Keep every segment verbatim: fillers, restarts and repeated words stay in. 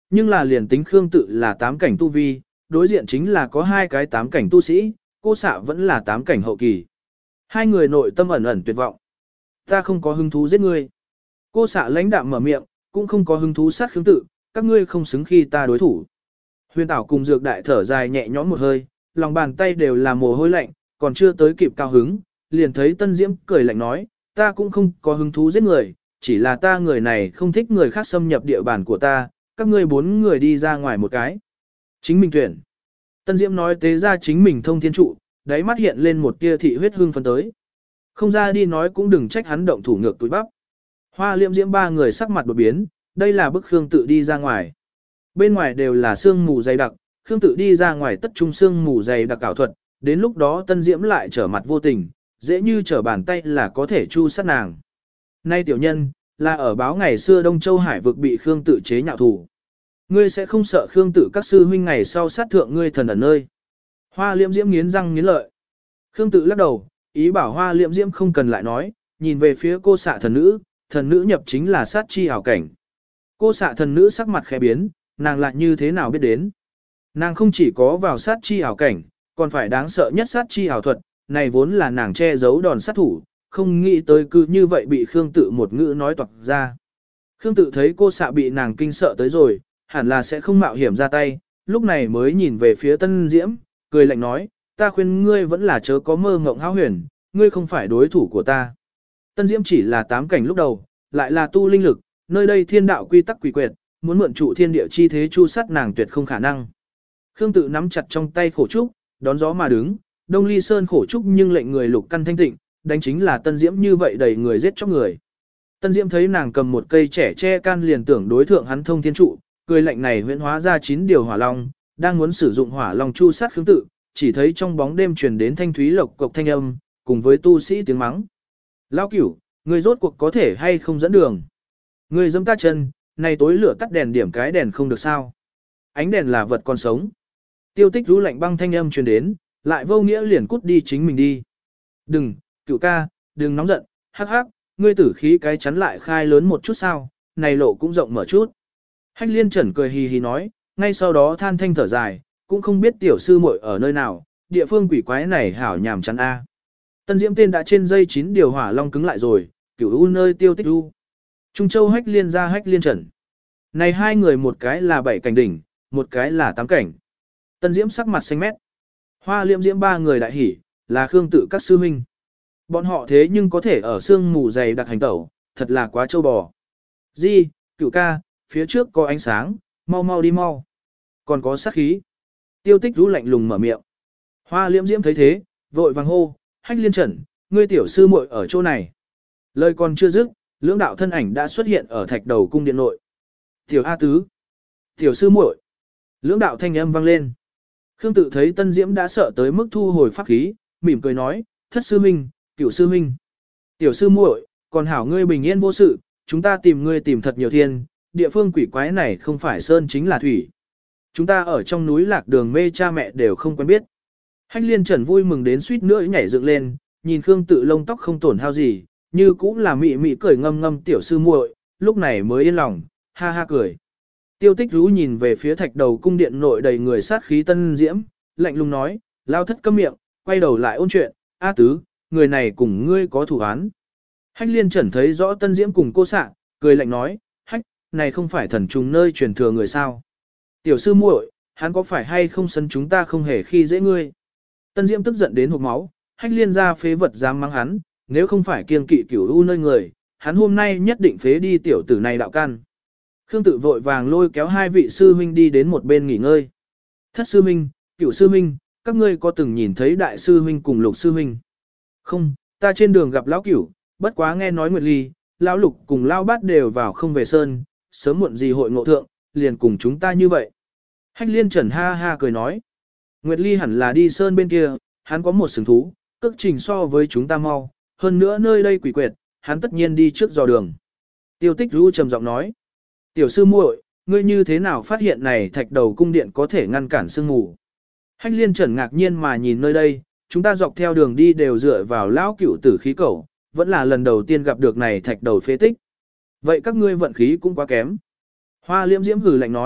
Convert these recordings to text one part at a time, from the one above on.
Nhưng là liền tính Khương Tự là tám cảnh tu vi, đối diện chính là có hai cái tám cảnh tu sĩ, cô xạ vẫn là tám cảnh hậu kỳ. Hai người nội tâm ẩn ẩn tuyệt vọng. Ta không có hứng thú giết ngươi. Cô xạ lãnh đạm mở miệng, cũng không có hứng thú sát Khương Tự, các ngươi không xứng khi ta đối thủ. Huyền Tảo cùng Dược Đại thở dài nhẹ nhõm một hơi, lòng bàn tay đều là mồ hôi lạnh, còn chưa tới kịp cao hứng, liền thấy Tân Diễm cười lạnh nói, ta cũng không có hứng thú giết người, chỉ là ta người này không thích người khác xâm nhập địa bàn của ta, các ngươi bốn người đi ra ngoài một cái. Chính mình tuyển. Tân Diễm nói tế ra chính mình thông thiên trụ, đáy mắt hiện lên một tia thị huyết hương phấn tới. Không ra đi nói cũng đừng trách hắn động thủ ngược túi bắp. Hoa Liễm Diễm ba người sắc mặt đột biến, đây là bức Khương Tự đi ra ngoài. Bên ngoài đều là sương mù dày đặc, Khương Tự đi ra ngoài tất trung sương mù dày đặc ảo thuật, đến lúc đó Tân Diễm lại trở mặt vô tình, dễ như trở bàn tay là có thể chu sát nàng. Nay tiểu nhân, là ở báo ngày xưa Đông Châu Hải vực bị Khương Tự chế nhạo thủ. Ngươi sẽ không sợ Khương Tự các sư huynh ngày sau sát thượng ngươi thần ẩn nơi. Hoa Liễm Diễm nghiến răng nghiến lợi. Khương Tự lắc đầu, ý bảo Hoa Liễm Diễm không cần lại nói, nhìn về phía cô xạ thần nữ, thần nữ nhập chính là sát chi ảo cảnh. Cô xạ thần nữ sắc mặt khẽ biến, nàng lại như thế nào biết đến. Nàng không chỉ có vào sát chi ảo cảnh, còn phải đáng sợ nhất sát chi ảo thuật, này vốn là nàng che giấu đòn sát thủ, không nghĩ tới cứ như vậy bị Khương Tự một ngữ nói toạc ra. Khương Tự thấy cô xạ bị nàng kinh sợ tới rồi, hẳn là sẽ không mạo hiểm ra tay, lúc này mới nhìn về phía Tân Diễm, cười lạnh nói, ta khuyên ngươi vẫn là chớ có mơ mộng hão huyền, ngươi không phải đối thủ của ta. Tân Diễm chỉ là tám cảnh lúc đầu, lại là tu linh lực, nơi đây thiên đạo quy tắc quỷ quyệt, muốn mượn trụ thiên địa chi thế chu sát nàng tuyệt không khả năng. Khương Tự nắm chặt trong tay khổ trúc, đón gió mà đứng, Đông Ly Sơn khổ trúc nhưng lệnh người lục căn thanh tịnh, đánh chính là Tân Diễm như vậy đầy người giết chóc người. Tân Diễm thấy nàng cầm một cây trẻ che can liền tưởng đối thượng hắn thông thiên trụ, cười lạnh này huyễn hóa ra chín điều hỏa long, đang muốn sử dụng hỏa long chu sát Khương Tự, chỉ thấy trong bóng đêm truyền đến thanh thúy lộc cộc thanh âm, cùng với tu sĩ tiếng mắng. Lão Cửu, ngươi rốt cuộc có thể hay không dẫn đường? Ngươi dẫm ta chân, này tối lửa tắt đèn điểm cái đèn không được sao? Ánh đèn là vật còn sống. Tiêu Tích rú lạnh băng thanh âm truyền đến, lại vô nghĩa liền cút đi chính mình đi. Đừng, Cửu ca, đừng nóng giận, hắc hắc, ngươi tử khí cái chắn lại khai lớn một chút sao, này lộ cũng rộng mở chút. Hách Liên Trần cười hì hì nói, ngay sau đó than thanh thở dài, cũng không biết tiểu sư muội ở nơi nào, địa phương quỷ quái này hảo nhàm chán a. Tân Diễm tên đã trên dây chín điều hỏa long cứng lại rồi, Cửu u nơi Tiêu Tích u. Trung Châu Hách Liên ra Hách Liên Trần. Này hai người một cái là bảy cảnh đỉnh, một cái là tám cảnh. Tân Diễm sắc mặt xanh mét. Hoa Liễm Diễm ba người đại hỉ, là Khương Tự các sư huynh. Bọn họ thế nhưng có thể ở sương mù dày đặc hành tẩu, thật là quá trâu bò. Di, Cửu ca, phía trước có ánh sáng, mau mau đi mau. Còn có sát khí. Tiêu Tích rú lạnh lùng mở miệng. Hoa Liễm Diễm thấy thế, vội vàng hô, Hách Liên Trần, ngươi tiểu sư muội ở chỗ này. Lời còn chưa dứt, lưỡng đạo thân ảnh đã xuất hiện ở thạch đầu cung điện nội. Tiểu A Tứ, tiểu sư muội. Lưỡng đạo thanh âm vang lên. Khương Tự thấy Tân Diễm đã sợ tới mức thu hồi pháp khí, mỉm cười nói, thất sư huynh, cửu sư huynh. Tiểu sư muội, còn hảo ngươi bình yên vô sự, chúng ta tìm ngươi tìm thật nhiều thiên, địa phương quỷ quái này không phải sơn chính là thủy. Chúng ta ở trong núi lạc đường mê cha mẹ đều không quen biết. Hách Liên Trần vui mừng đến suýt nữa nhảy dựng lên, nhìn Khương Tự lông tóc không tổn hao gì, như cũng là mị mị cười ngâm ngâm tiểu sư muội, lúc này mới yên lòng, ha ha cười. Tiêu Tích rú nhìn về phía thạch đầu cung điện nội đầy người sát khí Tân Diễm, lạnh lùng nói, lao thất câm miệng, quay đầu lại ôn chuyện, A Tứ, người này cùng ngươi có thủ án. Hách Liên Trần thấy rõ Tân Diễm cùng cô xạ, cười lạnh nói, Hách, này không phải thần trùng nơi truyền thừa người sao. Tiểu sư muội, hắn có phải hay không sân chúng ta không hề khi dễ ngươi. Tân Diễm tức giận đến hộc máu, Hách Liên ra phế vật dám mắng hắn, nếu không phải kiêng kỵ Cửu u nơi người, hắn hôm nay nhất định phế đi tiểu tử này đạo can. Khương Tự vội vàng lôi kéo hai vị sư huynh đi đến một bên nghỉ ngơi. Thất sư huynh, Cửu sư huynh, các ngươi có từng nhìn thấy đại sư huynh cùng lục sư huynh? Không, ta trên đường gặp lão Cửu, bất quá nghe nói Nguyệt Ly, lão lục cùng lão bát đều vào không về sơn, sớm muộn gì hội ngộ thượng, liền cùng chúng ta như vậy. Hách Liên Trần ha ha cười nói. Nguyệt Ly hẳn là đi sơn bên kia, hắn có một sừng thú, cước trình so với chúng ta mau, hơn nữa nơi đây quỷ quyệt, hắn tất nhiên đi trước dò đường. Tiêu Tích rú trầm giọng nói. Tiểu sư muội, ngươi như thế nào phát hiện này thạch đầu cung điện có thể ngăn cản sương mù? Hách Liên Trần ngạc nhiên mà nhìn nơi đây, chúng ta dọc theo đường đi đều dựa vào lão Cửu tử khí cầu, vẫn là lần đầu tiên gặp được này thạch đầu phế tích. Vậy các ngươi vận khí cũng quá kém. Hoa Liễm Diễm hừ lạnh nói,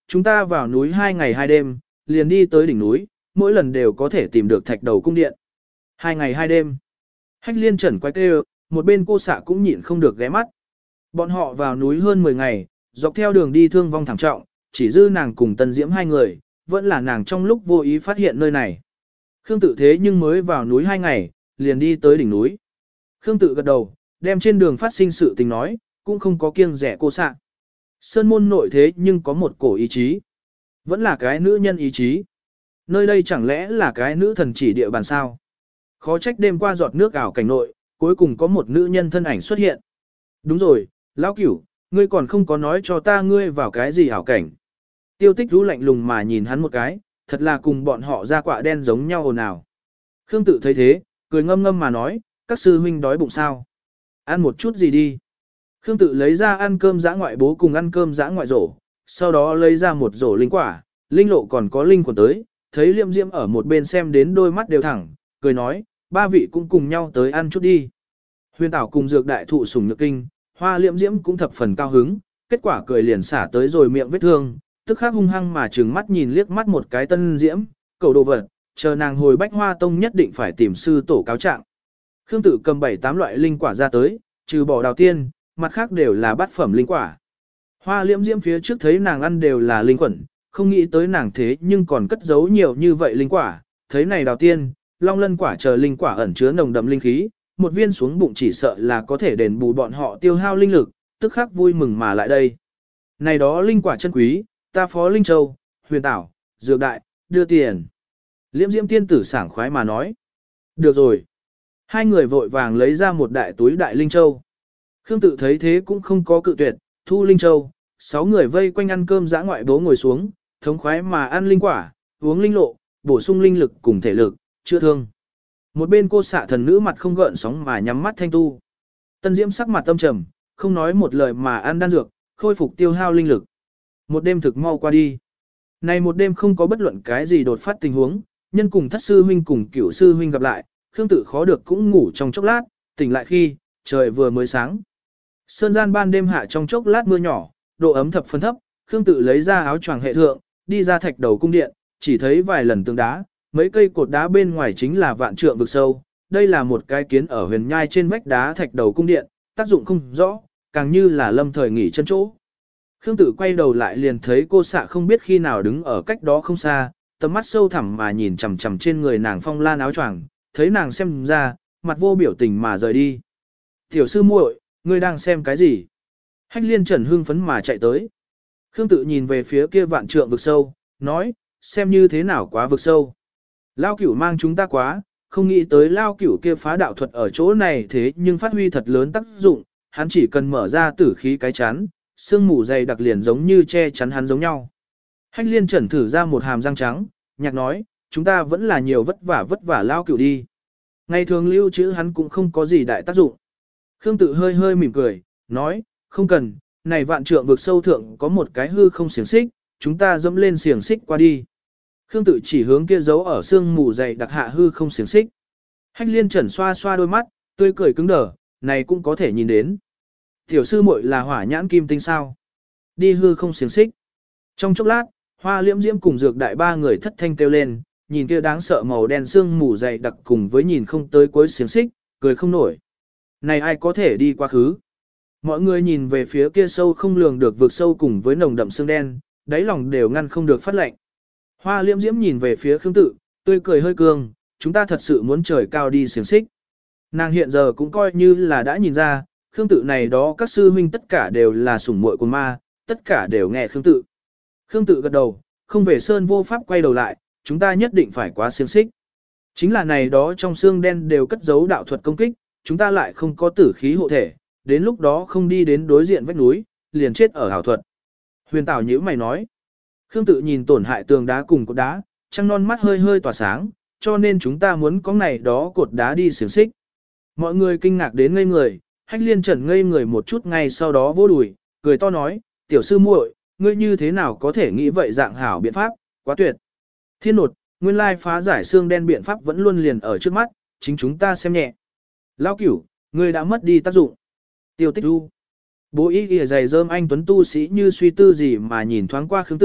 chúng ta vào núi hai ngày hai đêm, liền đi tới đỉnh núi, mỗi lần đều có thể tìm được thạch đầu cung điện. Hai ngày hai đêm. Hách liên trần quay kêu, một bên cô xạ cũng nhịn không được ghé mắt. Bọn họ vào núi hơn mười ngày, dọc theo đường đi thương vong thảm trọng, chỉ dư nàng cùng Tân Diễm hai người, vẫn là nàng trong lúc vô ý phát hiện nơi này. Khương Tự thế nhưng mới vào núi hai ngày, liền đi tới đỉnh núi. Khương Tự gật đầu, đem trên đường phát sinh sự tình nói, cũng không có kiêng rẻ cô xạ. Sơn môn nội thế nhưng có một cổ ý chí. Vẫn là cái nữ nhân ý chí. Nơi đây chẳng lẽ là cái nữ thần chỉ địa bàn sao? Khó trách đêm qua giọt nước ảo cảnh nội, cuối cùng có một nữ nhân thân ảnh xuất hiện. Đúng rồi, lão cửu, ngươi còn không có nói cho ta ngươi vào cái gì ảo cảnh. Tiêu Tích rú lạnh lùng mà nhìn hắn một cái, thật là cùng bọn họ ra quạ đen giống nhau ồn ào. Khương Tự thấy thế, cười ngâm ngâm mà nói, các sư huynh đói bụng sao? Ăn một chút gì đi. Khương Tự lấy ra ăn cơm dã ngoại bố cùng ăn cơm dã ngoại rổ, sau đó lấy ra một rổ linh quả, linh lộ còn có linh quần tới, thấy Liêm Diễm ở một bên xem đến đôi mắt đều thẳng, cười nói, ba vị cũng cùng nhau tới ăn chút đi. Huyền Tảo cùng dược đại thụ sủng nhược kinh, Hoa Liêm Diễm cũng thập phần cao hứng, kết quả cười liền xả tới rồi miệng vết thương, tức khắc hung hăng mà trừng mắt nhìn liếc mắt một cái Tân Diễm, cầu đồ vật, chờ nàng hồi Bách Hoa Tông nhất định phải tìm sư tổ cáo trạng. Khương Tự cầm bảy tám loại linh quả ra tới, trừ bỏ đào tiên, mặt khác đều là bát phẩm linh quả. Hoa Liễm Diễm phía trước thấy nàng ăn đều là linh quẩn, không nghĩ tới nàng thế nhưng còn cất giấu nhiều như vậy linh quả, thấy này đào tiên, long lân quả chờ linh quả ẩn chứa nồng đậm linh khí, một viên xuống bụng chỉ sợ là có thể đền bù bọn họ tiêu hao linh lực, tức khắc vui mừng mà lại đây. Này đó linh quả chân quý, ta phó linh châu, huyền tảo, dược đại, đưa tiền. Liễm Diễm tiên tử sảng khoái mà nói. Được rồi. Hai người vội vàng lấy ra một đại túi đại linh châu. Khương Tự thấy thế cũng không có cự tuyệt, thu linh châu, sáu người vây quanh ăn cơm dã ngoại bố ngồi xuống, thống khoái mà ăn linh quả, uống linh lộ, bổ sung linh lực cùng thể lực, chữa thương. Một bên cô xạ thần nữ mặt không gợn sóng mà nhắm mắt thanh tu. Tân Diễm sắc mặt tâm trầm, không nói một lời mà ăn đan dược, khôi phục tiêu hao linh lực. Một đêm thực mau qua đi. Này một đêm không có bất luận cái gì đột phát tình huống, nhân cùng thất sư huynh cùng cửu sư huynh gặp lại, Khương Tự khó được cũng ngủ trong chốc lát, tỉnh lại khi, trời vừa mới sáng. Sơn gian ban đêm hạ trong chốc lát mưa nhỏ, độ ấm thập phân thấp, Khương Tự lấy ra áo choàng hệ thượng, đi ra thạch đầu cung điện, chỉ thấy vài lần tường đá, mấy cây cột đá bên ngoài chính là vạn trượng vực sâu. Đây là một cái kiến ở huyền nhai trên vách đá thạch đầu cung điện, tác dụng không rõ, càng như là lâm thời nghỉ chân chỗ. Khương Tự quay đầu lại liền thấy cô xạ không biết khi nào đứng ở cách đó không xa, tầm mắt sâu thẳm mà nhìn chằm chằm trên người nàng phong lan áo choàng, thấy nàng xem ra, mặt vô biểu tình mà rời đi. Tiểu sư muội, ngươi đang xem cái gì? Hách liên trần hưng phấn mà chạy tới. Khương Tự nhìn về phía kia vạn trượng vực sâu, nói, xem như thế nào quá vực sâu. Lao cửu mang chúng ta quá, không nghĩ tới lao cửu kia phá đạo thuật ở chỗ này thế nhưng phát huy thật lớn tác dụng, hắn chỉ cần mở ra tử khí cái chắn, sương mù dày đặc liền giống như che chắn hắn giống nhau. Hách liên trần thử ra một hàm răng trắng, nhạc nói, chúng ta vẫn là nhiều vất vả vất vả lao cửu đi. Ngày thường lưu trữ hắn cũng không có gì đại tác dụng. Khương Tự hơi hơi mỉm cười, nói, không cần, này vạn trượng vực sâu thượng có một cái hư không xiềng xích, chúng ta dẫm lên xiềng xích qua đi. Khương Tự chỉ hướng kia giấu ở sương mù dày đặc hạ hư không xiềng xích. Hách liên trần xoa xoa đôi mắt, tươi cười cứng đờ, này cũng có thể nhìn đến. Tiểu sư muội là hỏa nhãn kim tinh sao? Đi hư không xiềng xích. Trong chốc lát, Hoa Liễm Diễm cùng dược đại ba người thất thanh kêu lên, nhìn kia đáng sợ màu đen sương mù dày đặc cùng với nhìn không tới cuối xiềng xích, cười không nổi. Này ai có thể đi quá khứ? Mọi người nhìn về phía kia sâu không lường được vực sâu cùng với nồng đậm sương đen, đáy lòng đều ngăn không được phát lệnh. Hoa Liễm Diễm nhìn về phía Khương Tự, tươi cười hơi cương, chúng ta thật sự muốn trời cao đi xiềng xích. Nàng hiện giờ cũng coi như là đã nhìn ra, Khương Tự này đó các sư huynh tất cả đều là sủng muội của ma, tất cả đều nghe Khương Tự. Khương Tự gật đầu, không về sơn vô pháp quay đầu lại, chúng ta nhất định phải quá xiềng xích. Chính là này đó trong xương đen đều cất giấu đạo thuật công kích, chúng ta lại không có tử khí hộ thể, đến lúc đó không đi đến đối diện vách núi, liền chết ở ảo thuật. Huyền Tảo nhíu mày nói. Khương Tự nhìn tổn hại tường đá cùng cột đá, trăng non mắt hơi hơi tỏa sáng, cho nên chúng ta muốn có này đó cột đá đi xiềng xích. Mọi người kinh ngạc đến ngây người, Hách liên trần ngây người một chút ngay sau đó vô đùi, cười to nói, tiểu sư muội, ngươi như thế nào có thể nghĩ vậy dạng hảo biện pháp, quá tuyệt. Thiên nột, nguyên lai phá giải xương đen biện pháp vẫn luôn liền ở trước mắt, chính chúng ta xem nhẹ. Lão cửu, ngươi đã mất đi tác dụng. Tiêu Tích Du. Bố ý kìa giày rơm anh tuấn tu sĩ như suy tư gì mà nhìn thoáng qua Khương Tự,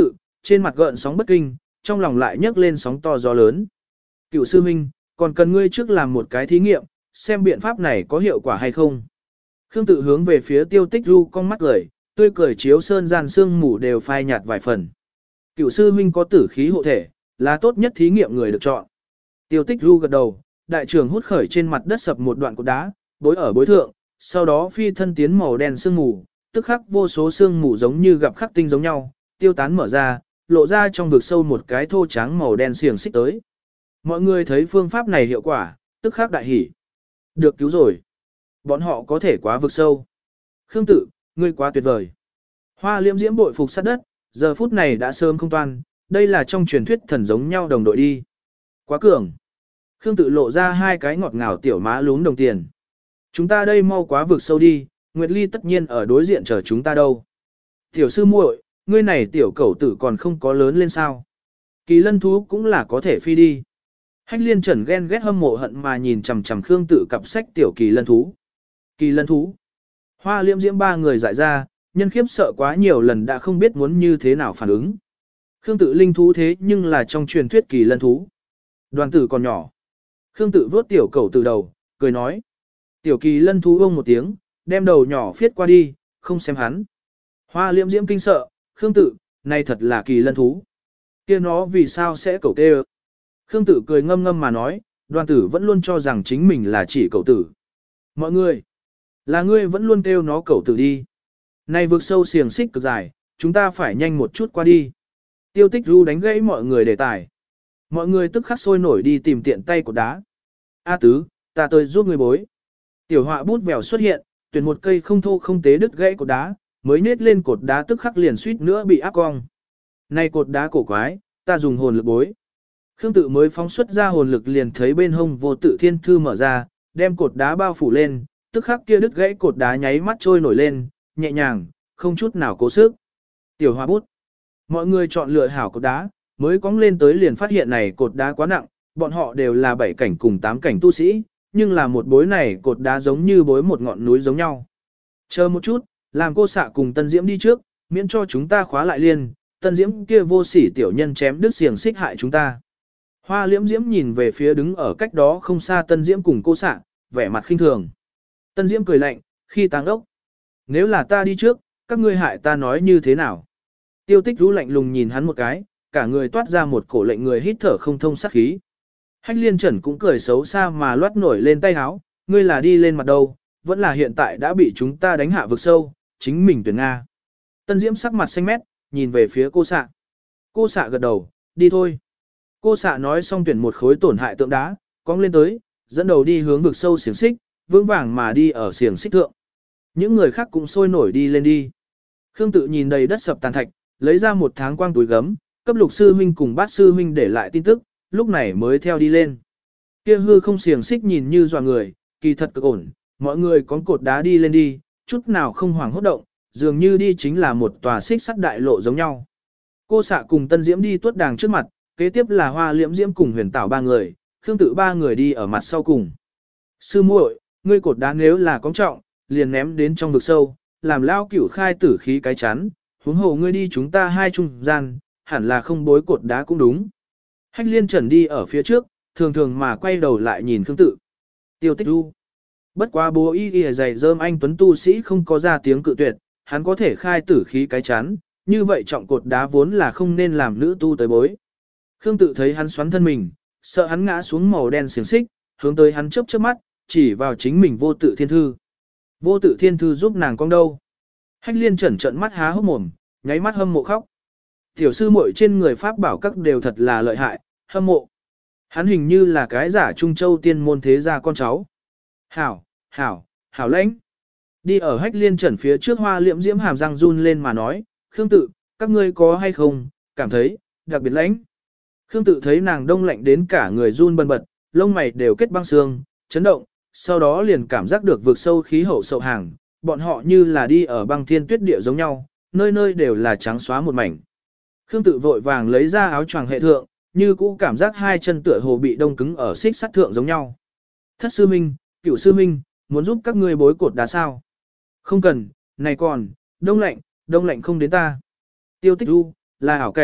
trên mặt gợn sóng bất kinh, trong lòng lại nhấc lên sóng to gió lớn. Cựu sư huynh, còn cần ngươi trước làm một cái thí nghiệm, xem biện pháp này có hiệu quả hay không. Khương tự hướng về phía tiêu tích ru con mắt cười, tươi cười chiếu sơn gian sương mù đều phai nhạt vài phần. Cựu sư huynh có tử khí hộ thể, là tốt nhất thí nghiệm người được chọn. Tiêu tích ru gật đầu, đại trưởng hút khởi trên mặt đất sập một đoạn cột đá, bối ở bối thượng, sau đó phi thân tiến màu đen sương mù, tức khắc vô số sương mù giống như gặp khắc tinh giống nhau, tiêu tán mở ra, lộ ra trong vực sâu một cái thô trắng màu đen xiềng xích tới. Mọi người thấy phương pháp này hiệu quả, tức khắc đại hỉ. Được cứu rồi. Bọn họ có thể quá vực sâu. Khương tự, ngươi quá tuyệt vời. Hoa Liễm Diễm bội phục sát đất, giờ phút này đã sớm không toan, đây là trong truyền thuyết thần giống nhau đồng đội đi. Quá cường. Khương tự lộ ra hai cái ngọt ngào tiểu má lún đồng tiền. Chúng ta đây mau quá vực sâu đi, Nguyệt Ly tất nhiên ở đối diện chờ chúng ta đâu. Tiểu sư muội, ngươi này tiểu cẩu tử còn không có lớn lên sao. Kỳ lân thú cũng là có thể phi đi. Hách liên trần ghen ghét hâm mộ hận mà nhìn chằm chằm Khương tự cặp sách tiểu kỳ lân thú. Kỳ lân thú. Hoa Liễm Diễm ba người giải ra, nhân khiếp sợ quá nhiều lần đã không biết muốn như thế nào phản ứng. Khương tự linh thú thế nhưng là trong truyền thuyết kỳ lân thú. Đoàn tử còn nhỏ. Khương tự vuốt tiểu cẩu từ đầu, cười nói. Tiểu kỳ lân thú ông một tiếng, đem đầu nhỏ phiết qua đi, không xem hắn. Hoa Liễm Diễm kinh sợ, Khương tự, này thật là kỳ lân thú. Kia nó vì sao sẽ cẩu tê? Khương tự cười ngâm ngâm mà nói, đoàn tử vẫn luôn cho rằng chính mình là chỉ cẩu tử. Mọi người, là ngươi vẫn luôn kêu nó cẩu tử đi. Này vượt sâu xiềng xích cực dài, chúng ta phải nhanh một chút qua đi. Tiêu tích ru đánh gãy mọi người đề tài. Mọi người tức khắc sôi nổi đi tìm tiện tay cột đá. A tứ, ta tới giúp ngươi bối. Tiểu họa bút vèo xuất hiện, tuyển một cây không thô không tế đứt gãy cột đá, mới nết lên cột đá tức khắc liền suýt nữa bị áp cong. Này cột đá cổ quái, ta dùng hồn lực bối. Khương tự mới phóng xuất ra hồn lực liền thấy bên hông vô tự thiên thư mở ra, đem cột đá bao phủ lên, tức khắc kia đứt gãy cột đá nháy mắt trôi nổi lên, nhẹ nhàng, không chút nào cố sức. Tiểu hoa bút. Mọi người chọn lựa hảo cột đá, mới cóng lên tới liền phát hiện này cột đá quá nặng, bọn họ đều là bảy cảnh cùng tám cảnh tu sĩ, nhưng là một bối này cột đá giống như bối một ngọn núi giống nhau. Chờ một chút, làm cô xạ cùng Tân Diễm đi trước, miễn cho chúng ta khóa lại liên, Tân Diễm kia vô sỉ tiểu nhân chém đứt xiềng xích hại chúng ta. Hoa Liễm Diễm nhìn về phía đứng ở cách đó không xa Tân Diễm cùng cô xạ, vẻ mặt khinh thường. Tân Diễm cười lạnh, khi táng ốc. Nếu là ta đi trước, các ngươi hại ta nói như thế nào? Tiêu tích rú lạnh lùng nhìn hắn một cái, cả người toát ra một cổ lệnh người hít thở không thông sát khí. Hách liên trần cũng cười xấu xa mà loát nổi lên tay háo, ngươi là đi lên mặt đâu, vẫn là hiện tại đã bị chúng ta đánh hạ vực sâu, chính mình tuyển Nga. Tân Diễm sắc mặt xanh mét, nhìn về phía cô xạ. Cô xạ gật đầu, đi thôi. Cô xạ nói xong tuyển một khối tổn hại tượng đá, cong lên tới, dẫn đầu đi hướng vực sâu xiềng xích, vững vàng mà đi ở xiềng xích thượng. Những người khác cũng sôi nổi đi lên đi. Khương tự nhìn đầy đất sập tàn thạch, lấy ra một tháng quang túi gấm, cấp lục sư huynh cùng bát sư huynh để lại tin tức, lúc này mới theo đi lên. Kia hư không xiềng xích nhìn như dọa người, kỳ thật cực ổn, mọi người có cột đá đi lên đi, chút nào không hoảng hốt động, dường như đi chính là một tòa xích sắt đại lộ giống nhau. Cô xạ cùng Tân Diễm đi tuốt đàng trước mặt, kế tiếp là Hoa Liễm Diễm cùng Huyền Tảo ba người, Khương tự ba người đi ở mặt sau cùng. Sư muội, ngươi cột đá nếu là có trọng, liền ném đến trong vực sâu, làm lao cửu khai tử khí cái chắn, huống hồ ngươi đi chúng ta hai trung gian, hẳn là không bối cột đá cũng đúng. Hách liên trần đi ở phía trước, thường thường mà quay đầu lại nhìn Khương tự. Tiêu tích ru. Bất quá bố y y dày dơm anh tuấn tu sĩ không có ra tiếng cự tuyệt, hắn có thể khai tử khí cái chắn, như vậy trọng cột đá vốn là không nên làm nữ tu tới bối. Khương tự thấy hắn xoắn thân mình, sợ hắn ngã xuống màu đen xiềng xích, hướng tới hắn chớp chớp mắt, chỉ vào chính mình vô tự thiên thư. Vô tự thiên thư giúp nàng con đâu. Hách liên trần trợn mắt há hốc mồm, nháy mắt hâm mộ khóc. Tiểu sư muội trên người pháp bảo các đều thật là lợi hại, hâm mộ. Hắn hình như là cái giả Trung Châu tiên môn thế gia con cháu. Hảo, hảo, hảo lãnh. Đi ở hách liên trần phía trước Hoa Liễm Diễm hàm răng run lên mà nói, Khương tự, các ngươi có hay không, cảm thấy, đặc biệt lãnh. Khương tự thấy nàng đông lạnh đến cả người run bần bật, lông mày đều kết băng xương, chấn động, sau đó liền cảm giác được vượt sâu khí hậu sậu hàng, bọn họ như là đi ở băng thiên tuyết địa giống nhau, nơi nơi đều là trắng xóa một mảnh. Khương tự vội vàng lấy ra áo choàng hệ thượng, như cũ cảm giác hai chân tựa hồ bị đông cứng ở xích sắt thượng giống nhau. Thất sư minh, cửu sư minh, muốn giúp các ngươi bối cột đá sao? Không cần, này còn, đông lạnh, đông lạnh không đến ta. Tiêu tích ru, là ảo cảnh,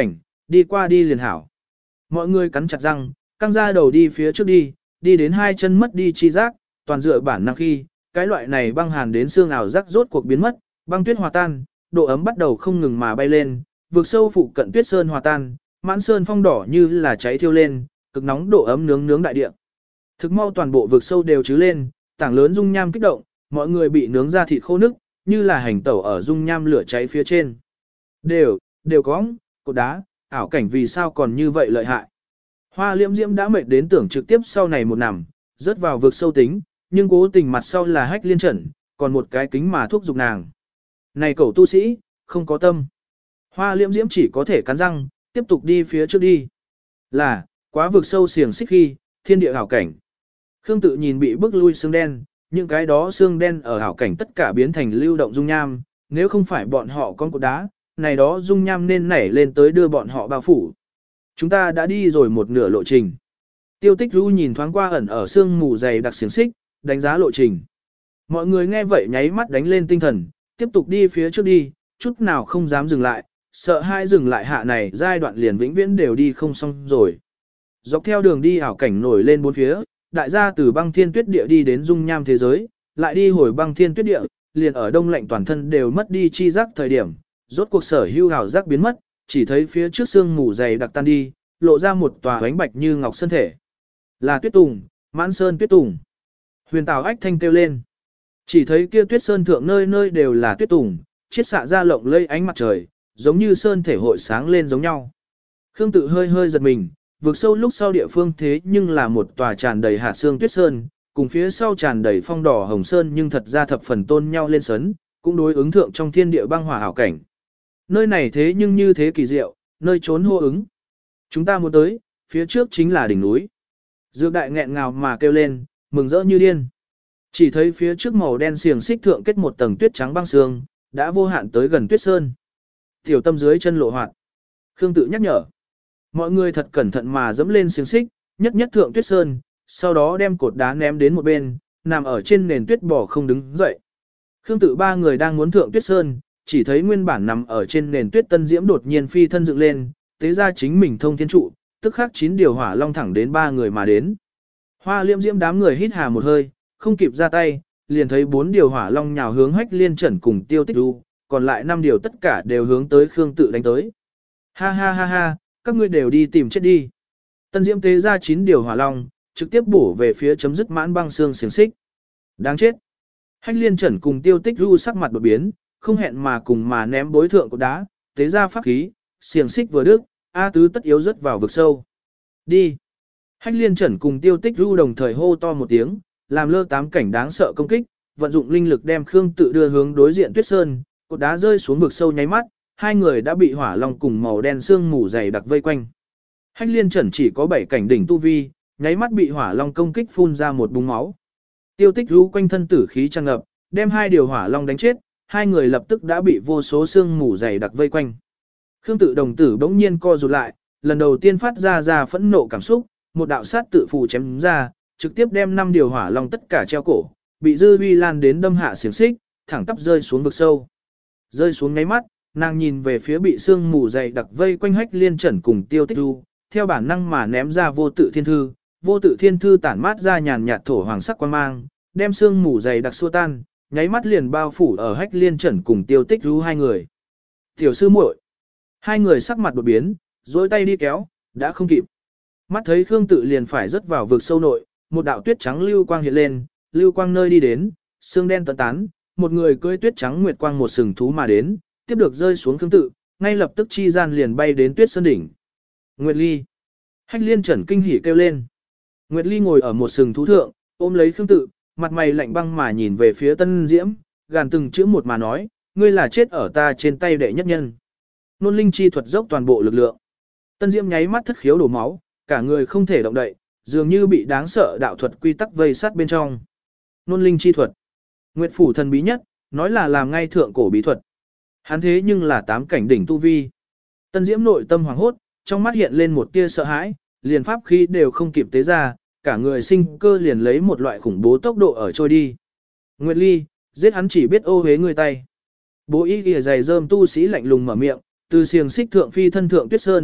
Đi qua đi liền hảo. Mọi người cắn chặt răng, căng ra đầu đi phía trước đi, đi đến hai chân mất đi chi giác, toàn dựa bản năng khi, cái loại này băng hàn đến xương ảo giác rốt cuộc biến mất, băng tuyết hòa tan, độ ấm bắt đầu không ngừng mà bay lên, vực sâu phụ cận tuyết sơn hòa tan, mãn sơn phong đỏ như là cháy thiêu lên, cực nóng độ ấm nướng nướng đại địa. Thực mau toàn bộ vực sâu đều chứ lên, tảng lớn dung nham kích động, mọi người bị nướng ra thịt khô nức, như là hành tẩu ở dung nham lửa cháy phía trên. Đều, đều có, cột đá, ảo cảnh vì sao còn như vậy lợi hại. Hoa liễm diễm đã mệt đến tưởng trực tiếp sau này một nằm, rớt vào vực sâu tính, nhưng cố tình mặt sau là hách liên trần, còn một cái kính mà thúc giục nàng. Này cậu tu sĩ, không có tâm. Hoa liễm diễm chỉ có thể cắn răng, tiếp tục đi phía trước đi. Là, quá vực sâu xiềng xích khi, thiên địa ảo cảnh. Khương tự nhìn bị bức lui xương đen, những cái đó xương đen ở ảo cảnh tất cả biến thành lưu động dung nham, nếu không phải bọn họ con cột đá, này đó dung nham nên nảy lên tới đưa bọn họ bao phủ. Chúng ta đã đi rồi một nửa lộ trình. Tiêu Tích Du nhìn thoáng qua ẩn ở xương mù dày đặc xiềng xích, đánh giá lộ trình. Mọi người nghe vậy nháy mắt đánh lên tinh thần, tiếp tục đi phía trước đi, chút nào không dám dừng lại, sợ hai dừng lại hạ này giai đoạn liền vĩnh viễn đều đi không xong rồi. Dọc theo đường đi ảo cảnh nổi lên bốn phía, đại gia từ băng thiên tuyết địa đi đến dung nham thế giới, lại đi hồi băng thiên tuyết địa, liền ở đông lạnh toàn thân đều mất đi chi giác thời điểm, rốt cuộc sở hưu ảo giác biến mất, chỉ thấy phía trước xương mù dày đặc tan đi, lộ ra một tòa ánh bạch như ngọc sơn thể. Là Tuyết Tùng, Mãn Sơn Tuyết Tùng. Huyền Tào ách thanh kêu lên. Chỉ thấy kia tuyết sơn thượng nơi nơi đều là tuyết tùng, chiết xạ ra lộng lây ánh mặt trời, giống như sơn thể hội sáng lên giống nhau. Khương tự hơi hơi giật mình, vượt sâu lúc sau địa phương thế nhưng là một tòa tràn đầy hạt xương tuyết sơn, cùng phía sau tràn đầy phong đỏ hồng sơn nhưng thật ra thập phần tôn nhau lên sấn, cũng đối ứng thượng trong thiên địa băng hỏa hảo cảnh. Nơi này thế nhưng như thế kỳ diệu, nơi trốn hô ứng. Chúng ta muốn tới, phía trước chính là đỉnh núi. Dược đại nghẹn ngào mà kêu lên, mừng rỡ như điên. Chỉ thấy phía trước màu đen xiềng xích thượng kết một tầng tuyết trắng băng sương, đã vô hạn tới gần tuyết sơn. Tiểu tâm dưới chân lộ hoạt. Khương tự nhắc nhở. Mọi người thật cẩn thận mà dẫm lên xiềng xích, nhất nhất thượng tuyết sơn, sau đó đem cột đá ném đến một bên, nằm ở trên nền tuyết bò không đứng dậy. Khương tự ba người đang muốn thượng tuyết sơn, chỉ thấy nguyên bản nằm ở trên nền tuyết tân diễm đột nhiên phi thân dựng lên, tế ra chính mình thông thiên trụ, tức khắc chín điều hỏa long thẳng đến ba người mà đến. Hoa liễm diễm đám người hít hà một hơi, không kịp ra tay, liền thấy bốn điều hỏa long nhào hướng hách liên trần cùng Tiêu Tích Du, còn lại năm điều tất cả đều hướng tới Khương tự đánh tới. Ha ha ha ha, các ngươi đều đi tìm chết đi. Tân diễm tế ra chín điều hỏa long, trực tiếp bổ về phía chấm dứt mãn băng xương xiềng xích. Đáng chết. Hách liên trần cùng Tiêu Tích Du sắc mặt đột biến, không hẹn mà cùng mà ném bối thượng của đá, tế ra pháp khí, xiềng xích vừa đứt, A tứ tất yếu rớt vào vực sâu. Đi. Hách liên trần cùng Tiêu Tích Du đồng thời hô to một tiếng, làm lơ tám cảnh đáng sợ công kích, vận dụng linh lực đem Khương tự đưa hướng đối diện tuyết sơn, cột đá rơi xuống vực sâu nháy mắt, hai người đã bị hỏa long cùng màu đen xương mù dày đặc vây quanh. Hách liên trần chỉ có bảy cảnh đỉnh tu vi, nháy mắt bị hỏa long công kích phun ra một búng máu. Tiêu Tích Du quanh thân tử khí tràn ngập, đem hai điều hỏa long đánh chết, hai người lập tức đã bị vô số xương mù dày đặc vây quanh. Khương tự đồng tử bỗng nhiên co rụt lại, lần đầu tiên phát ra ra phẫn nộ cảm xúc, một đạo sát tự phù chém ra, trực tiếp đem năm điều hỏa long tất cả treo cổ, bị dư uy lan đến đâm hạ xiềng xích, thẳng tắp rơi xuống vực sâu. Rơi xuống ngáy mắt, nàng nhìn về phía bị sương mù dày đặc vây quanh hách liên trần cùng Tiêu Tích Du, theo bản năng mà ném ra vô tự thiên thư, vô tự thiên thư tản mát ra nhàn nhạt thổ hoàng sắc quang mang, đem sương mù dày đặc xua tan, nháy mắt liền bao phủ ở hách liên trần cùng Tiêu Tích Du hai người. Tiểu sư muội, hai người sắc mặt đột biến, dối tay đi kéo, đã không kịp. Mắt thấy Khương tự liền phải rớt vào vực sâu nội, một đạo tuyết trắng lưu quang hiện lên, lưu quang nơi đi đến, xương đen tận tán, một người cưỡi tuyết trắng nguyệt quang một sừng thú mà đến, tiếp được rơi xuống Khương tự, ngay lập tức chi gian liền bay đến tuyết sơn đỉnh. Nguyệt Ly. Hách liên trần kinh hỉ kêu lên. Nguyệt Ly ngồi ở một sừng thú thượng, ôm lấy Khương tự, mặt mày lạnh băng mà nhìn về phía Tân Diễm, gàn từng chữ một mà nói, ngươi là chết ở ta trên tay đệ nhất nhân. Nôn linh chi thuật dốc toàn bộ lực lượng. Tân Diễm nháy mắt thất khiếu đổ máu, cả người không thể động đậy, dường như bị đáng sợ đạo thuật quy tắc vây sát bên trong. Nôn linh chi thuật. Nguyệt phủ thần bí nhất, nói là làm ngay thượng cổ bí thuật. Hắn thế nhưng là tám cảnh đỉnh tu vi. Tân Diễm nội tâm hoàng hốt, trong mắt hiện lên một tia sợ hãi, liền pháp khí đều không kịp tế ra, cả người sinh cơ liền lấy một loại khủng bố tốc độ ở trôi đi. Nguyệt Ly, giết hắn chỉ biết ô hế người tay. Bố y kìa dày rơm tu sĩ lạnh lùng mở miệng, từ xiềng xích thượng phi thân thượng tuyết sơn,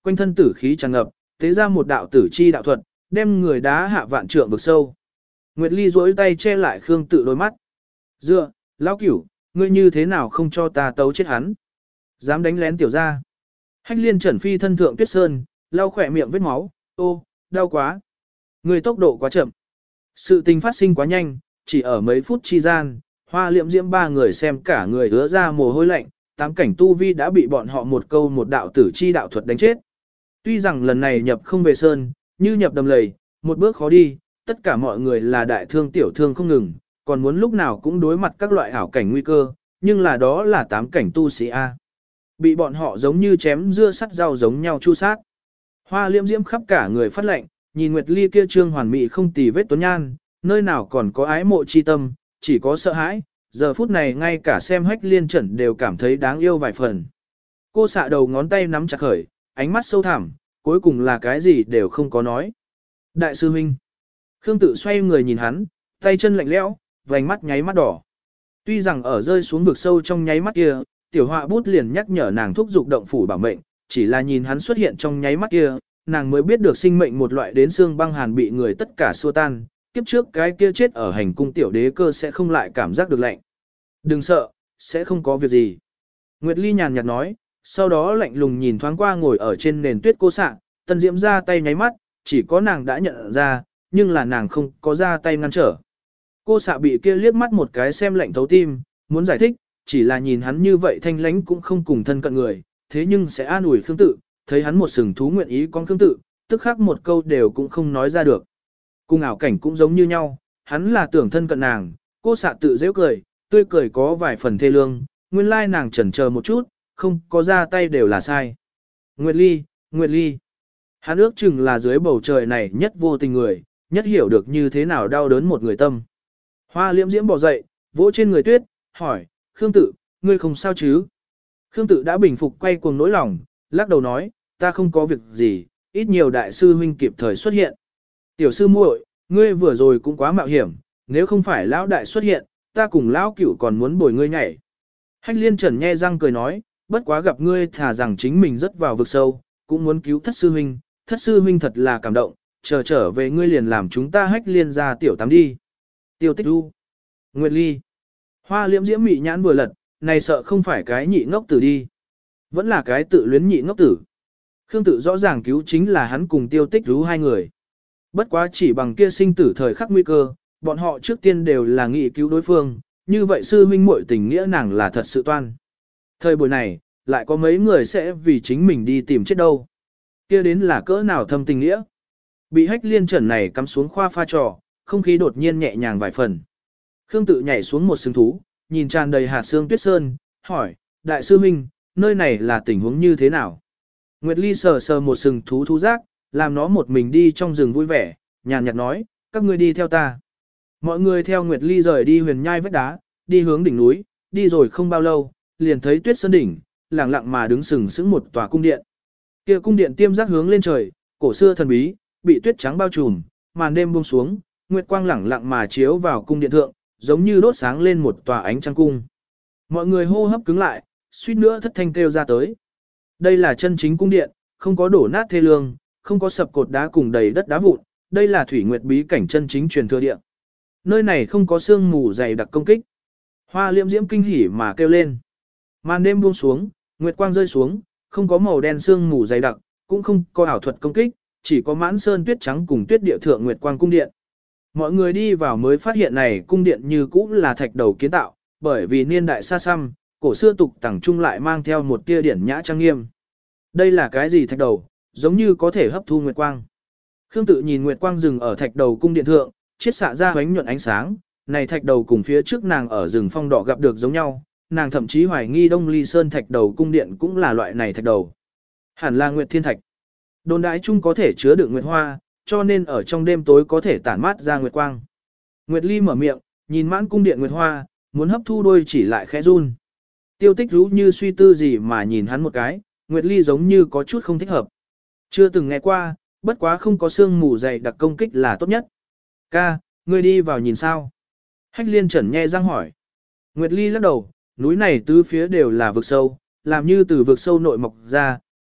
quanh thân tử khí tràn ngập, thế ra một đạo tử chi đạo thuật, đem người đá hạ vạn trượng vực sâu. Nguyệt Ly duỗi tay che lại Khương Tự đôi mắt. Dựa, lão cửu, ngươi như thế nào không cho ta tấu chết hắn? Dám đánh lén tiểu gia. Hách Liên Trần phi thân thượng tuyết sơn, lau khỏe miệng vết máu, ô, đau quá. Người tốc độ quá chậm. Sự tình phát sinh quá nhanh, chỉ ở mấy phút chi gian, Hoa Liễm Diễm ba người xem cả người ứa ra mồ hôi lạnh, tám cảnh tu vi đã bị bọn họ một câu một đạo tử chi đạo thuật đánh chết. Tuy rằng lần này nhập không về sơn, như nhập đầm lầy, một bước khó đi, tất cả mọi người là đại thương tiểu thương không ngừng, còn muốn lúc nào cũng đối mặt các loại ảo cảnh nguy cơ, nhưng là đó là tám cảnh tu sĩ A. Bị bọn họ giống như chém dưa sắt rau giống nhau chu sát. Hoa Liễm Diễm khắp cả người phát lệnh, nhìn Nguyệt Ly kia trương hoàn mỹ không tì vết tuấn nhan, nơi nào còn có ái mộ chi tâm, chỉ có sợ hãi, giờ phút này ngay cả xem Hách Liên Trần đều cảm thấy đáng yêu vài phần. Cô xạ đầu ngón tay nắm chặt khởi, ánh mắt sâu thẳm, cuối cùng là cái gì đều không có nói. Đại sư huynh. Khương Tự xoay người nhìn hắn, tay chân lạnh lẽo, vành mắt nháy mắt đỏ. Tuy rằng ở rơi xuống vực sâu trong nháy mắt kia, tiểu họa bút liền nhắc nhở nàng thúc dục động phủ bảo mệnh, chỉ là nhìn hắn xuất hiện trong nháy mắt kia, nàng mới biết được sinh mệnh một loại đến xương băng hàn bị người tất cả xua tan, kiếp trước cái kia chết ở hành cung tiểu đế cơ sẽ không lại cảm giác được lạnh. Đừng sợ, sẽ không có việc gì. Nguyệt Ly nhàn nhạt nói, sau đó lạnh lùng nhìn thoáng qua ngồi ở trên nền tuyết cô xạ, Tân Diễm ra tay nháy mắt, chỉ có nàng đã nhận ra, nhưng là nàng không có ra tay ngăn trở. Cô xạ bị kia liếc mắt một cái xem lạnh thấu tim, muốn giải thích, chỉ là nhìn hắn như vậy thanh lãnh cũng không cùng thân cận người, thế nhưng sẽ an ủi Khương Tự, thấy hắn một sừng thú nguyện ý con Khương Tự, tức khắc một câu đều cũng không nói ra được. Cùng ảo cảnh cũng giống như nhau, hắn là tưởng thân cận nàng, cô xạ tự dễ cười, tươi cười có vài phần thê lương, nguyên lai nàng chần chờ một chút, không có ra tay đều là sai. Nguyệt Ly, Nguyệt Ly. Hắn ước chừng là dưới bầu trời này nhất vô tình người, nhất hiểu được như thế nào đau đớn một người tâm. Hoa Liễm Diễm bỏ dậy, vỗ trên người tuyết, hỏi, Khương Tự, ngươi không sao chứ? Khương Tự đã bình phục quay cuồng nỗi lòng, lắc đầu nói, ta không có việc gì, ít nhiều đại sư huynh kịp thời xuất hiện. Tiểu sư muội, ngươi vừa rồi cũng quá mạo hiểm, nếu không phải lão đại xuất hiện, ta cùng lão cửu còn muốn bồi ngươi nhảy. Hách Liên Trần nhe răng cười nói, bất quá gặp ngươi thả rằng chính mình rất vào vực sâu, cũng muốn cứu thất sư huynh, thất sư huynh thật là cảm động, chờ trở về ngươi liền làm chúng ta Hách Liên ra tiểu tám đi. Tiêu Tích Du, Nguyệt Ly, Hoa Liễm Diễm mị nhãn vừa lật, này sợ không phải cái nhị ngốc tử đi, vẫn là cái tự luyến nhị ngốc tử. Khương Tự rõ ràng cứu chính là hắn cùng Tiêu Tích Du hai người. Bất quá chỉ bằng kia sinh tử thời khắc nguy cơ, bọn họ trước tiên đều là nghị cứu đối phương, như vậy sư huynh muội tình nghĩa nàng là thật sự toan. Thời buổi này, lại có mấy người sẽ vì chính mình đi tìm chết đâu. Kia đến là cỡ nào thâm tình nghĩa. Bị Hách Liên Trần này cắm xuống khoa pha trò, không khí đột nhiên nhẹ nhàng vài phần. Khương Tự nhảy xuống một sừng thú, nhìn tràn đầy hạt xương tuyết sơn, hỏi, đại sư huynh, nơi này là tình huống như thế nào? Nguyệt Ly sờ sờ một sừng thú thú giác, làm nó một mình đi trong rừng vui vẻ, nhàn nhạt nói, các ngươi đi theo ta. Mọi người theo Nguyệt Ly rời đi huyền nhai vách đá, đi hướng đỉnh núi, đi rồi không bao lâu, liền thấy tuyết sơn đỉnh, lặng lặng mà đứng sừng sững một tòa cung điện. Kia cung điện tiêm giác hướng lên trời, cổ xưa thần bí, bị tuyết trắng bao trùm, màn đêm buông xuống, nguyệt quang lẳng lặng mà chiếu vào cung điện thượng, giống như đốt sáng lên một tòa ánh trăng cung. Mọi người hô hấp cứng lại, suýt nữa thất thanh kêu ra tới. Đây là chân chính cung điện, không có đổ nát thê lương, không có sập cột đá cùng đầy đất đá vụn, đây là thủy nguyệt bí cảnh chân chính truyền thừa địa. Nơi này không có sương mù dày đặc công kích. Hoa Liễm Diễm kinh hỉ mà kêu lên. Màn đêm buông xuống, nguyệt quang rơi xuống, không có màu đen sương mù dày đặc, cũng không có ảo thuật công kích, chỉ có mãn sơn tuyết trắng cùng tuyết địa thượng nguyệt quang cung điện. Mọi người đi vào mới phát hiện này cung điện như cũ là thạch đầu kiến tạo, bởi vì niên đại xa xăm, cổ xưa tục tẳng trung lại mang theo một tia điển nhã trang nghiêm. Đây là cái gì thạch đầu, giống như có thể hấp thu nguyệt quang. Khương Tự nhìn nguyệt quang rừng ở thạch đầu cung điện thượng, chiết xạ ra ánh nhuận ánh sáng, này thạch đầu cùng phía trước nàng ở rừng phong đỏ gặp được giống nhau, nàng thậm chí hoài nghi Đông Ly Sơn thạch đầu cung điện cũng là loại này thạch đầu. Hẳn là nguyệt thiên thạch. Đồn đại chung có thể chứa đựng nguyệt hoa, cho nên ở trong đêm tối có thể tản mát ra nguyệt quang. Nguyệt Ly mở miệng, nhìn mãn cung điện nguyệt hoa, muốn hấp thu đôi chỉ lại khẽ run. Tiêu Tích rú như suy tư gì mà nhìn hắn một cái, Nguyệt Ly giống như có chút không thích hợp. Chưa từng nghe qua, bất quá không có xương mù dày đặc công kích là tốt nhất. Ca, ngươi đi vào nhìn sao? Hách Liên Trần nhe răng hỏi. Nguyệt Ly lắc đầu, núi này tứ phía đều là vực sâu, làm như từ vực sâu nội mọc ra,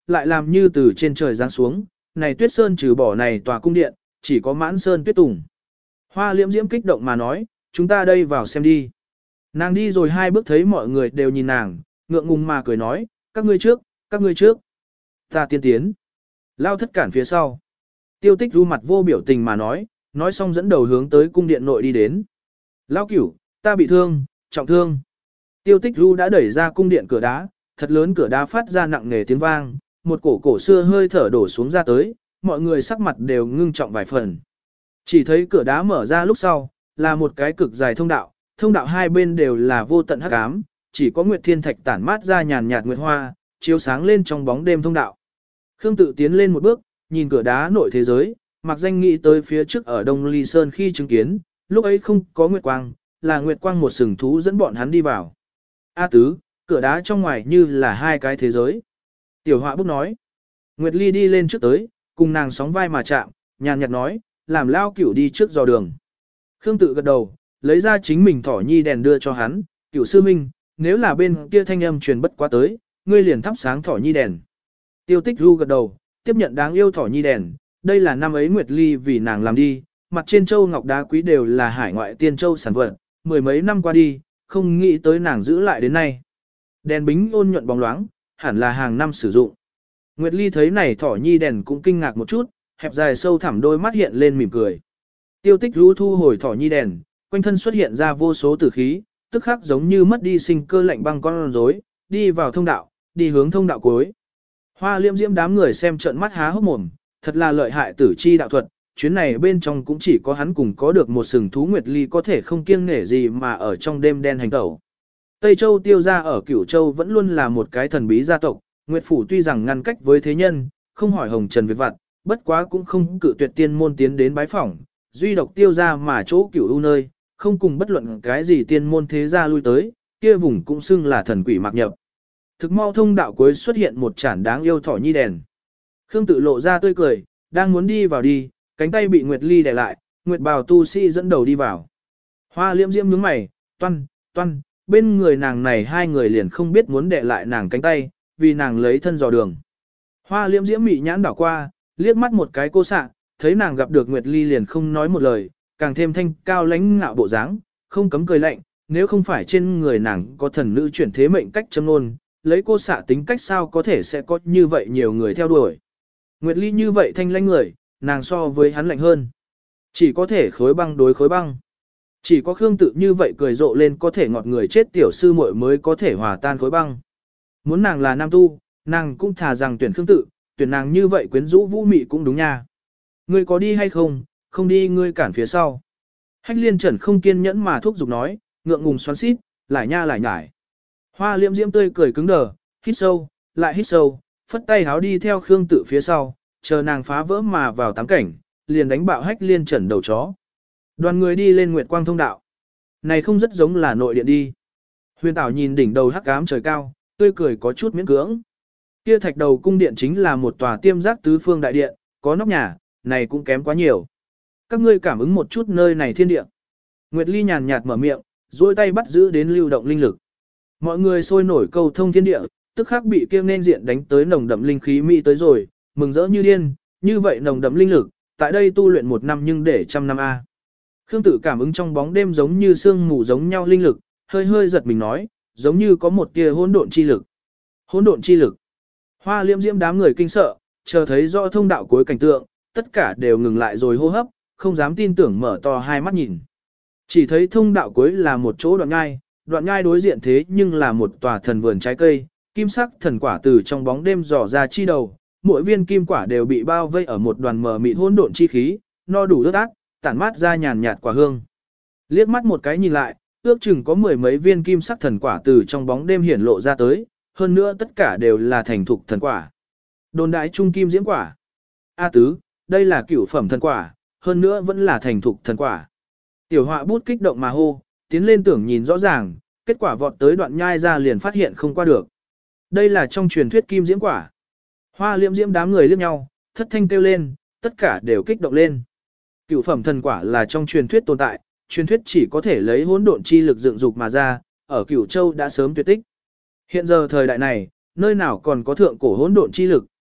lại làm như từ trên trời giáng xuống, này tuyết sơn trừ bỏ này tòa cung điện, chỉ có mãn sơn tuyết tùng. Hoa liễm diễm kích động mà nói, chúng ta đây vào xem đi. Nàng đi rồi hai bước thấy mọi người đều nhìn nàng, ngượng ngùng mà cười nói, các ngươi trước, các ngươi trước. Ta tiên tiến. Lao thất cản phía sau. Tiêu tích ru mặt vô biểu tình mà nói, nói xong dẫn đầu hướng tới cung điện nội đi đến. Lao cửu, ta bị thương, trọng thương. Tiêu tích ru đã đẩy ra cung điện cửa đá, thật lớn cửa đá phát ra nặng nề tiếng vang, một cổ cổ xưa hơi thở đổ xuống ra tới, mọi người sắc mặt đều ngưng trọng vài phần. Chỉ thấy cửa đá mở ra lúc sau, là một cái cực dài thông đạo, thông đạo hai bên đều là vô tận hắc ám, chỉ có nguyệt thiên thạch tản mát ra nhàn nhạt nguyệt hoa, chiếu sáng lên trong bóng đêm thông đạo. Khương Tự tiến lên một bước, nhìn cửa đá nội thế giới, mặc danh nghĩ tới phía trước ở Đông Ly Sơn khi chứng kiến, lúc ấy không có nguyệt quang, là nguyệt quang một sừng thú dẫn bọn hắn đi vào. A tứ, cửa đá trong ngoài như là hai cái thế giới. Tiểu Họa Bút nói. Nguyệt Ly đi lên trước tới, cùng nàng sóng vai mà chạm, nhàn nhạt nói, làm Lao Cửu đi trước dò đường. Khương Tự gật đầu, lấy ra chính mình thỏ nhi đèn đưa cho hắn, Cửu sư minh, nếu là bên kia thanh âm truyền bất quá tới, ngươi liền thắp sáng thỏ nhi đèn. Tiêu Tích Ru gật đầu, tiếp nhận đáng yêu thỏ nhi đèn, đây là năm ấy Nguyệt Ly vì nàng làm đi, mặt trên châu ngọc đá quý đều là hải ngoại tiên châu sản vật, mười mấy năm qua đi, không nghĩ tới nàng giữ lại đến nay. Đèn bính ôn nhuận bóng loáng, hẳn là hàng năm sử dụng. Nguyệt Ly thấy này thỏ nhi đèn cũng kinh ngạc một chút, hẹp dài sâu thẳm đôi mắt hiện lên mỉm cười. Tiêu Tích Ru thu hồi thỏ nhi đèn, quanh thân xuất hiện ra vô số tử khí, tức khắc giống như mất đi sinh cơ lạnh băng con rối, đi vào thông đạo, đi hướng thông đạo cuối. Hoa liễm diễm đám người xem trợn mắt há hốc mồm, thật là lợi hại tử chi đạo thuật, chuyến này bên trong cũng chỉ có hắn cùng có được một sừng thú Nguyệt Ly có thể không kiêng nể gì mà ở trong đêm đen hành tẩu. Tây Châu Tiêu gia ở Cửu Châu vẫn luôn là một cái thần bí gia tộc, Nguyệt Phủ tuy rằng ngăn cách với thế nhân, không hỏi hồng trần việc vặt, bất quá cũng không cự tuyệt tiên môn tiến đến bái phỏng, duy độc Tiêu gia mà chỗ Cửu U nơi, không cùng bất luận cái gì tiên môn thế gia lui tới, kia vùng cũng xưng là thần quỷ mạc nhập. Thực mau thông đạo cuối xuất hiện một chản đáng yêu thỏ nhi đèn. Khương Tự lộ ra tươi cười, đang muốn đi vào đi, cánh tay bị Nguyệt Ly đè lại, Nguyệt Bào tu sĩ dẫn đầu đi vào. Hoa liễm diễm nhướng mày, toan, toan, bên người nàng này hai người liền không biết muốn đè lại nàng cánh tay, vì nàng lấy thân dò đường. Hoa liễm diễm mị nhãn đảo qua, liếc mắt một cái cô xạ, thấy nàng gặp được Nguyệt Ly liền không nói một lời, càng thêm thanh cao lãnh ngạo bộ dáng, không cấm cười lạnh, nếu không phải trên người nàng có thần nữ chuyển thế mệnh cách châm nôn, lấy cô xạ tính cách sao có thể sẽ có như vậy nhiều người theo đuổi. Nguyệt Ly như vậy thanh lãnh người, nàng so với hắn lạnh hơn. Chỉ có thể khối băng đối khối băng. Chỉ có Khương Tự như vậy cười rộ lên có thể ngọt người chết tiểu sư muội mới có thể hòa tan khối băng. Muốn nàng là nam tu, nàng cũng thà rằng tuyển Khương Tự, tuyển nàng như vậy quyến rũ vũ mị cũng đúng nha. Ngươi có đi hay không, không đi ngươi cản phía sau. Hách Liên Trần không kiên nhẫn mà thúc giục nói, ngượng ngùng xoắn xít, lại nha lại nhải. Hoa liễm diễm tươi cười cứng đờ, hít sâu, lại hít sâu, phất tay háo đi theo Khương Tự phía sau, chờ nàng phá vỡ mà vào tám cảnh, liền đánh bạo Hách Liên Trần đầu chó. Đoàn người đi lên Nguyệt Quang thông đạo. Này không rất giống là nội điện đi. Huyền Tảo nhìn đỉnh đầu hắc ám trời cao, tươi cười có chút miễn cưỡng. Kia thạch đầu cung điện chính là một tòa tiêm giác tứ phương đại điện, có nóc nhà, này cũng kém quá nhiều. Các ngươi cảm ứng một chút nơi này thiên địa. Nguyệt Ly nhàn nhạt mở miệng, duỗi tay bắt giữ đến lưu động linh lực. Mọi người sôi nổi câu thông thiên địa, tức khắc bị kia nên diện đánh tới nồng đậm linh khí mỹ tới rồi, mừng rỡ như điên, như vậy nồng đậm linh lực, tại đây tu luyện một năm nhưng để trăm năm a. Khương Tự cảm ứng trong bóng đêm giống như sương mù giống nhau linh lực, hơi hơi giật mình nói, giống như có một tia hỗn độn chi lực. Hỗn độn chi lực. Hoa liễm diễm đám người kinh sợ, chờ thấy rõ thông đạo cuối cảnh tượng, tất cả đều ngừng lại rồi hô hấp, không dám tin tưởng mở to hai mắt nhìn. Chỉ thấy thông đạo cuối là một chỗ đoạn nhai, đoạn nhai đối diện thế nhưng là một tòa thần vườn trái cây, kim sắc thần quả từ trong bóng đêm dò ra chi đầu, mỗi viên kim quả đều bị bao vây ở một đoàn mờ mịt hỗn độn chi khí, no đủ ướt át, tản mát ra nhàn nhạt quả hương. Liếc mắt một cái nhìn lại, ước chừng có mười mấy viên kim sắc thần quả từ trong bóng đêm hiển lộ ra tới, hơn nữa tất cả đều là thành thục thần quả. Đồn đại trung kim diễm quả. A tứ, đây là cửu phẩm thần quả, hơn nữa vẫn là thành thục thần quả. Tiểu Họa Bút kích động mà hô, tiến lên tưởng nhìn rõ ràng, kết quả vọt tới đoạn nhai ra liền phát hiện không qua được. Đây là trong truyền thuyết kim diễm quả. Hoa liễm diễm đám người liếc nhau, thất thanh kêu lên, tất cả đều kích động lên. Cửu phẩm thần quả là trong truyền thuyết tồn tại, truyền thuyết chỉ có thể lấy hỗn độn chi lực dựng dục mà ra, ở Cửu Châu đã sớm tuyệt tích. Hiện giờ thời đại này, nơi nào còn có thượng cổ hỗn độn chi lực,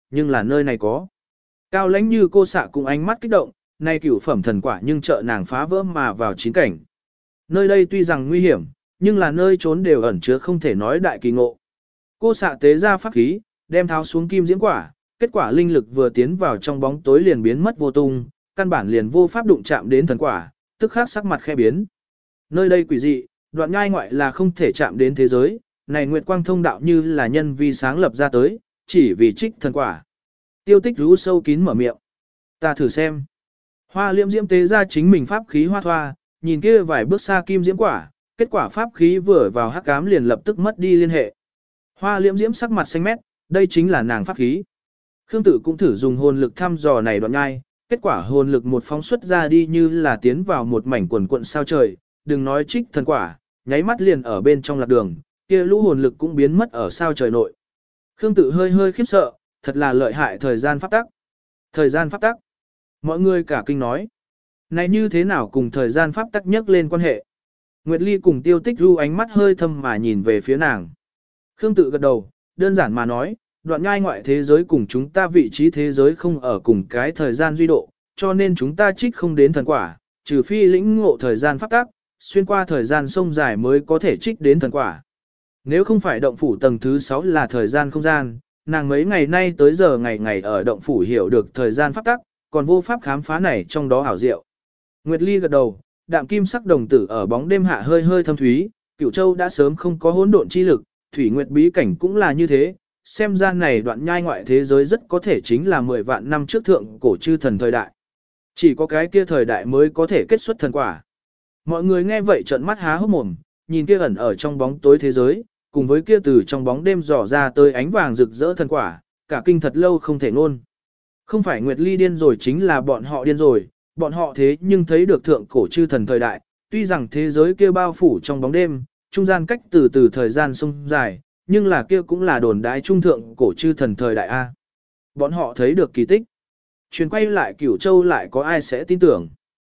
nhưng là nơi này có. Cao lãnh như cô xạ cùng ánh mắt kích động, nay cửu phẩm thần quả nhưng trợ nàng phá vỡ mà vào chín cảnh. Nơi đây tuy rằng nguy hiểm, nhưng là nơi trốn đều ẩn chứa không thể nói đại kỳ ngộ. Cô xạ tế ra pháp khí, đem tháo xuống kim diễm quả, kết quả linh lực vừa tiến vào trong bóng tối liền biến mất vô tung, căn bản liền vô pháp đụng chạm đến thần quả, tức khắc sắc mặt khẽ biến. Nơi đây quỷ dị, đoạn nhai ngoại là không thể chạm đến thế giới, này nguyệt quang thông đạo như là nhân vi sáng lập ra tới, chỉ vì trích thần quả. Tiêu tích rú sâu kín mở miệng. Ta thử xem. Hoa liễm diễm tế ra chính mình pháp khí hoa thoa, nhìn kia vài bước xa kim diễm quả, kết quả pháp khí vừa vào hắc ám liền lập tức mất đi liên hệ. Hoa liễm diễm sắc mặt xanh mét, đây chính là nàng pháp khí. Khương Tử cũng thử dùng hồn lực thăm dò này đoạn nhai, kết quả hồn lực một phóng xuất ra đi như là tiến vào một mảnh quần quận sao trời, đừng nói trích thần quả, nháy mắt liền ở bên trong lạc đường, kia lũ hồn lực cũng biến mất ở sao trời nội. Khương Tử hơi hơi khiếp sợ, thật là lợi hại thời gian pháp tắc. Thời gian pháp tắc. Mọi người cả kinh nói. Này như thế nào cùng thời gian pháp tắc nhắc lên quan hệ? Nguyệt Ly cùng Tiêu Tích Du ánh mắt hơi thâm mà nhìn về phía nàng. Khương Tự gật đầu, đơn giản mà nói, đoạn nhai ngoại thế giới cùng chúng ta vị trí thế giới không ở cùng cái thời gian duy độ, cho nên chúng ta trích không đến thần quả, trừ phi lĩnh ngộ thời gian pháp tắc, xuyên qua thời gian sông dài mới có thể trích đến thần quả. Nếu không phải động phủ tầng thứ sáu là thời gian không gian, nàng mấy ngày nay tới giờ ngày ngày ở động phủ hiểu được thời gian pháp tắc, còn vô pháp khám phá này trong đó ảo diệu. Nguyệt Ly gật đầu, đạm kim sắc đồng tử ở bóng đêm hạ hơi hơi thâm thúy, Cửu Châu đã sớm không có hỗn độn chi lực, thủy nguyệt bí cảnh cũng là như thế, xem ra này đoạn nhai ngoại thế giới rất có thể chính là mười vạn năm trước thượng cổ chư thần thời đại. Chỉ có cái kia thời đại mới có thể kết xuất thần quả. Mọi người nghe vậy trợn mắt há hốc mồm, nhìn kia ẩn ở trong bóng tối thế giới, cùng với kia từ trong bóng đêm dò ra tới ánh vàng rực rỡ thần quả, cả kinh thật lâu không thể ngôn. Không phải Nguyệt Ly điên rồi chính là bọn họ điên rồi, bọn họ thế nhưng thấy được thượng cổ chư thần thời đại, tuy rằng thế giới kia bao phủ trong bóng đêm, trung gian cách từ từ thời gian sông dài, nhưng là kia cũng là đồn đại trung thượng cổ chư thần thời đại A. Bọn họ thấy được kỳ tích. Chuyển quay lại Cửu Châu lại có ai sẽ tin tưởng?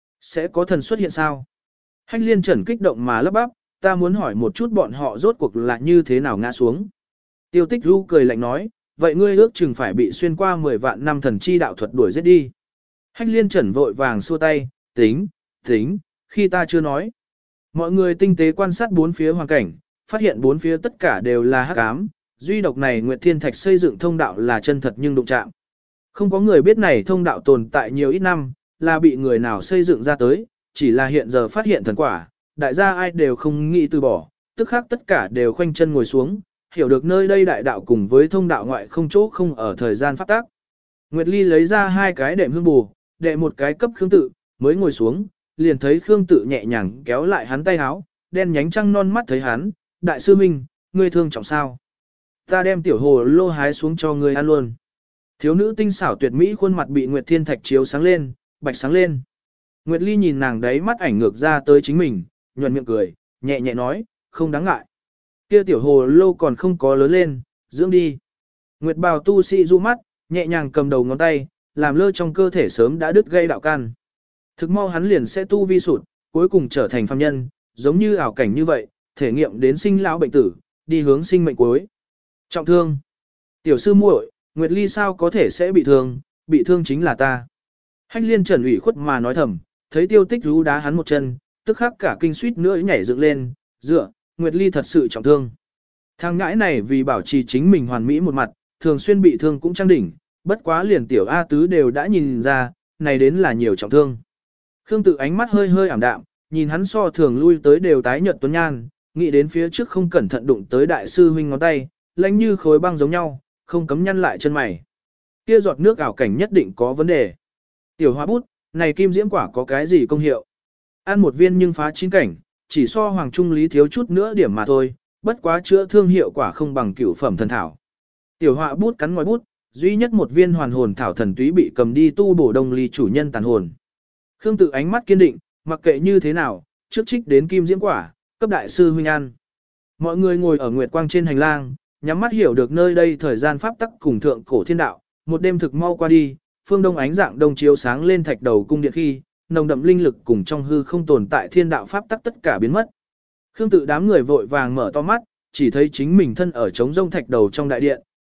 Sẽ có thần xuất hiện sao? Hách Liên Trần kích động mà lắp bắp, ta muốn hỏi một chút bọn họ rốt cuộc là như thế nào ngã xuống. Tiêu Tích Du cười lạnh nói, vậy ngươi ước chừng phải bị xuyên qua mười vạn năm thần chi đạo thuật đuổi giết đi. Hách Liên Trần vội vàng xua tay, tính, tính, khi ta chưa nói. Mọi người tinh tế quan sát bốn phía hoàn cảnh, phát hiện bốn phía tất cả đều là hắc ám, duy độc này Nguyệt Thiên Thạch xây dựng thông đạo là chân thật nhưng đụng chạm. Không có người biết này thông đạo tồn tại nhiều ít năm, là bị người nào xây dựng ra tới, chỉ là hiện giờ phát hiện thần quả, đại gia ai đều không nghĩ từ bỏ, tức khác tất cả đều khoanh chân ngồi xuống, hiểu được nơi đây đại đạo cùng với thông đạo ngoại không chỗ không ở thời gian pháp tác. Nguyệt Ly lấy ra hai cái đệm hương bù, đệ một cái cấp Khương Tự, mới ngồi xuống, liền thấy Khương Tự nhẹ nhàng kéo lại hắn tay áo, đen nhánh trăng non mắt thấy hắn, đại sư minh, ngươi thương trọng sao? Ta đem tiểu hồ lô hái xuống cho ngươi ăn luôn. Thiếu nữ tinh xảo tuyệt mỹ khuôn mặt bị Nguyệt Thiên Thạch chiếu sáng lên, bạch sáng lên. Nguyệt Ly nhìn nàng đấy mắt ảnh ngược ra tới chính mình, nhuận miệng cười, nhẹ nhẹ nói, không đáng ngại. Kia tiểu hồ lô còn không có lớn lên, dưỡng đi. Nguyệt bào tu sĩ du mắt, nhẹ nhàng cầm đầu ngón tay, làm lơ trong cơ thể sớm đã đứt gây đạo can. Thực mau hắn liền sẽ tu vi sụt, cuối cùng trở thành phàm nhân, giống như ảo cảnh như vậy, thể nghiệm đến sinh lão bệnh tử, đi hướng sinh mệnh cuối. Trọng thương. Tiểu sư muội, Nguyệt Ly sao có thể sẽ bị thương, bị thương chính là ta. Hách Liên Trần ủy khuất mà nói thầm, thấy Tiêu Tích rú đá hắn một chân, tức khắc cả kinh suýt nữa nhảy dựng lên, dựa, Nguyệt Ly thật sự trọng thương. Thằng ngãi này vì bảo trì chính mình hoàn mỹ một mặt, thường xuyên bị thương cũng trang đỉnh, bất quá liền tiểu A tứ đều đã nhìn ra, này đến là nhiều trọng thương. Khương Tự ánh mắt hơi hơi ảm đạm, nhìn hắn so thường lui tới đều tái nhợt tuấn nhan, nghĩ đến phía trước không cẩn thận đụng tới đại sư huynh ngón tay, lạnh như khối băng giống nhau, không cấm nhăn lại chân mày. Kia giọt nước ảo cảnh nhất định có vấn đề. Tiểu Hoa bút, này kim diễm quả có cái gì công hiệu? Ăn một viên nhưng phá chín cảnh, chỉ so hoàng trung lý thiếu chút nữa điểm mà thôi, bất quá chữa thương hiệu quả không bằng cửu phẩm thần thảo. Tiểu Họa bút cắn ngòi bút, duy nhất một viên hoàn hồn thảo thần túy bị cầm đi tu bổ đông ly chủ nhân tàn hồn. Khương Tự ánh mắt kiên định, mặc kệ như thế nào, trước trích đến kim diễm quả, cấp đại sư huynh ăn. Mọi người ngồi ở nguyệt quang trên hành lang, nhắm mắt hiểu được nơi đây thời gian pháp tắc cùng thượng cổ thiên đạo, một đêm thực mau qua đi, phương đông ánh dạng đông chiếu sáng lên thạch đầu cung điện khi, nồng đậm linh lực cùng trong hư không tồn tại thiên đạo pháp tắc tất cả biến mất. Khương Tự đám người vội vàng mở to mắt, chỉ thấy chính mình thân ở trống rông thạch đầu trong đại điện,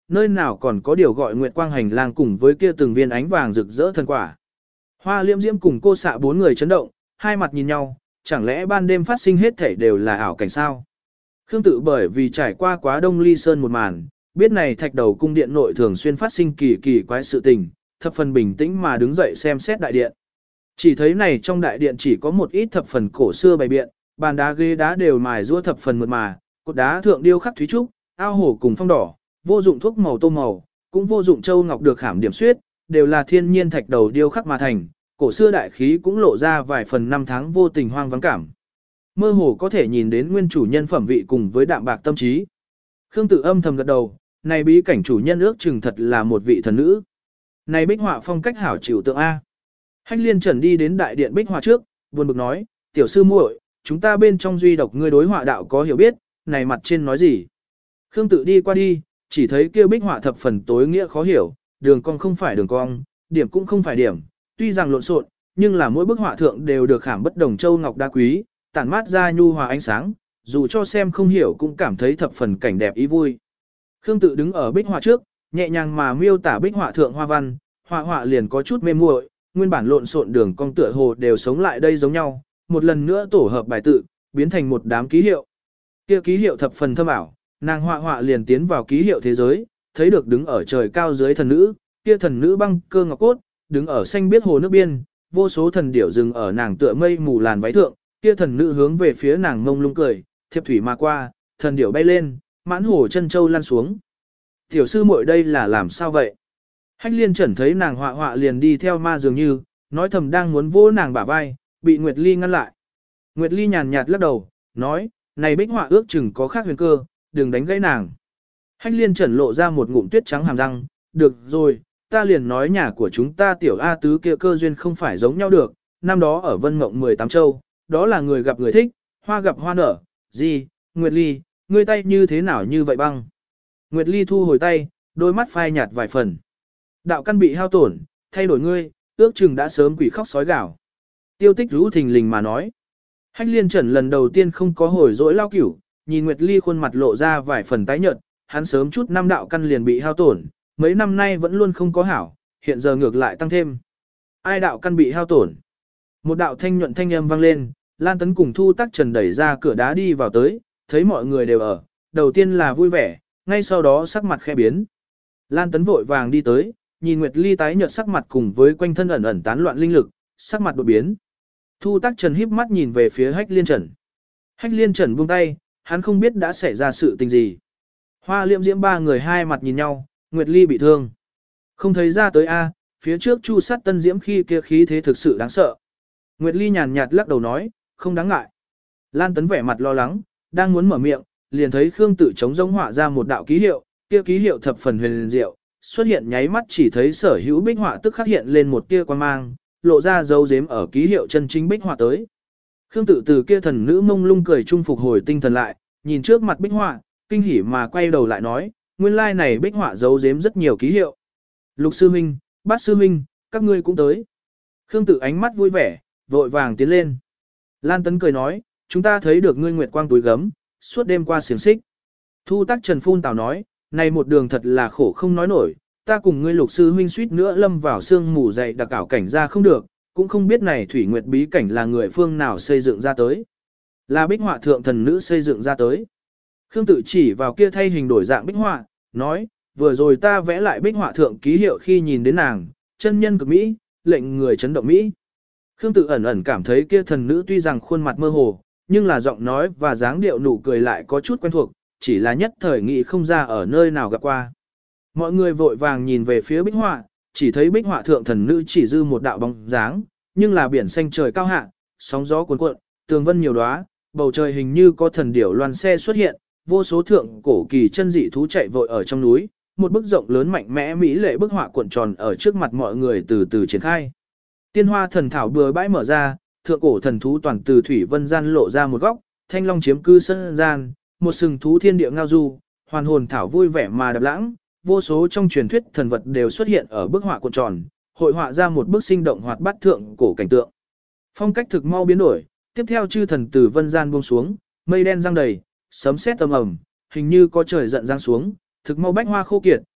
nơi nào còn có điều gọi nguyệt quang hành lang cùng với kia từng viên ánh vàng rực rỡ thần quả. Hoa Liễm Diễm cùng cô xạ bốn người chấn động, hai mặt nhìn nhau, chẳng lẽ ban đêm phát sinh hết thảy đều là ảo cảnh sao? Khương Tự bởi vì trải qua quá Đông Ly Sơn một màn, biết này thạch đầu cung điện nội thường xuyên phát sinh kỳ kỳ quái sự tình, thập phần bình tĩnh mà đứng dậy xem xét đại điện. Chỉ thấy này trong đại điện chỉ có một ít thập phần cổ xưa bày biện, bàn đá ghế đá đều mài rũa thập phần mượt mà, cột đá thượng điêu khắc thúy trúc, ao hồ cùng phong đỏ, vô dụng thuốc màu tô màu, cũng vô dụng châu ngọc được khảm điểm xuyết, đều là thiên nhiên thạch đầu điêu khắc mà thành, cổ xưa đại khí cũng lộ ra vài phần năm tháng vô tình hoang vắng cảm. Mơ hồ có thể nhìn đến nguyên chủ nhân phẩm vị cùng với đạm bạc tâm trí. Khương Tự âm thầm gật đầu, này bí cảnh chủ nhân ước chừng thật là một vị thần nữ. Này bích họa phong cách hảo chịu tượng A. Hách Liên Trần đi đến đại điện bích họa trước, buồn bực nói, tiểu sư muội, chúng ta bên trong duy độc ngươi đối họa đạo có hiểu biết, này mặt trên nói gì. Khương Tự đi qua đi, chỉ thấy kia bích họa thập phần tối nghĩa khó hiểu, đường cong không phải đường cong, điểm cũng không phải điểm, tuy rằng lộn xộn, nhưng là mỗi bức họa thượng đều được khảm bất đồng châu ngọc đá quý, tản mát ra nhu hòa ánh sáng, dù cho xem không hiểu cũng cảm thấy thập phần cảnh đẹp ý vui. Khương Tự đứng ở bích họa trước, nhẹ nhàng mà miêu tả bích họa thượng hoa văn, họa họa liền có chút mê muội, nguyên bản lộn xộn đường cong tựa hồ đều sống lại đây giống nhau, một lần nữa tổ hợp bài tự, biến thành một đám ký hiệu. Kia ký hiệu thập phần thâm ảo, nàng họa họa liền tiến vào ký hiệu thế giới, thấy được đứng ở trời cao dưới thần nữ, kia thần nữ băng cơ ngọc cốt, đứng ở xanh biết hồ nước biên, vô số thần điểu dừng ở nàng tựa mây mù làn váy thượng, kia thần nữ hướng về phía nàng ngông lung cười, thiệp thủy mà qua, thần điểu bay lên, mãn hồ chân châu lăn xuống. Tiểu sư muội đây là làm sao vậy? Hách Liên Trần thấy nàng họa họa liền đi theo ma dường như, nói thầm đang muốn vỗ nàng bả vai, bị Nguyệt Ly ngăn lại. Nguyệt Ly nhàn nhạt lắc đầu, nói, này bích họa ước chừng có khác huyền cơ, đừng đánh gãy nàng. Hách Liên Trần lộ ra một ngụm tuyết trắng hàm răng, được rồi, ta liền nói nhà của chúng ta tiểu A tứ kia cơ duyên không phải giống nhau được, năm đó ở Vân Mộng mười tám châu, đó là người gặp người thích, hoa gặp hoa nở, gì, Nguyệt Ly, ngươi tay như thế nào như vậy băng. Nguyệt Ly thu hồi tay, đôi mắt phai nhạt vài phần. Đạo căn bị hao tổn, thay đổi ngươi, ước chừng đã sớm quỷ khóc sói gào. Tiêu Tích rũ thình lình mà nói. Hách Liên Trần lần đầu tiên không có hồi dỗi lao cửu, nhìn Nguyệt Ly khuôn mặt lộ ra vài phần tái nhợt, hắn sớm chút năm đạo căn liền bị hao tổn, mấy năm nay vẫn luôn không có hảo, hiện giờ ngược lại tăng thêm. Ai đạo căn bị hao tổn? Một đạo thanh nhuận thanh âm vang lên, Lan Tấn cùng Thu Tắc Trần đẩy ra cửa đá đi vào tới, thấy mọi người đều ở, đầu tiên là vui vẻ, ngay sau đó sắc mặt khẽ biến. Lan Tấn vội vàng đi tới, nhìn Nguyệt Ly tái nhợt sắc mặt cùng với quanh thân ẩn ẩn tán loạn linh lực, sắc mặt đột biến. Thu Tắc Trần híp mắt nhìn về phía Hách Liên Trần. Hách Liên Trần buông tay, hắn không biết đã xảy ra sự tình gì. Hoa Liễm Diễm ba người hai mặt nhìn nhau, Nguyệt Ly bị thương. Không thấy ra tới a, phía trước Chu Sát Tân Diễm khi kia khí thế thực sự đáng sợ. Nguyệt Ly nhàn nhạt lắc đầu nói, không đáng ngại. Lan Tấn vẻ mặt lo lắng, đang muốn mở miệng, liền thấy Khương Tự chống giống họa ra một đạo ký hiệu, kia ký hiệu thập phần huyền diệu, xuất hiện nháy mắt chỉ thấy sở hữu bích họa tức khắc hiện lên một tia quan mang, lộ ra dấu giếm ở ký hiệu chân chính bích họa tới. Khương Tự từ kia thần nữ mông lung cười trung phục hồi tinh thần lại, nhìn trước mặt bích họa, kinh hỉ mà quay đầu lại nói, nguyên lai like này bích họa dấu giếm rất nhiều ký hiệu. Lục sư huynh, Bát sư huynh, các ngươi cũng tới. Khương Tự ánh mắt vui vẻ, vội vàng tiến lên. Lan Tấn cười nói, chúng ta thấy được ngươi nguyệt quang túi gấm, suốt đêm qua xiềng xích. Thu Tắc Trần phun tào nói, này một đường thật là khổ không nói nổi, ta cùng ngươi lục sư huynh suýt nữa lâm vào sương mù dày đặc ảo cảnh ra không được, cũng không biết này thủy nguyệt bí cảnh là người phương nào xây dựng ra tới. Là bích họa thượng thần nữ xây dựng ra tới. Khương Tự chỉ vào kia thay hình đổi dạng bích họa, nói, vừa rồi ta vẽ lại bích họa thượng ký hiệu khi nhìn đến nàng, chân nhân cực mỹ, lệnh người chấn động mỹ. Khương Tự ẩn ẩn cảm thấy kia thần nữ tuy rằng khuôn mặt mơ hồ, nhưng là giọng nói và dáng điệu nụ cười lại có chút quen thuộc, chỉ là nhất thời nghĩ không ra ở nơi nào gặp qua. Mọi người vội vàng nhìn về phía bích họa, chỉ thấy bích họa thượng thần nữ chỉ dư một đạo bóng dáng, nhưng là biển xanh trời cao hạ, sóng gió cuồn cuộn, tường vân nhiều đóa, bầu trời hình như có thần điểu loan xe xuất hiện, vô số thượng cổ kỳ chân dị thú chạy vội ở trong núi, một bức rộng lớn mạnh mẽ mỹ lệ bức họa cuộn tròn ở trước mặt mọi người từ từ triển khai. Tiên hoa thần thảo bừa bãi mở ra, thượng cổ thần thú toàn từ thủy vân gian lộ ra một góc, thanh long chiếm cư sân gian, một sừng thú thiên địa ngao du, hoàn hồn thảo vui vẻ mà đập lãng, vô số trong truyền thuyết thần vật đều xuất hiện ở bức họa cuộn tròn, hội họa ra một bức sinh động hoạt bát thượng cổ cảnh tượng. Phong cách thực mau biến đổi, tiếp theo chư thần từ vân gian buông xuống, mây đen giăng đầy, sấm sét âm ầm, hình như có trời giận giáng xuống, thực mau bách hoa khô kiệt,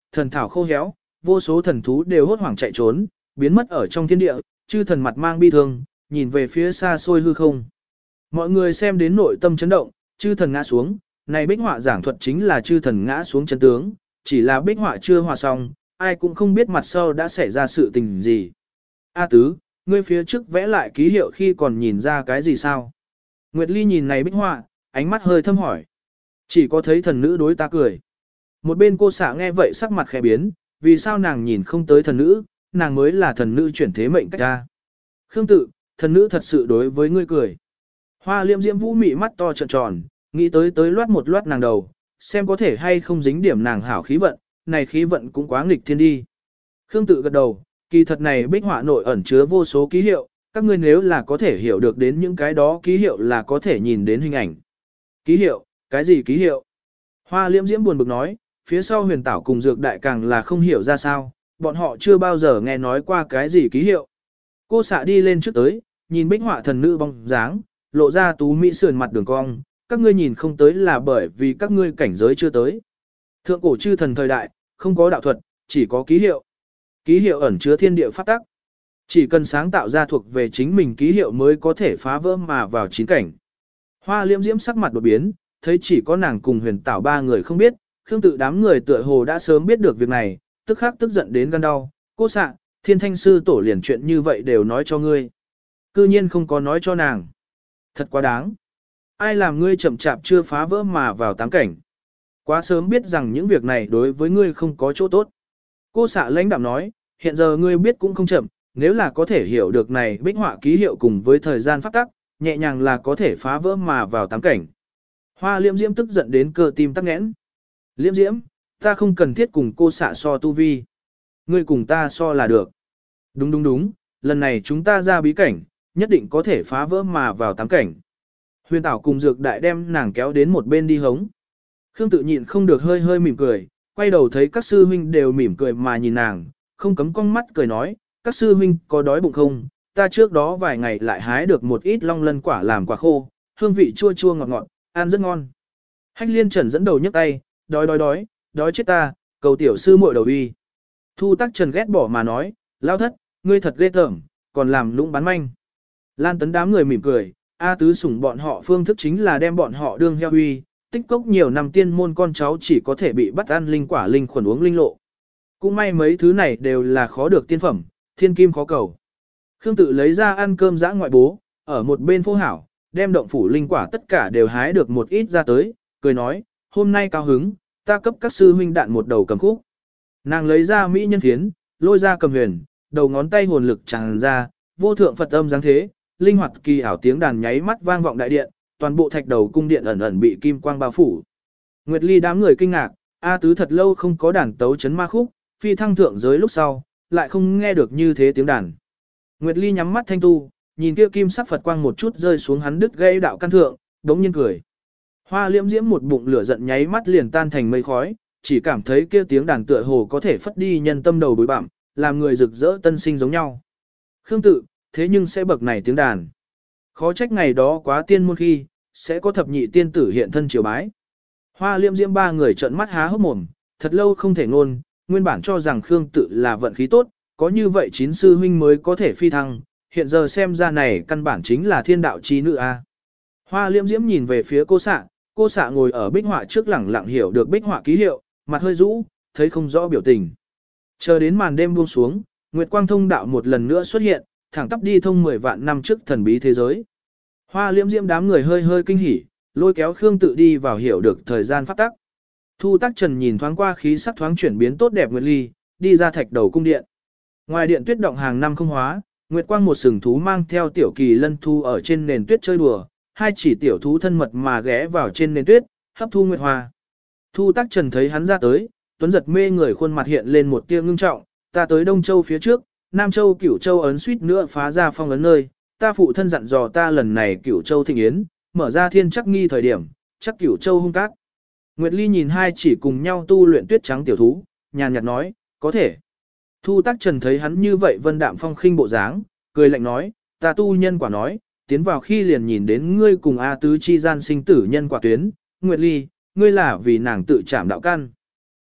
thần thảo khô héo, vô số thần thú đều hốt hoảng chạy trốn, biến mất ở trong thiên địa, chư thần mặt mang bi thương, nhìn về phía xa xôi hư không. Mọi người xem đến nội tâm chấn động, chư thần ngã xuống, này bích họa giảng thuật chính là chư thần ngã xuống chân tướng, chỉ là bích họa chưa hòa xong, ai cũng không biết mặt sau đã xảy ra sự tình gì. A tứ, ngươi phía trước vẽ lại ký hiệu khi còn nhìn ra cái gì sao? Nguyệt Ly nhìn này bích họa, ánh mắt hơi thâm hỏi. Chỉ có thấy thần nữ đối ta cười. Một bên cô xạ nghe vậy sắc mặt khẽ biến, vì sao nàng nhìn không tới thần nữ, nàng mới là thần nữ chuyển thế mệnh cách ra. Khương tự, thần nữ thật sự đối với ngươi cười. Hoa liêm diễm vũ mị mắt to trợn tròn, nghĩ tới tới loát một loát nàng đầu, xem có thể hay không dính điểm nàng hảo khí vận, này khí vận cũng quá nghịch thiên đi. Khương tự gật đầu, kỳ thật này bích họa nội ẩn chứa vô số ký hiệu, các ngươi nếu là có thể hiểu được đến những cái đó ký hiệu là có thể nhìn đến hình ảnh. Ký hiệu, cái gì ký hiệu? Hoa liễm diễm buồn bực nói, phía sau huyền tảo cùng dược đại càng là không hiểu ra sao, bọn họ chưa bao giờ nghe nói qua cái gì ký hiệu. Cô xạ đi lên trước tới, nhìn bích họa thần nữ bóng dáng, lộ ra tú mỹ sườn mặt đường cong, các ngươi nhìn không tới là bởi vì các ngươi cảnh giới chưa tới. Thượng cổ chư thần thời đại, không có đạo thuật, chỉ có ký hiệu. Ký hiệu ẩn chứa thiên địa pháp tắc. Chỉ cần sáng tạo ra thuộc về chính mình ký hiệu mới có thể phá vỡ mà vào chín cảnh. Hoa liễm diễm sắc mặt đột biến, thấy chỉ có nàng cùng huyền tảo ba người không biết, Khương tự đám người tựa hồ đã sớm biết được việc này, tức khắc tức giận đến gan đau. Cô xạ, thiên thanh sư tổ liền chuyện như vậy đều nói cho ngươi. Cư nhiên không có nói cho nàng. Thật quá đáng. Ai làm ngươi chậm chạp chưa phá vỡ mà vào tám cảnh. Quá sớm biết rằng những việc này đối với ngươi không có chỗ tốt. Cô xạ lãnh đạm nói, hiện giờ ngươi biết cũng không chậm, nếu là có thể hiểu được này bích họa ký hiệu cùng với thời gian pháp tắc, nhẹ nhàng là có thể phá vỡ mà vào tám cảnh. Hoa liễm diễm tức giận đến cơ tim tắc nghẽn. Liễm diễm, ta không cần thiết cùng cô xạ so tu vi. Ngươi cùng ta so là được. Đúng đúng đúng, lần này chúng ta ra bí cảnh, nhất định có thể phá vỡ mà vào tám cảnh. Huyền tảo cùng dược đại đem nàng kéo đến một bên đi hống. Khương tự nhịn không được hơi hơi mỉm cười, quay đầu thấy các sư huynh đều mỉm cười mà nhìn nàng, không cấm cong mắt cười nói, các sư huynh có đói bụng không? Ta trước đó vài ngày lại hái được một ít long lân quả làm quả khô, hương vị chua chua ngọt ngọt, ăn rất ngon. Hách liên trần dẫn đầu nhấc tay, đói đói đói, đói chết ta, cầu tiểu sư muội đầu uy. Thu tắc trần ghét bỏ mà nói, lao thất, ngươi thật ghê tởm, còn làm lũng bán manh. Lan tấn đám người mỉm cười, A tứ sủng bọn họ phương thức chính là đem bọn họ đương heo uy, tích cốc nhiều năm tiên môn con cháu chỉ có thể bị bắt ăn linh quả linh khuẩn uống linh lộ. Cũng may mấy thứ này đều là khó được tiên phẩm, thiên kim khó cầu. Khương tự lấy ra ăn cơm dã ngoại bố, ở một bên phố hảo, đem động phủ linh quả tất cả đều hái được một ít ra tới, cười nói, hôm nay cao hứng, ta cấp các sư huynh đạn một đầu cầm khúc. Nàng lấy ra mỹ nhân phiến, lôi ra cầm huyền, đầu ngón tay hồn lực tràn ra, vô thượng Phật âm dáng thế, linh hoạt kỳ ảo tiếng đàn nháy mắt vang vọng đại điện, toàn bộ thạch đầu cung điện ẩn ẩn bị kim quang bao phủ. Nguyệt Ly đám người kinh ngạc, A tứ thật lâu không có đàn tấu chấn ma khúc, phi thăng thượng giới lúc sau, lại không nghe được như thế tiếng đàn. Nguyệt Ly nhắm mắt thanh tu, nhìn kia kim sắc Phật quang một chút rơi xuống hắn đứt gây đạo căn thượng, đống nhiên cười. Hoa liễm diễm một bụng lửa giận nháy mắt liền tan thành mây khói, chỉ cảm thấy kia tiếng đàn tựa hồ có thể phất đi nhân tâm đầu bối bặm, làm người rực rỡ tân sinh giống nhau. Khương tự, thế nhưng sẽ bậc này tiếng đàn. Khó trách ngày đó quá tiên môn khi, sẽ có thập nhị tiên tử hiện thân triều bái. Hoa liễm diễm ba người trợn mắt há hốc mồm, thật lâu không thể ngôn, nguyên bản cho rằng Khương tự là vận khí tốt, có như vậy chín sư huynh mới có thể phi thăng, hiện giờ xem ra này căn bản chính là thiên đạo chi nữ a. Hoa liễm diễm nhìn về phía cô xạ, cô xạ ngồi ở bích họa trước lẳng lặng hiểu được bích họa ký hiệu, mặt hơi rũ, thấy không rõ biểu tình. Chờ đến màn đêm buông xuống, Nguyệt Quang thông đạo một lần nữa xuất hiện, thẳng tắp đi thông mười vạn năm trước thần bí thế giới. Hoa liễm diễm đám người hơi hơi kinh hỉ, lôi kéo Khương tự đi vào hiểu được thời gian pháp tắc. Thu Tắc Trần nhìn thoáng qua khí sắc thoáng chuyển biến tốt đẹp Nguyệt Ly, đi ra thạch đầu cung điện. Ngoài điện tuyết động hàng năm không hóa, Nguyệt Quang một sừng thú mang theo tiểu kỳ lân thu ở trên nền tuyết chơi đùa, hai chỉ tiểu thú thân mật mà ghé vào trên nền tuyết, hấp thu nguyệt hoa. Thu Tắc Trần thấy hắn ra tới, tuấn giật mê người khuôn mặt hiện lên một tia ngưng trọng, ta tới Đông Châu phía trước, Nam Châu Cửu Châu ấn suýt nữa phá ra phong ấn nơi, ta phụ thân dặn dò ta lần này Cửu Châu thịnh yến, mở ra thiên chắc nghi thời điểm, chắc Cửu Châu hung cát. Nguyệt Ly nhìn hai chỉ cùng nhau tu luyện tuyết trắng tiểu thú, nhàn nhạt nói, có thể. Thu Tắc Trần thấy hắn như vậy vân đạm phong khinh bộ dáng, cười lạnh nói, ta tu nhân quả nói, tiến vào khi liền nhìn đến ngươi cùng A Tứ chi gian sinh tử nhân quả tuyến, Nguyệt Ly, ngươi là vì nàng tự chạm đạo căn.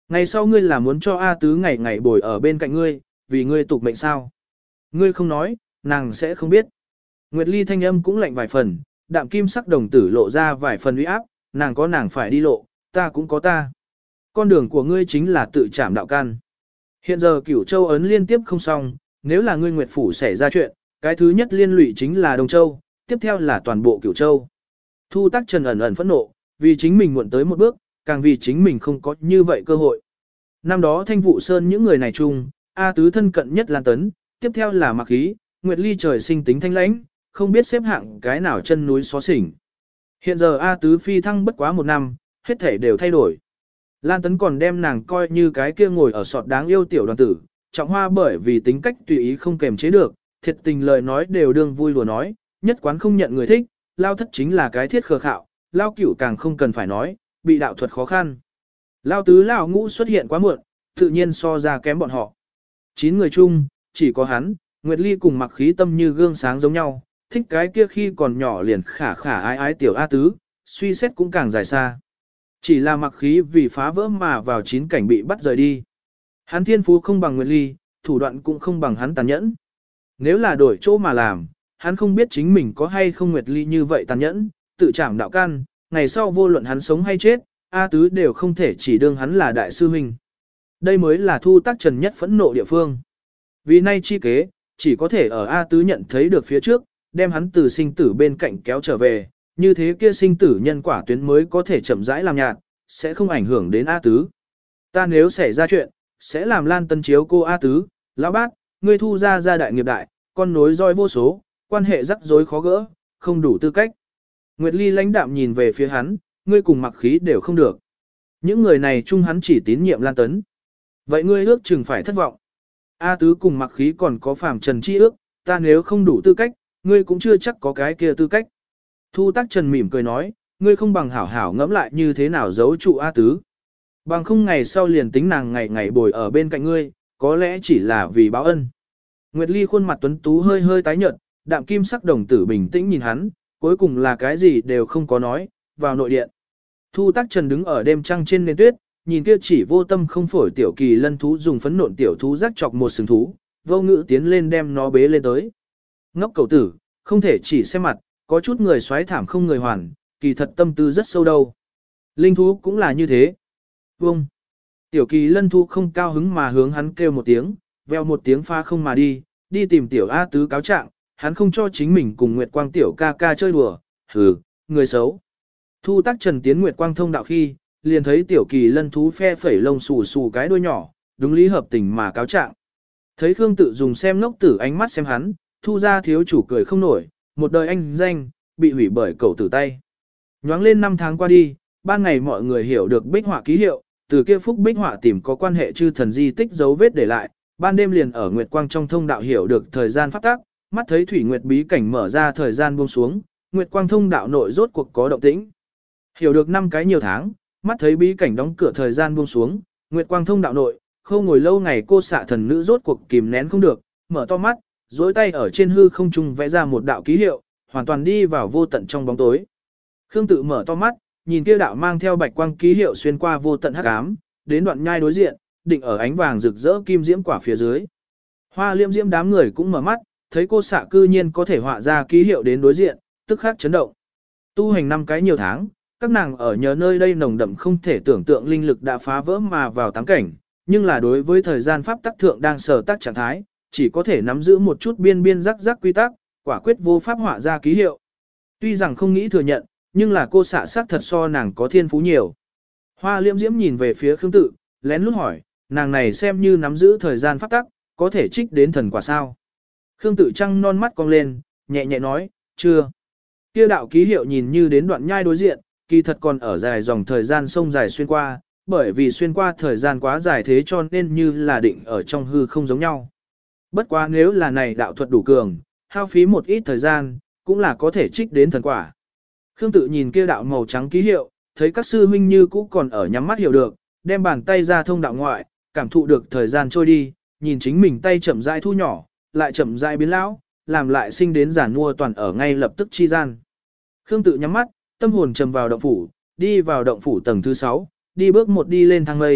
Ngày sau ngươi là muốn cho A Tứ ngày ngày bồi ở bên cạnh ngươi, vì ngươi tục mệnh sao? Ngươi không nói, nàng sẽ không biết. Nguyệt Ly thanh âm cũng lạnh vài phần, đạm kim sắc đồng tử lộ ra vài phần uy áp, nàng có nàng phải đi lộ, ta cũng có ta. Con đường của ngươi chính là tự trảm đạo căn. Hiện giờ Cửu Châu ấn liên tiếp không xong, nếu là ngươi Nguyệt phủ xảy ra chuyện, cái thứ nhất liên lụy chính là Đông Châu, tiếp theo là toàn bộ Cửu Châu. Thu Tắc Trần ẩn ẩn phẫn nộ, vì chính mình muộn tới một bước, càng vì chính mình không có như vậy cơ hội. Năm đó Thanh Vụ Sơn những người này chung, A Tứ thân cận nhất Lan Tấn, tiếp theo là Mạc Khí, Nguyệt Ly trời sinh tính thanh lãnh, không biết xếp hạng cái nào chân núi xó xỉnh. Hiện giờ A Tứ phi thăng bất quá một năm, hết thể đều thay đổi. Lan Tấn còn đem nàng coi như cái kia ngồi ở sọt đáng yêu tiểu đoàn tử, Trọng Hoa bởi vì tính cách tùy ý không kềm chế được, thiệt tình lời nói đều đương vui lùa nói, nhất quán không nhận người thích, Lao Thất chính là cái thiết khờ khạo, Lao Cửu càng không cần phải nói, bị đạo thuật khó khăn. Lao Tứ Lao Ngũ xuất hiện quá muộn, tự nhiên so ra kém bọn họ. Chín người chung, chỉ có hắn, Nguyệt Ly cùng Mặc Khí tâm như gương sáng giống nhau, thích cái kia khi còn nhỏ liền khả khả ái ái tiểu A Tứ, suy xét cũng càng dài xa. Chỉ là Mặc Khí vì phá vỡ mà vào chín cảnh bị bắt rời đi. Hắn thiên phú không bằng Nguyệt Ly, thủ đoạn cũng không bằng hắn tàn nhẫn. Nếu là đổi chỗ mà làm, hắn không biết chính mình có hay không Nguyệt Ly như vậy tàn nhẫn, tự trảm đạo căn, ngày sau vô luận hắn sống hay chết, A Tứ đều không thể chỉ đương hắn là đại sư huynh. Đây mới là Thu Tắc Trần nhất phẫn nộ địa phương. Vì nay chi kế, chỉ có thể ở A Tứ nhận thấy được phía trước, đem hắn từ sinh tử bên cạnh kéo trở về, như thế kia sinh tử nhân quả tuyến mới có thể chậm rãi làm nhạt, sẽ không ảnh hưởng đến A Tứ. Ta nếu xảy ra chuyện, sẽ làm Lan Tân chiếu cô A Tứ, lão bát, ngươi Thu ra gia đại nghiệp đại, con nối roi vô số, quan hệ rắc rối khó gỡ, không đủ tư cách. Nguyệt Ly lãnh đạm nhìn về phía hắn, ngươi cùng Mặc Khí đều không được. Những người này chung hắn chỉ tín nhiệm Lan Tấn. Vậy ngươi ước chừng phải thất vọng. A Tứ cùng Mặc Khí còn có phàm trần chi ước, ta nếu không đủ tư cách, ngươi cũng chưa chắc có cái kia tư cách. Thu Tắc Trần mỉm cười nói, ngươi không bằng hảo hảo ngẫm lại như thế nào giấu trụ A Tứ. Bằng không ngày sau liền tính nàng ngày ngày bồi ở bên cạnh ngươi, có lẽ chỉ là vì báo ân. Nguyệt Ly khuôn mặt tuấn tú hơi hơi tái nhợt, đạm kim sắc đồng tử bình tĩnh nhìn hắn, cuối cùng là cái gì đều không có nói, vào nội điện. Thu Tắc Trần đứng ở đêm trăng trên nền tuyết, nhìn kia chỉ vô tâm không phổi tiểu kỳ lân thú dùng phấn nộn tiểu thú rắc chọc một sừng thú, vô ngữ tiến lên đem nó bế lên tới. Ngốc cầu tử, không thể chỉ xem mặt, có chút người xoáy thảm không người hoàn, kỳ thật tâm tư rất sâu đâu. Linh thú cũng là như thế. Vông. Tiểu kỳ lân thú không cao hứng mà hướng hắn kêu một tiếng, veo một tiếng pha không mà đi, đi tìm tiểu A Tứ cáo trạng, hắn không cho chính mình cùng Nguyệt Quang tiểu ca ca chơi đùa, hừ, người xấu. Thu Tắc Trần tiến Nguyệt Quang thông đạo khi, liền thấy tiểu kỳ lân thú phe phẩy lông xù xù cái đuôi nhỏ, đúng lý hợp tình mà cáo trạng. Thấy Khương Tự dùng xem ngốc tử ánh mắt xem hắn, Thu ra thiếu chủ cười không nổi, một đời anh danh, bị hủy bởi cậu tử tay. Nhoáng lên năm tháng qua đi, ban ngày mọi người hiểu được bích họa ký hiệu, từ kia phúc bích họa tìm có quan hệ chư thần di tích dấu vết để lại, ban đêm liền ở Nguyệt Quang trong thông đạo hiểu được thời gian pháp tắc, mắt thấy thủy nguyệt bí cảnh mở ra thời gian buông xuống, Nguyệt Quang thông đạo nội rốt cuộc có động tĩnh. Hiểu được năm cái nhiều tháng, mắt thấy bí cảnh đóng cửa thời gian buông xuống, Nguyệt Quang thông đạo nội, khâu ngồi lâu ngày cô xạ thần nữ rốt cuộc kìm nén không được, mở to mắt, duỗi tay ở trên hư không trung vẽ ra một đạo ký hiệu, hoàn toàn đi vào vô tận trong bóng tối. Khương Tự mở to mắt, nhìn kia đạo mang theo bạch quang ký hiệu xuyên qua vô tận hắc ám, đến đoạn nhai đối diện, định ở ánh vàng rực rỡ kim diễm quả phía dưới. Hoa Liễm Diễm đám người cũng mở mắt, thấy cô xạ cư nhiên có thể họa ra ký hiệu đến đối diện, tức khắc chấn động. Tu hành năm cái nhiều tháng, các nàng ở nhờ nơi đây nồng đậm không thể tưởng tượng linh lực đã phá vỡ mà vào tám cảnh, nhưng là đối với thời gian pháp tắc thượng đang sở tác trạng thái, chỉ có thể nắm giữ một chút biên biên rắc rắc quy tắc, quả quyết vô pháp họa ra ký hiệu. Tuy rằng không nghĩ thừa nhận, nhưng là cô xạ sắc thật so nàng có thiên phú nhiều. Hoa Liễm Diễm nhìn về phía Khương Tự, lén lút hỏi, nàng này xem như nắm giữ thời gian pháp tắc, có thể trích đến thần quả sao? Khương Tự trăng non mắt cong lên, nhẹ nhẹ nói, chưa. Kia đạo ký hiệu nhìn như đến đoạn nhai đối diện, kỳ thật còn ở dài dòng thời gian sông dài xuyên qua, bởi vì xuyên qua thời gian quá dài thế cho nên như là định ở trong hư không giống nhau. Bất quá nếu là này đạo thuật đủ cường, hao phí một ít thời gian, cũng là có thể trích đến thần quả. Khương Tự nhìn kia đạo màu trắng ký hiệu, thấy các sư huynh như cũ còn ở nhắm mắt hiểu được, đem bàn tay ra thông đạo ngoại, cảm thụ được thời gian trôi đi, nhìn chính mình tay chậm rãi thu nhỏ, lại chậm rãi biến lão, làm lại sinh đến giản mua toàn ở ngay lập tức chi gian. Khương Tự nhắm mắt, tâm hồn trầm vào động phủ, đi vào động phủ tầng thứ sáu, đi bước một đi lên thang mây,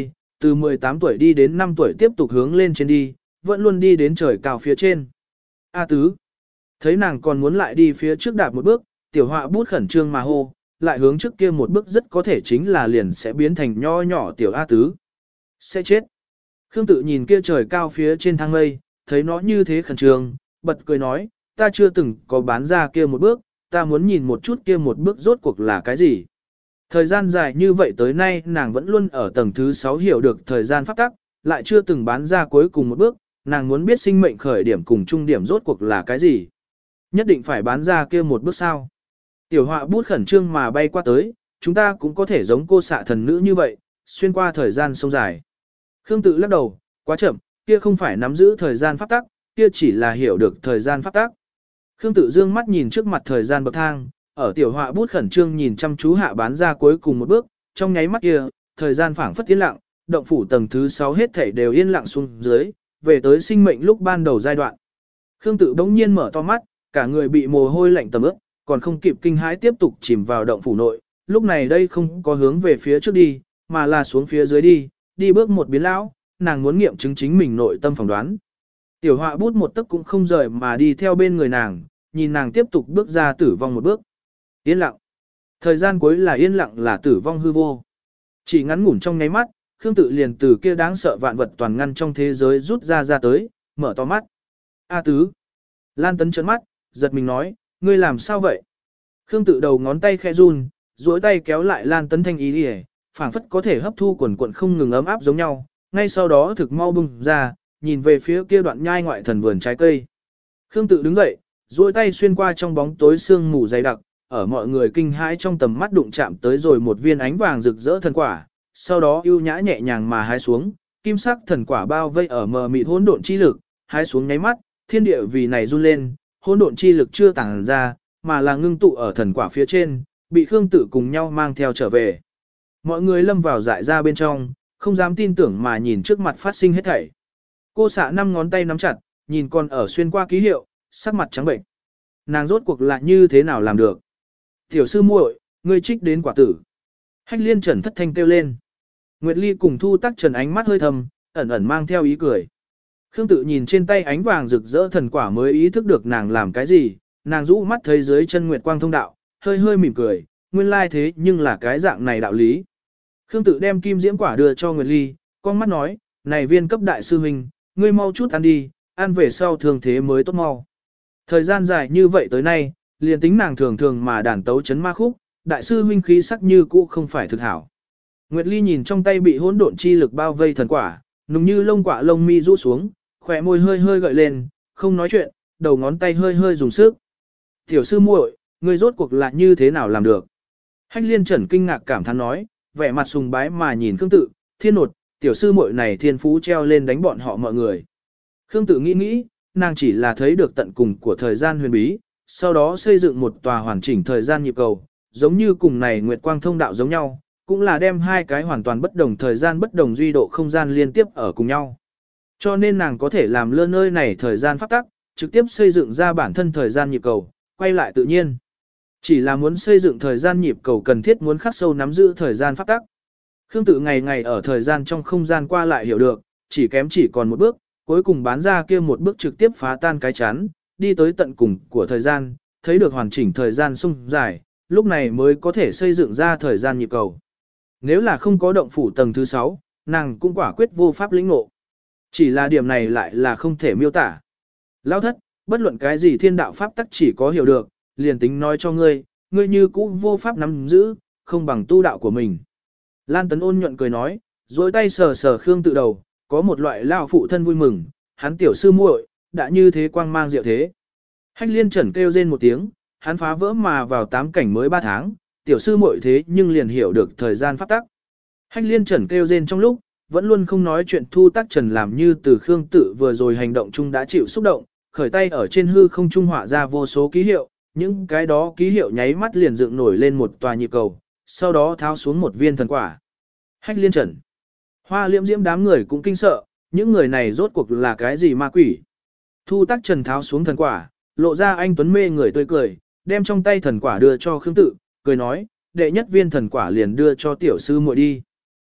từ mười tám tuổi đi đến năm tuổi tiếp tục hướng lên trên đi, vẫn luôn đi đến trời cao phía trên. A tứ, thấy nàng còn muốn lại đi phía trước đạp một bước, tiểu họa bút khẩn trương mà hô, lại hướng trước kia một bước rất có thể chính là liền sẽ biến thành nho nhỏ tiểu A tứ. Sẽ chết. Khương Tự nhìn kia trời cao phía trên thang mây, thấy nó như thế khẩn trương, bật cười nói, ta chưa từng có bán ra kia một bước, ta muốn nhìn một chút kia một bước rốt cuộc là cái gì. Thời gian dài như vậy tới nay nàng vẫn luôn ở tầng thứ sáu hiểu được thời gian pháp tắc, lại chưa từng bán ra cuối cùng một bước, nàng muốn biết sinh mệnh khởi điểm cùng trung điểm rốt cuộc là cái gì. Nhất định phải bán ra kia một bước sao. Tiểu họa bút khẩn trương mà bay qua tới, chúng ta cũng có thể giống cô xạ thần nữ như vậy, xuyên qua thời gian sông dài. Khương Tự lắc đầu, quá chậm, kia không phải nắm giữ thời gian pháp tắc, kia chỉ là hiểu được thời gian pháp tắc. Khương Tự dương mắt nhìn trước mặt thời gian bậc thang, ở tiểu họa bút khẩn trương nhìn chăm chú hạ bán ra cuối cùng một bước, trong nháy mắt kia, thời gian phảng phất yên lặng, động phủ tầng thứ sáu hết thảy đều yên lặng xuống dưới, về tới sinh mệnh lúc ban đầu giai đoạn. Khương Tự bỗng nhiên mở to mắt, cả người bị mồ hôi lạnh tầm ướt, còn không kịp kinh hãi tiếp tục chìm vào động phủ nội, lúc này đây không có hướng về phía trước đi, mà là xuống phía dưới đi, đi bước một biến lão, nàng muốn nghiệm chứng chính mình nội tâm phỏng đoán. Tiểu họa bút một tấc cũng không rời mà đi theo bên người nàng, nhìn nàng tiếp tục bước ra tử vong một bước. Yên lặng. Thời gian cuối là yên lặng là tử vong hư vô. Chỉ ngắn ngủn trong nháy mắt, Khương Tự liền từ kia đáng sợ vạn vật toàn ngăn trong thế giới rút ra ra tới, mở to mắt. A tứ. Lan Tấn trợn mắt, giật mình nói, ngươi làm sao vậy? Khương Tự đầu ngón tay khẽ run, duỗi tay kéo lại Lan Tấn thanh ý đi, phảng phất có thể hấp thu quần quần không ngừng ấm áp giống nhau, ngay sau đó thực mau bung ra, nhìn về phía kia đoạn nhai ngoại thần vườn trái cây. Khương Tự đứng dậy, duỗi tay xuyên qua trong bóng tối sương mù dày đặc, ở mọi người kinh hãi trong tầm mắt đụng chạm tới rồi một viên ánh vàng rực rỡ thần quả, sau đó ưu nhã nhẹ nhàng mà hái xuống, kim sắc thần quả bao vây ở mờ mịt hỗn độn chi lực, hái xuống nháy mắt, thiên địa vì này run lên, hỗn độn chi lực chưa tàng ra, mà là ngưng tụ ở thần quả phía trên, bị Khương Tự cùng nhau mang theo trở về. Mọi người lâm vào dại ra bên trong, không dám tin tưởng mà nhìn trước mặt phát sinh hết thảy. Cô xạ năm ngón tay nắm chặt, nhìn con ở xuyên qua ký hiệu, sắc mặt trắng bệnh. Nàng rốt cuộc lại như thế nào làm được? Tiểu sư muội, ngươi trích đến quả tử. Hách Liên Trần thất thanh kêu lên. Nguyệt Ly cùng Thu Tắc Trần ánh mắt hơi thầm, ẩn ẩn mang theo ý cười. Khương Tự nhìn trên tay ánh vàng rực rỡ thần quả mới ý thức được nàng làm cái gì, nàng rũ mắt thấy dưới chân nguyệt quang thông đạo, hơi hơi mỉm cười, nguyên lai thế nhưng là cái dạng này đạo lý. Khương Tự đem kim diễm quả đưa cho Nguyệt Ly, con mắt nói, này viên cấp đại sư huynh, ngươi mau chút ăn đi, ăn về sau thường thế mới tốt mau. Thời gian dài như vậy tới nay, liền tính nàng thường thường mà đàn tấu chấn ma khúc, đại sư huynh khí sắc như cũ không phải thực hảo. Nguyệt Ly nhìn trong tay bị hỗn độn chi lực bao vây thần quả, nùng như lông quả lông mi rũ xuống, khỏe môi hơi hơi gợi lên, không nói chuyện, đầu ngón tay hơi hơi dùng sức. Tiểu sư muội, ngươi rốt cuộc là như thế nào làm được? Hách Liên Trần kinh ngạc cảm thán nói, vẻ mặt sùng bái mà nhìn Khương Tự, thiên nột, tiểu sư muội này thiên phú treo lên đánh bọn họ mọi người. Khương Tự nghĩ nghĩ, nàng chỉ là thấy được tận cùng của thời gian huyền bí, sau đó xây dựng một tòa hoàn chỉnh thời gian nhịp cầu, giống như cùng này nguyệt quang thông đạo giống nhau, cũng là đem hai cái hoàn toàn bất đồng thời gian bất đồng duy độ không gian liên tiếp ở cùng nhau. Cho nên nàng có thể làm lơ nơi này thời gian pháp tắc, trực tiếp xây dựng ra bản thân thời gian nhịp cầu, quay lại tự nhiên. Chỉ là muốn xây dựng thời gian nhịp cầu cần thiết muốn khắc sâu nắm giữ thời gian pháp tắc. Khương Tự ngày ngày ở thời gian trong không gian qua lại hiểu được, chỉ kém chỉ còn một bước, cuối cùng bán ra kia một bước trực tiếp phá tan cái chắn, đi tới tận cùng của thời gian, thấy được hoàn chỉnh thời gian sung dài, lúc này mới có thể xây dựng ra thời gian nhịp cầu. Nếu là không có động phủ tầng thứ sáu, nàng cũng quả quyết vô pháp lĩnh ngộ. Chỉ là điểm này lại là không thể miêu tả. Lão thất, bất luận cái gì thiên đạo pháp tắc chỉ có hiểu được, liền tính nói cho ngươi, ngươi như cũ vô pháp nắm giữ, không bằng tu đạo của mình. Lan Tấn ôn nhuận cười nói, dối tay sờ sờ Khương Tự đầu, có một loại lao phụ thân vui mừng, hắn tiểu sư muội đã như thế quang mang diệu thế. Hách Liên Trần kêu rên một tiếng, hắn phá vỡ mà vào tám cảnh mới ba tháng, tiểu sư muội thế nhưng liền hiểu được thời gian pháp tắc. Hách Liên Trần kêu rên trong lúc, vẫn luôn không nói chuyện Thu Tắc Trần làm như từ Khương Tự vừa rồi hành động chung đã chịu xúc động, khởi tay ở trên hư không trung họa ra vô số ký hiệu, những cái đó ký hiệu nháy mắt liền dựng nổi lên một tòa nhịp cầu, sau đó tháo xuống một viên thần quả. Hách Liên Trần, Hoa Liễm Diễm đám người cũng kinh sợ, những người này rốt cuộc là cái gì ma quỷ? Thu Tắc Trần tháo xuống thần quả, lộ ra anh tuấn mê người tươi cười, đem trong tay thần quả đưa cho Khương Tự, cười nói, đệ nhất viên thần quả liền đưa cho tiểu sư muội đi.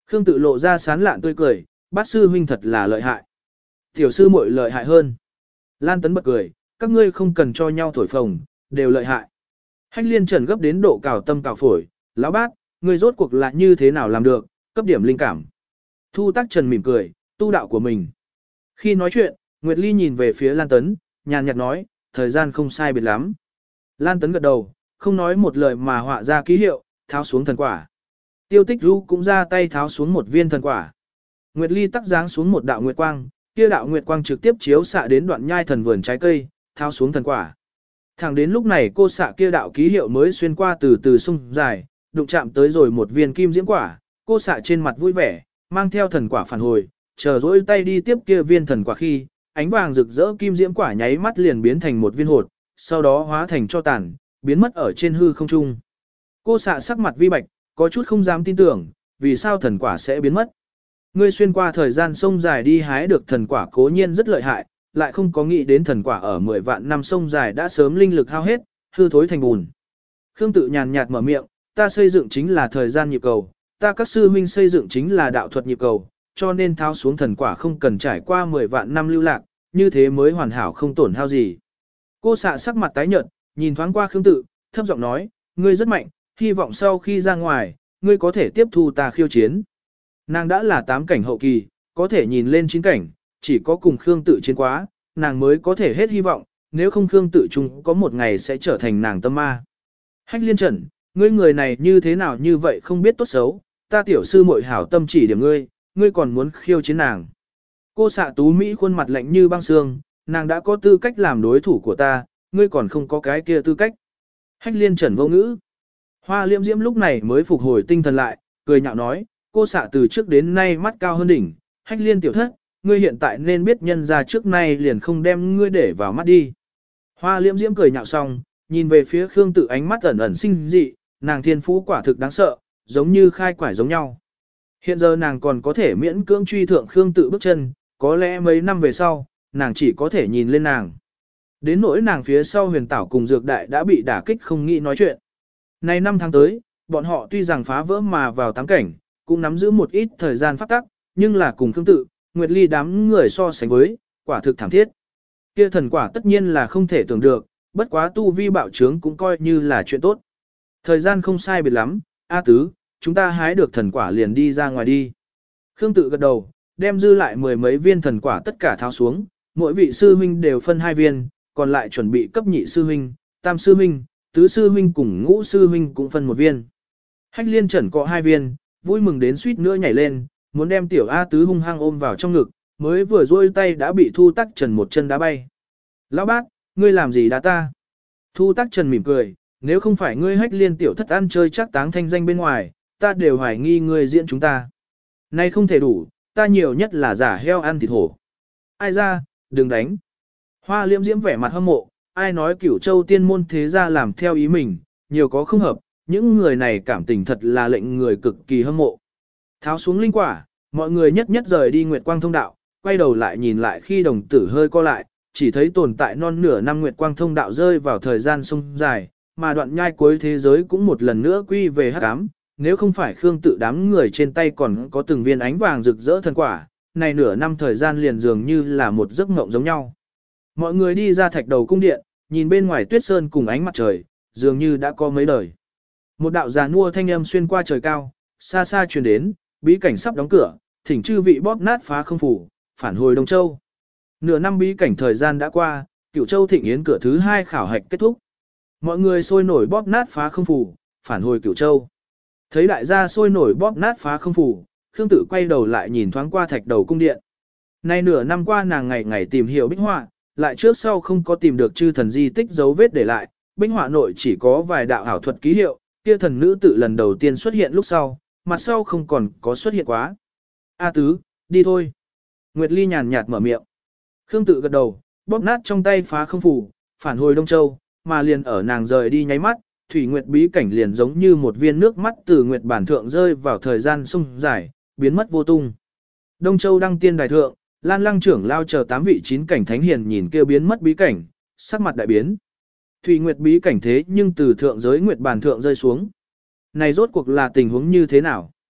Khương Tự lộ ra sán lạn tươi cười, bát sư huynh thật là lợi hại. Tiểu sư muội lợi hại hơn. Lan Tấn bật cười, các ngươi không cần cho nhau thổi phồng, đều lợi hại. Hách Liên Trần gấp đến độ cào tâm cào phổi, lão bát, ngươi rốt cuộc là như thế nào làm được, cấp điểm linh cảm. Thu Tác Trần mỉm cười, tu đạo của mình. Khi nói chuyện, Nguyệt Ly nhìn về phía Lan Tấn, nhàn nhạt nói, thời gian không sai biệt lắm. Lan Tấn gật đầu, không nói một lời mà họa ra ký hiệu, tháo xuống thần quả. Tiêu Tích Du cũng ra tay tháo xuống một viên thần quả. Nguyệt Ly tắc giáng xuống một đạo nguyệt quang, kia đạo nguyệt quang trực tiếp chiếu xạ đến đoạn nhai thần vườn trái cây, tháo xuống thần quả. Thẳng đến lúc này cô xạ kia đạo ký hiệu mới xuyên qua từ từ sông dài, đụng chạm tới rồi một viên kim diễm quả, cô xạ trên mặt vui vẻ, mang theo thần quả phản hồi, chờ dỗi tay đi tiếp kia viên thần quả khi, ánh vàng rực rỡ kim diễm quả nháy mắt liền biến thành một viên hột, sau đó hóa thành cho tàn, biến mất ở trên hư không trung. Cô xạ sắc mặt vi bạch, có chút không dám tin tưởng, vì sao thần quả sẽ biến mất. Ngươi xuyên qua thời gian sông dài đi hái được thần quả cố nhiên rất lợi hại, lại không có nghĩ đến thần quả ở mười vạn năm sông dài đã sớm linh lực hao hết, hư thối thành bùn. Khương Tự nhàn nhạt mở miệng, ta xây dựng chính là thời gian nhịp cầu, ta các sư huynh xây dựng chính là đạo thuật nhịp cầu, cho nên tháo xuống thần quả không cần trải qua mười vạn năm lưu lạc, như thế mới hoàn hảo không tổn hao gì. Cô xạ sắc mặt tái nhợt, nhìn thoáng qua Khương Tự, thấp giọng nói, ngươi rất mạnh, hy vọng sau khi ra ngoài, ngươi có thể tiếp thu ta khiêu chiến. Nàng đã là tám cảnh hậu kỳ, có thể nhìn lên chín cảnh, chỉ có cùng Khương Tự chiến quá, nàng mới có thể hết hy vọng, nếu không Khương Tự chung có một ngày sẽ trở thành nàng tâm ma. Hách Liên Trần, ngươi người này như thế nào như vậy không biết tốt xấu, ta tiểu sư muội hảo tâm chỉ điểm ngươi, ngươi còn muốn khiêu chiến nàng. Cô xạ tú Mỹ khuôn mặt lạnh như băng xương, nàng đã có tư cách làm đối thủ của ta, ngươi còn không có cái kia tư cách. Hách Liên Trần vô ngữ. Hoa Liễm Diễm lúc này mới phục hồi tinh thần lại, cười nhạo nói, cô xạ từ trước đến nay mắt cao hơn đỉnh, Hách Liên tiểu thất, ngươi hiện tại nên biết nhân ra trước nay liền không đem ngươi để vào mắt đi. Hoa Liễm Diễm cười nhạo xong, nhìn về phía Khương Tự ánh mắt ẩn ẩn sinh dị, nàng thiên phú quả thực đáng sợ, giống như khai quải giống nhau. Hiện giờ nàng còn có thể miễn cưỡng truy thượng Khương Tự bước chân, có lẽ mấy năm về sau, nàng chỉ có thể nhìn lên nàng. Đến nỗi nàng phía sau Huyền Tảo cùng Dược Đại đã bị đả kích không nghĩ nói chuyện. Nay năm tháng tới, bọn họ tuy rằng phá vỡ mà vào tám cảnh, cũng nắm giữ một ít thời gian pháp tắc, nhưng là cùng Khương Tự, Nguyệt Ly đám người so sánh với, quả thực thảm thiết. Kia thần quả tất nhiên là không thể tưởng được, bất quá tu vi bạo trướng cũng coi như là chuyện tốt. Thời gian không sai biệt lắm, A Tứ, chúng ta hái được thần quả liền đi ra ngoài đi. Khương Tự gật đầu, đem dư lại mười mấy viên thần quả tất cả tháo xuống, mỗi vị sư huynh đều phân hai viên, còn lại chuẩn bị cấp nhị sư huynh, tam sư huynh, tứ sư huynh cùng ngũ sư huynh cũng phân một viên. Hách Liên Trần có hai viên, vui mừng đến suýt nữa nhảy lên, muốn đem tiểu A Tứ hung hăng ôm vào trong ngực, mới vừa duỗi tay đã bị Thu Tác Trần một chân đá bay. Lão bác, ngươi làm gì đá ta? Thu Tác Trần mỉm cười, nếu không phải ngươi Hách Liên tiểu thất ăn chơi chắc táng thanh danh bên ngoài, ta đều hoài nghi ngươi diễn chúng ta. Nay không thể đủ, ta nhiều nhất là giả heo ăn thịt hổ. Ai ra, đừng đánh. Hoa Liễm Diễm vẻ mặt hâm mộ, ai nói Cửu Châu tiên môn thế gia làm theo ý mình, nhiều có không hợp, những người này cảm tình thật là lệnh người cực kỳ hâm mộ. Tháo xuống linh quả, mọi người nhất nhất rời đi Nguyệt Quang thông đạo, quay đầu lại nhìn lại khi đồng tử hơi co lại, chỉ thấy tồn tại non nửa năm Nguyệt Quang thông đạo rơi vào thời gian sông dài, mà đoạn nhai cuối thế giới cũng một lần nữa quy về hắc ám. Nếu không phải Khương Tự đám người trên tay còn có từng viên ánh vàng rực rỡ thần quả, này nửa năm thời gian liền dường như là một giấc mộng giống nhau. Mọi người đi ra thạch đầu cung điện, nhìn bên ngoài tuyết sơn cùng ánh mặt trời, dường như đã có mấy đời. Một đạo già nua thanh âm xuyên qua trời cao, xa xa truyền đến, bí cảnh sắp đóng cửa, thỉnh chư vị bóp nát phá không phủ, phản hồi Đông Châu. Nửa năm bí cảnh thời gian đã qua, Cửu Châu thịnh yến cửa thứ hai khảo hạch kết thúc. Mọi người sôi nổi bóp nát phá không phủ, phản hồi Cửu Châu. Thấy đại gia sôi nổi bóp nát phá không phủ, Khương Tự quay đầu lại nhìn thoáng qua thạch đầu cung điện. Nay nửa năm qua nàng ngày ngày tìm hiểu bích họa, lại trước sau không có tìm được chư thần di tích dấu vết để lại, bích họa nội chỉ có vài đạo ảo thuật ký hiệu, kia thần nữ tự lần đầu tiên xuất hiện lúc sau, mặt sau không còn có xuất hiện quá. A Tứ, đi thôi. Nguyệt Ly nhàn nhạt mở miệng. Khương Tự gật đầu, bóp nát trong tay phá không phủ, phản hồi Đông Châu, mà liền ở nàng rời đi nháy mắt, Thủy Nguyệt bí cảnh liền giống như một viên nước mắt từ Nguyệt bản thượng rơi vào thời gian sông dài, biến mất vô tung. Đông Châu đăng tiên đài thượng, Lan Lăng trưởng lao chờ tám vị chín cảnh thánh hiền nhìn kêu biến mất bí cảnh, sắc mặt đại biến. Thủy Nguyệt bí cảnh thế nhưng từ thượng giới Nguyệt bản thượng rơi xuống. Này rốt cuộc là tình huống như thế nào?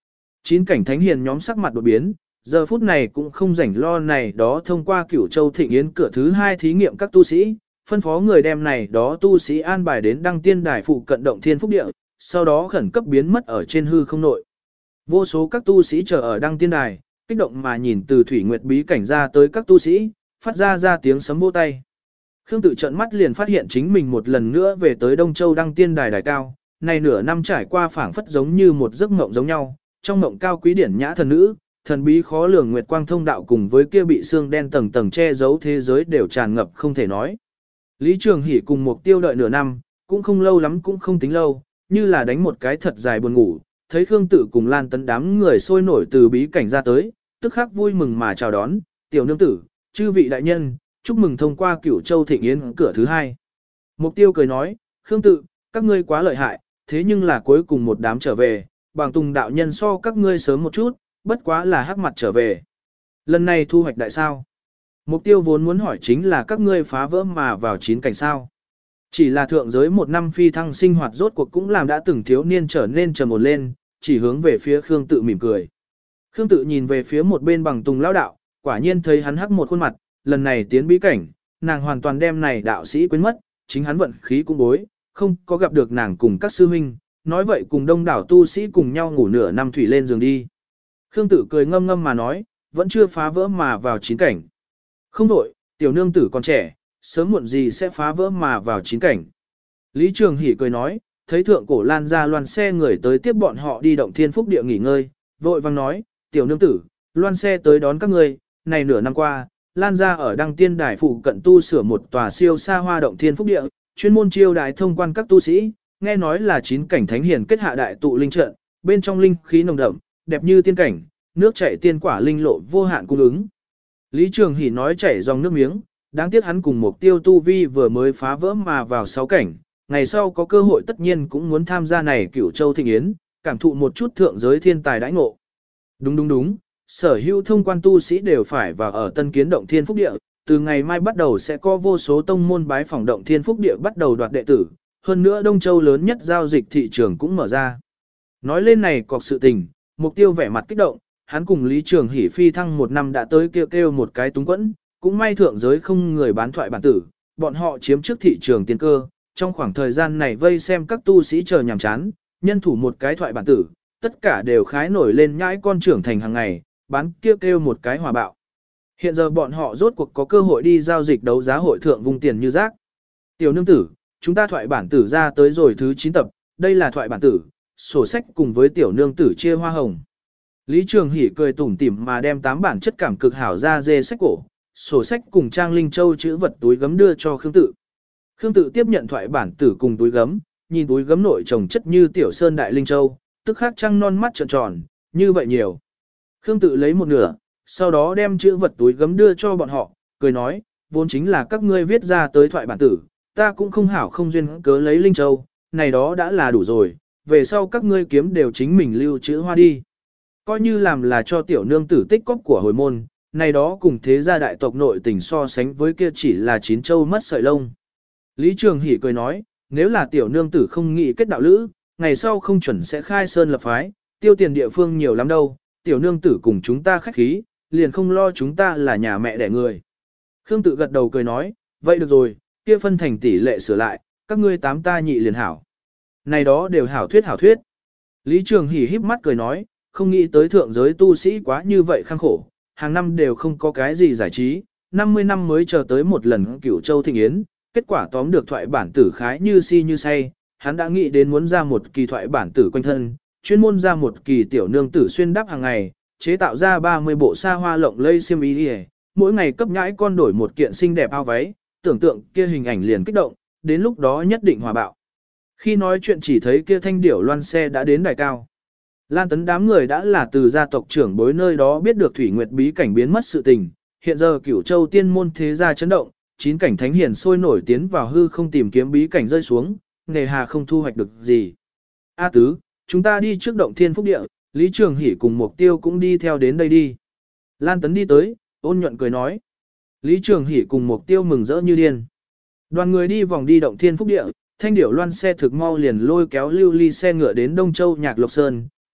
Chín cảnh thánh hiền nhóm sắc mặt đột biến, giờ phút này cũng không rảnh lo này đó thông qua Cửu Châu Thịnh Yến cửa thứ hai thí nghiệm các tu sĩ, phân phó người đem này đó tu sĩ an bài đến Đăng Tiên Đài phụ cận động Thiên Phúc Địa, sau đó khẩn cấp biến mất ở trên hư không nội. Vô số các tu sĩ chờ ở Đăng Tiên Đài, kích động mà nhìn từ thủy nguyệt bí cảnh ra tới các tu sĩ, phát ra ra tiếng sấm vỗ tay. Khương Tự trợn mắt liền phát hiện chính mình một lần nữa về tới Đông Châu Đăng Tiên Đài đài cao, này nửa năm trải qua phảng phất giống như một giấc mộng giống nhau, trong mộng cao quý điển nhã thần nữ, thần bí khó lường nguyệt quang thông đạo cùng với kia bị xương đen tầng tầng che giấu thế giới đều tràn ngập không thể nói. Lý Trường Hỷ cùng Mục Tiêu đợi nửa năm, cũng không lâu lắm cũng không tính lâu, như là đánh một cái thật dài buồn ngủ, thấy Khương Tự cùng Lan Tấn đám người sôi nổi từ bí cảnh ra tới, tức khắc vui mừng mà chào đón, tiểu nương tử, chư vị đại nhân, chúc mừng thông qua Cửu Châu Thịnh Yến cửa thứ hai. Mục Tiêu cười nói, Khương Tự, các ngươi quá lợi hại, thế nhưng là cuối cùng một đám trở về, Bàng Tùng đạo nhân so các ngươi sớm một chút, bất quá là hắc mặt trở về. Lần này thu hoạch đại sao? Mục Tiêu vốn muốn hỏi chính là các ngươi phá vỡ mà vào chín cảnh sao. Chỉ là thượng giới một năm phi thăng sinh hoạt rốt cuộc cũng làm đã từng thiếu niên trở nên trầm ổn lên, chỉ hướng về phía Khương Tự mỉm cười. Khương Tự nhìn về phía một bên Bàng Tùng lão đạo, quả nhiên thấy hắn hắc một khuôn mặt, lần này tiến bí cảnh, nàng hoàn toàn đem này đạo sĩ quên mất, chính hắn vận khí cũng bối, không có gặp được nàng cùng các sư huynh, nói vậy cùng đông đảo tu sĩ cùng nhau ngủ nửa năm thủy lên giường đi. Khương Tự cười ngâm ngâm mà nói, vẫn chưa phá vỡ mà vào chín cảnh. Không đổi, tiểu nương tử còn trẻ, sớm muộn gì sẽ phá vỡ mà vào chín cảnh. Lý Trường Hỷ cười nói, thấy thượng cổ Lan ra loan xe người tới tiếp bọn họ đi động Thiên Phúc Địa nghỉ ngơi, vội vang nói, tiểu nương tử, loan xe tới đón các ngươi, này nửa năm qua, Lan ra ở Đăng Tiên Đài phụ cận tu sửa một tòa siêu xa hoa động Thiên Phúc Địa, chuyên môn chiêu đái thông quan các tu sĩ, nghe nói là chín cảnh thánh hiền kết hạ đại tụ linh trận, bên trong linh khí nồng đậm, đẹp như tiên cảnh, nước chảy tiên quả linh lộ vô hạn cung ứng. Lý Trường Hỷ nói chảy dòng nước miếng, đáng tiếc hắn cùng Mục Tiêu tu vi vừa mới phá vỡ mà vào sáu cảnh, ngày sau có cơ hội tất nhiên cũng muốn tham gia này Cửu Châu Thịnh Yến, cảm thụ một chút thượng giới thiên tài đãi ngộ. Đúng đúng đúng, sở hữu thông quan tu sĩ đều phải vào ở Tân Kiến động Thiên Phúc Địa, từ ngày mai bắt đầu sẽ có vô số tông môn bái phỏng động Thiên Phúc Địa bắt đầu đoạt đệ tử, hơn nữa Đông Châu lớn nhất giao dịch thị trường cũng mở ra. Nói lên này cọc sự tình, Mục Tiêu vẻ mặt kích động, hắn cùng Lý Trường Hỷ phi thăng một năm đã tới kêu kêu một cái túng quẫn, cũng may thượng giới không người bán thoại bản tử, bọn họ chiếm trước thị trường tiên cơ, trong khoảng thời gian này vây xem các tu sĩ chờ nhàm chán, nhân thủ một cái thoại bản tử, tất cả đều khái nổi lên nhãi con trưởng thành hàng ngày, bán kêu kêu một cái hòa bạo. Hiện giờ bọn họ rốt cuộc có cơ hội đi giao dịch đấu giá hội thượng vùng tiền như rác. Tiểu nương tử, chúng ta thoại bản tử ra tới rồi thứ chín tập, đây là thoại bản tử, sổ sách cùng với tiểu nương tử chia hoa hồng. Lý Trường Hỷ cười tủm tỉm mà đem tám bản chất cảm cực hảo ra dê sách cổ, sổ sách cùng trang linh châu chữ vật túi gấm đưa cho Khương Tự. Khương Tự tiếp nhận thoại bản tử cùng túi gấm, nhìn túi gấm nội trồng chất như tiểu sơn đại linh châu, tức khắc trăng non mắt tròn tròn, như vậy nhiều. Khương Tự lấy một nửa, sau đó đem chữ vật túi gấm đưa cho bọn họ, cười nói, vốn chính là các ngươi viết ra tới thoại bản tử, ta cũng không hảo không duyên cớ lấy linh châu, này đó đã là đủ rồi, về sau các ngươi kiếm đều chính mình lưu trữ hoa đi. Coi như làm là cho tiểu nương tử tích cóp của hồi môn, này đó cùng thế gia đại tộc nội tình so sánh với kia chỉ là chín châu mất sợi lông. Lý Trường Hỷ cười nói, nếu là tiểu nương tử không nghĩ kết đạo lữ, ngày sau không chuẩn sẽ khai sơn lập phái, tiêu tiền địa phương nhiều lắm đâu, tiểu nương tử cùng chúng ta khách khí, liền không lo chúng ta là nhà mẹ đẻ người. Khương Tự gật đầu cười nói, vậy được rồi, kia phân thành tỷ lệ sửa lại, các ngươi tám ta nhị liền hảo. Này đó đều hảo thuyết hảo thuyết. Lý Trường Hỷ híp mắt cười nói, không nghĩ tới thượng giới tu sĩ quá như vậy khăng khổ, hàng năm đều không có cái gì giải trí, năm mươi năm mới chờ tới một lần Cửu Châu Thịnh Yến, kết quả tóm được thoại bản tử khái như si như say, hắn đã nghĩ đến muốn ra một kỳ thoại bản tử quanh thân, chuyên môn ra một kỳ tiểu nương tử xuyên đắp hàng ngày, chế tạo ra ba mươi bộ xa hoa lộng lây xiêm y đi, mỗi ngày cấp nhãi con đổi một kiện xinh đẹp áo váy, tưởng tượng kia hình ảnh liền kích động, đến lúc đó nhất định hòa bạo. Khi nói chuyện chỉ thấy kia thanh điểu loan xe đã đến đài cao. Lan Tấn đám người đã là từ gia tộc trưởng bối nơi đó biết được Thủy Nguyệt bí cảnh biến mất sự tình, hiện giờ Cửu Châu tiên môn thế gia chấn động, chín cảnh thánh hiền sôi nổi tiến vào hư không tìm kiếm bí cảnh rơi xuống, nề hà không thu hoạch được gì. A tứ, chúng ta đi trước động Thiên Phúc Địa, Lý Trường Hỷ cùng Mục Tiêu cũng đi theo đến đây đi. Lan Tấn đi tới, ôn nhuận cười nói. Lý Trường Hỷ cùng Mục Tiêu mừng rỡ như điên. Đoàn người đi vòng đi động Thiên Phúc Địa, thanh điểu loan xe thực mau liền lôi kéo lưu ly xe ngựa đến Đông Châu Nhạc Lộc Sơn,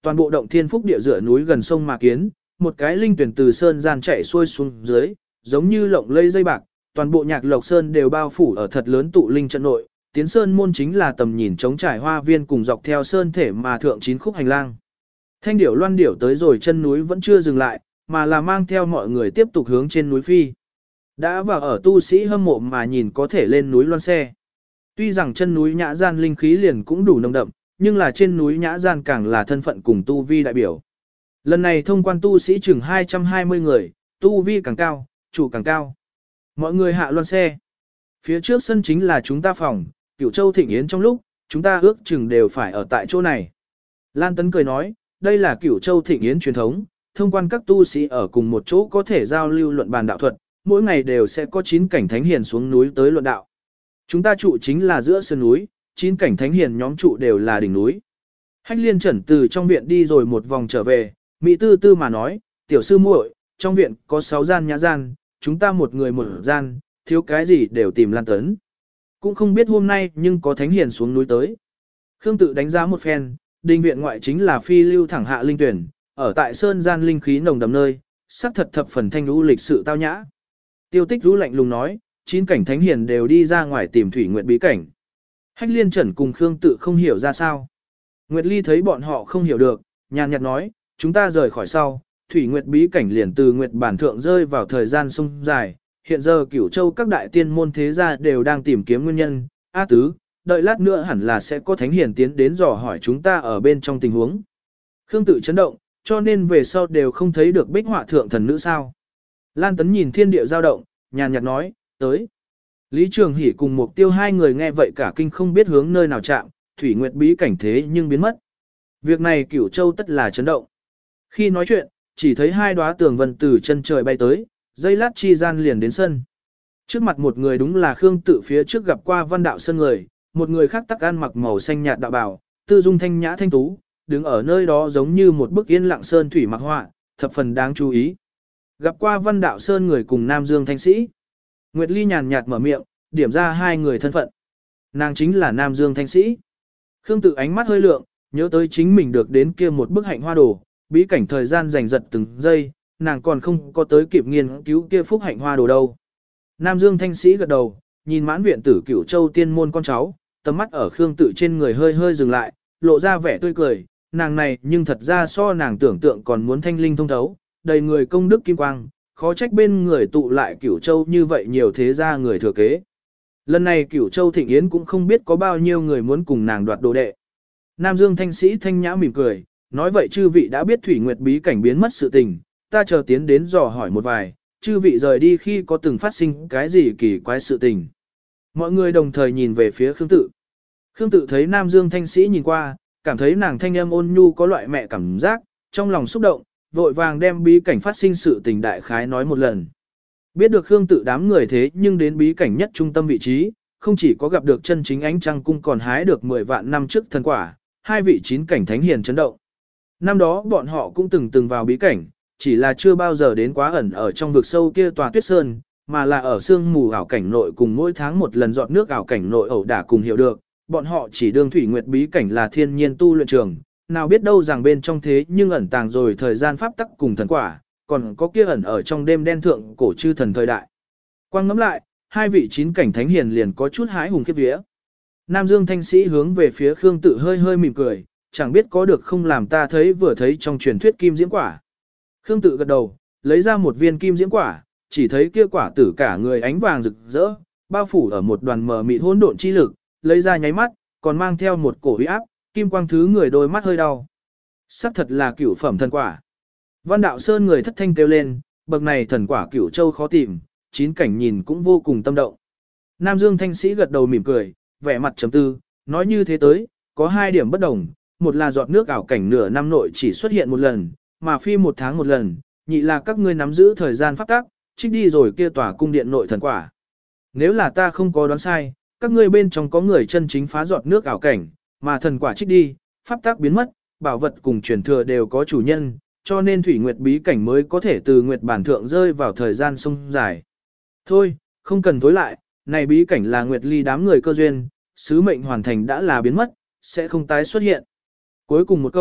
toàn bộ động thiên phúc địa dựa núi gần sông mà kiến, một cái linh tuyển từ sơn gian chạy xuôi xuống dưới, giống như lộng lây dây bạc, toàn bộ Nhạc Lộc Sơn đều bao phủ ở thật lớn tụ linh trận nội, tiến sơn môn chính là tầm nhìn trống trải hoa viên cùng dọc theo sơn thể mà thượng chín khúc hành lang. Thanh điểu loan điểu tới rồi chân núi vẫn chưa dừng lại, mà là mang theo mọi người tiếp tục hướng trên núi phi. Đã vào ở tu sĩ hâm mộ mà nhìn có thể lên núi loan xe. Tuy rằng chân núi Nhã Gian linh khí liền cũng đủ nồng đậm, nhưng là trên núi Nhã Gian càng là thân phận cùng tu vi đại biểu. Lần này thông quan tu sĩ chừng hai trăm hai mươi người, tu vi càng cao, chủ càng cao. Mọi người hạ loan xe. Phía trước sân chính là chúng ta phòng, Cửu Châu Thịnh Yến trong lúc, chúng ta ước chừng đều phải ở tại chỗ này. Lan Tấn cười nói, đây là Cửu Châu Thịnh Yến truyền thống, thông quan các tu sĩ ở cùng một chỗ có thể giao lưu luận bàn đạo thuật, mỗi ngày đều sẽ có chín cảnh thánh hiền xuống núi tới luận đạo. Chúng ta trụ chính là giữa sơn núi, chín cảnh thánh hiền nhóm trụ đều là đỉnh núi. Hách Liên Trần từ trong viện đi rồi một vòng trở về, Mỹ tư tư mà nói, tiểu sư muội, trong viện có sáu gian nhã gian, chúng ta một người một gian, thiếu cái gì đều tìm Lan Tấn. Cũng không biết hôm nay nhưng có thánh hiền xuống núi tới. Khương Tự đánh giá một phen, đình viện ngoại chính là phi lưu thẳng hạ linh tuyển, ở tại sơn gian linh khí nồng đậm nơi, sắc thật thập phần thanh lũ lịch sự tao nhã. Tiêu Tích rũ lạnh lùng nói, chín cảnh thánh hiền đều đi ra ngoài tìm thủy nguyện bí cảnh. Hách Liên Trần cùng Khương Tự không hiểu ra sao. Nguyệt Ly thấy bọn họ không hiểu được, nhàn nhạt nói, chúng ta rời khỏi sau, thủy nguyệt bí cảnh liền từ nguyệt bản thượng rơi vào thời gian sông dài. Hiện giờ Cửu Châu các đại tiên môn thế gia đều đang tìm kiếm nguyên nhân. A tứ, đợi lát nữa hẳn là sẽ có thánh hiền tiến đến dò hỏi chúng ta ở bên trong tình huống. Khương Tự chấn động, cho nên về sau đều không thấy được bích họa thượng thần nữ sao. Lan Tấn nhìn thiên địa dao động, nhàn nhạt nói, tới. Lý Trường Hỷ cùng Mục Tiêu hai người nghe vậy cả kinh không biết hướng nơi nào chạm, thủy nguyệt bí cảnh thế nhưng biến mất. Việc này Cửu Châu tất là chấn động. Khi nói chuyện, chỉ thấy hai đóa tường vân từ chân trời bay tới, dây lát chi gian liền đến sân. Trước mặt một người đúng là Khương Tự phía trước gặp qua Văn Đạo Sơn người, một người khác tắc ăn mặc màu xanh nhạt đạo bào, tư dung thanh nhã thanh tú, đứng ở nơi đó giống như một bức yên lặng sơn thủy mặc họa, thập phần đáng chú ý. Gặp qua Văn Đạo Sơn người cùng Nam Dương Thanh Sĩ. Nguyệt Ly nhàn nhạt mở miệng, điểm ra hai người thân phận. Nàng chính là Nam Dương Thanh Sĩ. Khương Tự ánh mắt hơi lượng, nhớ tới chính mình được đến kia một bức hạnh hoa đồ, bí cảnh thời gian giành giật từng giây, nàng còn không có tới kịp nghiên cứu kia phúc hạnh hoa đồ đâu. Nam Dương Thanh Sĩ gật đầu, nhìn mãn viện tử Cửu Châu tiên môn con cháu, tầm mắt ở Khương Tự trên người hơi hơi dừng lại, lộ ra vẻ tươi cười, nàng này nhưng thật ra so nàng tưởng tượng còn muốn thanh linh thông thấu, đầy người công đức kim quang, khó trách bên người tụ lại Cửu Châu như vậy nhiều thế gia người thừa kế. Lần này Cửu Châu Thịnh Yến cũng không biết có bao nhiêu người muốn cùng nàng đoạt đồ đệ. Nam Dương Thanh Sĩ thanh nhã mỉm cười, nói vậy chư vị đã biết thủy nguyệt bí cảnh biến mất sự tình, ta chờ tiến đến dò hỏi một vài, chư vị rời đi khi có từng phát sinh cái gì kỳ quái sự tình. Mọi người đồng thời nhìn về phía Khương Tự. Khương Tự thấy Nam Dương Thanh Sĩ nhìn qua, cảm thấy nàng thanh âm ôn nhu có loại mẹ cảm giác, trong lòng xúc động, vội vàng đem bí cảnh phát sinh sự tình đại khái nói một lần. Biết được Khương Tự đám người thế nhưng đến bí cảnh nhất trung tâm vị trí, không chỉ có gặp được chân chính ánh trăng cung còn hái được mười vạn năm trước thần quả, hai vị chín cảnh thánh hiền chấn động. Năm đó bọn họ cũng từng từng vào bí cảnh, chỉ là chưa bao giờ đến quá ẩn ở trong vực sâu kia tòa tuyết sơn, mà là ở sương mù ảo cảnh nội cùng mỗi tháng một lần dọn nước ảo cảnh nội ẩu đả cùng hiểu được, bọn họ chỉ đương thủy nguyệt bí cảnh là thiên nhiên tu luyện trường, nào biết đâu rằng bên trong thế nhưng ẩn tàng rồi thời gian pháp tắc cùng thần quả, còn có kia ẩn ở trong đêm đen thượng cổ chư thần thời đại. Quang ngẫm lại, hai vị chín cảnh thánh hiền liền có chút hái hùng khiếp vía. Nam Dương Thanh Sĩ hướng về phía Khương Tự hơi hơi mỉm cười, chẳng biết có được không làm ta thấy vừa thấy trong truyền thuyết kim diễm quả. Khương Tự gật đầu, lấy ra một viên kim diễm quả, chỉ thấy kia quả tử cả người ánh vàng rực rỡ, bao phủ ở một đoàn mờ mịt hỗn độn chi lực, lấy ra nháy mắt, còn mang theo một cổ uy áp, kim quang thứ người đôi mắt hơi đau. Sắc thật là cửu phẩm thần quả. Văn Đạo Sơn người thất thanh kêu lên, bậc này thần quả Cửu Châu khó tìm, chín cảnh nhìn cũng vô cùng tâm động. Nam Dương Thanh Sĩ gật đầu mỉm cười, vẻ mặt trầm tư, nói như thế tới, có hai điểm bất đồng, một là giọt nước ảo cảnh nửa năm nội chỉ xuất hiện một lần, mà phi một tháng một lần, nhị là các ngươi nắm giữ thời gian pháp tắc, trích đi rồi kia tòa cung điện nội thần quả. Nếu là ta không có đoán sai, các ngươi bên trong có người chân chính phá giọt nước ảo cảnh, mà thần quả trích đi, pháp tắc biến mất, bảo vật cùng truyền thừa đều có chủ nhân, cho nên thủy nguyệt bí cảnh mới có thể từ nguyệt bản thượng rơi vào thời gian sông dài. Thôi, không cần tối lại, này bí cảnh là nguyệt ly đám người cơ duyên, sứ mệnh hoàn thành đã là biến mất, sẽ không tái xuất hiện. Cuối cùng một câu,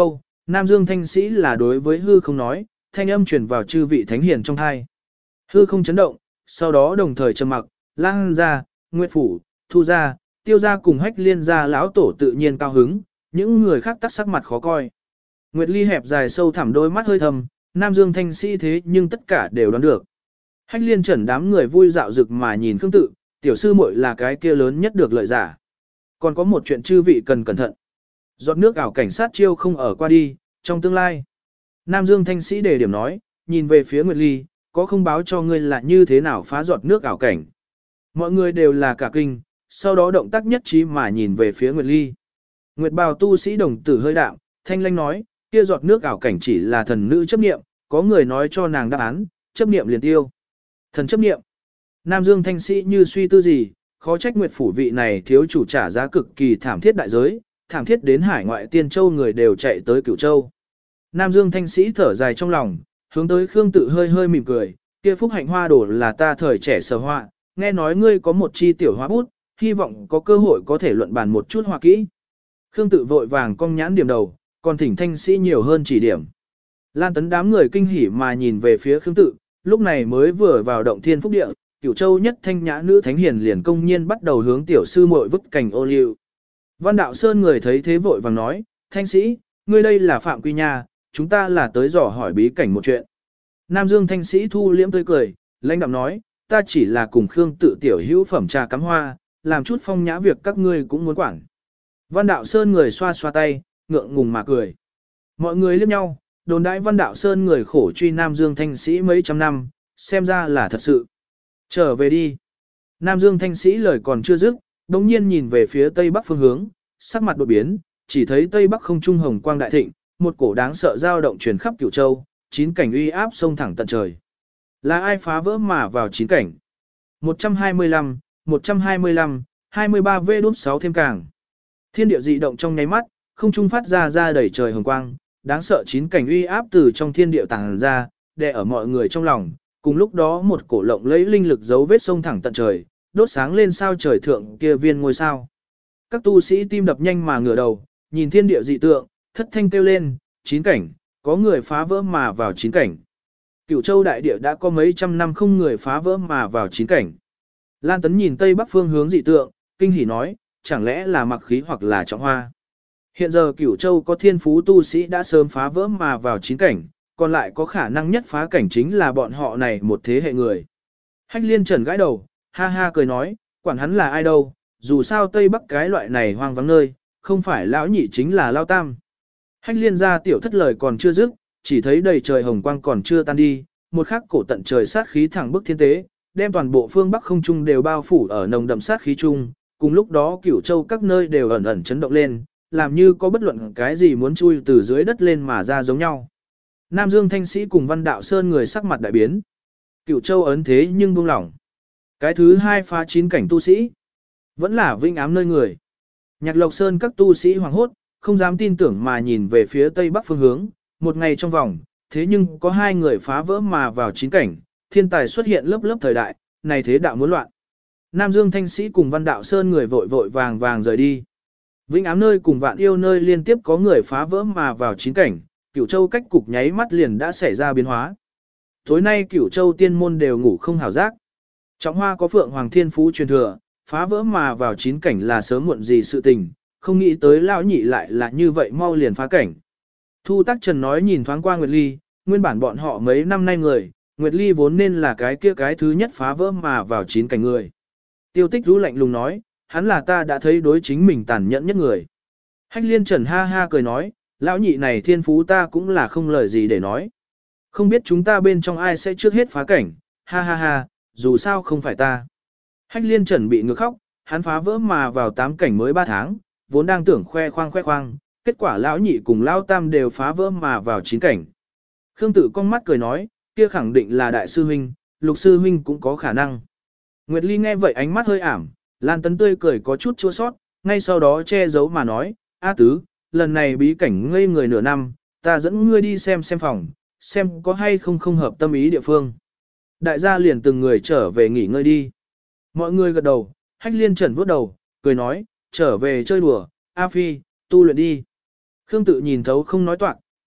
Nam Dương Thanh Sĩ là đối với hư không nói, thanh âm truyền vào chư vị thánh hiền trong thai. Hư không chấn động, sau đó đồng thời trầm mặc, Lang gia, Nguyệt phủ, Thu gia, Tiêu gia cùng Hách Liên gia lão tổ tự nhiên cao hứng, những người khác tắc sắc mặt khó coi. Nguyệt Ly hẹp dài sâu thẳm đôi mắt hơi thầm, Nam Dương Thanh Sĩ thế nhưng tất cả đều đoán được. Hách Liên Trần đám người vui dạo rực mà nhìn Khương Tự, tiểu sư muội là cái kia lớn nhất được lợi giả. Còn có một chuyện chư vị cần cẩn thận. Giọt nước ảo cảnh sát chiêu không ở qua đi, trong tương lai. Nam Dương Thanh Sĩ đề điểm nói, nhìn về phía Nguyệt Ly, có không báo cho ngươi là như thế nào phá giọt nước ảo cảnh. Mọi người đều là cả kinh, sau đó động tác nhất trí mà nhìn về phía Nguyệt Ly. Nguyệt bào tu sĩ đồng tử hơi đạm, thanh lanh nói, kia giọt nước ảo cảnh chỉ là thần nữ chấp niệm, có người nói cho nàng đáp án, chấp niệm liền tiêu. Thần chấp niệm. Nam Dương Thanh Sĩ như suy tư gì, khó trách Nguyệt phủ vị này thiếu chủ trả giá cực kỳ thảm thiết đại giới, thảm thiết đến hải ngoại tiên châu người đều chạy tới Cửu Châu. Nam Dương Thanh Sĩ thở dài trong lòng, hướng tới Khương Tự hơi hơi mỉm cười, kia phúc hạnh hoa đổ là ta thời trẻ sở họa, nghe nói ngươi có một chi tiểu hoa bút, hy vọng có cơ hội có thể luận bàn một chút hoa kỹ. Khương Tự vội vàng cong nhãn điểm đầu, còn thỉnh Thanh Sĩ nhiều hơn chỉ điểm. Lan Tấn đám người kinh hỉ mà nhìn về phía Khương Tự, lúc này mới vừa vào động thiên phúc địa, Cửu Châu nhất thanh nhã nữ thánh hiền liền công nhiên bắt đầu hướng tiểu sư muội vứt cành ô liu. Văn Đạo Sơn người thấy thế vội vàng nói, Thanh Sĩ, ngươi đây là phạm quy nha, chúng ta là tới dò hỏi bí cảnh một chuyện. Nam Dương Thanh Sĩ thu liễm tươi cười, lãnh đạm nói, ta chỉ là cùng Khương Tự tiểu hữu phẩm trà cắm hoa, làm chút phong nhã việc các ngươi cũng muốn quản. Văn Đạo Sơn người xoa xoa tay, ngượng ngùng mà cười. Mọi người liếc nhau, đồn đãi Văn Đạo Sơn người khổ truy Nam Dương Thanh Sĩ mấy trăm năm, xem ra là thật sự. Trở về đi. Nam Dương Thanh Sĩ lời còn chưa dứt, đống nhiên nhìn về phía tây bắc phương hướng, sắc mặt đột biến, chỉ thấy tây bắc không trung hồng quang đại thịnh, một cổ đáng sợ dao động truyền khắp Cửu Châu, chín cảnh uy áp sông thẳng tận trời. Là ai phá vỡ mà vào chín cảnh? một trăm hai mươi lăm, một trăm hai mươi lăm, hai mươi ba V đúp sáu thêm càng. Thiên địa dị động trong nháy mắt, không trung phát ra ra đầy trời hồng quang, đáng sợ chín cảnh uy áp từ trong thiên địa tàng ra, đè ở mọi người trong lòng, cùng lúc đó một cổ lộng lấy linh lực dấu vết sông thẳng tận trời, đốt sáng lên sao trời thượng kia viên ngôi sao. Các tu sĩ tim đập nhanh mà ngửa đầu, nhìn thiên địa dị tượng, thất thanh kêu lên, chín cảnh, có người phá vỡ mà vào chín cảnh. Cửu Châu đại địa đã có mấy trăm năm không người phá vỡ mà vào chín cảnh. Lan Tấn nhìn tây bắc phương hướng dị tượng, kinh hỉ nói, chẳng lẽ là mặc khí hoặc là trọng hoa. Hiện giờ Cửu Châu có thiên phú tu sĩ đã sớm phá vỡ mà vào chín cảnh, còn lại có khả năng nhất phá cảnh chính là bọn họ này một thế hệ người. Hách Liên Trần gãi đầu, ha ha cười nói, quản hắn là ai đâu, dù sao tây bắc cái loại này hoang vắng nơi, không phải lão nhị chính là lao tam. Hách Liên ra tiểu thất lời còn chưa dứt, chỉ thấy đầy trời hồng quang còn chưa tan đi, một khắc cổ tận trời sát khí thẳng bức thiên tế, đem toàn bộ phương bắc không trung đều bao phủ ở nồng đậm sát khí trung, cùng lúc đó Cửu Châu các nơi đều ẩn ẩn chấn động lên, làm như có bất luận cái gì muốn chui từ dưới đất lên mà ra giống nhau. Nam Dương Thanh Sĩ cùng Văn Đạo Sơn người sắc mặt đại biến. Cửu Châu ấn thế nhưng buông lỏng. Cái thứ hai phá chín cảnh tu sĩ, vẫn là vinh ám nơi người. Nhạc Lộc Sơn các tu sĩ hoảng hốt, không dám tin tưởng mà nhìn về phía tây bắc phương hướng, một ngày trong vòng, thế nhưng có hai người phá vỡ mà vào chín cảnh, thiên tài xuất hiện lớp lớp thời đại, này thế đạo muốn loạn. Nam Dương Thanh Sĩ cùng Văn Đạo Sơn người vội vội vàng vàng rời đi. Vĩnh ám nơi cùng Vạn Yêu nơi liên tiếp có người phá vỡ mà vào chín cảnh, Cửu Châu cách cục nháy mắt liền đã xảy ra biến hóa. Tối nay Cửu Châu tiên môn đều ngủ không hảo giác. Trọng Hoa có Phượng Hoàng Thiên Phú truyền thừa, phá vỡ mà vào chín cảnh là sớm muộn gì sự tình, không nghĩ tới lão nhị lại là như vậy mau liền phá cảnh. Thu Tắc Trần nói nhìn thoáng qua Nguyệt Ly, nguyên bản bọn họ mấy năm nay người, Nguyệt Ly vốn nên là cái kia cái thứ nhất phá vỡ mà vào chín cảnh người. Tiêu Tích rũ lạnh lùng nói, hắn là ta đã thấy đối chính mình tàn nhẫn nhất người. Hách Liên Trần ha ha cười nói, lão nhị này thiên phú ta cũng là không lời gì để nói. Không biết chúng ta bên trong ai sẽ trước hết phá cảnh, ha ha ha, dù sao không phải ta. Hách Liên Trần bị ngược khóc, hắn phá vỡ mà vào tám cảnh mới ba tháng, vốn đang tưởng khoe khoang khoe khoang, kết quả lão nhị cùng lão tam đều phá vỡ mà vào chín cảnh. Khương Tự con mắt cười nói, kia khẳng định là đại sư huynh, lục sư huynh cũng có khả năng. Nguyệt Ly nghe vậy ánh mắt hơi ảm, Lan Tấn tươi cười có chút chua sót, ngay sau đó che giấu mà nói, A Tứ, lần này bí cảnh ngây người nửa năm, ta dẫn ngươi đi xem xem phòng, xem có hay không không hợp tâm ý địa phương. Đại gia liền từng người trở về nghỉ ngơi đi. Mọi người gật đầu, Hách Liên Trần vuốt đầu, cười nói, trở về chơi đùa, A Phi, tu luyện đi. Khương Tự nhìn thấu không nói toạc,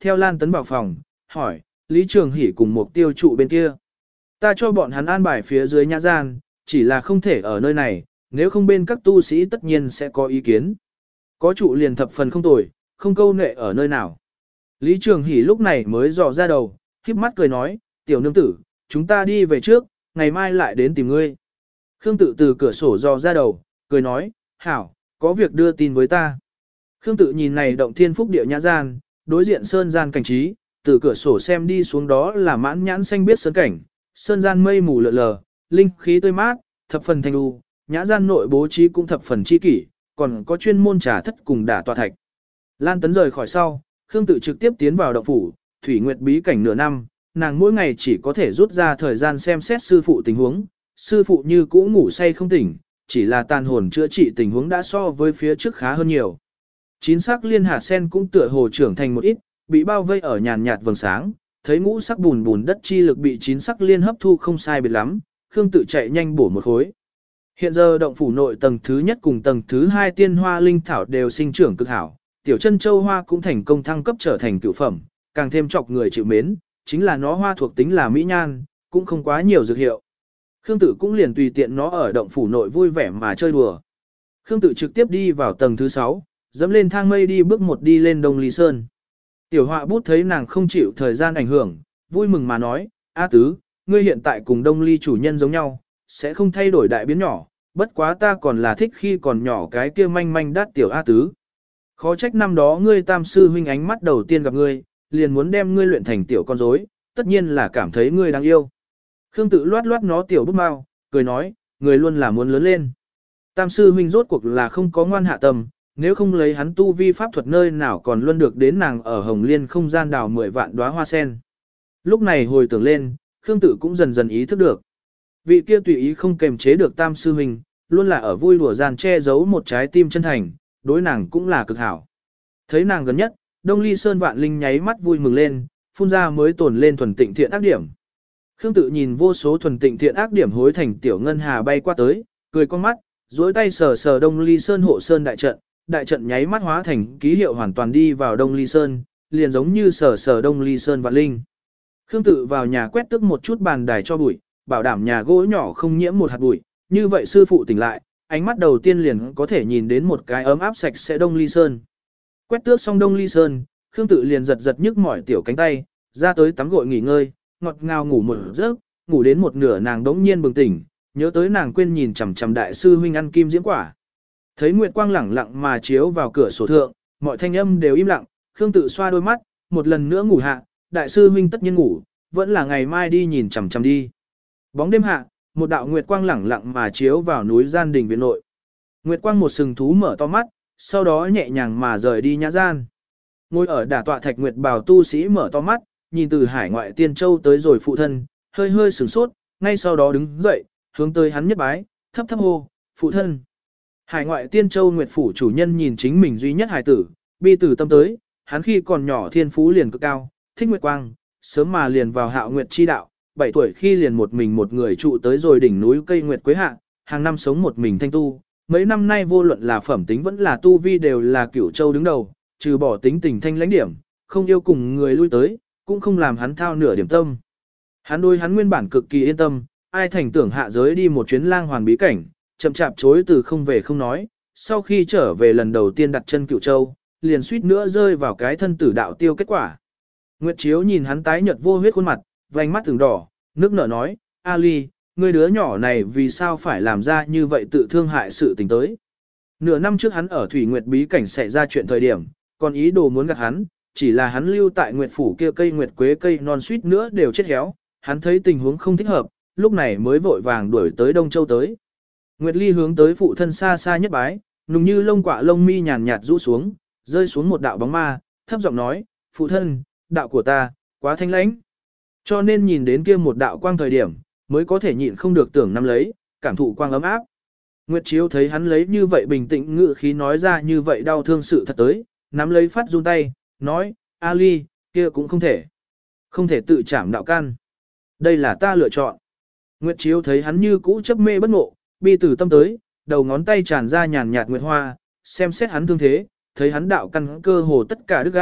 theo Lan Tấn vào phòng, hỏi, Lý Trường Hỷ cùng Mục Tiêu trụ bên kia. Ta cho bọn hắn an bài phía dưới nhã gian, chỉ là không thể ở nơi này, nếu không bên các tu sĩ tất nhiên sẽ có ý kiến. Có trụ liền thập phần không tồi, không câu nệ ở nơi nào. Lý Trường Hỷ lúc này mới dò ra đầu, khiếp mắt cười nói, tiểu nương tử, chúng ta đi về trước, ngày mai lại đến tìm ngươi. Khương Tự từ cửa sổ dò ra đầu, cười nói, hảo, có việc đưa tin với ta. Khương Tự nhìn này động thiên phúc địa nhã gian, đối diện sơn gian cảnh trí, từ cửa sổ xem đi xuống đó là mãn nhãn xanh biết sơn cảnh, sơn gian mây mù lượn lờ, linh khí tươi mát, thập phần thanh u, nhã gian nội bố trí cũng thập phần chi kỷ, còn có chuyên môn trà thất cùng đả tọa thạch. Lan Tấn rời khỏi sau, Khương Tự trực tiếp tiến vào động phủ, Thủy Nguyệt bí cảnh nửa năm, nàng mỗi ngày chỉ có thể rút ra thời gian xem xét sư phụ tình huống, sư phụ như cũ ngủ say không tỉnh, chỉ là tàn hồn chữa trị tình huống đã so với phía trước khá hơn nhiều. Chín sắc liên hạt sen cũng tựa hồ trưởng thành một ít, bị bao vây ở nhàn nhạt vầng sáng, thấy ngũ sắc bùn bùn đất chi lực bị chín sắc liên hấp thu không sai biệt lắm, Khương Tự chạy nhanh bổ một khối. Hiện giờ động phủ nội tầng thứ nhất cùng tầng thứ hai tiên hoa linh thảo đều sinh trưởng cực hảo, tiểu chân châu hoa cũng thành công thăng cấp trở thành cửu phẩm, càng thêm chọc người chịu mến, chính là nó hoa thuộc tính là mỹ nhan, cũng không quá nhiều dược hiệu. Khương Tự cũng liền tùy tiện nó ở động phủ nội vui vẻ mà chơi đùa. Khương Tự trực tiếp đi vào tầng thứ sáu, dẫm lên thang mây đi bước một đi lên Đông Ly Sơn. Tiểu họa bút thấy nàng không chịu thời gian ảnh hưởng, vui mừng mà nói, A Tứ, ngươi hiện tại cùng Đông Ly chủ nhân giống nhau, sẽ không thay đổi đại biến nhỏ, bất quá ta còn là thích khi còn nhỏ cái kia manh manh đát tiểu A Tứ. Khó trách năm đó ngươi tam sư huynh ánh mắt đầu tiên gặp ngươi, liền muốn đem ngươi luyện thành tiểu con rối, tất nhiên là cảm thấy ngươi đáng yêu. Khương Tự loát loát nó tiểu bút mau, cười nói, người luôn là muốn lớn lên. Tam sư huynh rốt cuộc là không có ngoan hạ tâm, nếu không lấy hắn tu vi pháp thuật nơi nào còn luôn được đến nàng ở Hồng Liên không gian đào mười vạn đóa hoa sen. Lúc này hồi tưởng lên, Khương Tự cũng dần dần ý thức được. Vị kia tùy ý không kềm chế được tam sư huynh, luôn là ở vui đùa gian che giấu một trái tim chân thành, đối nàng cũng là cực hảo. Thấy nàng gần nhất, Đông Ly Sơn Vạn Linh nháy mắt vui mừng lên, phun ra mới tồn lên thuần tịnh thiện ác điểm. Khương Tự nhìn vô số thuần tịnh thiện ác điểm hối thành tiểu ngân hà bay qua tới, cười con mắt, duỗi tay sờ sờ Đông Ly Sơn hộ sơn đại trận, đại trận nháy mắt hóa thành ký hiệu hoàn toàn đi vào Đông Ly Sơn, liền giống như sờ sờ Đông Ly Sơn Vạn Linh. Khương Tự vào nhà quét tức một chút bàn đài cho bụi, bảo đảm nhà gỗ nhỏ không nhiễm một hạt bụi, như vậy sư phụ tỉnh lại, ánh mắt đầu tiên liền có thể nhìn đến một cái ấm áp sạch sẽ Đông Ly Sơn. Quét tước xong Đông Ly Sơn, Khương Tự liền giật giật nhức mỏi tiểu cánh tay, ra tới tắm gội nghỉ ngơi, ngọt ngào ngủ một giấc, ngủ đến một nửa nàng đống nhiên bừng tỉnh, nhớ tới nàng quên nhìn chằm chằm đại sư huynh ăn kim diễm quả. Thấy nguyệt quang lẳng lặng mà chiếu vào cửa sổ thượng, mọi thanh âm đều im lặng, Khương Tự xoa đôi mắt, một lần nữa ngủ hạ, đại sư huynh tất nhiên ngủ, vẫn là ngày mai đi nhìn chằm chằm đi. Bóng đêm hạ, một đạo nguyệt quang lẳng lặng mà chiếu vào núi gian đình viện nội. Nguyệt quang một sừng thú mở to mắt, sau đó nhẹ nhàng mà rời đi nhã gian. Ngồi ở đả tọa thạch nguyệt bào tu sĩ mở to mắt, nhìn từ hải ngoại tiên châu tới rồi phụ thân, hơi hơi sửng sốt, ngay sau đó đứng dậy, hướng tới hắn nhất bái, thấp thấp hô, phụ thân. Hải ngoại tiên châu nguyệt phủ chủ nhân nhìn chính mình duy nhất hài tử, bi tử tâm tới, hắn khi còn nhỏ thiên phú liền cực cao, thích nguyệt quang, sớm mà liền vào hạo nguyệt chi đạo, bảy tuổi khi liền một mình một người trụ tới rồi đỉnh núi cây nguyệt quế hạ, hàng năm sống một mình thanh tu, mấy năm nay vô luận là phẩm tính vẫn là tu vi đều là cửu châu đứng đầu, trừ bỏ tính tình thanh lãnh điểm, không yêu cùng người lui tới, cũng không làm hắn thao nửa điểm tâm. Hắn đối hắn nguyên bản cực kỳ yên tâm, ai thành tưởng hạ giới đi một chuyến lang hoàn bí cảnh, chậm chạp chối từ không về không nói, sau khi trở về lần đầu tiên đặt chân cửu châu, liền suýt nữa rơi vào cái thân tử đạo tiêu kết quả. Nguyệt Chiếu nhìn hắn tái nhợt vô huyết khuôn mặt, vành mắt từng đỏ, nước nở nói, Ali, người đứa nhỏ này vì sao phải làm ra như vậy tự thương hại sự tình tới. Nửa năm trước hắn ở Thủy Nguyệt bí cảnh xảy ra chuyện thời điểm, còn ý đồ muốn gạt hắn, chỉ là hắn lưu tại Nguyệt phủ kia cây Nguyệt quế cây non suýt nữa đều chết héo, hắn thấy tình huống không thích hợp, lúc này mới vội vàng đuổi tới Đông Châu tới. Nguyệt Ly hướng tới phụ thân xa xa nhất bái, nùng như lông quạ lông mi nhàn nhạt rũ xuống, rơi xuống một đạo bóng ma, thấp giọng nói, phụ thân, đạo của ta, quá thanh lãnh. Cho nên nhìn đến kia một đạo quang thời điểm, mới có thể nhịn không được tưởng nắm lấy, cảm thụ quang ấm áp. Nguyệt Chiếu thấy hắn lấy như vậy bình tĩnh ngự khí nói ra như vậy đau thương sự thật tới, nắm lấy phát run tay, nói, Ali, kia cũng không thể. Không thể tự chảm đạo căn. Đây là ta lựa chọn. Nguyệt Chiếu thấy hắn như cũ chấp mê bất ngộ, bi tử tâm tới, đầu ngón tay tràn ra nhàn nhạt nguyệt hoa, xem xét hắn thương thế, thấy hắn đạo căn cơ hồ tất cả đứt gãy,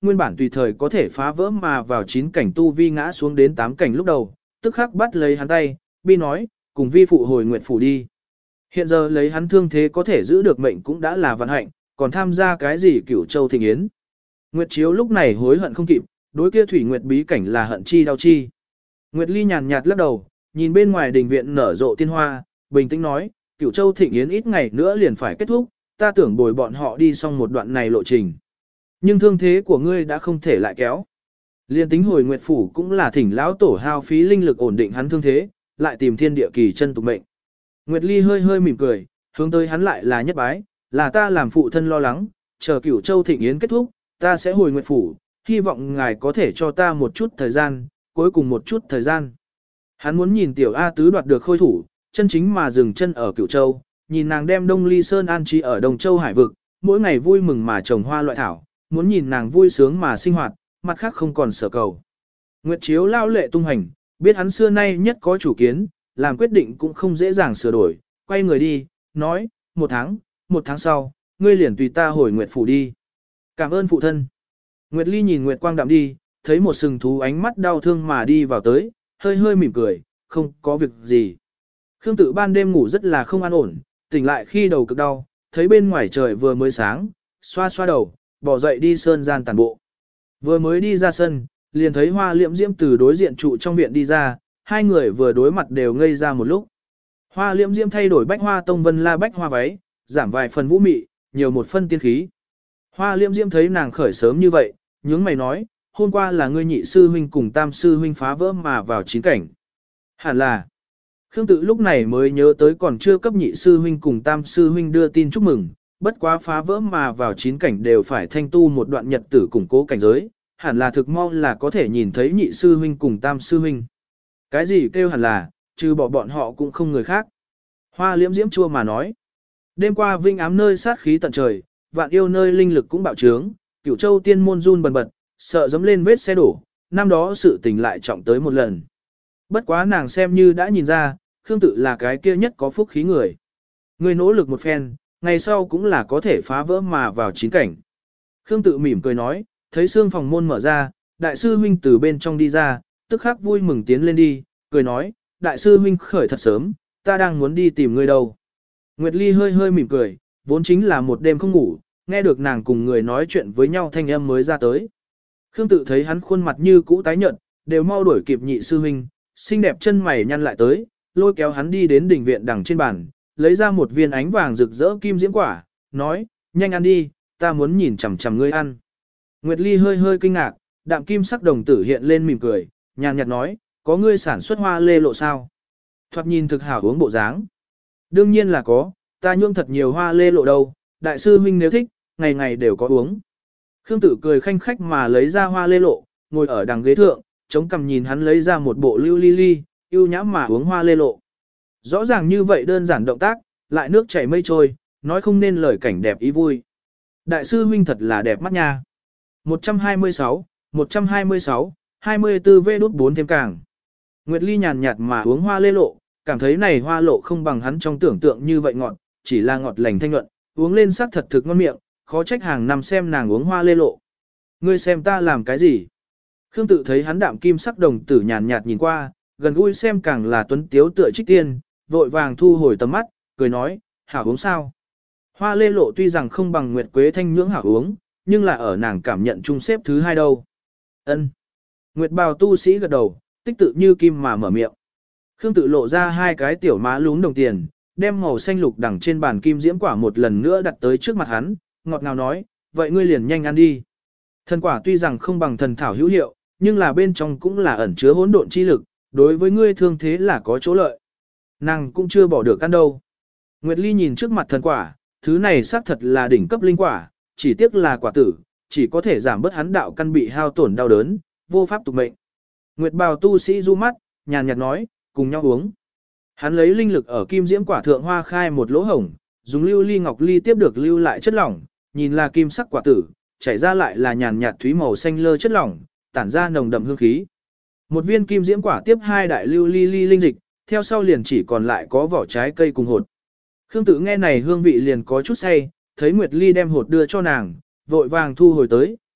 nguyên bản tùy thời có thể phá vỡ mà vào chín cảnh tu vi ngã xuống đến tám cảnh lúc đầu, tức khắc bắt lấy hắn tay, bi nói, cùng vi phụ hồi nguyệt phủ đi. Hiện giờ lấy hắn thương thế có thể giữ được mệnh cũng đã là vận hạnh, còn tham gia cái gì Cửu Châu Thịnh Yến. Nguyệt Chiếu lúc này hối hận không kịp, đối kia thủy nguyệt bí cảnh là hận chi đau chi. Nguyệt Ly nhàn nhạt lắc đầu, nhìn bên ngoài đình viện nở rộ tiên hoa, bình tĩnh nói, Cửu Châu Thịnh Yến ít ngày nữa liền phải kết thúc, ta tưởng bồi bọn họ đi xong một đoạn này lộ trình. Nhưng thương thế của ngươi đã không thể lại kéo. Liên tính hồi Nguyệt Phủ cũng là thỉnh lão tổ hao phí linh lực ổn định hắn thương thế, lại tìm thiên địa kỳ chân tục mệnh. Nguyệt Ly hơi hơi mỉm cười, hướng tới hắn lại là nhất bái, là ta làm phụ thân lo lắng, chờ Cửu Châu Thịnh Yến kết thúc, ta sẽ hồi Nguyệt Phủ, hy vọng ngài có thể cho ta một chút thời gian, cuối cùng một chút thời gian. Hắn muốn nhìn tiểu A Tứ đoạt được khôi thủ, chân chính mà dừng chân ở Cửu Châu, nhìn nàng đem Đông Ly Sơn an trí ở Đông Châu Hải vực, mỗi ngày vui mừng mà trồng hoa loại thảo, muốn nhìn nàng vui sướng mà sinh hoạt, mặt khác không còn sở cầu. Nguyệt Chiếu lao lệ tung hành, biết hắn xưa nay nhất có chủ kiến, làm quyết định cũng không dễ dàng sửa đổi, quay người đi, nói, một tháng, một tháng sau, ngươi liền tùy ta hồi Nguyệt Phủ đi. Cảm ơn phụ thân. Nguyệt Ly nhìn Nguyệt Quang đạm đi, thấy một sừng thú ánh mắt đau thương mà đi vào tới, hơi hơi mỉm cười, không có việc gì. Khương Tự ban đêm ngủ rất là không an ổn, tỉnh lại khi đầu cực đau, thấy bên ngoài trời vừa mới sáng, xoa xoa đầu, bỏ dậy đi sơn gian tàn bộ. Vừa mới đi ra sân, liền thấy Hoa Liễm Diễm từ đối diện trụ trong viện đi ra, hai người vừa đối mặt đều ngây ra một lúc. Hoa Liễm Diễm thay đổi bách hoa tông vân la bách hoa váy, giảm vài phần vũ mị, nhiều một phân tiên khí. Hoa Liễm Diễm thấy nàng khởi sớm như vậy, nhướng mày nói, hôm qua là ngươi nhị sư huynh cùng tam sư huynh phá vỡ mà vào chín cảnh. Hẳn là, Khương Tự lúc này mới nhớ tới còn chưa cấp nhị sư huynh cùng tam sư huynh đưa tin chúc mừng, bất quá phá vỡ mà vào chín cảnh đều phải thanh tu một đoạn nhật tử củng cố cảnh giới, hẳn là thực mong là có thể nhìn thấy nhị sư huynh cùng tam sư huynh. Cái gì kêu hẳn là, trừ bỏ bọn họ cũng không người khác. Hoa Liễm Diễm chua mà nói. Đêm qua Vinh Ám nơi sát khí tận trời, Vạn Yêu nơi linh lực cũng bạo trướng, Cửu Châu tiên môn run bần bật, sợ dẫm lên vết xe đổ, năm đó sự tình lại trọng tới một lần. Bất quá nàng xem như đã nhìn ra, Khương Tự là cái kia nhất có phúc khí người. Người nỗ lực một phen, ngày sau cũng là có thể phá vỡ mà vào chín cảnh. Khương Tự mỉm cười nói, thấy xương phòng môn mở ra, đại sư huynh từ bên trong đi ra, tức khắc vui mừng tiến lên đi, cười nói, đại sư huynh khởi thật sớm, ta đang muốn đi tìm ngươi đâu. Nguyệt Ly hơi hơi mỉm cười, vốn chính là một đêm không ngủ, nghe được nàng cùng người nói chuyện với nhau thanh âm mới ra tới. Khương Tự thấy hắn khuôn mặt như cũ tái nhợt, đều mau đuổi kịp nhị sư huynh, xinh đẹp chân mày nhăn lại tới, lôi kéo hắn đi đến đỉnh viện đằng trên bàn, lấy ra một viên ánh vàng rực rỡ kim diễm quả, nói, nhanh ăn đi, ta muốn nhìn chằm chằm ngươi ăn. Nguyệt Ly hơi hơi kinh ngạc, đạm kim sắc đồng tử hiện lên mỉm cười, nhàn nhạt nói, có ngươi sản xuất hoa lê lộ sao? Thoạt nhìn thực hảo uống bộ dáng. Đương nhiên là có, ta nhuộm thật nhiều hoa lê lộ đâu, đại sư huynh nếu thích, ngày ngày đều có uống. Khương Tử cười khanh khách mà lấy ra hoa lê lộ, ngồi ở đằng ghế thượng, chống cằm nhìn hắn lấy ra một bộ lưu ly ly, yêu nhãm mà uống hoa lê lộ. Rõ ràng như vậy đơn giản động tác, lại nước chảy mây trôi, nói không nên lời cảnh đẹp ý vui. Đại sư huynh thật là đẹp mắt nha. một trăm hai mươi sáu, một trăm hai mươi sáu, hai mươi tư vê đút bốn thêm càng. Nguyệt Ly nhàn nhạt mà uống hoa lê lộ, cảm thấy này hoa lộ không bằng hắn trong tưởng tượng như vậy ngọt, chỉ là ngọt lành thanh nhuận, uống lên sắc thật thực ngon miệng, khó trách hàng năm xem nàng uống hoa lê lộ. Ngươi xem ta làm cái gì? Khương Tự thấy hắn đạm kim sắc đồng tử nhàn nhạt nhìn qua, gần gũi xem càng là tuấn tiếu tựa trích tiên, vội vàng thu hồi tầm mắt, cười nói, hảo uống sao? Hoa lê lộ tuy rằng không bằng Nguyệt Quế thanh nhưỡng hảo uống, nhưng là ở nàng cảm nhận chung xếp thứ hai đâu. Ân. Nguyệt bào tu sĩ gật đầu, tích tự như kim mà mở miệng. Khương Tự lộ ra hai cái tiểu má lún đồng tiền, đem màu xanh lục đằng trên bàn kim diễm quả một lần nữa đặt tới trước mặt hắn, ngọt ngào nói, vậy ngươi liền nhanh ăn đi. Thần quả tuy rằng không bằng thần thảo hữu hiệu, nhưng là bên trong cũng là ẩn chứa hỗn độn chi lực, đối với ngươi thương thế là có chỗ lợi. Nàng cũng chưa bỏ được ăn đâu. Nguyệt Ly nhìn trước mặt thần quả, thứ này xác thật là đỉnh cấp linh quả, chỉ tiếc là quả tử, chỉ có thể giảm bớt hắn đạo căn bị hao tổn đau đớn, vô pháp tục mệnh. Nguyệt bào tu sĩ du mắt, nhàn nhạt nói, cùng nhau uống. Hắn lấy linh lực ở kim diễm quả thượng hoa khai một lỗ hổng, dùng lưu ly ngọc ly tiếp được lưu lại chất lỏng, nhìn là kim sắc quả tử, chảy ra lại là nhàn nhạt thúy màu xanh lơ chất lỏng, tản ra nồng đậm hương khí. Một viên kim diễm quả tiếp hai đại lưu ly ly linh dịch, theo sau liền chỉ còn lại có vỏ trái cây cùng hột. Khương Tự nghe này hương vị liền có chút say, thấy Nguyệt Ly đem hột đưa cho nàng, vội vàng thu hồi tới,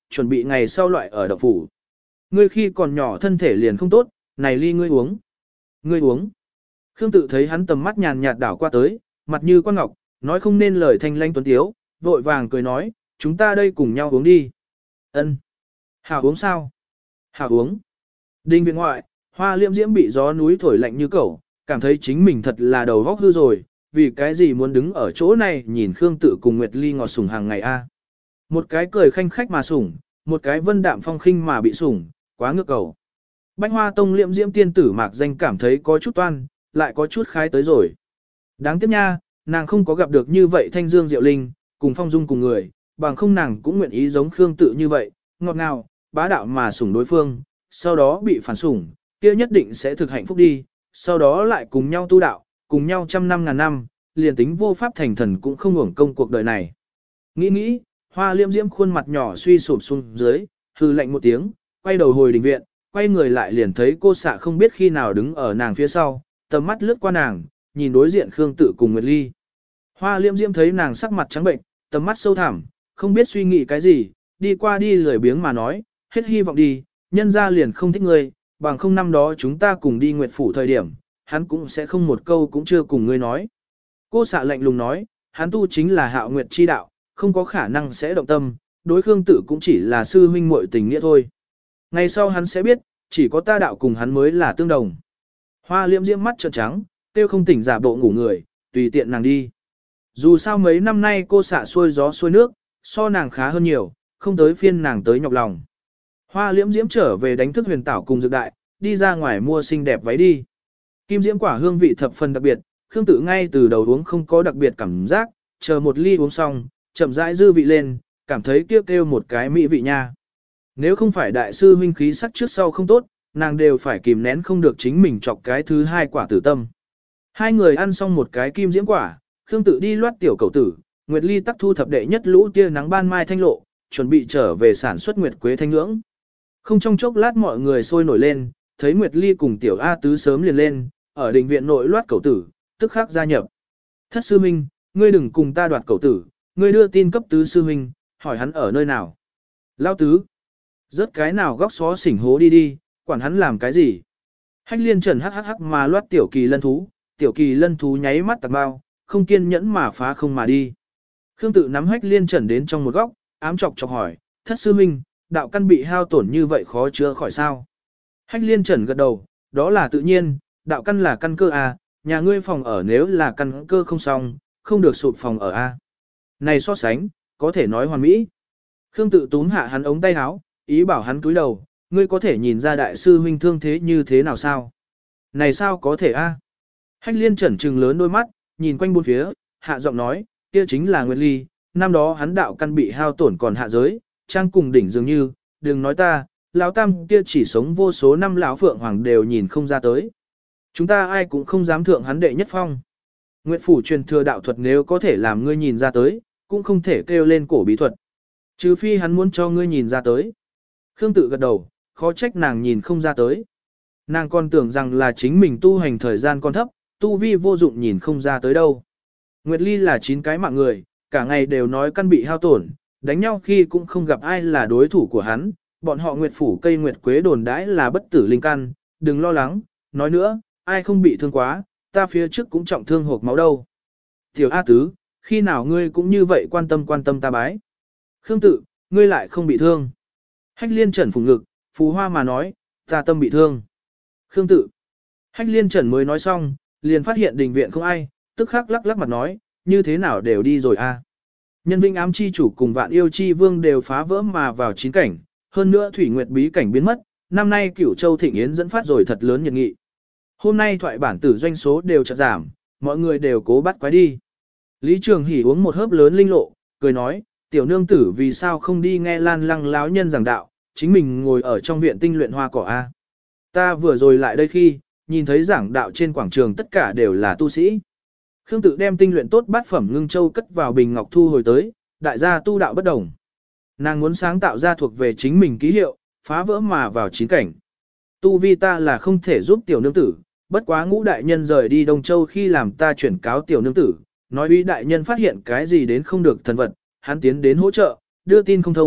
chuẩn bị ngày sau loại ở đậu phủ. Ngươi khi còn nhỏ thân thể liền không tốt, này ly ngươi uống. Ngươi uống. Khương Tự thấy hắn tầm mắt nhàn nhạt đảo qua tới, mặt như quan ngọc, nói không nên lời thanh lanh tuấn tiếu, vội vàng cười nói, chúng ta đây cùng nhau uống đi. Ân. Hảo uống sao? Hảo uống. Đinh viện ngoại, Hoa Liễm Diễm bị gió núi thổi lạnh như cẩu, cảm thấy chính mình thật là đầu vóc hư rồi, vì cái gì muốn đứng ở chỗ này nhìn Khương Tự cùng Nguyệt Ly ngọt sủng hàng ngày a. Một cái cười khanh khách mà sủng, một cái vân đạm phong khinh mà bị sủng, quá ngược cầu. Bách Hoa Tông Liễm Diễm tiên tử mạc danh cảm thấy có chút toan, lại có chút khái tới rồi. Đáng tiếc nha, nàng không có gặp được như vậy thanh dương diệu linh, cùng phong dung cùng người, bằng không nàng cũng nguyện ý giống Khương Tự như vậy, ngọt ngào, bá đạo mà sủng đối phương, sau đó bị phản sủng, kia nhất định sẽ thực hạnh phúc đi, sau đó lại cùng nhau tu đạo, cùng nhau trăm năm ngàn năm, liền tính vô pháp thành thần cũng không hưởng công cuộc đời này. Nghĩ nghĩ, Hoa Liễm Diễm khuôn mặt nhỏ suy sụp xuống dưới, hư lạnh một tiếng, quay đầu hồi đình viện, quay người lại liền thấy cô xạ không biết khi nào đứng ở nàng phía sau, tầm mắt lướt qua nàng, nhìn đối diện Khương Tự cùng Nguyệt Ly. Hoa Liễm Diễm thấy nàng sắc mặt trắng bệnh, tầm mắt sâu thẳm, không biết suy nghĩ cái gì, đi qua đi lười biếng mà nói, hết hy vọng đi, nhân ra liền không thích ngươi, bằng không năm đó chúng ta cùng đi Nguyệt Phủ thời điểm, hắn cũng sẽ không một câu cũng chưa cùng ngươi nói. Cô xạ lạnh lùng nói, hắn tu chính là Hạo Nguyệt chi đạo, không có khả năng sẽ động tâm, đối Khương Tự cũng chỉ là sư huynh muội tình nghĩa thôi. Ngày sau hắn sẽ biết, chỉ có ta đạo cùng hắn mới là tương đồng. Hoa Liễm Diễm mắt trợn trắng, tiêu không tỉnh giả bộ ngủ người, tùy tiện nàng đi. Dù sao mấy năm nay cô xạ xuôi gió xuôi nước, so nàng khá hơn nhiều, không tới phiên nàng tới nhọc lòng. Hoa Liễm Diễm trở về đánh thức Huyền Tảo cùng Dược Đại, đi ra ngoài mua xinh đẹp váy đi. Kim diễm quả hương vị thập phần đặc biệt, Khương Tự ngay từ đầu uống không có đặc biệt cảm giác, chờ một ly uống xong, chậm rãi dư vị lên, cảm thấy kêu kêu một cái mỹ vị nha. Nếu không phải đại sư huynh khí sắc trước sau không tốt, nàng đều phải kìm nén không được chính mình chọc cái thứ hai quả tử tâm. Hai người ăn xong một cái kim diễm quả, Khương Tự đi loát tiểu cầu tử, Nguyệt Ly tắc thu thập đệ nhất lũ tia nắng ban mai thanh lộ, chuẩn bị trở về sản xuất nguyệt quế thanh nhưỡng. Không trong chốc lát mọi người sôi nổi lên, thấy Nguyệt Ly cùng tiểu A Tứ sớm liền lên, ở đình viện nội loát cầu tử, tức khắc gia nhập. Thất sư huynh, ngươi đừng cùng ta đoạt cầu tử, ngươi đưa tin cấp tứ sư huynh, hỏi hắn ở nơi nào. Lao tứ, rớt cái nào góc xó xỉnh hố đi đi, quản hắn làm cái gì. Hách liên trần hắc hắc hắc mà loát tiểu kỳ lân thú, tiểu kỳ lân thú nháy mắt tạc bao, không kiên nhẫn mà phá không mà đi. Khương Tự nắm hách liên trần đến trong một góc, ám chọc chọc hỏi, thất sư huynh, đạo căn bị hao tổn như vậy khó chữa khỏi sao. Hách liên trần gật đầu, đó là tự nhiên, đạo căn là căn cơ à, nhà ngươi phòng ở nếu là căn cơ không xong, không được sụp phòng ở a. Này so sánh, có thể nói hoàn mỹ. Khương Tự túm hạ hắn ống tay áo, ý bảo hắn cúi đầu, ngươi có thể nhìn ra đại sư huynh thương thế như thế nào sao? Này sao có thể a? Hách liên trần trừng lớn đôi mắt, nhìn quanh bốn phía, hạ giọng nói, kia chính là Nguyệt Ly, năm đó hắn đạo căn bị hao tổn còn hạ giới, trang cùng đỉnh dường như, đừng nói ta, lão tam kia chỉ sống vô số năm lão phượng hoàng đều nhìn không ra tới. Chúng ta ai cũng không dám thượng hắn đệ nhất phong. Nguyệt phủ truyền thừa đạo thuật nếu có thể làm ngươi nhìn ra tới, cũng không thể kêu lên cổ bí thuật. Trừ phi hắn muốn cho ngươi nhìn ra tới. Khương Tự gật đầu, khó trách nàng nhìn không ra tới. Nàng còn tưởng rằng là chính mình tu hành thời gian còn thấp, tu vi vô dụng nhìn không ra tới đâu. Nguyệt Ly là chín cái mạng người, cả ngày đều nói căn bị hao tổn, đánh nhau khi cũng không gặp ai là đối thủ của hắn. Bọn họ Nguyệt phủ cây Nguyệt quế đồn đãi là bất tử linh căn, đừng lo lắng, nói nữa, ai không bị thương quá, ta phía trước cũng trọng thương hộp máu đâu. Tiểu A Tứ, khi nào ngươi cũng như vậy quan tâm quan tâm ta bái. Khương Tự, ngươi lại không bị thương. Hách liên trần phùng ngực, phù hoa mà nói, ta tâm bị thương. Khương Tự. Hách liên trần mới nói xong, liền phát hiện đình viện không ai, tức khắc lắc lắc mặt nói, như thế nào đều đi rồi a. Nhân vinh ám chi chủ cùng vạn yêu chi vương đều phá vỡ mà vào chín cảnh, hơn nữa thủy nguyệt bí cảnh biến mất, năm nay cửu châu thịnh yến dẫn phát rồi thật lớn nhiệt nghị. Hôm nay thoại bản tử doanh số đều chợt giảm, mọi người đều cố bắt quái đi. Lý Trường Hỷ uống một hớp lớn linh lộ, cười nói, tiểu nương tử vì sao không đi nghe Lan Lăng lão nhân giảng đạo, chính mình ngồi ở trong viện tinh luyện hoa cỏ a. Ta vừa rồi lại đây khi, nhìn thấy giảng đạo trên quảng trường tất cả đều là tu sĩ. Khương Tự đem tinh luyện tốt bát phẩm ngưng châu cất vào bình ngọc thu hồi tới, đại gia tu đạo bất đồng. Nàng muốn sáng tạo ra thuộc về chính mình ký hiệu, phá vỡ mà vào chín cảnh. Tu vi ta là không thể giúp tiểu nương tử, bất quá ngũ đại nhân rời đi Đông Châu khi làm ta chuyển cáo tiểu nương tử, nói uy đại nhân phát hiện cái gì đến không được thần vật, hắn tiến đến hỗ trợ, đưa tin không thông,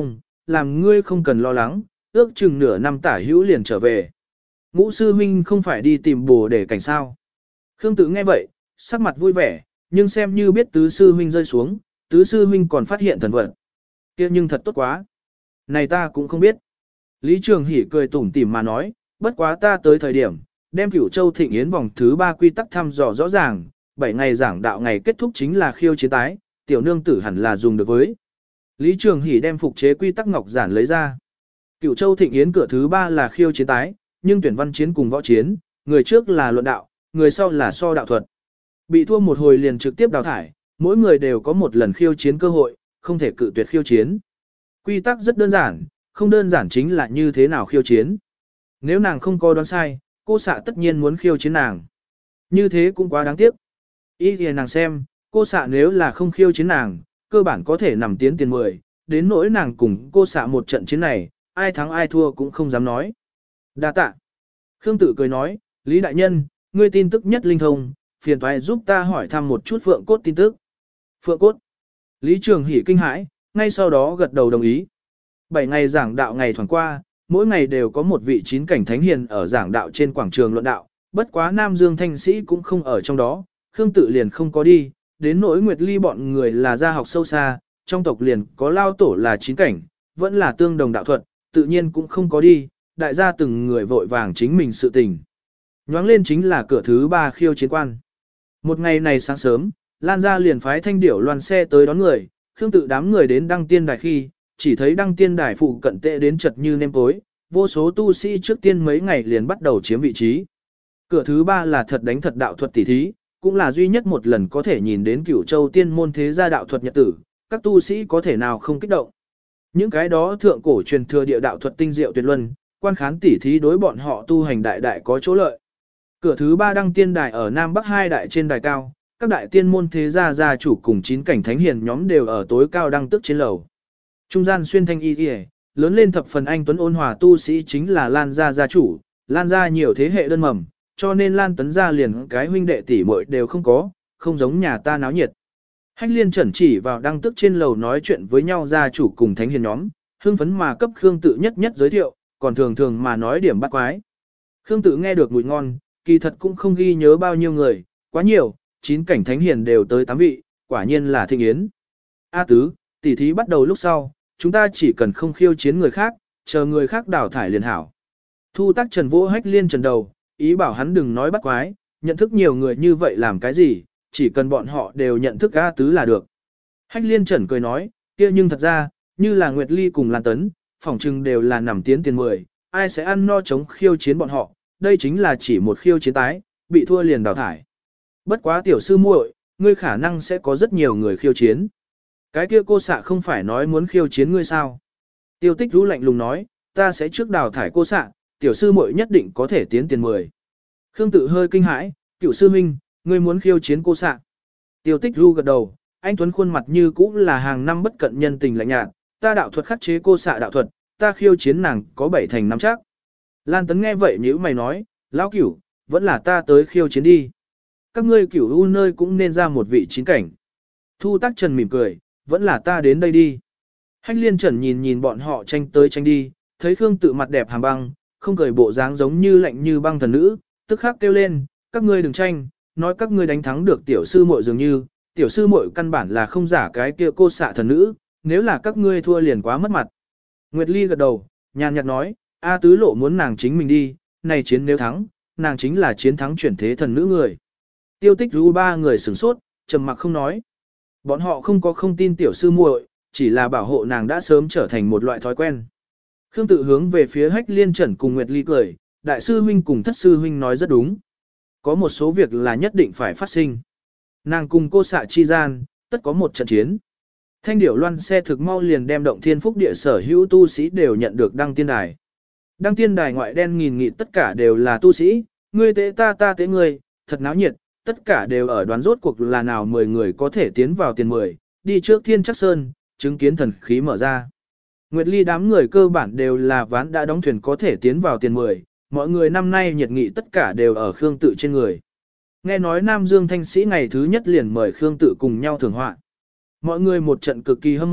làm ngươi không cần lo lắng, ước chừng nửa năm tả hữu liền trở về. Ngũ sư huynh không phải đi tìm bồ để cảnh sao. Khương Tự nghe vậy, sắc mặt vui vẻ, nhưng xem như biết tứ sư huynh rơi xuống, tứ sư huynh còn phát hiện thần vật. Kia nhưng thật tốt quá. Này ta cũng không biết. Lý Trường Hỷ cười tủm tỉm mà nói, bất quá ta tới thời điểm, đem Cửu Châu Thịnh Yến vòng thứ ba quy tắc thăm dò rõ ràng, bảy ngày giảng đạo ngày kết thúc chính là khiêu chiến tái, tiểu nương tử hẳn là dùng được với. Lý Trường Hỷ đem phục chế quy tắc ngọc giản lấy ra. Cửu Châu Thịnh Yến cửa thứ ba là khiêu chiến tái, nhưng tuyển văn chiến cùng võ chiến, người trước là luận đạo, người sau là so đạo thuật. Bị thua một hồi liền trực tiếp đào thải, mỗi người đều có một lần khiêu chiến cơ hội, không thể cự tuyệt khiêu chiến. Quy tắc rất đơn giản, không đơn giản chính là như thế nào khiêu chiến. Nếu nàng không có đoán sai, cô xạ tất nhiên muốn khiêu chiến nàng. Như thế cũng quá đáng tiếc. Ý thì nàng xem, cô xạ nếu là không khiêu chiến nàng, cơ bản có thể nằm tiến tiền mười, đến nỗi nàng cùng cô xạ một trận chiến này, ai thắng ai thua cũng không dám nói. Đa tạ. Khương Tự cười nói, Lý Đại Nhân, ngươi tin tức nhất linh thông, phiền toái giúp ta hỏi thăm một chút Phượng Cốt tin tức. Phượng Cốt. Lý Trường Hỷ kinh hãi, ngay sau đó gật đầu đồng ý. Bảy ngày giảng đạo ngày thoảng qua, mỗi ngày đều có một vị chín cảnh thánh hiền ở giảng đạo trên quảng trường luận đạo, bất quá Nam Dương Thanh Sĩ cũng không ở trong đó, Khương Tự liền không có đi, đến nỗi Nguyệt Ly bọn người là gia học sâu xa, trong tộc liền có lao tổ là chín cảnh, vẫn là tương đồng đạo thuật, tự nhiên cũng không có đi, đại gia từng người vội vàng chính mình sự tình. Nhoáng lên chính là cửa thứ ba khiêu chiến quan. Một ngày này sáng sớm, Lan gia liền phái thanh điểu loan xe tới đón người, Khương Tự đám người đến đăng tiên đài khi, chỉ thấy đăng tiên đài phụ cận tệ đến chật như nêm tối, vô số tu sĩ trước tiên mấy ngày liền bắt đầu chiếm vị trí. Cửa thứ ba là thật đánh thật đạo thuật tỉ thí, cũng là duy nhất một lần có thể nhìn đến Cửu Châu tiên môn thế gia đạo thuật nhật tử, các tu sĩ có thể nào không kích động. Những cái đó thượng cổ truyền thừa địa đạo thuật tinh diệu tuyệt luân, quan khán tỉ thí đối bọn họ tu hành đại đại có chỗ lợi. Cửa thứ ba đăng tiên đài ở Nam Bắc hai đại trên đài cao, các đại tiên môn thế gia gia chủ cùng chín cảnh thánh hiền nhóm đều ở tối cao đăng tức trên lầu. Trung gian xuyên thanh y y, lớn lên thập phần anh tuấn ôn hòa tu sĩ chính là Lan gia gia chủ, Lan gia nhiều thế hệ đơn mầm, cho nên Lan Tấn gia liền cái huynh đệ tỷ muội đều không có, không giống nhà ta náo nhiệt. Hách Liên Trần chỉ vào đăng tức trên lầu nói chuyện với nhau gia chủ cùng thánh hiền nhóm, hưng phấn mà cấp Khương Tự nhất nhất giới thiệu, còn thường thường mà nói điểm bắt quái. Khương Tự nghe được mùi ngon, kỳ thật cũng không ghi nhớ bao nhiêu người, quá nhiều, chín cảnh thánh hiền đều tới tám vị, quả nhiên là thịnh yến. A tứ, tỷ thí bắt đầu lúc sau, chúng ta chỉ cần không khiêu chiến người khác, chờ người khác đào thải liền hảo. Thu Tắc Trần vỗ Hách Liên Trần đầu, ý bảo hắn đừng nói bắt quái, nhận thức nhiều người như vậy làm cái gì, chỉ cần bọn họ đều nhận thức A tứ là được. Hách Liên Trần cười nói, kia nhưng thật ra, như là Nguyệt Ly cùng Lan Tấn, phỏng chừng đều là nằm tiến tiền mười, ai sẽ ăn no chống khiêu chiến bọn họ, đây chính là chỉ một khiêu chiến tái, bị thua liền đào thải. Bất quá tiểu sư muội, ngươi khả năng sẽ có rất nhiều người khiêu chiến. Cái kia cô xạ không phải nói muốn khiêu chiến ngươi sao? Tiêu Tích Vũ lạnh lùng nói, ta sẽ trước đào thải cô xạ, tiểu sư muội nhất định có thể tiến tiền mười. Khương Tự hơi kinh hãi, cựu sư huynh, ngươi muốn khiêu chiến cô xạ. Tiêu Tích Vũ gật đầu, anh Tuấn khuôn mặt như cũ là hàng năm bất cận nhân tình lạnh nhạt, ta đạo thuật khắc chế cô xạ đạo thuật, ta khiêu chiến nàng có bảy thành năm chắc. Lan Tấn nghe vậy nhíu mày nói, lão cửu, vẫn là ta tới khiêu chiến đi. Các ngươi cửu u nơi cũng nên ra một vị chín cảnh. Thu Tắc Trần mỉm cười, vẫn là ta đến đây đi. Hách Liên Trần nhìn nhìn bọn họ tranh tới tranh đi, thấy Khương Tự mặt đẹp hàm băng, không cười bộ dáng giống như lạnh như băng thần nữ, tức khắc kêu lên, các ngươi đừng tranh, nói các ngươi đánh thắng được tiểu sư muội dường như, tiểu sư muội căn bản là không giả cái kia cô xạ thần nữ, nếu là các ngươi thua liền quá mất mặt. Nguyệt Ly gật đầu, nhàn nhạt nói, A tứ lộ muốn nàng chính mình đi, này chiến nếu thắng, nàng chính là chiến thắng chuyển thế thần nữ người. Tiêu Tích Vũ ba người sửng sốt, trầm mặc không nói. Bọn họ không có không tin tiểu sư muội, chỉ là bảo hộ nàng đã sớm trở thành một loại thói quen. Khương Tự hướng về phía Hách Liên Trần cùng Nguyệt Ly cười, đại sư huynh cùng thất sư huynh nói rất đúng. Có một số việc là nhất định phải phát sinh. Nàng cùng cô xạ chi gian, tất có một trận chiến. Thanh điểu loan xe thực mau liền đem động thiên phúc địa sở hữu tu sĩ đều nhận được đăng tiên đài. Đăng tiên đài ngoại đen nghìn nghịt tất cả đều là tu sĩ, ngươi tế ta ta tế ngươi, thật náo nhiệt, tất cả đều ở đoán rốt cuộc là nào mười người có thể tiến vào tiền mười, đi trước thiên chắc sơn, chứng kiến thần khí mở ra. Nguyệt Ly đám người cơ bản đều là ván đã đóng thuyền có thể tiến vào tiền mười, mọi người năm nay nhiệt nghị tất cả đều ở Khương Tự trên người. Nghe nói Nam Dương Thanh Sĩ ngày thứ nhất liền mời Khương Tự cùng nhau thưởng họa. Mọi người một trận cực kỳ hâm mộ,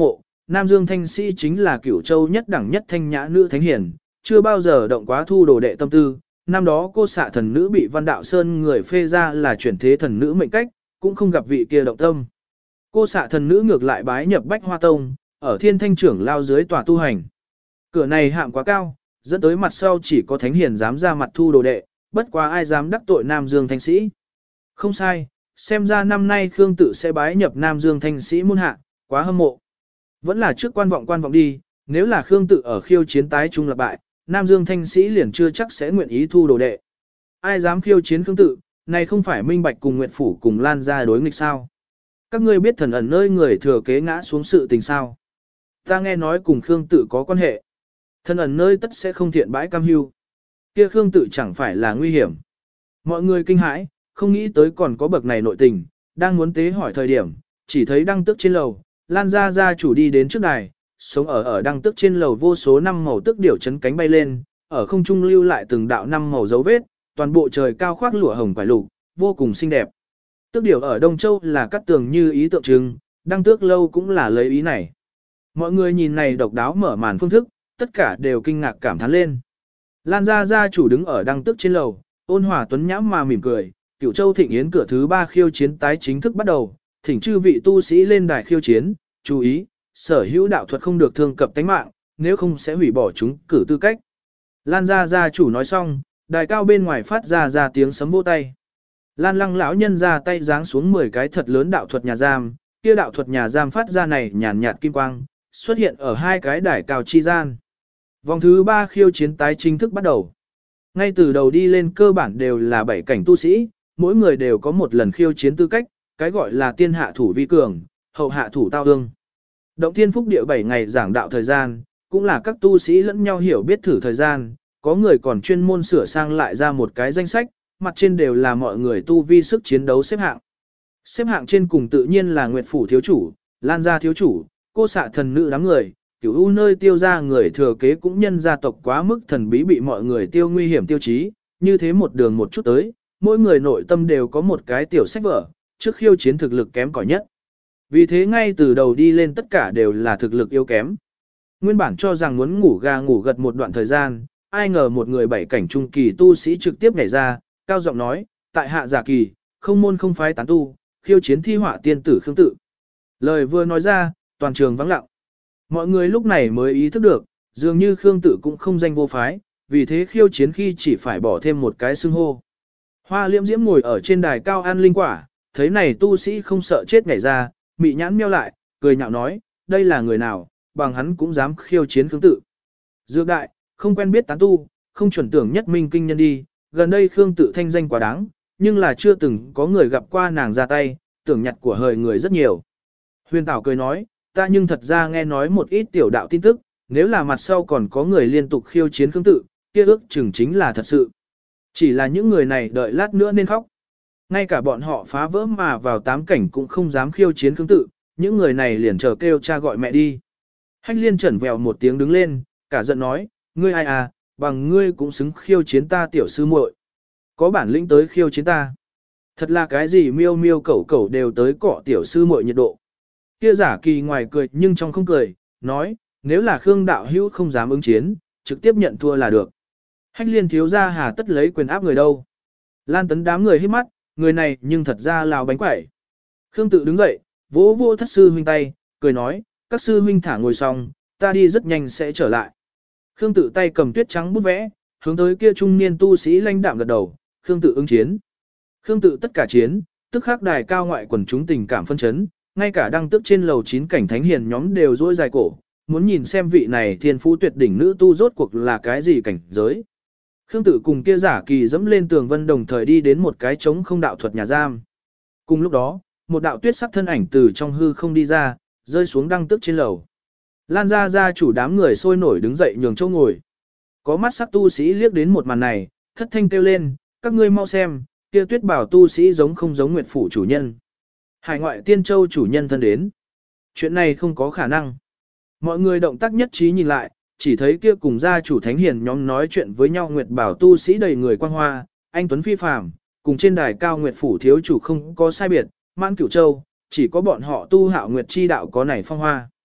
Nam Dương Thanh Sĩ chính là Cửu Châu nhất đẳng nhất thanh nhã nữ thánh hiền, chưa bao giờ động quá thu đồ đệ tâm tư. Năm đó cô xạ thần nữ bị Văn Đạo Sơn người phê ra là chuyển thế thần nữ mệnh cách, cũng không gặp vị kia động tâm. Cô xạ thần nữ ngược lại bái nhập Bách Hoa Tông, ở Thiên Thanh trưởng lao dưới tòa tu hành. Cửa này hạng quá cao, dẫn tới mặt sau chỉ có thánh hiền dám ra mặt thu đồ đệ, bất quá ai dám đắc tội Nam Dương Thanh Sĩ. Không sai, xem ra năm nay Khương Tự sẽ bái nhập Nam Dương Thanh Sĩ môn hạ, quá hâm mộ. Vẫn là trước quan vọng quan vọng đi, nếu là Khương Tự ở khiêu chiến tái trung lập bại, Nam Dương Thanh Sĩ liền chưa chắc sẽ nguyện ý thu đồ đệ. Ai dám khiêu chiến Khương Tự, này không phải Minh Bạch cùng Nguyệt Phủ cùng Lan ra đối nghịch sao? Các ngươi biết thần ẩn nơi người thừa kế ngã xuống sự tình sao? Ta nghe nói cùng Khương Tự có quan hệ. Thần ẩn nơi tất sẽ không thiện bãi cam hưu. Kia Khương Tự chẳng phải là nguy hiểm. Mọi người kinh hãi, không nghĩ tới còn có bậc này nội tình, đang muốn tế hỏi thời điểm, chỉ thấy đăng tức trên lầu, Lan gia gia chủ đi đến trước đài, sống ở ở đăng tức trên lầu vô số năm màu tức điểu chấn cánh bay lên, ở không trung lưu lại từng đạo năm màu dấu vết, toàn bộ trời cao khoác lụa hồng quải lục, vô cùng xinh đẹp. Tức điểu ở Đông Châu là cắt tường như ý tượng trưng, đăng tước lâu cũng là lấy ý này. Mọi người nhìn này độc đáo mở màn phương thức, tất cả đều kinh ngạc cảm thán lên. Lan gia gia chủ đứng ở đăng tước trên lầu, ôn hòa tuấn nhãm mà mỉm cười, Cửu Châu Thịnh Yến cửa thứ ba khiêu chiến tái chính thức bắt đầu, thỉnh chư vị tu sĩ lên đài khiêu chiến, chú ý, sở hữu đạo thuật không được thương cập tánh mạng, nếu không sẽ hủy bỏ chúng cử tư cách. Lan gia gia chủ nói xong, đài cao bên ngoài phát ra ra tiếng sấm vỗ tay. Lan lăng lão nhân ra tay giáng xuống mười cái thật lớn đạo thuật nhà giam, kia đạo thuật nhà giam phát ra này nhàn nhạt kim quang, xuất hiện ở hai cái đài cao chi gian. Vòng thứ ba khiêu chiến tái chính thức bắt đầu. Ngay từ đầu đi lên cơ bản đều là bảy cảnh tu sĩ, mỗi người đều có một lần khiêu chiến tư cách, cái gọi là tiên hạ thủ vi cường, hậu hạ thủ tao ương. Động Thiên Phúc Địa bảy ngày giảng đạo thời gian, cũng là các tu sĩ lẫn nhau hiểu biết thử thời gian, có người còn chuyên môn sửa sang lại ra một cái danh sách, mặt trên đều là mọi người tu vi sức chiến đấu xếp hạng. Xếp hạng trên cùng tự nhiên là Nguyệt Phủ thiếu chủ, Lan gia thiếu chủ, cô xạ thần nữ đám người, Cửu U nơi tiêu ra người thừa kế cũng nhân gia tộc quá mức thần bí bị mọi người tiêu nguy hiểm tiêu chí, như thế một đường một chút tới, mỗi người nội tâm đều có một cái tiểu sách vở, trước khiêu chiến thực lực kém cỏi nhất. Vì thế ngay từ đầu đi lên tất cả đều là thực lực yếu kém. Nguyên bản cho rằng muốn ngủ gà ngủ gật một đoạn thời gian, ai ngờ một người bảy cảnh trung kỳ tu sĩ trực tiếp nhảy ra, cao giọng nói, tại hạ giả kỳ, không môn không phái tán tu, khiêu chiến thi họa tiên tử Khương Tự. Lời vừa nói ra, toàn trường vắng lặng. Mọi người lúc này mới ý thức được, dường như Khương Tự cũng không danh vô phái, vì thế khiêu chiến khi chỉ phải bỏ thêm một cái xưng hô. Hoa Liễm Diễm ngồi ở trên đài cao ăn linh quả, thấy này tu sĩ không sợ chết nhảy ra, mị nhãn meo lại, cười nhạo nói, đây là người nào, bằng hắn cũng dám khiêu chiến Khương Tự. Dược đại, không quen biết tán tu, không chuẩn tưởng nhất minh kinh nhân đi, gần đây Khương Tự thanh danh quá đáng, nhưng là chưa từng có người gặp qua nàng ra tay, tưởng nhặt của hời người rất nhiều. Huyền Tảo cười nói, ta nhưng thật ra nghe nói một ít tiểu đạo tin tức, nếu là mặt sau còn có người liên tục khiêu chiến Khương Tự, kia ước chừng chính là thật sự. Chỉ là những người này đợi lát nữa nên khóc. Ngay cả bọn họ phá vỡ mà vào tám cảnh cũng không dám khiêu chiến Khương Tự, những người này liền chờ kêu cha gọi mẹ đi. Hách Liên chẩn vèo một tiếng đứng lên, cả giận nói, ngươi ai à, bằng ngươi cũng xứng khiêu chiến ta tiểu sư muội. Có bản lĩnh tới khiêu chiến ta. Thật là cái gì miêu miêu cẩu cẩu đều tới cọ tiểu sư muội nhiệt độ. Kia giả kỳ ngoài cười nhưng trong không cười, nói, nếu là Khương đạo hữu không dám ứng chiến, trực tiếp nhận thua là được. Hách Liên thiếu ra hà tất lấy quyền áp người đâu. Lan Tấn đám người hít mắt, người này nhưng thật ra lào bánh quẩy. Khương Tự đứng dậy, vỗ vỗ thất sư huynh tay, cười nói, các sư huynh thả ngồi xong, ta đi rất nhanh sẽ trở lại. Khương Tự tay cầm tuyết trắng bút vẽ, hướng tới kia trung niên tu sĩ lãnh đạm gật đầu, Khương Tự ứng chiến. Khương Tự tất cả chiến, tức khắc đài cao ngoại quần chúng tình cảm phân chấn, ngay cả đăng tức trên lầu chín cảnh thánh hiền nhóm đều rỗi dài cổ, muốn nhìn xem vị này thiên phú tuyệt đỉnh nữ tu rốt cuộc là cái gì cảnh giới. Khương Tự cùng kia giả kỳ dẫm lên tường vân đồng thời đi đến một cái trống không đạo thuật nhà giam. Cùng lúc đó, một đạo tuyết sắc thân ảnh từ trong hư không đi ra, rơi xuống đăng tức trên lầu. Lan gia gia chủ đám người sôi nổi đứng dậy nhường chỗ ngồi. Có mắt sắc tu sĩ liếc đến một màn này, thất thanh kêu lên, các ngươi mau xem, kia tuyết bảo tu sĩ giống không giống Nguyệt Phủ chủ nhân. Hải ngoại tiên châu chủ nhân thân đến. Chuyện này không có khả năng. Mọi người động tác nhất trí nhìn lại, chỉ thấy kia cùng gia chủ thánh hiền nhóm nói chuyện với nhau Nguyệt Bảo tu sĩ đầy người quang hoa, anh tuấn phi phàm, cùng trên đài cao Nguyệt Phủ thiếu chủ không có sai biệt, mãn Cửu Châu, chỉ có bọn họ tu Hạo Nguyệt chi đạo có nảy phong hoa.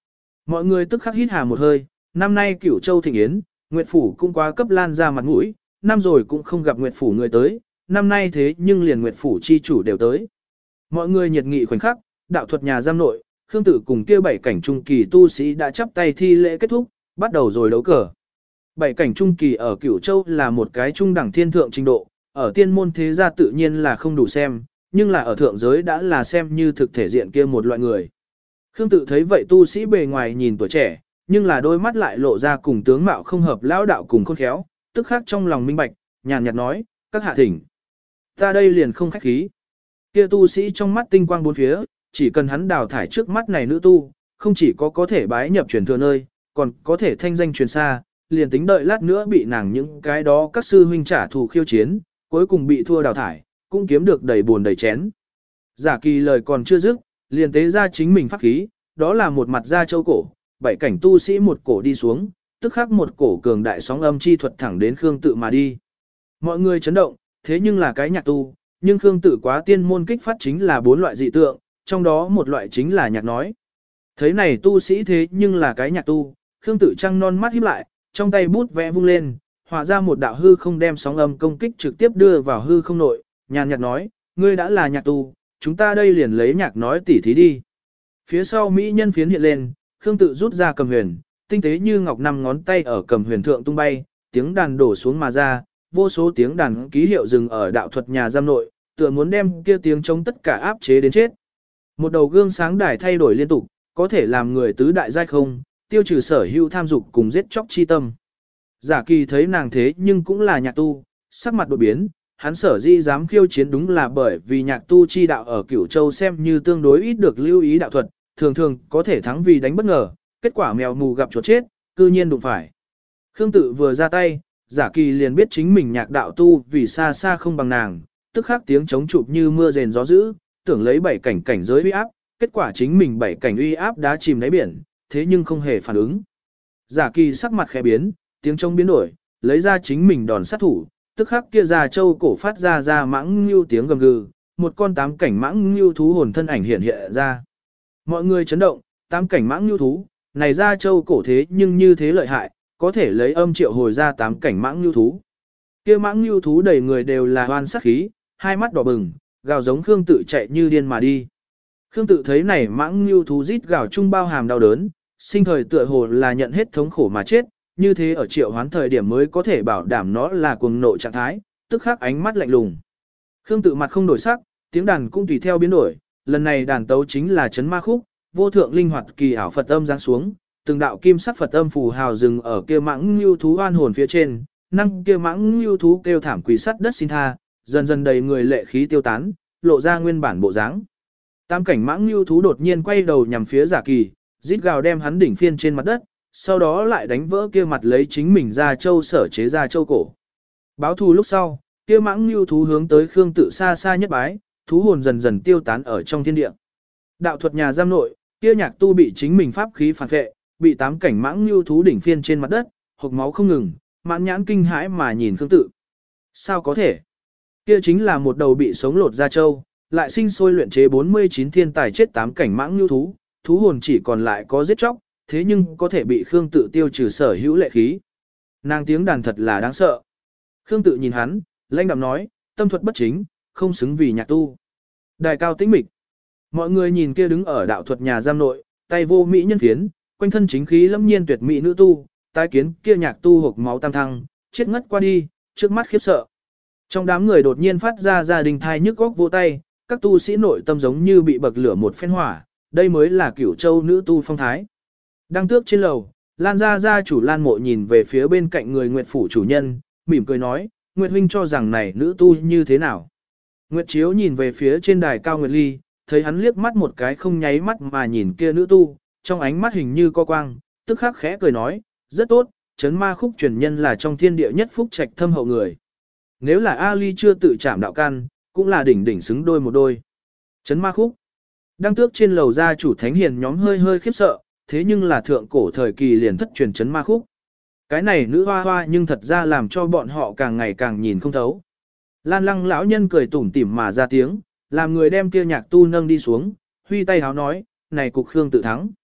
Mọi người tức khắc hít hà một hơi, năm nay Cửu Châu thịnh yến, Nguyệt phủ cũng quá cấp Lan ra mặt mũi, năm rồi cũng không gặp Nguyệt phủ người tới, năm nay thế nhưng liền Nguyệt phủ chi chủ đều tới. Mọi người nhiệt nghị khoảnh khắc, đạo thuật nhà giam nội, Khương Tử cùng kia bảy cảnh trung kỳ tu sĩ đã chắp tay thi lễ kết thúc, bắt đầu rồi đấu cờ. Bảy cảnh trung kỳ ở Cửu Châu là một cái trung đẳng thiên thượng trình độ, ở tiên môn thế gia tự nhiên là không đủ xem, nhưng là ở thượng giới đã là xem như thực thể diện kia một loại người. Khương Tự thấy vậy tu sĩ bề ngoài nhìn tuổi trẻ, nhưng là đôi mắt lại lộ ra cùng tướng mạo không hợp lão đạo cùng khôn khéo, tức khắc trong lòng minh bạch, nhàn nhạt nói, các hạ thỉnh. Ta đây liền không khách khí. Kia tu sĩ trong mắt tinh quang bốn phía, chỉ cần hắn đào thải trước mắt này nữ tu, không chỉ có có thể bái nhập truyền thừa nơi, còn có thể thanh danh truyền xa, liền tính đợi lát nữa bị nàng những cái đó các sư huynh trả thù khiêu chiến, cuối cùng bị thua đào thải, cũng kiếm được đầy buồn đầy chén. Giả Kỳ lời còn chưa dứt, liền tế ra chính mình pháp khí, đó là một mặt da châu cổ, bảy cảnh tu sĩ một cổ đi xuống, tức khắc một cổ cường đại sóng âm chi thuật thẳng đến Khương Tự mà đi. Mọi người chấn động, thế nhưng là cái nhạc tu, nhưng Khương Tự quá tiên môn kích phát chính là bốn loại dị tượng, trong đó một loại chính là nhạc nói. Thấy này tu sĩ thế nhưng là cái nhạc tu, Khương Tự trăng non mắt híp lại, trong tay bút vẽ vung lên, hòa ra một đạo hư không đem sóng âm công kích trực tiếp đưa vào hư không nội, nhàn nhạt nói, ngươi đã là nhạc tu, chúng ta đây liền lấy nhạc nói tỉ thí đi. Phía sau mỹ nhân phiến hiện lên, Khương Tự rút ra cầm huyền, tinh tế như ngọc năm ngón tay ở cầm huyền thượng tung bay, tiếng đàn đổ xuống mà ra, vô số tiếng đàn ký hiệu dừng ở đạo thuật nhà giam nội, tựa muốn đem kia tiếng chống tất cả áp chế đến chết. Một đầu gương sáng đài thay đổi liên tục, có thể làm người tứ đại giai không, tiêu trừ sở hữu tham dục cùng giết chóc chi tâm. Giả Kỳ thấy nàng thế nhưng cũng là nhạc tu, sắc mặt đột biến, hắn sở di dám khiêu chiến đúng là bởi vì nhạc tu chi đạo ở Cửu Châu xem như tương đối ít được lưu ý đạo thuật, thường thường có thể thắng vì đánh bất ngờ, kết quả mèo mù gặp chuột chết, cư nhiên đụng phải. Khương Tự vừa ra tay, Giả Kỳ liền biết chính mình nhạc đạo tu vì xa xa không bằng nàng, tức khắc tiếng chống chụp như mưa rền gió dữ, tưởng lấy bảy cảnh cảnh giới uy áp, kết quả chính mình bảy cảnh uy áp đã chìm đáy biển, thế nhưng không hề phản ứng. Giả Kỳ sắc mặt khẽ biến, tiếng trống biến đổi, lấy ra chính mình đòn sát thủ, tức khắc kia già châu cổ phát ra ra mãng lưu tiếng gầm gừ, một con tám cảnh mãng lưu thú hồn thân ảnh hiện hiện ra. Mọi người chấn động, tám cảnh mãng lưu thú, này ra châu cổ thế nhưng như thế lợi hại, có thể lấy âm triệu hồi ra tám cảnh mãng lưu thú. Kia mãng lưu thú đầy người đều là hoan sát khí, hai mắt đỏ bừng, gào giống Khương Tự chạy như điên mà đi. Khương Tự thấy này mãng lưu thú rít gào chung bao hàm đau đớn, sinh thời tựa hồ là nhận hết thống khổ mà chết, như thế ở triệu hoán thời điểm mới có thể bảo đảm nó là cuồng nộ trạng thái, tức khắc ánh mắt lạnh lùng. Khương Tự mặt không đổi sắc, tiếng đàn cũng tùy theo biến đổi, lần này đàn tấu chính là chấn ma khúc, vô thượng linh hoạt kỳ ảo Phật âm giáng xuống, từng đạo kim sắc Phật âm phù hào dừng ở kia mãng lưu thú oan hồn phía trên, năng kia mãng lưu thú kêu thảm quỳ sắt đất xin tha, dần dần đầy người lệ khí tiêu tán, lộ ra nguyên bản bộ dáng. Tam cảnh mãng lưu thú đột nhiên quay đầu nhằm phía Giả Kỳ, rít gào đem hắn đỉnh phiên trên mặt đất, sau đó lại đánh vỡ kia mặt lấy chính mình ra châu sở chế ra châu cổ. Báo thù lúc sau, kia mãng lưu thú hướng tới Khương Tự xa xa nhất bái, thú hồn dần dần tiêu tán ở trong thiên địa. Đạo thuật nhà giam nội, kia nhạc tu bị chính mình pháp khí phản vệ, bị tám cảnh mãng lưu thú đỉnh phiên trên mặt đất, hộc máu không ngừng, mãn nhãn kinh hãi mà nhìn Khương Tự. Sao có thể? Kia chính là một đầu bị sống lột ra châu, lại sinh sôi luyện chế bốn mươi chín thiên tài chết tám cảnh mãng lưu thú, thú hồn chỉ còn lại có giết chóc, thế nhưng có thể bị Khương Tự tiêu trừ sở hữu lệ khí. Nàng tiếng đàn thật là đáng sợ. Khương Tự nhìn hắn, lãnh đạm nói, tâm thuật bất chính, không xứng vì nhạc tu. Đài cao tĩnh mịch. Mọi người nhìn kia đứng ở đạo thuật nhà giam nội, tay vô mỹ nhân phiến, quanh thân chính khí lâm nhiên tuyệt mỹ nữ tu, tái kiến kia nhạc tu hộc máu tam thăng, chết ngất qua đi, trước mắt khiếp sợ. Trong đám người đột nhiên phát ra gia đình thai nhức góc vỗ tay, các tu sĩ nội tâm giống như bị bậc lửa một phen hỏa, đây mới là Cửu Châu nữ tu phong thái. Đang tước trên lầu, Lan gia gia chủ Lan Mộ nhìn về phía bên cạnh người Nguyệt phủ chủ nhân, mỉm cười nói, Nguyệt huynh cho rằng này nữ tu như thế nào. Nguyệt Chiếu nhìn về phía trên đài cao Nguyệt Ly, thấy hắn liếc mắt một cái không nháy mắt mà nhìn kia nữ tu, trong ánh mắt hình như co quang, tức khắc khẽ cười nói, rất tốt, chấn ma khúc truyền nhân là trong thiên địa nhất phúc trạch thâm hậu người. Nếu là Ali chưa tự chạm đạo căn, cũng là đỉnh đỉnh xứng đôi một đôi. Chấn ma khúc. Đang tước trên lầu gia chủ thánh hiền nhóm hơi hơi khiếp sợ, thế nhưng là thượng cổ thời kỳ liền thất truyền chấn ma khúc. Cái này nữ hoa hoa nhưng thật ra làm cho bọn họ càng ngày càng nhìn không thấu. Lan lăng lão nhân cười tủm tỉm mà ra tiếng, làm người đem kia nhạc tu nâng đi xuống, huy tay háo nói, này cục Khương Tự thắng.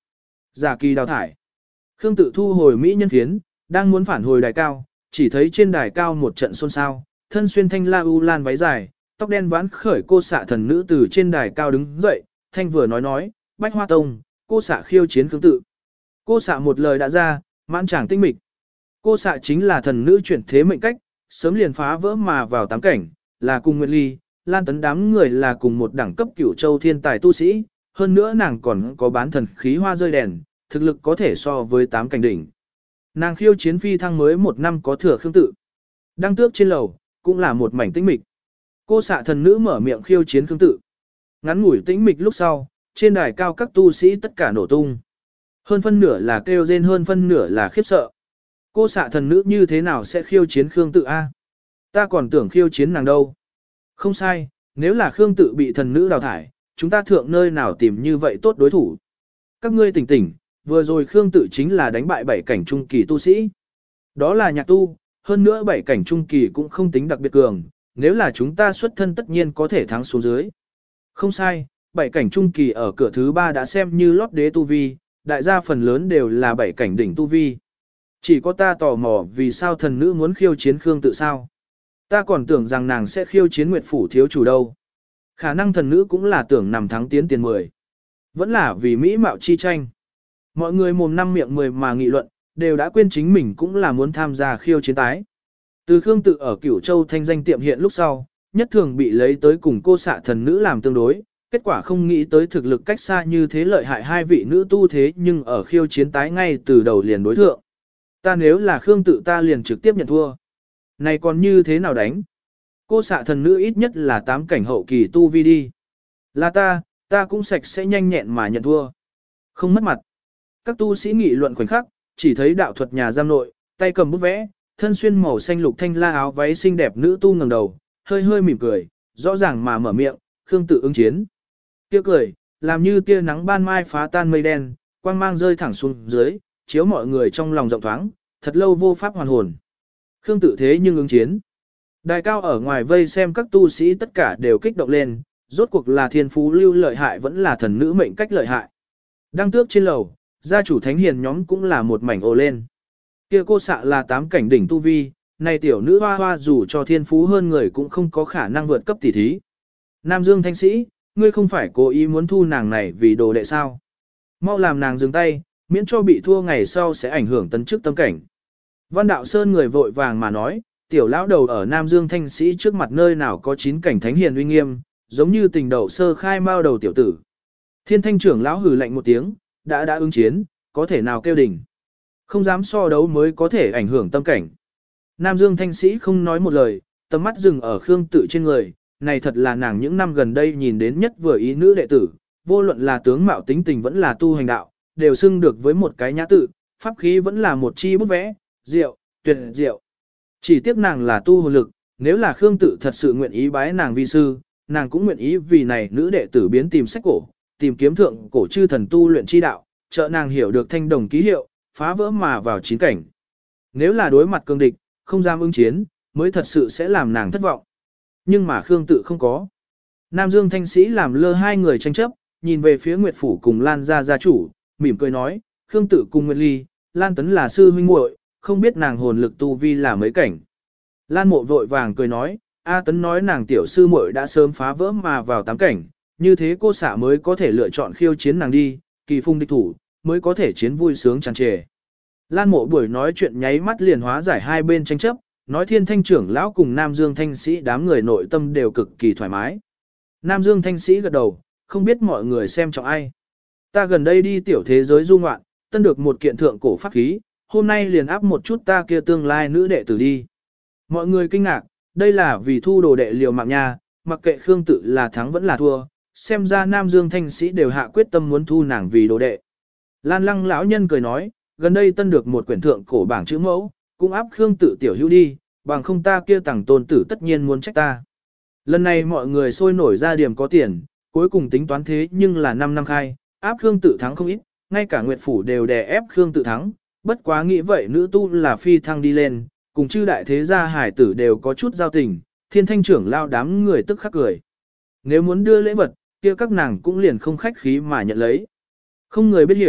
Giả kỳ đào thải. Khương Tự thu hồi mỹ nhân phiến, đang muốn phản hồi đài cao, chỉ thấy trên đài cao một trận xôn xao, thân xuyên thanh la u lan váy dài, tóc đen vãn khởi cô xạ thần nữ từ trên đài cao đứng dậy, thanh vừa nói nói, Bách Hoa Tông, cô xạ khiêu chiến Khương Tự. Cô xạ một lời đã ra, mãn tràng tinh mịch. Cô xạ chính là thần nữ chuyển thế mệnh cách, sớm liền phá vỡ mà vào tám cảnh, là cùng Nguyệt Ly, Lan Tấn đám người là cùng một đẳng cấp cửu châu thiên tài tu sĩ, hơn nữa nàng còn có bán thần khí hoa rơi đèn, thực lực có thể so với tám cảnh đỉnh. Nàng khiêu chiến phi thăng mới một năm có thừa Khương Tự. Đăng tước trên lầu, cũng là một mảnh tĩnh mịch. Cô xạ thần nữ mở miệng khiêu chiến Khương Tự. Ngắn ngủi tĩnh mịch lúc sau, trên đài cao các tu sĩ tất cả nổ tung. Hơn phân nửa là kêu rên, hơn phân nửa là khiếp sợ. Cô xạ thần nữ như thế nào sẽ khiêu chiến Khương Tự a? Ta còn tưởng khiêu chiến nàng đâu. Không sai, nếu là Khương Tự bị thần nữ đào thải, chúng ta thượng nơi nào tìm như vậy tốt đối thủ. Các ngươi tỉnh tỉnh, vừa rồi Khương Tự chính là đánh bại bảy cảnh trung kỳ tu sĩ. Đó là nhạc tu, hơn nữa bảy cảnh trung kỳ cũng không tính đặc biệt cường, nếu là chúng ta xuất thân tất nhiên có thể thắng xuống dưới. Không sai, bảy cảnh trung kỳ ở cửa thứ ba đã xem như lót đế tu vi, đại gia phần lớn đều là bảy cảnh đỉnh tu vi. Chỉ có ta tò mò vì sao thần nữ muốn khiêu chiến Khương Tự sao. Ta còn tưởng rằng nàng sẽ khiêu chiến Nguyệt Phủ thiếu chủ đâu. Khả năng thần nữ cũng là tưởng nằm thắng tiến tiền mười. Vẫn là vì mỹ mạo chi tranh. Mọi người mồm năm miệng mười mà nghị luận, đều đã quên chính mình cũng là muốn tham gia khiêu chiến tái. Từ Khương Tự ở Cửu Châu thanh danh tiệm hiện lúc sau, nhất thường bị lấy tới cùng cô xạ thần nữ làm tương đối, kết quả không nghĩ tới thực lực cách xa như thế lợi hại hai vị nữ tu thế nhưng ở khiêu chiến tái ngay từ đầu liền đối thượng. Ta nếu là Khương Tự ta liền trực tiếp nhận thua. Này còn như thế nào đánh? Cô xạ thần nữ ít nhất là tám cảnh hậu kỳ tu vi đi. Là ta, ta cũng sạch sẽ nhanh nhẹn mà nhận thua. Không mất mặt. Các tu sĩ nghị luận khoảnh khắc, chỉ thấy đạo thuật nhà giam nội, tay cầm bút vẽ, thân xuyên màu xanh lục thanh la áo váy xinh đẹp nữ tu ngẩng đầu, hơi hơi mỉm cười, rõ ràng mà mở miệng, Khương Tự ứng chiến. Kia cười, làm như tia nắng ban mai phá tan mây đen, quang mang rơi thẳng xuống dưới, chiếu mọi người trong lòng rộng thoáng, thật lâu vô pháp hoàn hồn. Khương Tự thế nhưng ứng chiến. Đài cao ở ngoài vây xem các tu sĩ tất cả đều kích động lên, rốt cuộc là thiên phú lưu lợi hại vẫn là thần nữ mệnh cách lợi hại. Đăng tước trên lầu, gia chủ thánh hiền nhóm cũng là một mảnh ồ lên. Kia cô xạ là tám cảnh đỉnh tu vi, này tiểu nữ hoa hoa dù cho thiên phú hơn người cũng không có khả năng vượt cấp tỷ thí. Nam Dương thanh sĩ, ngươi không phải cố ý muốn thu nàng này vì đồ đệ sao? Mau làm nàng dừng tay, miễn cho bị thua ngày sau sẽ ảnh hưởng tấn chức tâm cảnh. Văn Đạo Sơn người vội vàng mà nói, tiểu lão đầu ở Nam Dương thanh sĩ trước mặt nơi nào có chín cảnh thánh hiền uy nghiêm, giống như tình đầu sơ khai mao đầu tiểu tử. Thiên thanh trưởng lão hừ lạnh một tiếng, đã đã ứng chiến, có thể nào kêu đỉnh. Không dám so đấu mới có thể ảnh hưởng tâm cảnh. Nam Dương thanh sĩ không nói một lời, tầm mắt dừng ở Khương Tự trên người, này thật là nàng những năm gần đây nhìn đến nhất vừa ý nữ đệ tử, vô luận là tướng mạo tính tình vẫn là tu hành đạo, đều xưng được với một cái nhã tự, pháp khí vẫn là một chi bút vẽ, diệu, tuyệt diệu. Chỉ tiếc nàng là tu hồn lực, nếu là Khương Tự thật sự nguyện ý bái nàng vi sư, nàng cũng nguyện ý vì này nữ đệ tử biến tìm sách cổ, tìm kiếm thượng cổ chư thần tu luyện chi đạo, trợ nàng hiểu được thanh đồng ký hiệu, phá vỡ mà vào chín cảnh. Nếu là đối mặt cương địch, không dám ứng chiến, mới thật sự sẽ làm nàng thất vọng. Nhưng mà Khương Tự không có. Nam Dương thanh sĩ làm lơ hai người tranh chấp, nhìn về phía Nguyệt Phủ cùng Lan gia gia chủ, mỉm cười nói, Khương Tự cùng Nguyệt Ly, Lan Tấn là sư huynh muội, không biết nàng hồn lực tu vi là mấy cảnh. Lan Mộ vội vàng cười nói, A Tấn nói nàng tiểu sư muội đã sớm phá vỡ mà vào tám cảnh, như thế cô xạ mới có thể lựa chọn khiêu chiến nàng đi, kỳ phung địch thủ, mới có thể chiến vui sướng tràn trề. Lan Mộ buổi nói chuyện nháy mắt liền hóa giải hai bên tranh chấp, nói Thiên thanh trưởng lão cùng Nam Dương thanh sĩ đám người nội tâm đều cực kỳ thoải mái. Nam Dương thanh sĩ gật đầu, không biết mọi người xem trọng ai. Ta gần đây đi tiểu thế giới du ngoạn, tân được một kiện thượng cổ pháp khí, hôm nay liền áp một chút ta kia tương lai nữ đệ tử đi. Mọi người kinh ngạc, đây là vì thu đồ đệ liều mạng nha, mặc kệ Khương Tự là thắng vẫn là thua, xem ra Nam Dương thanh sĩ đều hạ quyết tâm muốn thu nàng vì đồ đệ. Lan Lăng lão nhân cười nói, gần đây tân được một quyển thượng cổ bảng chữ mẫu, cũng áp Khương Tự tiểu hữu đi, bằng không ta kia tàng tôn tử tất nhiên muốn trách ta. Lần này mọi người sôi nổi ra điểm có tiền, cuối cùng tính toán thế nhưng là năm năm khai, áp Khương Tự thắng không ít, ngay cả Nguyệt Phủ đều đè ép Khương Tự thắng, bất quá nghĩ vậy nữ tu là phi thăng đi lên, cùng chư đại thế gia hải tử đều có chút giao tình, Thiên thanh trưởng lao đám người tức khắc cười. Nếu muốn đưa lễ vật, kia các nàng cũng liền không khách khí mà nhận lấy. Không người biết hiểu,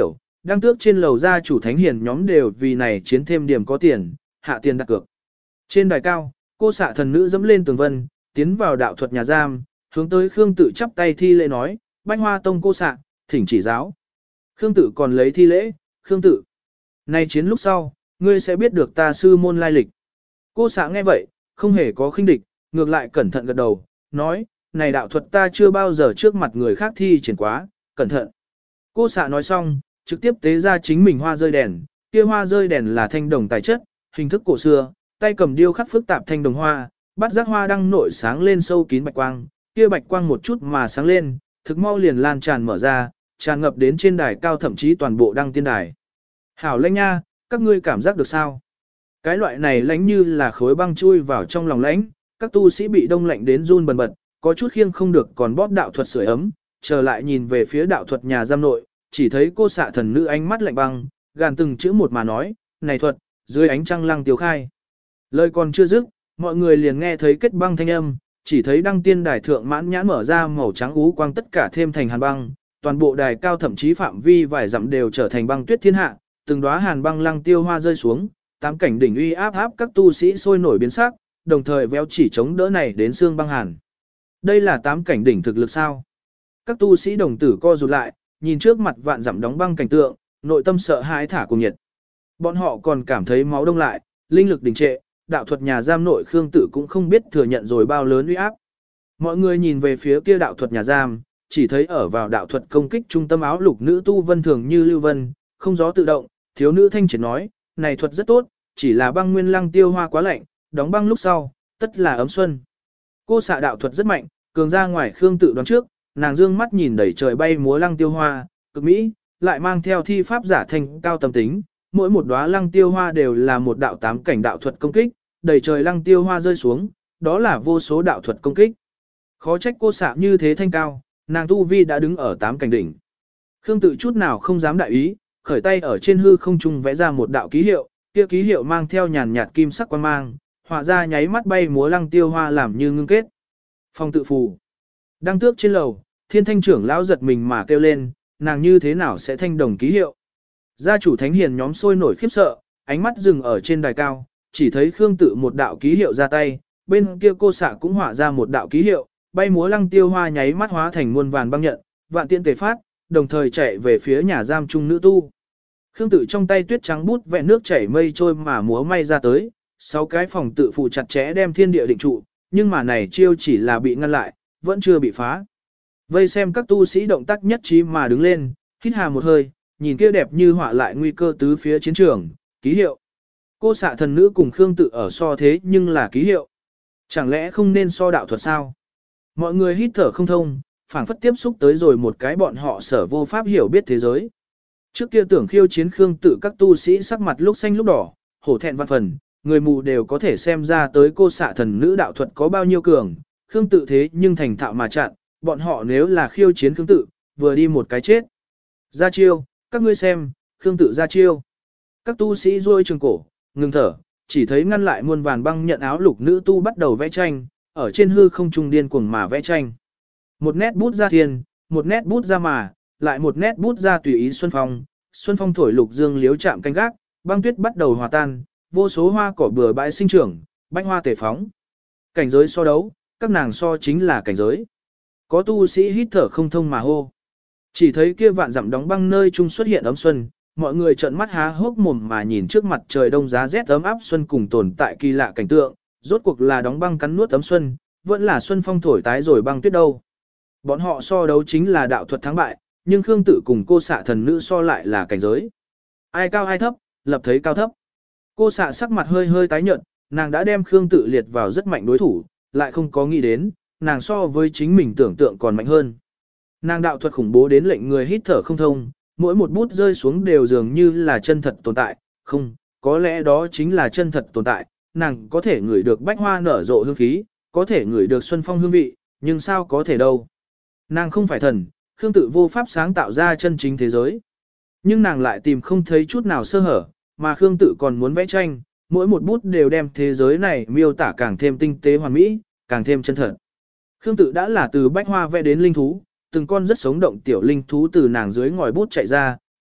đang tước trên lầu gia chủ thánh hiền nhóm đều vì này chiến thêm điểm có tiền, hạ tiền đặt cược. Trên đài cao, cô xạ thần nữ dẫm lên tường vân, tiến vào đạo thuật nhà giam, hướng tới Khương Tự chắp tay thi lễ nói, Bách Hoa Tông cô xạ, thỉnh chỉ giáo. Khương Tự còn lấy thi lễ, Khương Tự. Nay chiến lúc sau, ngươi sẽ biết được ta sư môn lai lịch. Cô xạ nghe vậy, không hề có khinh địch, ngược lại cẩn thận gật đầu, nói, này đạo thuật ta chưa bao giờ trước mặt người khác thi triển quá, cẩn thận. Cô xạ nói xong, trực tiếp tế ra chính mình hoa rơi đèn, kia hoa rơi đèn là thanh đồng tài chất, hình thức cổ xưa, tay cầm điêu khắc phức tạp thanh đồng hoa, bắt giác hoa đăng nội sáng lên sâu kín bạch quang, kia bạch quang một chút mà sáng lên, thực mau liền lan tràn mở ra, tràn ngập đến trên đài cao thậm chí toàn bộ đăng tiên đài. Hảo lãnh nha, các ngươi cảm giác được sao? Cái loại này lãnh như là khối băng chui vào trong lòng lãnh, các tu sĩ bị đông lạnh đến run bần bật, có chút khiêng không được còn bóp đạo thuật sưởi ấm, trở lại nhìn về phía đạo thuật nhà giam nội, chỉ thấy cô xạ thần nữ ánh mắt lạnh băng, gàn từng chữ một mà nói, này thuật, dưới ánh trăng lăng tiêu khai. Lời còn chưa dứt, mọi người liền nghe thấy kết băng thanh âm, chỉ thấy đăng tiên đài thượng mãn nhãn mở ra màu trắng ú quang tất cả thêm thành hàn băng, toàn bộ đài cao thậm chí phạm vi vài dặm đều trở thành băng tuyết thiên hạ, từng đóa hàn băng lăng tiêu hoa rơi xuống, tám cảnh đỉnh uy áp áp các tu sĩ sôi nổi biến sắc, đồng thời véo chỉ chống đỡ này đến xương băng hàn. Đây là tám cảnh đỉnh thực lực sao? Các tu sĩ đồng tử co rụt lại, nhìn trước mặt vạn dặm đóng băng cảnh tượng, nội tâm sợ hãi thả cùng nhiệt. Bọn họ còn cảm thấy máu đông lại, linh lực đình trệ, đạo thuật nhà giam nội Khương Tự cũng không biết thừa nhận rồi bao lớn uy áp. Mọi người nhìn về phía kia đạo thuật nhà giam, chỉ thấy ở vào đạo thuật công kích trung tâm áo lục nữ tu vân thường như lưu vân, không gió tự động, thiếu nữ thanh triệt nói, này thuật rất tốt, chỉ là băng nguyên lăng tiêu hoa quá lạnh, đóng băng lúc sau, tất là ấm xuân. Cô xạ đạo thuật rất mạnh, cường ra ngoài Khương Tự đoán trước, nàng dương mắt nhìn đẩy trời bay múa lăng tiêu hoa, cực mỹ, lại mang theo thi pháp giả thành cao tâm tính, mỗi một đóa lăng tiêu hoa đều là một đạo tám cảnh đạo thuật công kích, đẩy trời lăng tiêu hoa rơi xuống, đó là vô số đạo thuật công kích. Khó trách cô xạ như thế thanh cao, nàng tu vi đã đứng ở tám cảnh đỉnh. Khương Tự chút nào không dám đại ý, khởi tay ở trên hư không trung vẽ ra một đạo ký hiệu, kia ký hiệu mang theo nhàn nhạt kim sắc quang mang, họa ra nháy mắt bay múa lăng tiêu hoa làm như ngưng kết. Phong tự phù. Đang tước trên lầu, Thiên Thanh trưởng lão giật mình mà kêu lên, nàng như thế nào sẽ thanh đồng ký hiệu? Gia chủ thánh hiền nhóm sôi nổi khiếp sợ, ánh mắt dừng ở trên đài cao, chỉ thấy Khương Tự một đạo ký hiệu ra tay, bên kia cô xạ cũng họa ra một đạo ký hiệu, bay múa lăng tiêu hoa nháy mắt hóa thành muôn vàn băng nhận, vạn tiện tề phát, đồng thời chạy về phía nhà giam trung nữ tu. Khương Tự trong tay tuyết trắng bút vẽ nước chảy mây trôi mà múa may ra tới, sáu cái phòng tự phụ chặt chẽ đem thiên địa định trụ, nhưng mà này chiêu chỉ là bị ngăn lại, vẫn chưa bị phá. Vây xem các tu sĩ động tác nhất trí mà đứng lên, hít hà một hơi, nhìn kia đẹp như họa lại nguy cơ tứ phía chiến trường, ký hiệu. Cô xạ thần nữ cùng Khương Tự ở so thế nhưng là ký hiệu. Chẳng lẽ không nên so đạo thuật sao? Mọi người hít thở không thông, phảng phất tiếp xúc tới rồi một cái bọn họ sở vô pháp hiểu biết thế giới. Trước kia tưởng khiêu chiến Khương Tự các tu sĩ sắc mặt lúc xanh lúc đỏ, hổ thẹn văn phần, người mù đều có thể xem ra tới cô xạ thần nữ đạo thuật có bao nhiêu cường, Khương Tự thế nhưng thành thạo mà chặn, bọn họ nếu là khiêu chiến Khương Tự, vừa đi một cái chết. Ra chiêu, các ngươi xem, Khương Tự ra chiêu. Các tu sĩ rôi trường cổ, ngừng thở, chỉ thấy ngăn lại muôn vàn băng nhận áo lục nữ tu bắt đầu vẽ tranh, ở trên hư không trung điên cuồng mà vẽ tranh. Một nét bút ra thiên, một nét bút ra mà, lại một nét bút ra tùy ý xuân phong, xuân phong thổi lục dương liếu chạm canh gác, băng tuyết bắt đầu hòa tan, vô số hoa cỏ bừa bãi sinh trưởng, bách hoa tề phóng. Cảnh giới so đấu, các nàng so chính là cảnh giới. Có tu sĩ hít thở không thông mà hô. Chỉ thấy kia vạn dặm đóng băng nơi trung xuất hiện ấm xuân, mọi người trợn mắt há hốc mồm mà nhìn trước mặt trời đông giá rét ấm áp xuân cùng tồn tại kỳ lạ cảnh tượng, rốt cuộc là đóng băng cắn nuốt ấm xuân, vẫn là xuân phong thổi tái rồi băng tuyết đâu. Bọn họ so đấu chính là đạo thuật thắng bại, nhưng Khương Tự cùng cô xạ thần nữ so lại là cảnh giới. Ai cao ai thấp, lập thấy cao thấp. Cô xạ sắc mặt hơi hơi tái nhợt, nàng đã đem Khương Tự liệt vào rất mạnh đối thủ, lại không có nghĩ đến, nàng so với chính mình tưởng tượng còn mạnh hơn. Nàng đạo thuật khủng bố đến lệnh người hít thở không thông, mỗi một bút rơi xuống đều dường như là chân thật tồn tại, không, có lẽ đó chính là chân thật tồn tại, nàng có thể ngửi được bách hoa nở rộ hương khí, có thể ngửi được xuân phong hương vị, nhưng sao có thể đâu. Nàng không phải thần, Khương Tự vô pháp sáng tạo ra chân chính thế giới. Nhưng nàng lại tìm không thấy chút nào sơ hở, mà Khương Tự còn muốn vẽ tranh, mỗi một bút đều đem thế giới này miêu tả càng thêm tinh tế hoàn mỹ, càng thêm chân thật. Khương Tự đã là từ bách hoa vẽ đến linh thú, từng con rất sống động tiểu linh thú từ nàng dưới ngòi bút chạy ra,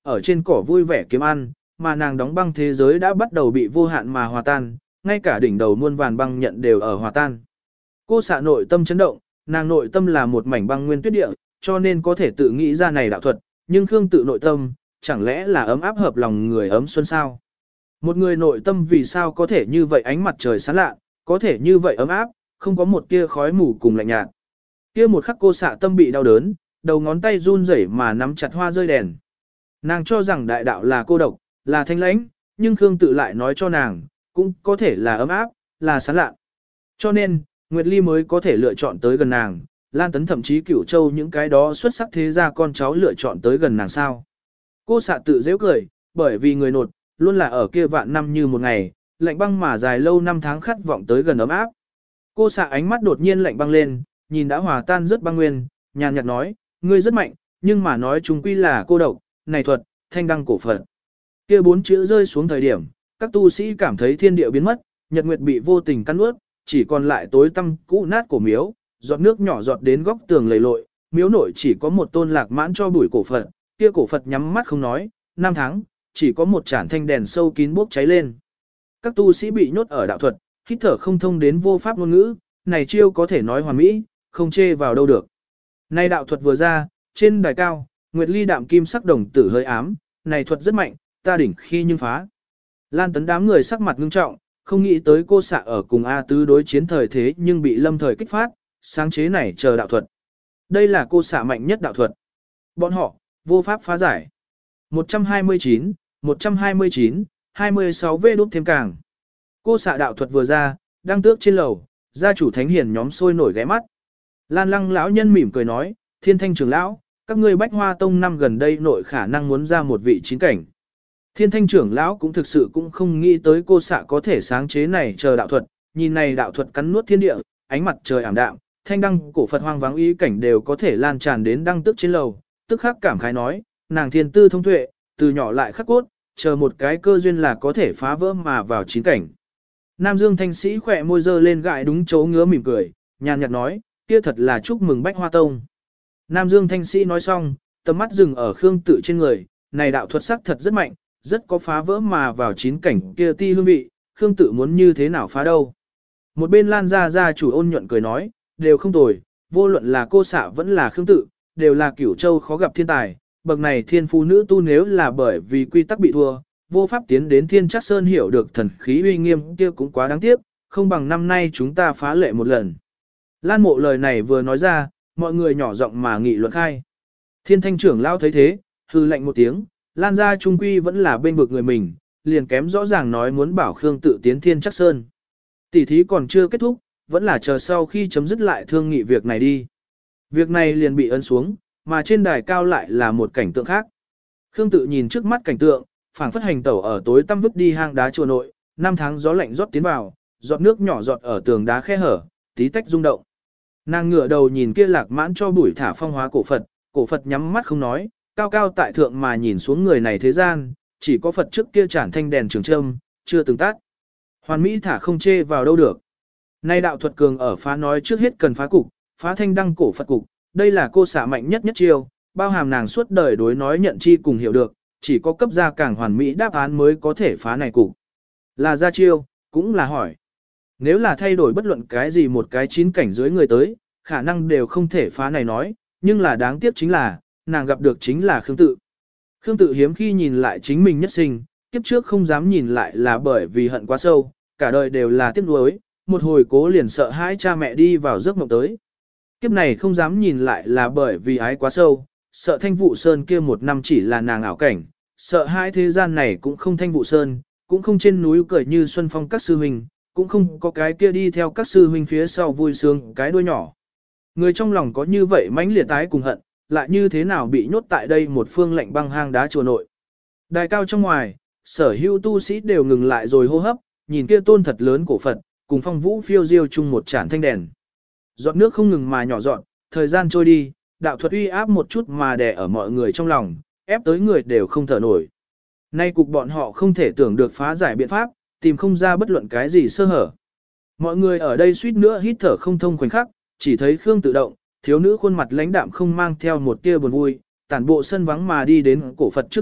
ở trên cỏ vui vẻ kiếm ăn, mà nàng đóng băng thế giới đã bắt đầu bị vô hạn mà hòa tan, ngay cả đỉnh đầu muôn vàn băng nhận đều ở hòa tan. Cô xạ nội tâm chấn động, nàng nội tâm là một mảnh băng nguyên tuyết địa, cho nên có thể tự nghĩ ra này đạo thuật, nhưng Khương tự nội tâm, chẳng lẽ là ấm áp hợp lòng người ấm xuân sao? Một người nội tâm vì sao có thể như vậy ánh mặt trời sáng lạ, có thể như vậy ấm áp, không có một tia khói mù cùng lạnh nhạt. Kia một khắc cô xạ tâm bị đau đớn, đầu ngón tay run rẩy mà nắm chặt hoa rơi đèn. Nàng cho rằng đại đạo là cô độc, là thanh lãnh, nhưng Khương tự lại nói cho nàng, cũng có thể là ấm áp, là sáng lạ. Cho nên, Nguyệt Ly mới có thể lựa chọn tới gần nàng, Lan Tấn thậm chí Cửu Châu những cái đó xuất sắc thế gia con cháu lựa chọn tới gần nàng sao. Cô xạ tự dễ cười, bởi vì người nột, luôn là ở kia vạn năm như một ngày, lạnh băng mà dài lâu năm tháng khát vọng tới gần ấm áp. Cô xạ ánh mắt đột nhiên lạnh băng lên, nhìn đã hòa tan rất băng nguyên, nhàn nhạt nói, ngươi rất mạnh, nhưng mà nói chúng quy là cô độc, này thuật, thanh đăng cổ phật. Kia bốn chữ rơi xuống thời điểm, các tu sĩ cảm thấy thiên địa biến mất, nhật nguyệt bị vô tình cắn nuốt, chỉ còn lại tối tăm cũ nát cổ miếu, giọt nước nhỏ giọt đến góc tường lầy lội, miếu nội chỉ có một tôn lạc mãn cho bụi cổ phật, kia cổ phật nhắm mắt không nói, năm tháng, chỉ có một chản thanh đèn sâu kín bốc cháy lên. Các tu sĩ bị nhốt ở đạo thuật, hít thở không thông đến vô pháp ngôn ngữ, này chiêu có thể nói hoàn mỹ, không chê vào đâu được. Này đạo thuật vừa ra, trên đài cao, Nguyệt Ly đạm kim sắc đồng tử hơi ám, này thuật rất mạnh, ta đỉnh khi nhưng phá. Lan Tấn đám người sắc mặt ngưng trọng, không nghĩ tới cô xạ ở cùng A Tứ đối chiến thời thế nhưng bị lâm thời kích phát, sáng chế này chờ đạo thuật. Đây là cô xạ mạnh nhất đạo thuật. Bọn họ, vô pháp phá giải. một trăm hai mươi chín, một trăm hai mươi chín, hai mươi sáu vê đút thêm càng. Cô xạ đạo thuật vừa ra, đang tước trên lầu, gia chủ thánh hiền nhóm sôi nổi ghé mắt. Lan Lăng lão nhân mỉm cười nói, Thiên Thanh trưởng lão, các ngươi Bách Hoa Tông năm gần đây nội khả năng muốn ra một vị chín cảnh. Thiên Thanh trưởng lão cũng thực sự cũng không nghĩ tới cô xạ có thể sáng chế này chờ đạo thuật, nhìn này đạo thuật cắn nuốt thiên địa, ánh mặt trời ảm đạm, thanh đăng cổ Phật hoang vắng ý cảnh đều có thể lan tràn đến đăng tức trên lầu, tức khắc cảm khái nói, nàng thiên tư thông tuệ, từ nhỏ lại khắc cốt, chờ một cái cơ duyên là có thể phá vỡ mà vào chín cảnh. Nam Dương thanh sĩ khỏe môi dơ lên gãi đúng chỗ ngứa mỉm cười, nhàn nhạt nói, kia thật là chúc mừng Bách Hoa Tông. Nam Dương thanh sĩ nói xong, tầm mắt dừng ở Khương tự trên người, này đạo thuật sắc thật rất mạnh, rất có phá vỡ mà vào chín cảnh kia ti hương vị, Khương tự muốn như thế nào phá đâu. Một bên Lan gia gia chủ ôn nhuận cười nói, đều không tồi, vô luận là cô xạ vẫn là Khương tự, đều là Cửu Châu khó gặp thiên tài, bậc này thiên phú nữ tu nếu là bởi vì quy tắc bị thua, vô pháp tiến đến Thiên Trắc Sơn hiểu được thần khí uy nghiêm kia cũng quá đáng tiếc, không bằng năm nay chúng ta phá lệ một lần. Lan Mộ lời này vừa nói ra, mọi người nhỏ giọng mà nghị luận khai. Thiên Thanh trưởng lão thấy thế, hư lạnh một tiếng, Lan gia trung quy vẫn là bên vực người mình, liền kém rõ ràng nói muốn bảo Khương tự tiến Thiên Trắc Sơn. Tỷ thí còn chưa kết thúc, vẫn là chờ sau khi chấm dứt lại thương nghị việc này đi. Việc này liền bị ấn xuống, mà trên đài cao lại là một cảnh tượng khác. Khương tự nhìn trước mắt cảnh tượng, phảng phất hành tẩu ở tối tăm vứt đi hang đá chùa nội, năm tháng gió lạnh rót tiến vào, giọt nước nhỏ giọt ở tường đá khe hở, tí tách rung động. Nàng ngửa đầu nhìn kia lạc mãn cho bụi thả phong hóa cổ Phật, cổ Phật nhắm mắt không nói, cao cao tại thượng mà nhìn xuống người này thế gian, chỉ có Phật trước kia chản thanh đèn trường trâm, chưa từng tắt. Hoàn mỹ thả không chê vào đâu được. Nay đạo thuật cường ở phá nói trước hết cần phá cục, phá thanh đăng cổ Phật cục, đây là cô xạ mạnh nhất nhất chiêu, bao hàm nàng suốt đời đối nói nhận chi cùng hiểu được, chỉ có cấp ra càng hoàn mỹ đáp án mới có thể phá này cục. Là ra chiêu, cũng là hỏi. Nếu là thay đổi bất luận cái gì một cái chín cảnh dưới người tới, khả năng đều không thể phá này nói, nhưng là đáng tiếc chính là, nàng gặp được chính là Khương tự. Khương tự hiếm khi nhìn lại chính mình nhất sinh, kiếp trước không dám nhìn lại là bởi vì hận quá sâu, cả đời đều là tiếc nuối, một hồi cố liền sợ hãi cha mẹ đi vào giấc mộng tới. Kiếp này không dám nhìn lại là bởi vì ái quá sâu, sợ thanh vụ sơn kia một năm chỉ là nàng ảo cảnh, sợ hai thế gian này cũng không thanh vụ sơn, cũng không trên núi cười như xuân phong các sư huynh, cũng không có cái kia đi theo các sư huynh phía sau vui sướng cái đuôi nhỏ. Người trong lòng có như vậy mãnh liệt tái cùng hận, lại như thế nào bị nhốt tại đây một phương lạnh băng hang đá chùa nội. Đài cao trong ngoài, sở hữu tu sĩ đều ngừng lại rồi hô hấp, nhìn kia tôn thật lớn cổ Phật, cùng phong vũ phiêu diêu chung một chản thanh đèn. Giọt nước không ngừng mà nhỏ giọt, thời gian trôi đi, đạo thuật uy áp một chút mà đè ở mọi người trong lòng, ép tới người đều không thở nổi. Nay cục bọn họ không thể tưởng được phá giải biện pháp, tìm không ra bất luận cái gì sơ hở. Mọi người ở đây suýt nữa hít thở không thông khoảnh khắc, chỉ thấy Khương tự động, thiếu nữ khuôn mặt lãnh đạm không mang theo một tia buồn vui, tản bộ sân vắng mà đi đến cổ Phật trước mặt,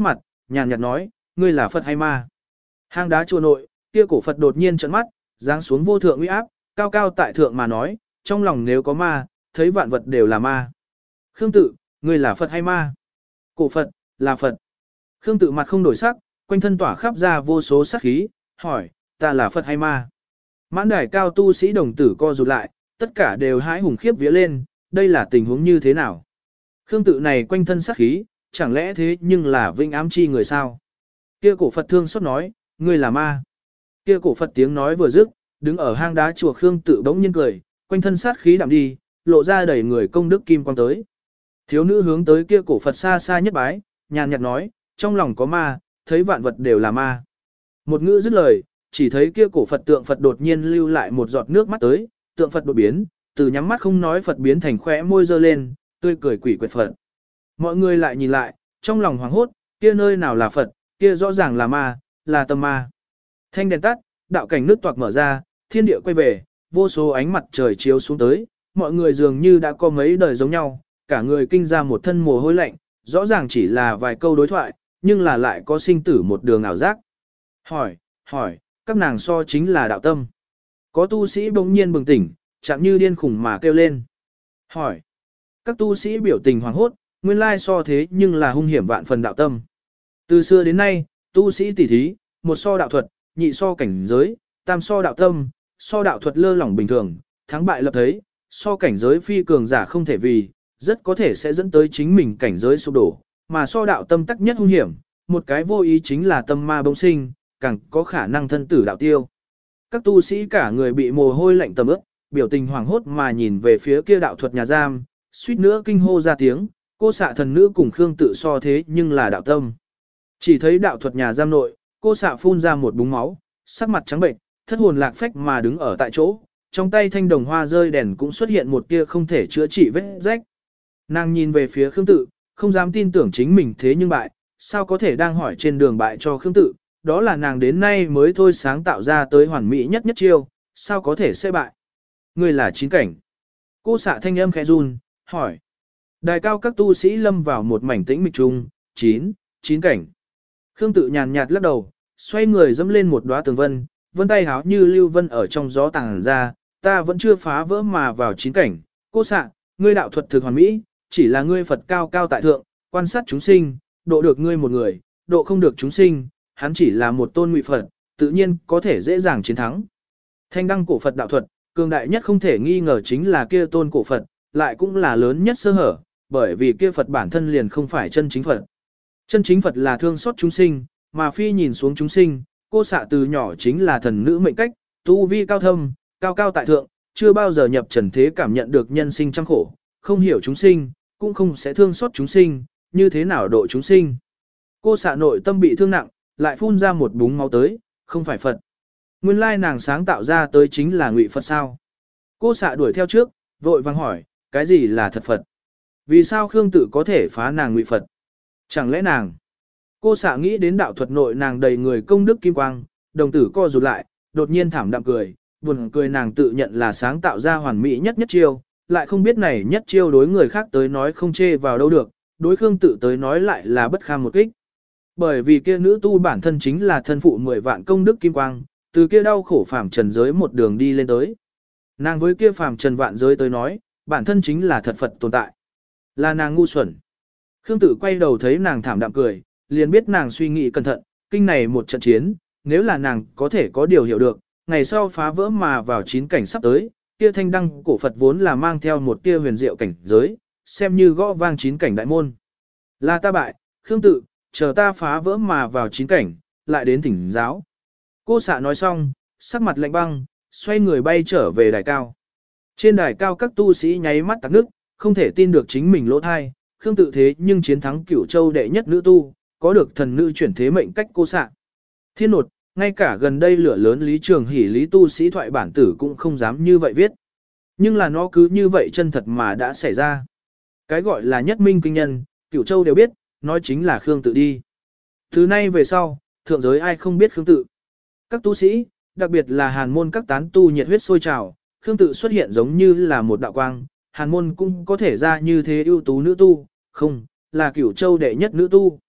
nhàn nhạt nói, ngươi là Phật hay ma? Hang đá chùa nội, kia cổ Phật đột nhiên trợn mắt, giáng xuống vô thượng uy áp, cao cao tại thượng mà nói, trong lòng nếu có ma, thấy vạn vật đều là ma. Khương Tự, ngươi là Phật hay ma? Cổ Phật, là Phật. Khương Tự mặt không đổi sắc, quanh thân tỏa khắp ra vô số sát khí, hỏi, ta là Phật hay ma? Mãn đài cao tu sĩ đồng tử co rụt lại, tất cả đều hãi hùng khiếp vía lên, đây là tình huống như thế nào? Khương Tự này quanh thân sát khí, chẳng lẽ thế nhưng là vinh ám chi người sao? Kia cổ Phật thương xót nói, ngươi là ma. Kia cổ Phật tiếng nói vừa dứt, đứng ở hang đá chùa Khương Tự bỗng nhiên cười, quanh thân sát khí đạm đi, lộ ra đầy người công đức kim quang tới. Thiếu nữ hướng tới kia cổ Phật xa xa nhất bái, nhàn nhạt nói, trong lòng có ma, thấy vạn vật đều là ma. Một ngữ dứt lời, chỉ thấy kia cổ Phật tượng Phật đột nhiên lưu lại một giọt nước mắt tới, tượng Phật đột biến, từ nhắm mắt không nói Phật biến thành khóe môi dơ lên, tươi cười quỷ quyệt Phật. Mọi người lại nhìn lại, trong lòng hoảng hốt, kia nơi nào là Phật, kia rõ ràng là ma, là tâm ma. Thanh đèn tắt, đạo cảnh nước toạc mở ra, thiên địa quay về, vô số ánh mặt trời chiếu xuống tới, mọi người dường như đã có mấy đời giống nhau, cả người kinh ra một thân mồ hôi lạnh, rõ ràng chỉ là vài câu đối thoại, nhưng là lại có sinh tử một đường ảo giác. Hỏi, hỏi, các nàng so chính là đạo tâm. Có tu sĩ bỗng nhiên bừng tỉnh, chạm như điên khủng mà kêu lên. Hỏi, các tu sĩ biểu tình hoàng hốt, nguyên lai so thế nhưng là hung hiểm vạn phần đạo tâm. Từ xưa đến nay, tu sĩ tỉ thí, một so đạo thuật, nhị so cảnh giới, tam so đạo tâm, so đạo thuật lơ lỏng bình thường, thắng bại lập thấy, so cảnh giới phi cường giả không thể vì, rất có thể sẽ dẫn tới chính mình cảnh giới sụp đổ, mà so đạo tâm tắc nhất hung hiểm, một cái vô ý chính là tâm ma bông sinh, càng có khả năng thân tử đạo tiêu. Các tu sĩ cả người bị mồ hôi lạnh tầm ướt, biểu tình hoảng hốt mà nhìn về phía kia đạo thuật nhà giam, suýt nữa kinh hô ra tiếng, cô xạ thần nữ cùng Khương Tự so thế nhưng là đạo tâm. Chỉ thấy đạo thuật nhà giam nội, cô xạ phun ra một búng máu, sắc mặt trắng bệnh, thất hồn lạc phách mà đứng ở tại chỗ, trong tay thanh đồng hoa rơi đèn cũng xuất hiện một tia không thể chữa trị vết rách. Nàng nhìn về phía Khương Tự, không dám tin tưởng chính mình thế nhưng bại, sao có thể đang hỏi trên đường bại cho Khương Tự, đó là nàng đến nay mới thôi sáng tạo ra tới hoàn mỹ nhất nhất chiêu, sao có thể sẽ bại. Người là chín cảnh. Cô xạ thanh âm khẽ run, hỏi. Đài cao các tu sĩ lâm vào một mảnh tĩnh mịch trung, chín, chín cảnh. Khương Tự nhàn nhạt lắc đầu, xoay người dẫm lên một đóa tường vân, vân tay háo như lưu vân ở trong gió tàng ra, ta vẫn chưa phá vỡ mà vào chín cảnh. Cô xạ, ngươi đạo thuật thực hoàn mỹ, chỉ là ngươi Phật cao cao tại thượng, quan sát chúng sinh, độ được ngươi một người, độ không được chúng sinh, hắn chỉ là một tôn ngụy Phật, tự nhiên có thể dễ dàng chiến thắng. Thanh đăng cổ Phật đạo thuật, cường đại nhất không thể nghi ngờ chính là kia tôn cổ Phật, lại cũng là lớn nhất sơ hở, bởi vì kia Phật bản thân liền không phải chân chính Phật. Chân chính Phật là thương xót chúng sinh, mà phi nhìn xuống chúng sinh, cô xạ từ nhỏ chính là thần nữ mệnh cách, tu vi cao thâm, cao cao tại thượng, chưa bao giờ nhập trần thế cảm nhận được nhân sinh trăm khổ, không hiểu chúng sinh, cũng không sẽ thương xót chúng sinh, như thế nào độ chúng sinh. Cô xạ nội tâm bị thương nặng, lại phun ra một búng máu tới, không phải Phật. Nguyên lai nàng sáng tạo ra tới chính là ngụy Phật sao. Cô xạ đuổi theo trước, vội vang hỏi, cái gì là thật Phật? Vì sao Khương Tự có thể phá nàng ngụy Phật? Chẳng lẽ nàng? Cô xạ nghĩ đến đạo thuật nội nàng đầy người công đức kim quang, đồng tử co rụt lại, đột nhiên thảm đạm cười, buồn cười nàng tự nhận là sáng tạo ra hoàn mỹ nhất nhất chiêu, lại không biết này nhất chiêu đối người khác tới nói không chê vào đâu được, đối Khương Tự tới nói lại là bất kham một kích. Bởi vì kia nữ tu bản thân chính là thân phụ mười vạn công đức kim quang, từ kia đau khổ phàm trần giới một đường đi lên tới. Nàng với kia phàm trần vạn giới tới nói, bản thân chính là thật Phật tồn tại. Là nàng ngu xuẩn. Khương Tự quay đầu thấy nàng thảm đạm cười, liền biết nàng suy nghĩ cẩn thận, kinh này một trận chiến, nếu là nàng có thể có điều hiểu được, ngày sau phá vỡ mà vào chín cảnh sắp tới, kia thanh đăng cổ Phật vốn là mang theo một tia huyền diệu cảnh giới, xem như gõ vang chín cảnh đại môn. Là ta bại, Khương Tự, chờ ta phá vỡ mà vào chín cảnh, lại đến thỉnh giáo. Cô xạ nói xong, sắc mặt lạnh băng, xoay người bay trở về đài cao. Trên đài cao các tu sĩ nháy mắt tắc nước, không thể tin được chính mình lỗ thai, Khương Tự thế nhưng chiến thắng Cửu Châu đệ nhất nữ tu, có được thần nữ chuyển thế mệnh cách cô xạ. Thiên nột, ngay cả gần đây lửa lớn Lý Trường Hỷ Lý tu sĩ thoại bản tử cũng không dám như vậy viết. Nhưng là nó cứ như vậy chân thật mà đã xảy ra. Cái gọi là nhất minh kinh nhân, Cửu Châu đều biết, nói chính là Khương Tự đi. Từ nay về sau, thượng giới ai không biết Khương Tự. Các tu sĩ, đặc biệt là hàn môn các tán tu nhiệt huyết sôi trào, Khương Tự xuất hiện giống như là một đạo quang, hàn môn cũng có thể ra như thế ưu tú nữ tu, không, là Cửu Châu đệ nhất nữ tu.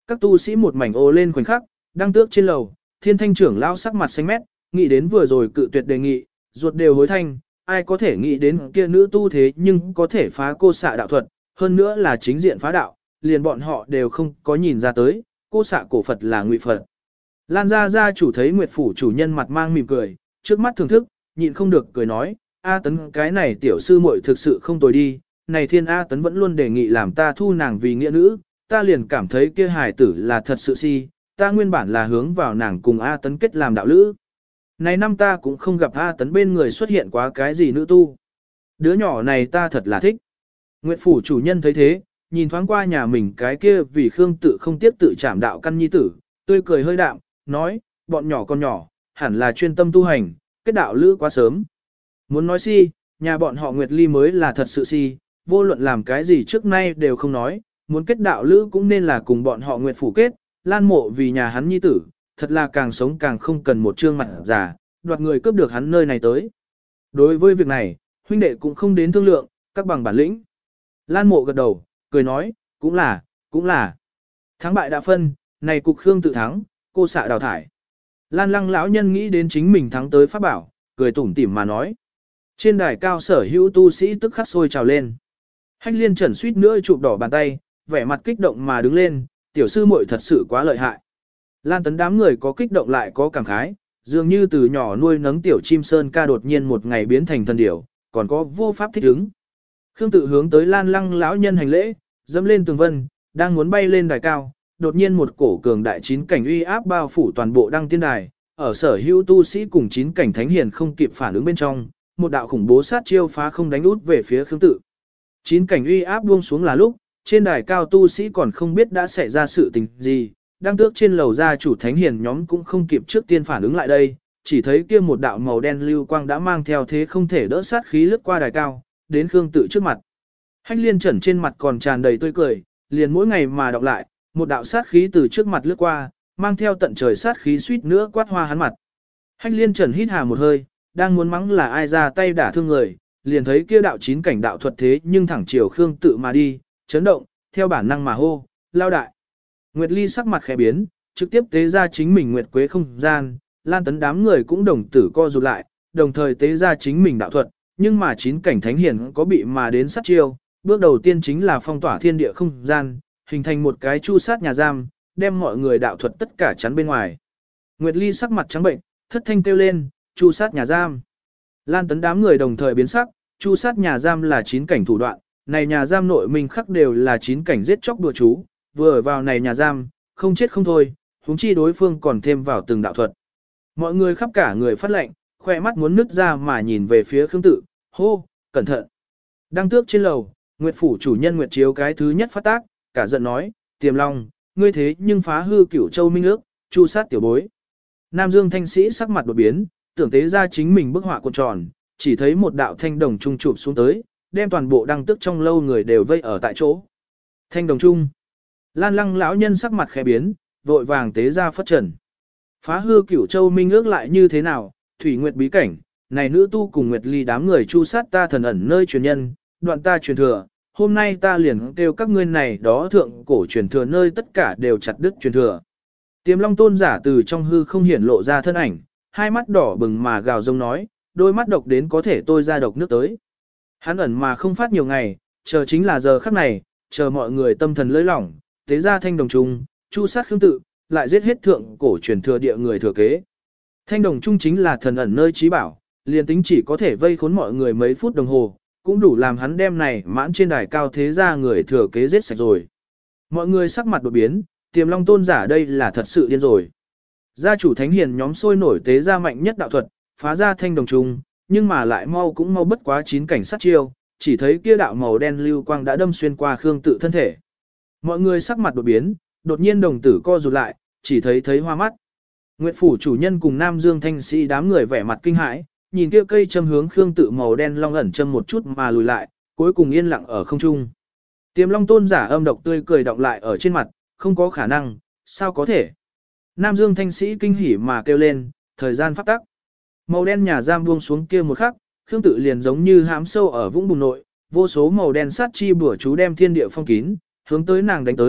Các tu sĩ một mảnh ô lên khoảnh khắc, đang tước trên lầu, Thiên Thanh trưởng lão sắc mặt xanh mét, nghĩ đến vừa rồi cự tuyệt đề nghị, ruột đều hối thanh, ai có thể nghĩ đến kia nữ tu thế nhưng có thể phá cô xạ đạo thuật, hơn nữa là chính diện phá đạo, liền bọn họ đều không có nhìn ra tới, cô xạ cổ Phật là ngụy Phật. Lan gia gia chủ thấy Nguyệt phủ chủ nhân mặt mang mỉm cười, trước mắt thưởng thức, nhịn không được cười nói, A Tấn cái này tiểu sư muội thực sự không tồi đi, này thiên A Tấn vẫn luôn đề nghị làm ta thu nàng vì nghĩa nữ, ta liền cảm thấy kia hài tử là thật sự si, ta nguyên bản là hướng vào nàng cùng A Tấn kết làm đạo lữ. Này năm ta cũng không gặp A Tấn bên người xuất hiện quá cái gì nữ tu. Đứa nhỏ này ta thật là thích. Nguyệt phủ chủ nhân thấy thế, nhìn thoáng qua nhà mình cái kia vì Khương tự không tiếp tự chạm đạo căn nhi tử, tươi cười hơi đạm, nói, bọn nhỏ con nhỏ, hẳn là chuyên tâm tu hành, kết đạo lữ quá sớm. Muốn nói si, nhà bọn họ Nguyệt Ly mới là thật sự si, vô luận làm cái gì trước nay đều không nói, muốn kết đạo lữ cũng nên là cùng bọn họ Nguyệt phủ kết, Lan mộ vì nhà hắn nhi tử, thật là càng sống càng không cần một trương mặt già, đoạt người cướp được hắn nơi này tới. Đối với việc này, huynh đệ cũng không đến thương lượng, các bằng bản lĩnh. Lan mộ gật đầu, cười nói, cũng là, cũng là. Thắng bại đã phân, này cục Khương tự thắng, cô xạ đào thải. Lan lăng lão nhân nghĩ đến chính mình thắng tới pháp bảo, cười tủm tỉm mà nói. Trên đài cao sở hữu tu sĩ tức khắc sôi trào lên. Hách liên trần suýt nữa chụp đỏ bàn tay, vẻ mặt kích động mà đứng lên, tiểu sư muội thật sự quá lợi hại. Lan tấn đám người có kích động lại có cảm khái, dường như từ nhỏ nuôi nấng tiểu chim sơn ca đột nhiên một ngày biến thành thần điểu, còn có vô pháp thích ứng. Khương tự hướng tới Lan lăng lão nhân hành lễ, dẫm lên tường vân, đang muốn bay lên đài cao, đột nhiên một cổ cường đại chín cảnh uy áp bao phủ toàn bộ đăng tiên đài, ở sở hữu tu sĩ cùng chín cảnh thánh hiền không kịp phản ứng bên trong, một đạo khủng bố sát chiêu phá không đánh út về phía Khương tự. Chín cảnh uy áp buông xuống là lúc, trên đài cao tu sĩ còn không biết đã xảy ra sự tình gì, đang tước trên lầu gia chủ thánh hiền nhóm cũng không kịp trước tiên phản ứng lại đây, chỉ thấy kia một đạo màu đen lưu quang đã mang theo thế không thể đỡ sát khí lướt qua đài cao, đến Khương tự trước mặt. Hách liên trần trên mặt còn tràn đầy tươi cười, liền mỗi ngày mà đọc lại, một đạo sát khí từ trước mặt lướt qua, mang theo tận trời sát khí suýt nữa quát hoa hắn mặt. Hách liên trần hít hà một hơi, đang muốn mắng là ai ra tay đả thương người, liền thấy kia đạo chín cảnh đạo thuật thế nhưng thẳng chiều Khương tự mà đi, chấn động, theo bản năng mà hô, lao đại. Nguyệt Ly sắc mặt khẽ biến, trực tiếp tế ra chính mình Nguyệt Quế không gian, Lan tấn đám người cũng đồng tử co rụt lại, đồng thời tế ra chính mình đạo thuật, nhưng mà chín cảnh thánh hiền có bị mà đến sát chiêu, bước đầu tiên chính là phong tỏa thiên địa không gian, hình thành một cái chu sát nhà giam, đem mọi người đạo thuật tất cả chắn bên ngoài. Nguyệt Ly sắc mặt trắng bệnh, thất thanh kêu lên, chu sát nhà giam. Lan tấn đám người đồng thời biến sắc, chu sát nhà giam là chín cảnh thủ đoạn, này nhà giam nội mình khắc đều là chín cảnh giết chóc đùa chú, vừa vào này nhà giam, không chết không thôi, huống chi đối phương còn thêm vào từng đạo thuật. Mọi người khắp cả người phát lệnh, khoe mắt muốn nứt ra mà nhìn về phía Khương tự, hô, cẩn thận. Đang tước trên lầu, Nguyệt phủ chủ nhân Nguyệt Chiếu cái thứ nhất phát tác, cả giận nói, Tiềm Long, ngươi thế nhưng phá hư Cửu Châu minh ước, chu sát tiểu bối. Nam Dương thanh sĩ sắc mặt đột biến, tưởng tế ra chính mình bức họa cuộn tròn, chỉ thấy một đạo thanh đồng trung chụp xuống tới, đem toàn bộ đăng tức trong lâu người đều vây ở tại chỗ. Thanh đồng trung. Lan lăng lão nhân sắc mặt khẽ biến, vội vàng tế ra phất trần. Phá hư Cửu Châu minh ước lại như thế nào, Thủy Nguyệt bí cảnh, này nữ tu cùng Nguyệt Ly đám người chu sát ta thần ẩn nơi truyền nhân, đoạn ta truyền thừa, hôm nay ta liền kêu các ngươi này đó thượng cổ truyền thừa nơi tất cả đều chặt đứt truyền thừa. Tiềm Long tôn giả từ trong hư không hiển lộ ra thân ảnh, hai mắt đỏ bừng mà gào rông nói, đôi mắt độc đến có thể tôi ra độc nước tới. Hắn ẩn mà không phát nhiều ngày, chờ chính là giờ khắc này, chờ mọi người tâm thần lơi lỏng, tế ra thanh đồng trung, chu sát Khương tự, lại giết hết thượng cổ truyền thừa địa người thừa kế. Thanh đồng trung chính là thần ẩn nơi trí bảo, liền tính chỉ có thể vây khốn mọi người mấy phút đồng hồ, cũng đủ làm hắn đem này mãn trên đài cao thế ra người thừa kế giết sạch rồi. Mọi người sắc mặt đột biến, Tiềm Long tôn giả đây là thật sự điên rồi. Gia chủ thánh hiền nhóm sôi nổi tế ra mạnh nhất đạo thuật, phá ra thanh đồng trung, nhưng mà lại mau cũng mau bất quá chín cảnh sát chiêu, chỉ thấy kia đạo màu đen lưu quang đã đâm xuyên qua Khương tự thân thể. Mọi người sắc mặt đột biến, đột nhiên đồng tử co rụt lại, chỉ thấy thấy hoa mắt. Nguyệt phủ chủ nhân cùng Nam Dương thanh sĩ đám người vẻ mặt kinh hãi, nhìn kia cây châm hướng Khương tự màu đen long ẩn châm một chút mà lùi lại, cuối cùng yên lặng ở không trung. Tiềm Long tôn giả âm độc tươi cười đọng lại ở trên mặt, không có khả năng, sao có thể? Nam Dương thanh sĩ kinh hỉ mà kêu lên, thời gian phát tắc. Màu đen nhà giam buông xuống kia một khắc, Khương tự liền giống như hãm sâu ở vũng bùn nội, vô số màu đen sát chi bùa chú đem thiên địa phong kín, hướng tới nàng đánh tới,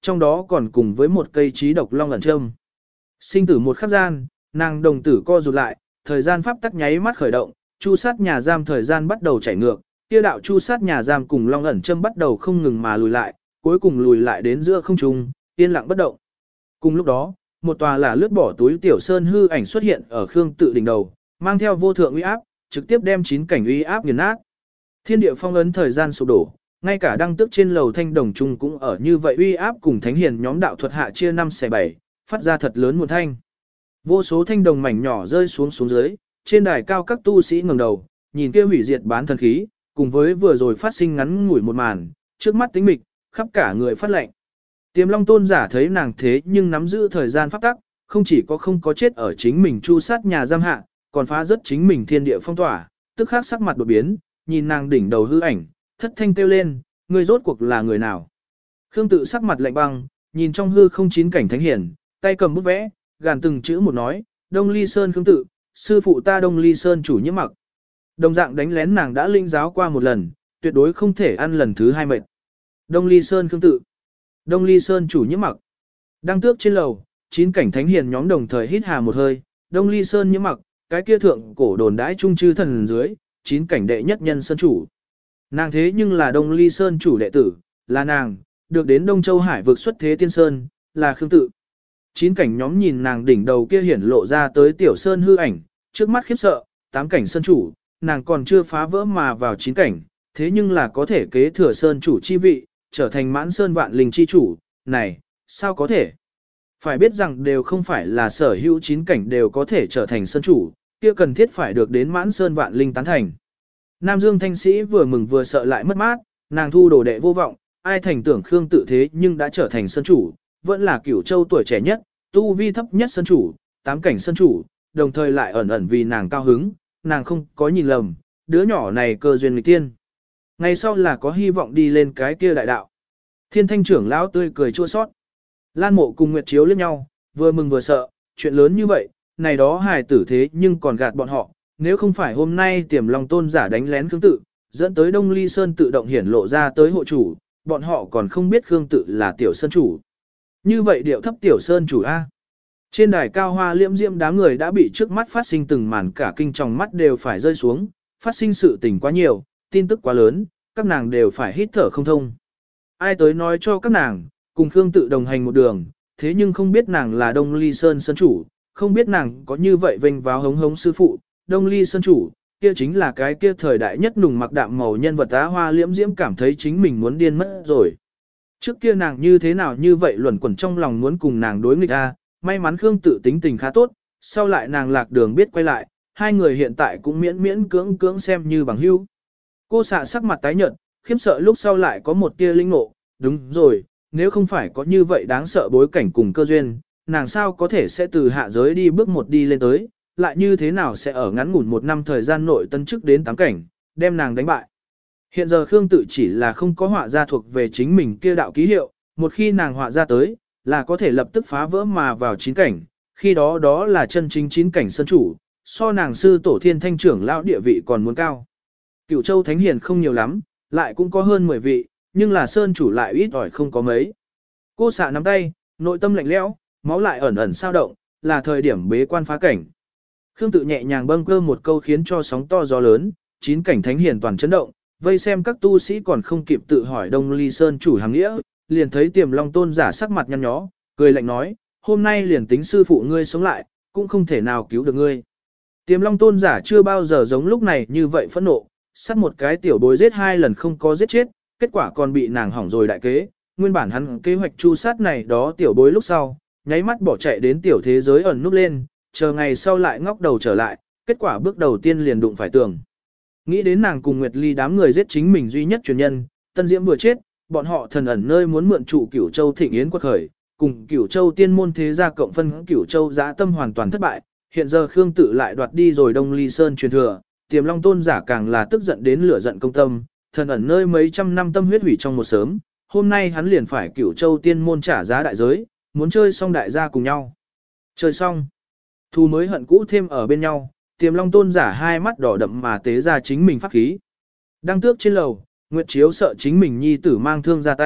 trong đó còn cùng với một cây trí độc long ẩn châm. Sinh tử một khắc gian, nàng đồng tử co rụt lại, thời gian pháp tắc nháy mắt khởi động, chu sát nhà giam thời gian bắt đầu chảy ngược, kia đạo chu sát nhà giam cùng long ẩn châm bắt đầu không ngừng mà lùi lại, cuối cùng lùi lại đến giữa không trung, yên lặng bất động. Cùng lúc đó, một tòa là lướt bỏ túi tiểu sơn hư ảnh xuất hiện ở Khương Tự đỉnh đầu, mang theo vô thượng uy áp, trực tiếp đem chín cảnh uy áp nghiền nát. Thiên địa phong ấn thời gian sụp đổ, ngay cả đăng tước trên lầu thanh đồng trung cũng ở như vậy uy áp cùng thánh hiền nhóm đạo thuật hạ chia năm xẻ bảy, phát ra thật lớn một thanh. Vô số thanh đồng mảnh nhỏ rơi xuống xuống dưới, trên đài cao các tu sĩ ngẩng đầu, nhìn kia hủy diệt bán thần khí, cùng với vừa rồi phát sinh ngắn ngủi một màn, trước mắt tính mịch, khắp cả người phát lạnh. Tiềm Long tôn giả thấy nàng thế nhưng nắm giữ thời gian pháp tắc, không chỉ có không có chết ở chính mình chu sát nhà giam hạ, còn phá rất chính mình thiên địa phong tỏa, tức khắc sắc mặt đột biến, nhìn nàng đỉnh đầu hư ảnh, thất thanh kêu lên, người rốt cuộc là người nào? Khương Tự sắc mặt lạnh băng, nhìn trong hư không chín cảnh thánh hiển, tay cầm bút vẽ, gàn từng chữ một nói, Đông Ly Sơn Khương Tự, sư phụ ta Đông Ly Sơn chủ Nhiễm Mặc. Đồng dạng đánh lén nàng đã linh giáo qua một lần, tuyệt đối không thể ăn lần thứ hai mệt. Đông Ly Sơn Khương Tự, Đông Ly Sơn chủ Nhiễm Mặc. Đang tước trên lầu, chín cảnh thánh hiền nhóm đồng thời hít hà một hơi, Đông Ly Sơn Nhiễm Mặc, cái kia thượng cổ đồn đãi trung chư thần dưới, chín cảnh đệ nhất nhân sơn chủ. Nàng thế nhưng là Đông Ly Sơn chủ đệ tử, là nàng, được đến Đông Châu Hải vực xuất thế tiên sơn, là Khương Tự. Chín cảnh nhóm nhìn nàng đỉnh đầu kia hiển lộ ra tới tiểu sơn hư ảnh, trước mắt khiếp sợ, tám cảnh sơn chủ, nàng còn chưa phá vỡ mà vào chín cảnh, thế nhưng là có thể kế thừa sơn chủ chi vị, trở thành mãn sơn vạn linh chi chủ, này, sao có thể? Phải biết rằng đều không phải là sở hữu chín cảnh đều có thể trở thành sơn chủ, kia cần thiết phải được đến mãn sơn vạn linh tán thành. Nam Dương Thanh Sĩ vừa mừng vừa sợ lại mất mát, nàng thu đồ đệ vô vọng, ai thành tưởng Khương Tự thế nhưng đã trở thành sơn chủ, vẫn là Cửu Châu tuổi trẻ nhất, tu vi thấp nhất sơn chủ, tám cảnh sơn chủ, đồng thời lại ẩn ẩn vì nàng cao hứng, nàng không có nhìn lầm, đứa nhỏ này cơ duyên nghịch tiên. Ngày sau là có hy vọng đi lên cái kia đại đạo. Thiên Thanh trưởng lão tươi cười chua xót. Lan Mộ cùng Nguyệt Chiếu liếc nhau, vừa mừng vừa sợ, chuyện lớn như vậy, này đó hài tử thế nhưng còn gạt bọn họ, nếu không phải hôm nay Tiềm Long tôn giả đánh lén Khương Tự, dẫn tới Đông Ly Sơn tự động hiển lộ ra tới hộ chủ, bọn họ còn không biết Khương Tự là tiểu sơn chủ. Như vậy điệu thấp tiểu sơn chủ A. Trên đài cao hoa liễm diễm đám người đã bị trước mắt phát sinh từng màn cả kinh trong mắt đều phải rơi xuống, phát sinh sự tình quá nhiều, tin tức quá lớn, các nàng đều phải hít thở không thông. Ai tới nói cho các nàng, cùng Khương Tự đồng hành một đường, thế nhưng không biết nàng là Đông Ly Sơn sơn chủ, không biết nàng có như vậy vênh váo hống hống sư phụ, Đông Ly sơn chủ, kia chính là cái kia thời đại nhất nùng mặc đạm màu nhân vật á. Hoa liễm diễm cảm thấy chính mình muốn điên mất rồi. Trước kia nàng như thế nào như vậy luẩn quẩn trong lòng muốn cùng nàng đối nghịch a, may mắn Khương Tự tính tình khá tốt, sau lại nàng lạc đường biết quay lại, hai người hiện tại cũng miễn miễn cưỡng cưỡng xem như bằng hữu. Cô xạ sắc mặt tái nhợt, khiếp sợ lúc sau lại có một tia linh ngộ, đúng rồi, nếu không phải có như vậy đáng sợ bối cảnh cùng cơ duyên, nàng sao có thể sẽ từ hạ giới đi bước một đi lên tới, lại như thế nào sẽ ở ngắn ngủn một năm thời gian nội tân chức đến tám cảnh, đem nàng đánh bại. Hiện giờ Khương Tự chỉ là không có họa ra thuộc về chính mình kia đạo ký hiệu, một khi nàng họa ra tới, là có thể lập tức phá vỡ mà vào chín cảnh, khi đó đó là chân chính chín cảnh sơn chủ, so nàng sư tổ Thiên Thanh trưởng lão địa vị còn muốn cao. Cửu Châu Thánh Hiền không nhiều lắm, lại cũng có hơn mười vị, nhưng là sơn chủ lại ít ỏi không có mấy. Cô xạ nắm tay, nội tâm lạnh lẽo, máu lại ẩn ẩn sao động, là thời điểm bế quan phá cảnh. Khương Tự nhẹ nhàng bâng cơ một câu khiến cho sóng to gió lớn, chín cảnh Thánh Hiền toàn chấn động, vây xem các tu sĩ còn không kịp tự hỏi Đông Ly Sơn chủ hàng nghĩa, liền thấy Tiềm Long tôn giả sắc mặt nhăn nhó, cười lạnh nói, hôm nay liền tính sư phụ ngươi sống lại, cũng không thể nào cứu được ngươi. Tiềm Long tôn giả chưa bao giờ giống lúc này như vậy phẫn nộ, sát một cái tiểu bối giết hai lần không có giết chết, kết quả còn bị nàng hỏng rồi đại kế, nguyên bản hắn kế hoạch chu sát này đó tiểu bối lúc sau, nháy mắt bỏ chạy đến tiểu thế giới ẩn núp lên, chờ ngày sau lại ngóc đầu trở lại, kết quả bước đầu tiên liền đụng phải tường. Nghĩ đến nàng cùng Nguyệt Ly đám người giết chính mình duy nhất truyền nhân, Tân Diễm vừa chết, bọn họ thần ẩn nơi muốn mượn trụ Cửu Châu Thịnh Yến quật khởi, cùng Cửu Châu tiên môn thế gia cộng phân Cửu Châu dã tâm hoàn toàn thất bại, hiện giờ Khương Tự lại đoạt đi rồi Đông Ly Sơn truyền thừa, Tiềm Long tôn giả càng là tức giận đến lửa giận công tâm, thần ẩn nơi mấy trăm năm tâm huyết hủy trong một sớm, hôm nay hắn liền phải Cửu Châu tiên môn trả giá đại giới, muốn chơi xong đại gia cùng nhau. Chơi xong, thù mới hận cũ thêm ở bên nhau, Tiềm Long tôn giả hai mắt đỏ đậm mà tế ra chính mình pháp khí. Đang tước trên lầu, Nguyệt Chiếu sợ chính mình nhi tử mang thương ra tay,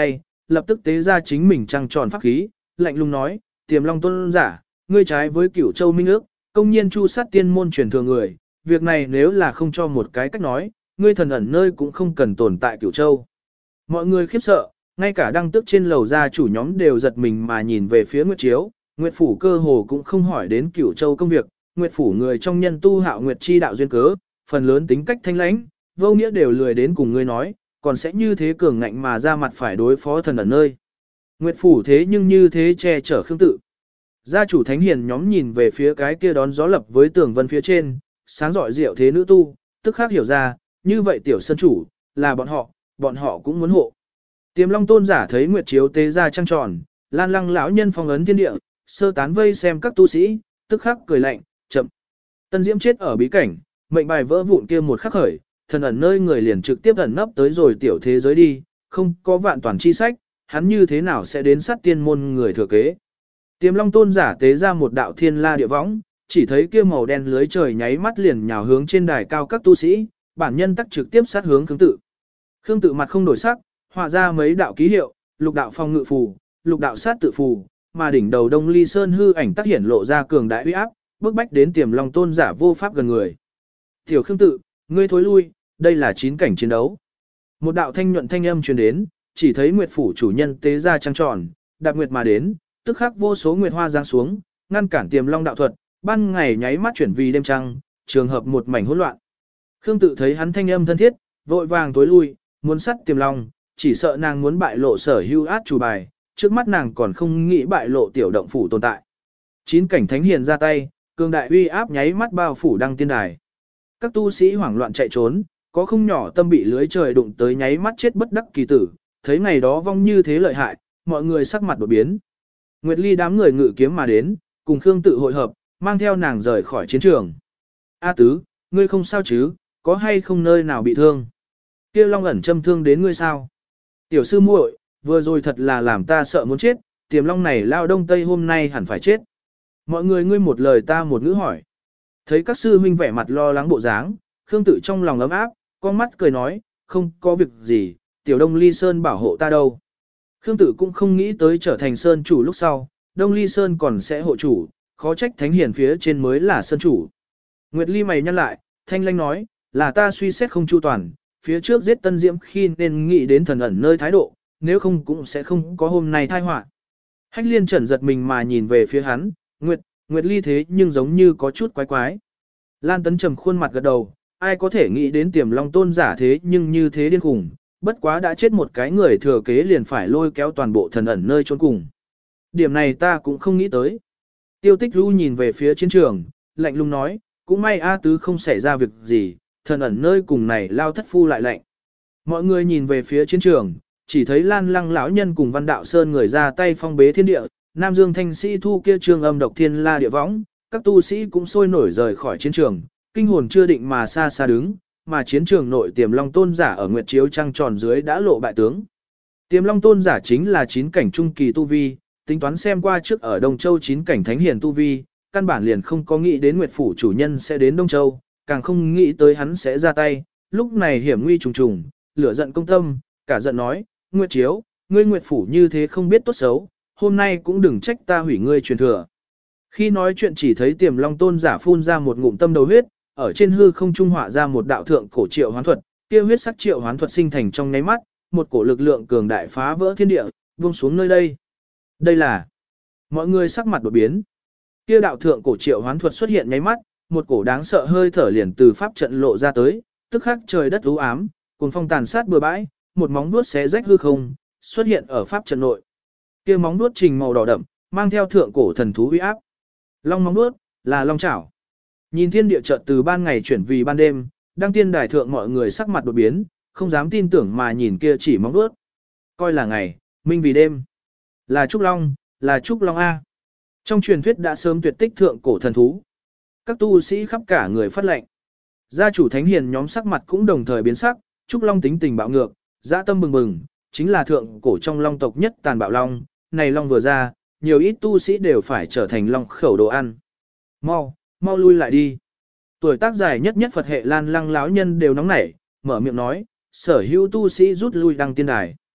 lập tức tế ra chính mình trăng tròn pháp khí, lạnh lùng nói, Tiềm Long tôn giả, ngươi trái với Cửu Châu minh ước, công nhiên chu sát tiên môn truyền thừa người, việc này nếu là không cho một cái cách nói, ngươi thần ẩn nơi cũng không cần tồn tại Cửu Châu. Mọi người khiếp sợ, ngay cả đăng tước trên lầu gia chủ nhóm đều giật mình mà nhìn về phía Nguyệt Chiếu, Nguyệt Phủ cơ hồ cũng không hỏi đến Cửu Châu công việc, Nguyệt Phủ người trong nhân tu hạo Nguyệt chi đạo duyên cớ, phần lớn tính cách thanh lãnh, vô nghĩa đều lười đến cùng ngươi nói, còn sẽ như thế cường ngạnh mà ra mặt phải đối phó thần ẩn nơi. Nguyệt Phủ thế nhưng như thế che chở Khương Tự. Gia chủ thánh hiền nhóm nhìn về phía cái kia đón gió lập với tường vân phía trên, sáng rọi diệu thế nữ tu, tức khắc hiểu ra, như vậy tiểu sơn chủ, là bọn họ, bọn họ cũng muốn hộ. Tiềm Long tôn giả thấy Nguyệt Chiếu tế ra trăng tròn, Lan Lăng lão nhân phong ấn thiên địa, sơ tán vây xem các tu sĩ, tức khắc cười lạnh, chậm. Tân Diễm chết ở bí cảnh, mệnh bài vỡ vụn kia một khắc khởi, thần ẩn nơi người liền trực tiếp ẩn nấp tới rồi tiểu thế giới đi, không có vạn toàn chi sách, hắn như thế nào sẽ đến sát tiên môn người thừa kế. Tiềm Long tôn giả tế ra một đạo thiên la địa võng, chỉ thấy kia màu đen lưới trời nháy mắt liền nhào hướng trên đài cao các tu sĩ, bản nhân tắc trực tiếp sát hướng Khương Tự. Khương Tự mặt không đổi sắc, họa ra mấy đạo ký hiệu, lục đạo phong ngự phù, lục đạo sát tự phù, mà đỉnh đầu Đông Ly Sơn hư ảnh tác hiển lộ ra cường đại uy áp, bước bách đến Tiềm Long tôn giả vô pháp gần người. Tiểu Khương Tự, ngươi thối lui, đây là chín cảnh chiến đấu. Một đạo thanh nhuận thanh âm truyền đến, chỉ thấy Nguyệt Phủ chủ nhân tế ra trăng tròn, đạp nguyệt mà đến, tức khắc vô số nguyệt hoa giáng xuống, ngăn cản Tiềm Long đạo thuật, ban ngày nháy mắt chuyển vì đêm trăng, trường hợp một mảnh hỗn loạn. Khương Tự thấy hắn thanh âm thân thiết, vội vàng tối lui, muốn sát Tiềm Long, chỉ sợ nàng muốn bại lộ sở hữu át chủ bài, trước mắt nàng còn không nghĩ bại lộ tiểu động phủ tồn tại. Chín cảnh thánh hiền ra tay, cường đại uy áp nháy mắt bao phủ đăng tiên đài. Các tu sĩ hoảng loạn chạy trốn, có không nhỏ tâm bị lưới trời đụng tới nháy mắt chết bất đắc kỳ tử, thấy ngày đó vong như thế lợi hại, mọi người sắc mặt đột biến. Nguyệt Ly đám người ngự kiếm mà đến, cùng Khương Tự hội hợp, mang theo nàng rời khỏi chiến trường. A Tứ, ngươi không sao chứ, có hay không nơi nào bị thương? Kia Long ẩn châm thương đến ngươi sao? Tiểu sư muội, vừa rồi thật là làm ta sợ muốn chết, Tiềm Long này lao đông tây hôm nay hẳn phải chết. Mọi người ngươi một lời ta một ngữ hỏi. Thấy các sư huynh vẻ mặt lo lắng bộ dáng, Khương Tự trong lòng ấm áp, con mắt cười nói, không có việc gì, tiểu Đông Ly Sơn bảo hộ ta đâu. Khương Tự cũng không nghĩ tới trở thành Sơn chủ lúc sau, Đông Ly Sơn còn sẽ hộ chủ, khó trách thánh hiển phía trên mới là Sơn chủ. Nguyệt Ly mày nhăn lại, thanh lanh nói, là ta suy xét không chu toàn, phía trước giết Tân Diễm khi nên nghĩ đến thần ẩn nơi thái độ, nếu không cũng sẽ không có hôm nay tai họa. Hách Liên Trần giật mình mà nhìn về phía hắn, Nguyệt, Nguyệt Ly thế nhưng giống như có chút quái quái. Lan Tấn trầm khuôn mặt gật đầu, ai có thể nghĩ đến Tiềm Long tôn giả thế nhưng như thế điên khủng, bất quá đã chết một cái người thừa kế liền phải lôi kéo toàn bộ thần ẩn nơi chôn cùng. Điểm này ta cũng không nghĩ tới. Tiêu Tích Du nhìn về phía chiến trường, lạnh lùng nói, cũng may A Tứ không xảy ra việc gì, thần ẩn nơi cùng này lao thất phu lại lạnh. Mọi người nhìn về phía chiến trường, chỉ thấy Lan Lăng lão nhân cùng Văn Đạo Sơn người ra tay phong bế thiên địa, Nam Dương Thanh Sĩ thu kia trường âm độc thiên la địa võng, các tu sĩ cũng sôi nổi rời khỏi chiến trường, kinh hồn chưa định mà xa xa đứng, mà chiến trường nội Tiềm Long tôn giả ở Nguyệt Chiếu trăng tròn dưới đã lộ bại tướng. Tiềm Long tôn giả chính là chín cảnh trung kỳ tu vi, tính toán xem qua trước ở Đông Châu chín cảnh thánh hiền tu vi, căn bản liền không có nghĩ đến Nguyệt phủ chủ nhân sẽ đến Đông Châu, càng không nghĩ tới hắn sẽ ra tay, lúc này hiểm nguy trùng trùng, lửa giận công tâm, cả giận nói, Nguyệt Chiếu, ngươi Nguyệt phủ như thế không biết tốt xấu, hôm nay cũng đừng trách ta hủy ngươi truyền thừa. Khi nói chuyện chỉ thấy Tiềm Long tôn giả phun ra một ngụm tâm đầu huyết, ở trên hư không trung họa ra một đạo thượng cổ triệu hoán thuật, kia huyết sắc triệu hoán thuật sinh thành trong nháy mắt, một cổ lực lượng cường đại phá vỡ thiên địa, buông xuống nơi đây. Đây là mọi người sắc mặt đột biến. Kia đạo thượng cổ triệu hoán thuật xuất hiện nháy mắt, một cổ đáng sợ hơi thở liền từ pháp trận lộ ra tới, tức khắc trời đất u ám, cuồng phong tàn sát bừa bãi, một móng vuốt xé rách hư không, xuất hiện ở pháp trận nội. Kia móng vuốt trình màu đỏ đậm, mang theo thượng cổ thần thú uy áp. Long móng vuốt là long chảo. Nhìn thiên địa chợt từ ban ngày chuyển vì ban đêm, đăng tiên đài thượng mọi người sắc mặt đột biến, không dám tin tưởng mà nhìn kia chỉ móng vuốt. Coi là ngày, minh vì đêm. Là trúc long, là trúc long A. Trong truyền thuyết đã sớm tuyệt tích thượng cổ thần thú. Các tu sĩ khắp cả người phát lệnh. Gia chủ thánh hiền nhóm sắc mặt cũng đồng thời biến sắc, trúc long tính tình bạo ngược, dã tâm bừng bừng, chính là thượng cổ trong long tộc nhất tàn bạo long, này long vừa ra, nhiều ít tu sĩ đều phải trở thành long khẩu đồ ăn. Mau, mau lui lại đi. Tuổi tác dài nhất nhất Phật hệ Lan Lăng lão nhân đều nóng nảy, mở miệng nói, sở hữu tu sĩ rút lui đăng tiên đài.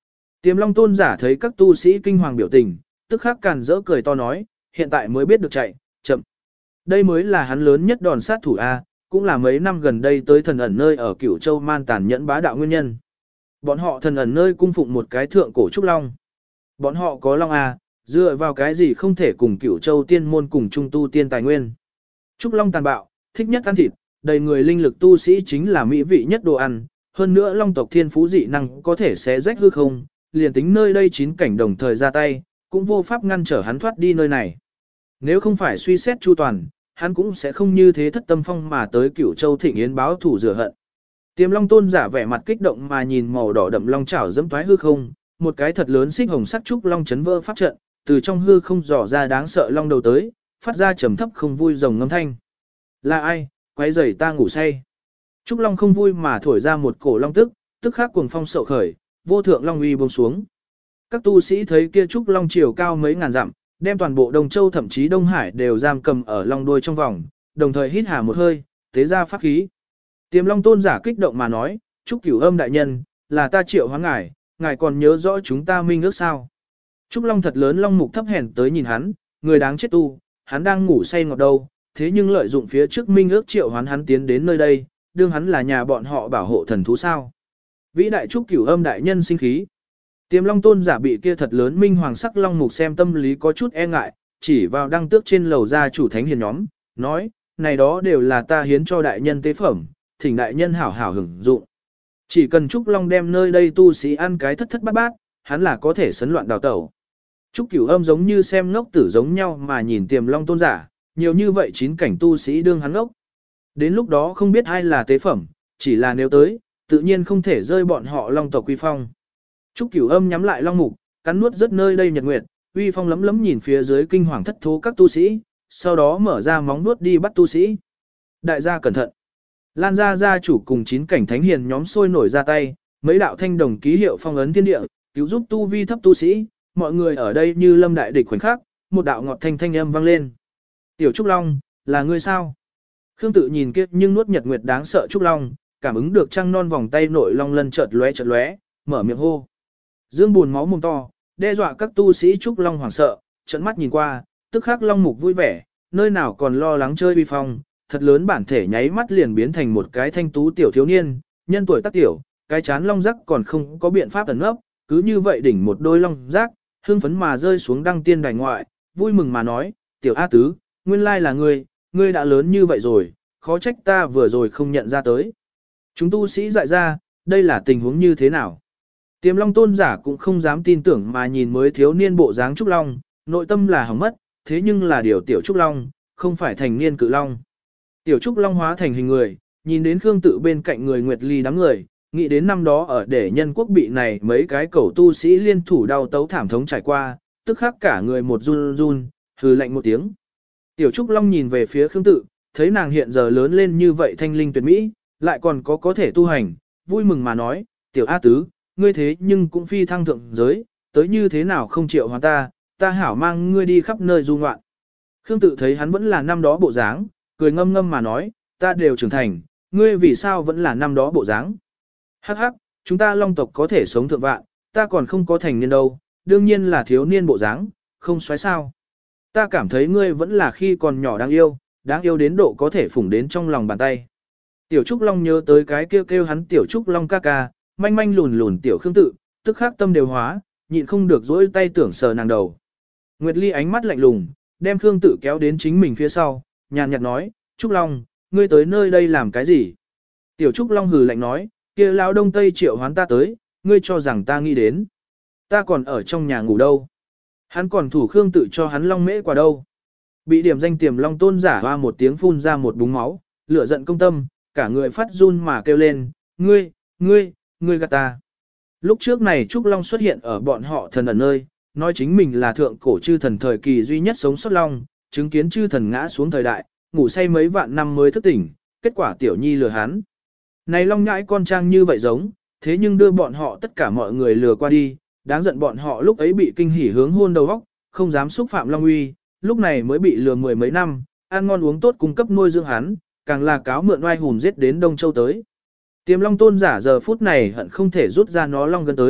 Tiềm Long Tôn giả thấy các tu sĩ kinh hoàng biểu tình, tức khắc càn rỡ cười to nói, hiện tại mới biết được chạy, chậm. Đây mới là hắn lớn nhất đòn sát thủ A, cũng là mấy năm gần đây tới thần ẩn nơi ở Cửu Châu man tàn nhẫn bá đạo nguyên nhân. Bọn họ thần ẩn nơi cung phụng một cái thượng cổ trúc long. Bọn họ có long A, dựa vào cái gì không thể cùng Cửu Châu tiên môn cùng trung tu tiên tài nguyên. Trúc long tàn bạo, thích nhất ăn thịt, đầy người linh lực tu sĩ chính là mỹ vị nhất đồ ăn. Hơn nữa long tộc thiên phú dị năng có thể xé rách hư không, liền tính nơi đây chín cảnh đồng thời ra tay, cũng vô pháp ngăn trở hắn thoát đi nơi này. Nếu không phải suy xét chu toàn, hắn cũng sẽ không như thế thất tâm phong mà tới Cửu Châu Thịnh Yến báo thủ rửa hận. Tiềm Long Tôn giả vẻ mặt kích động mà nhìn màu đỏ đậm long chảo dẫm toái hư không, một cái thật lớn xích hồng sắc trúc long chấn vỡ pháp trận, từ trong hư không dò ra đáng sợ long đầu tới, phát ra trầm thấp không vui rồng ngâm thanh. Là ai, quấy rầy ta ngủ say? Trúc long không vui mà thổi ra một cổ long tức, tức khắc cuồng phong sậu khởi, vô thượng long uy buông xuống. Các tu sĩ thấy kia trúc long chiều cao mấy ngàn dặm, đem toàn bộ Đông Châu thậm chí Đông Hải đều giam cầm ở long đuôi trong vòng, đồng thời hít hà một hơi, tế ra pháp khí. Tiềm Long Tôn giả kích động mà nói, Trúc Cửu Âm đại nhân, là ta triệu hoán ngài, ngài còn nhớ rõ chúng ta minh ước sao? Trúc Long thật lớn long mục thấp hèn tới nhìn hắn, người đáng chết tu, hắn đang ngủ say ngọt đâu, thế nhưng lợi dụng phía trước minh ước triệu hoán hắn tiến đến nơi đây, đương hắn là nhà bọn họ bảo hộ thần thú sao? Vĩ đại Trúc Cửu Âm đại nhân sinh khí. Tiềm Long Tôn giả bị kia thật lớn minh hoàng sắc long mục xem tâm lý có chút e ngại, chỉ vào đăng tước trên lầu gia chủ thánh hiền nhóm, nói, này đó đều là ta hiến cho đại nhân tế phẩm, thỉnh đại nhân hảo hảo hưởng dụng. Chỉ cần Trúc Long đem nơi đây tu sĩ ăn cái thất thất bát bát, hắn là có thể sấn loạn đào tẩu. Trúc Cửu Âm giống như xem ngốc tử giống nhau mà nhìn Tiềm Long Tôn giả, nhiều như vậy chín cảnh tu sĩ đương hắn ngốc. Đến lúc đó không biết ai là tế phẩm, chỉ là nếu tới, tự nhiên không thể rơi bọn họ Long tộc quy phong. Trúc Cửu Âm nhắm lại long mục, cắn nuốt rất nơi đây nhật nguyệt, uy phong lấm lấm nhìn phía dưới kinh hoàng thất thố các tu sĩ, sau đó mở ra móng nuốt đi bắt tu sĩ. Đại gia cẩn thận. Lan gia gia chủ cùng chín cảnh thánh hiền nhóm sôi nổi ra tay, mấy đạo thanh đồng ký hiệu phong ấn thiên địa, cứu giúp tu vi thấp tu sĩ, mọi người ở đây như lâm đại địch khoảnh khắc, một đạo ngọt thanh thanh âm vang lên. Tiểu Trúc Long, là ngươi sao? Khương Tự nhìn kiếp nhưng nuốt nhật nguyệt đáng sợ Trúc Long, cảm ứng được trăng non vòng tay nội long lân chợt lóe chợt lóe, mở miệng hô. Dương buồn máu mồm to, đe dọa các tu sĩ Trúc Long hoảng sợ, trợn mắt nhìn qua, tức khắc long mục vui vẻ, nơi nào còn lo lắng chơi uy phong, thật lớn bản thể nháy mắt liền biến thành một cái thanh tú tiểu thiếu niên, nhân tuổi tác tiểu, cái chán long rắc còn không có biện pháp ẩn nấp, cứ như vậy đỉnh một đôi long rắc, hưng phấn mà rơi xuống đăng tiên đài ngoại, vui mừng mà nói, tiểu A Tứ, nguyên lai là ngươi, ngươi đã lớn như vậy rồi, khó trách ta vừa rồi không nhận ra tới. Chúng tu sĩ dại ra, đây là tình huống như thế nào? Tiềm Long Tôn giả cũng không dám tin tưởng mà nhìn mới thiếu niên bộ dáng Trúc Long, nội tâm là hỏng mất, thế nhưng là điều tiểu Trúc Long, không phải thành niên cự Long. Tiểu Trúc Long hóa thành hình người, nhìn đến Khương Tự bên cạnh người Nguyệt Ly đám người, nghĩ đến năm đó ở để nhân quốc bị này mấy cái cẩu tu sĩ liên thủ đau tấu thảm thống trải qua, tức khắc cả người một run run, hừ lạnh một tiếng. Tiểu Trúc Long nhìn về phía Khương Tự, thấy nàng hiện giờ lớn lên như vậy thanh linh tuyệt mỹ, lại còn có có thể tu hành, vui mừng mà nói, tiểu A Tứ, ngươi thế nhưng cũng phi thăng thượng giới, tới như thế nào không chịu hóa ta, ta hảo mang ngươi đi khắp nơi du ngoạn. Khương Tự thấy hắn vẫn là năm đó bộ dáng, cười ngâm ngâm mà nói, ta đều trưởng thành, ngươi vì sao vẫn là năm đó bộ dáng. Hắc hắc, chúng ta Long tộc có thể sống thượng vạn, ta còn không có thành niên đâu, đương nhiên là thiếu niên bộ dáng, không xoáy sao. Ta cảm thấy ngươi vẫn là khi còn nhỏ đáng yêu, đáng yêu đến độ có thể phủng đến trong lòng bàn tay. Tiểu Trúc Long nhớ tới cái kêu kêu hắn Tiểu Trúc Long ca ca, manh manh lùn lùn Tiểu Khương Tự, tức khắc tâm đều hóa, nhịn không được dỗi tay tưởng sờ nàng đầu. Nguyệt Ly ánh mắt lạnh lùng, đem Khương Tự kéo đến chính mình phía sau, nhàn nhạt nói, Trúc Long, ngươi tới nơi đây làm cái gì? Tiểu Trúc Long hừ lạnh nói, kia lão đông tây triệu hoán ta tới, ngươi cho rằng ta nghĩ đến. Ta còn ở trong nhà ngủ đâu. Hắn còn thủ Khương Tự cho hắn long mễ quả đâu. Bị điểm danh Tiềm Long Tôn giả hoa một tiếng phun ra một búng máu, lửa giận công tâm, cả người phát run mà kêu lên, ngươi, ngươi, ngươi gạt ta. Lúc trước này Trúc Long xuất hiện ở bọn họ thần ẩn nơi, nói chính mình là thượng cổ chư thần thời kỳ duy nhất sống sót long, chứng kiến chư thần ngã xuống thời đại, ngủ say mấy vạn năm mới thức tỉnh, kết quả tiểu nhi lừa hắn. Này long nhãi con trang như vậy giống, thế nhưng đưa bọn họ tất cả mọi người lừa qua đi, đáng giận bọn họ lúc ấy bị kinh hỉ hướng hôn đầu óc, không dám xúc phạm long uy, lúc này mới bị lừa mười mấy năm, ăn ngon uống tốt cung cấp nuôi dưỡng hắn, càng là cáo mượn oai hùm giết đến Đông Châu tới. Tiềm Long Tôn giả giờ phút này hận không thể rút ra nó long gần tới,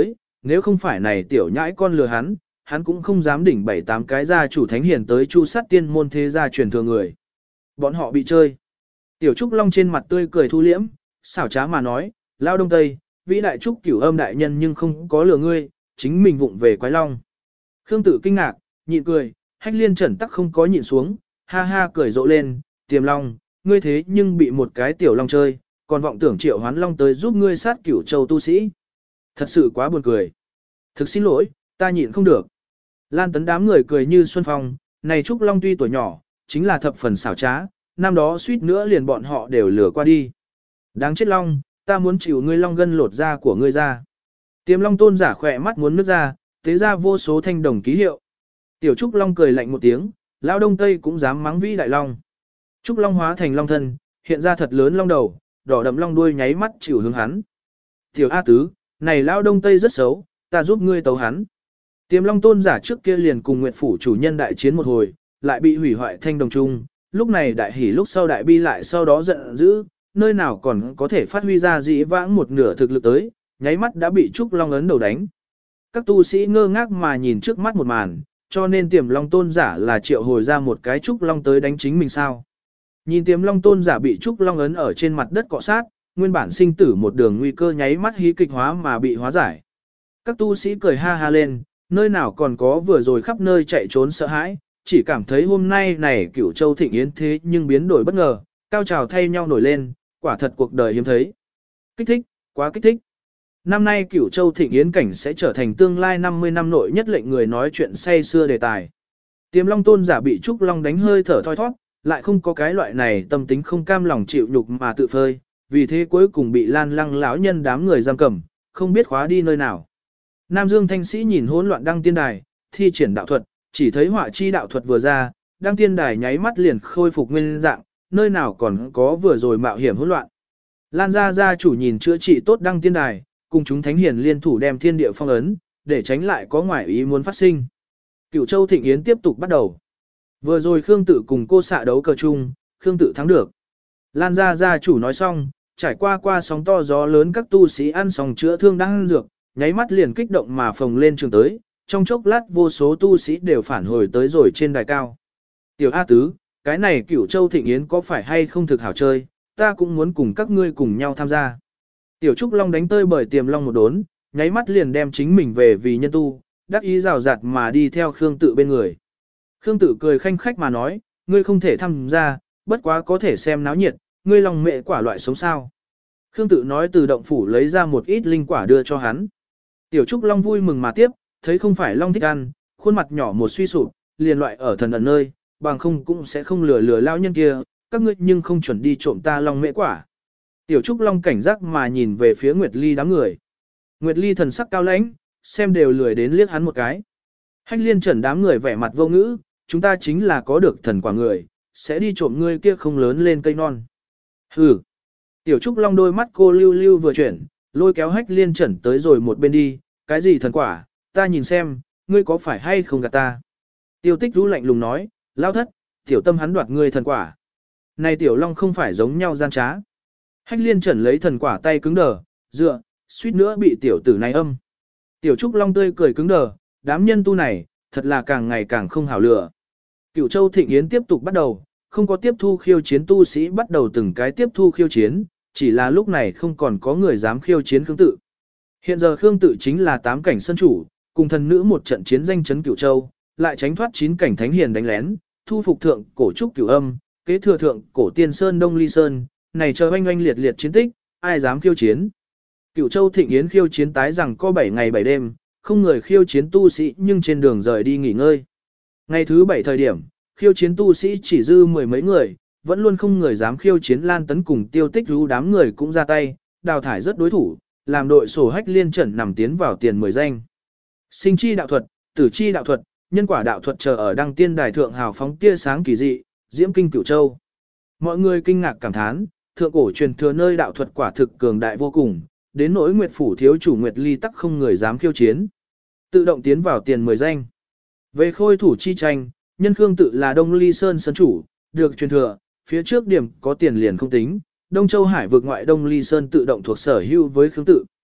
nếu không phải này tiểu nhãi con lừa hắn, hắn cũng không dám đỉnh bảy tám cái gia chủ thánh hiền tới chu sát tiên môn thế gia truyền thừa người. Bọn họ bị chơi. Tiểu Trúc Long trên mặt tươi cười thu liễm, xảo trá mà nói, lao đông tây, vĩ đại trúc cửu âm đại nhân nhưng không có lừa ngươi, chính mình vụng về quái long. Khương Tự kinh ngạc, nhịn cười, Hách Liên Trần tắc không có nhịn xuống, ha ha cười rộ lên, Tiềm Long, ngươi thế nhưng bị một cái tiểu long chơi, còn vọng tưởng triệu hoán long tới giúp ngươi sát cửu châu tu sĩ. Thật sự quá buồn cười. Thực xin lỗi, ta nhịn không được. Lan Tấn đám người cười như xuân phong, này Trúc Long tuy tuổi nhỏ, chính là thập phần xảo trá, năm đó suýt nữa liền bọn họ đều lừa qua đi. Đáng chết Long, ta muốn chịu ngươi long gân lột da của ngươi ra. Tiềm Long tôn giả khỏe mắt muốn nước ra, tế ra vô số thanh đồng ký hiệu. Tiểu Trúc Long cười lạnh một tiếng, lão đông tây cũng dám mắng vĩ đại long. Trúc Long hóa thành long thân, hiện ra thật lớn long đầu, đỏ đậm long đuôi nháy mắt chịu hướng hắn. Tiểu A Tứ, này lão đông tây rất xấu, ta giúp ngươi tấu hắn. Tiềm Long tôn giả trước kia liền cùng Nguyệt phủ chủ nhân đại chiến một hồi, lại bị hủy hoại thanh đồng trung, lúc này đại hỉ lúc sau đại bi lại sau đó giận dữ, nơi nào còn có thể phát huy ra dĩ vãng một nửa thực lực tới, nháy mắt đã bị Trúc Long ấn đầu đánh. Các tu sĩ ngơ ngác mà nhìn trước mắt một màn, cho nên Tiềm Long tôn giả là triệu hồi ra một cái Trúc Long tới đánh chính mình sao. Nhìn Tiềm Long tôn giả bị Trúc Long ấn ở trên mặt đất cọ sát, nguyên bản sinh tử một đường nguy cơ nháy mắt hí kịch hóa mà bị hóa giải. Các tu sĩ cười ha ha lên, nơi nào còn có vừa rồi khắp nơi chạy trốn sợ hãi, chỉ cảm thấy hôm nay này Cửu Châu thịnh yến thế nhưng biến đổi bất ngờ, cao trào thay nhau nổi lên, quả thật cuộc đời hiếm thấy. Kích thích, quá kích thích. Năm nay Cửu Châu thịnh yến cảnh sẽ trở thành tương lai năm mươi năm nội nhất lệnh người nói chuyện say xưa đề tài. Tiềm Long tôn giả bị Trúc Long đánh hơi thở thoi thoát, lại không có cái loại này tâm tính không cam lòng chịu nhục mà tự phơi, vì thế cuối cùng bị Lan Lăng lão nhân đám người giam cầm, không biết khóa đi nơi nào. Nam Dương Thanh Sĩ nhìn hỗn loạn đăng tiên đài, thi triển đạo thuật, chỉ thấy họa chi đạo thuật vừa ra, đăng tiên đài nháy mắt liền khôi phục nguyên dạng, nơi nào còn có vừa rồi mạo hiểm hỗn loạn. Lan gia gia chủ nhìn chữa trị tốt đăng tiên đài, cùng chúng thánh hiền liên thủ đem thiên địa phong ấn, để tránh lại có ngoại ý muốn phát sinh. Cửu Châu thịnh yến tiếp tục bắt đầu. Vừa rồi Khương Tự cùng cô xạ đấu cờ chung, Khương Tự thắng được. Lan gia gia chủ nói xong, trải qua qua sóng to gió lớn các tu sĩ ăn xong chữa thương đang ăn dược, nháy mắt liền kích động mà phồng lên trường tới, trong chốc lát vô số tu sĩ đều phản hồi tới rồi trên đài cao. Tiểu A Tứ, cái này Cửu Châu thịnh yến có phải hay không thực hảo chơi, ta cũng muốn cùng các ngươi cùng nhau tham gia. Tiểu Trúc Long đánh tơi bởi Tiềm Long một đốn, nháy mắt liền đem chính mình về vì nhân tu, đắc ý rào rạt mà đi theo Khương Tự bên người. Khương Tự cười khanh khách mà nói, ngươi không thể tham gia, bất quá có thể xem náo nhiệt, ngươi lòng mẹ quả loại sống sao. Khương Tự nói từ động phủ lấy ra một ít linh quả đưa cho hắn. Tiểu Trúc Long vui mừng mà tiếp, thấy không phải Long thích ăn, khuôn mặt nhỏ một suy sụp, liền loại ở thần ẩn nơi, bằng không cũng sẽ không lừa lừa lao nhân kia, các ngươi nhưng không chuẩn đi trộm ta Long mẹ quả. Tiểu Trúc Long cảnh giác mà nhìn về phía Nguyệt Ly đám người. Nguyệt Ly thần sắc cao lãnh, xem đều lười đến liếc hắn một cái. Hách Liên Trần đám người vẻ mặt vô ngữ, chúng ta chính là có được thần quả người, sẽ đi trộm ngươi kia không lớn lên cây non. Hừ. Tiểu Trúc Long đôi mắt cô lưu lưu vừa chuyển, lôi kéo Hách Liên Trần tới rồi một bên đi, cái gì thần quả, ta nhìn xem, ngươi có phải hay không gạt ta. Tiêu Tích Rũ lạnh lùng nói, lao thất, tiểu tâm hắn đoạt ngươi thần quả. Này tiểu Long không phải giống nhau gian trá. Hách Liên Trần lấy thần quả tay cứng đờ, dựa, suýt nữa bị tiểu tử này âm. Tiểu Trúc Long tươi cười cứng đờ, đám nhân tu này, thật là càng ngày càng không hảo lựa. Cửu Châu thịnh yến tiếp tục bắt đầu, không có tiếp thu khiêu chiến tu sĩ bắt đầu từng cái tiếp thu khiêu chiến, chỉ là lúc này không còn có người dám khiêu chiến Khương Tự. Hiện giờ Khương Tự chính là tám cảnh sân chủ, cùng thần nữ một trận chiến danh chấn Cửu Châu, lại tránh thoát chín cảnh thánh hiền đánh lén, thu phục thượng cổ trúc cửu âm, kế thừa thượng cổ tiên sơn Đông Ly Sơn, này chờ oanh oanh liệt liệt chiến tích, ai dám khiêu chiến. Cửu Châu thịnh yến khiêu chiến tái rằng có bảy ngày bảy đêm, không người khiêu chiến tu sĩ nhưng trên đường rời đi nghỉ ngơi. Ngày thứ bảy thời điểm, khiêu chiến tu sĩ chỉ dư mười mấy người, vẫn luôn không người dám khiêu chiến. Lan Tấn cùng Tiêu Tích Rú đám người cũng ra tay, đào thải rất đối thủ, làm đội sổ Hách Liên Trần nằm tiến vào tiền mười danh. Sinh chi đạo thuật, tử chi đạo thuật, nhân quả đạo thuật chờ ở đăng tiên đài thượng hào phóng tia sáng kỳ dị, diễm kinh Cửu Châu. Mọi người kinh ngạc cảm thán, thượng cổ truyền thừa nơi đạo thuật quả thực cường đại vô cùng, đến nỗi Nguyệt phủ thiếu chủ Nguyệt Ly tắc không người dám khiêu chiến. Tự động tiến vào tiền mười danh. Về khôi thủ chi tranh, nhân Khương Tự là Đông Ly Sơn sân chủ, được truyền thừa, phía trước điểm có tiền liền không tính, Đông Châu Hải vực ngoại Đông Ly Sơn tự động thuộc sở hữu với Khương Tự.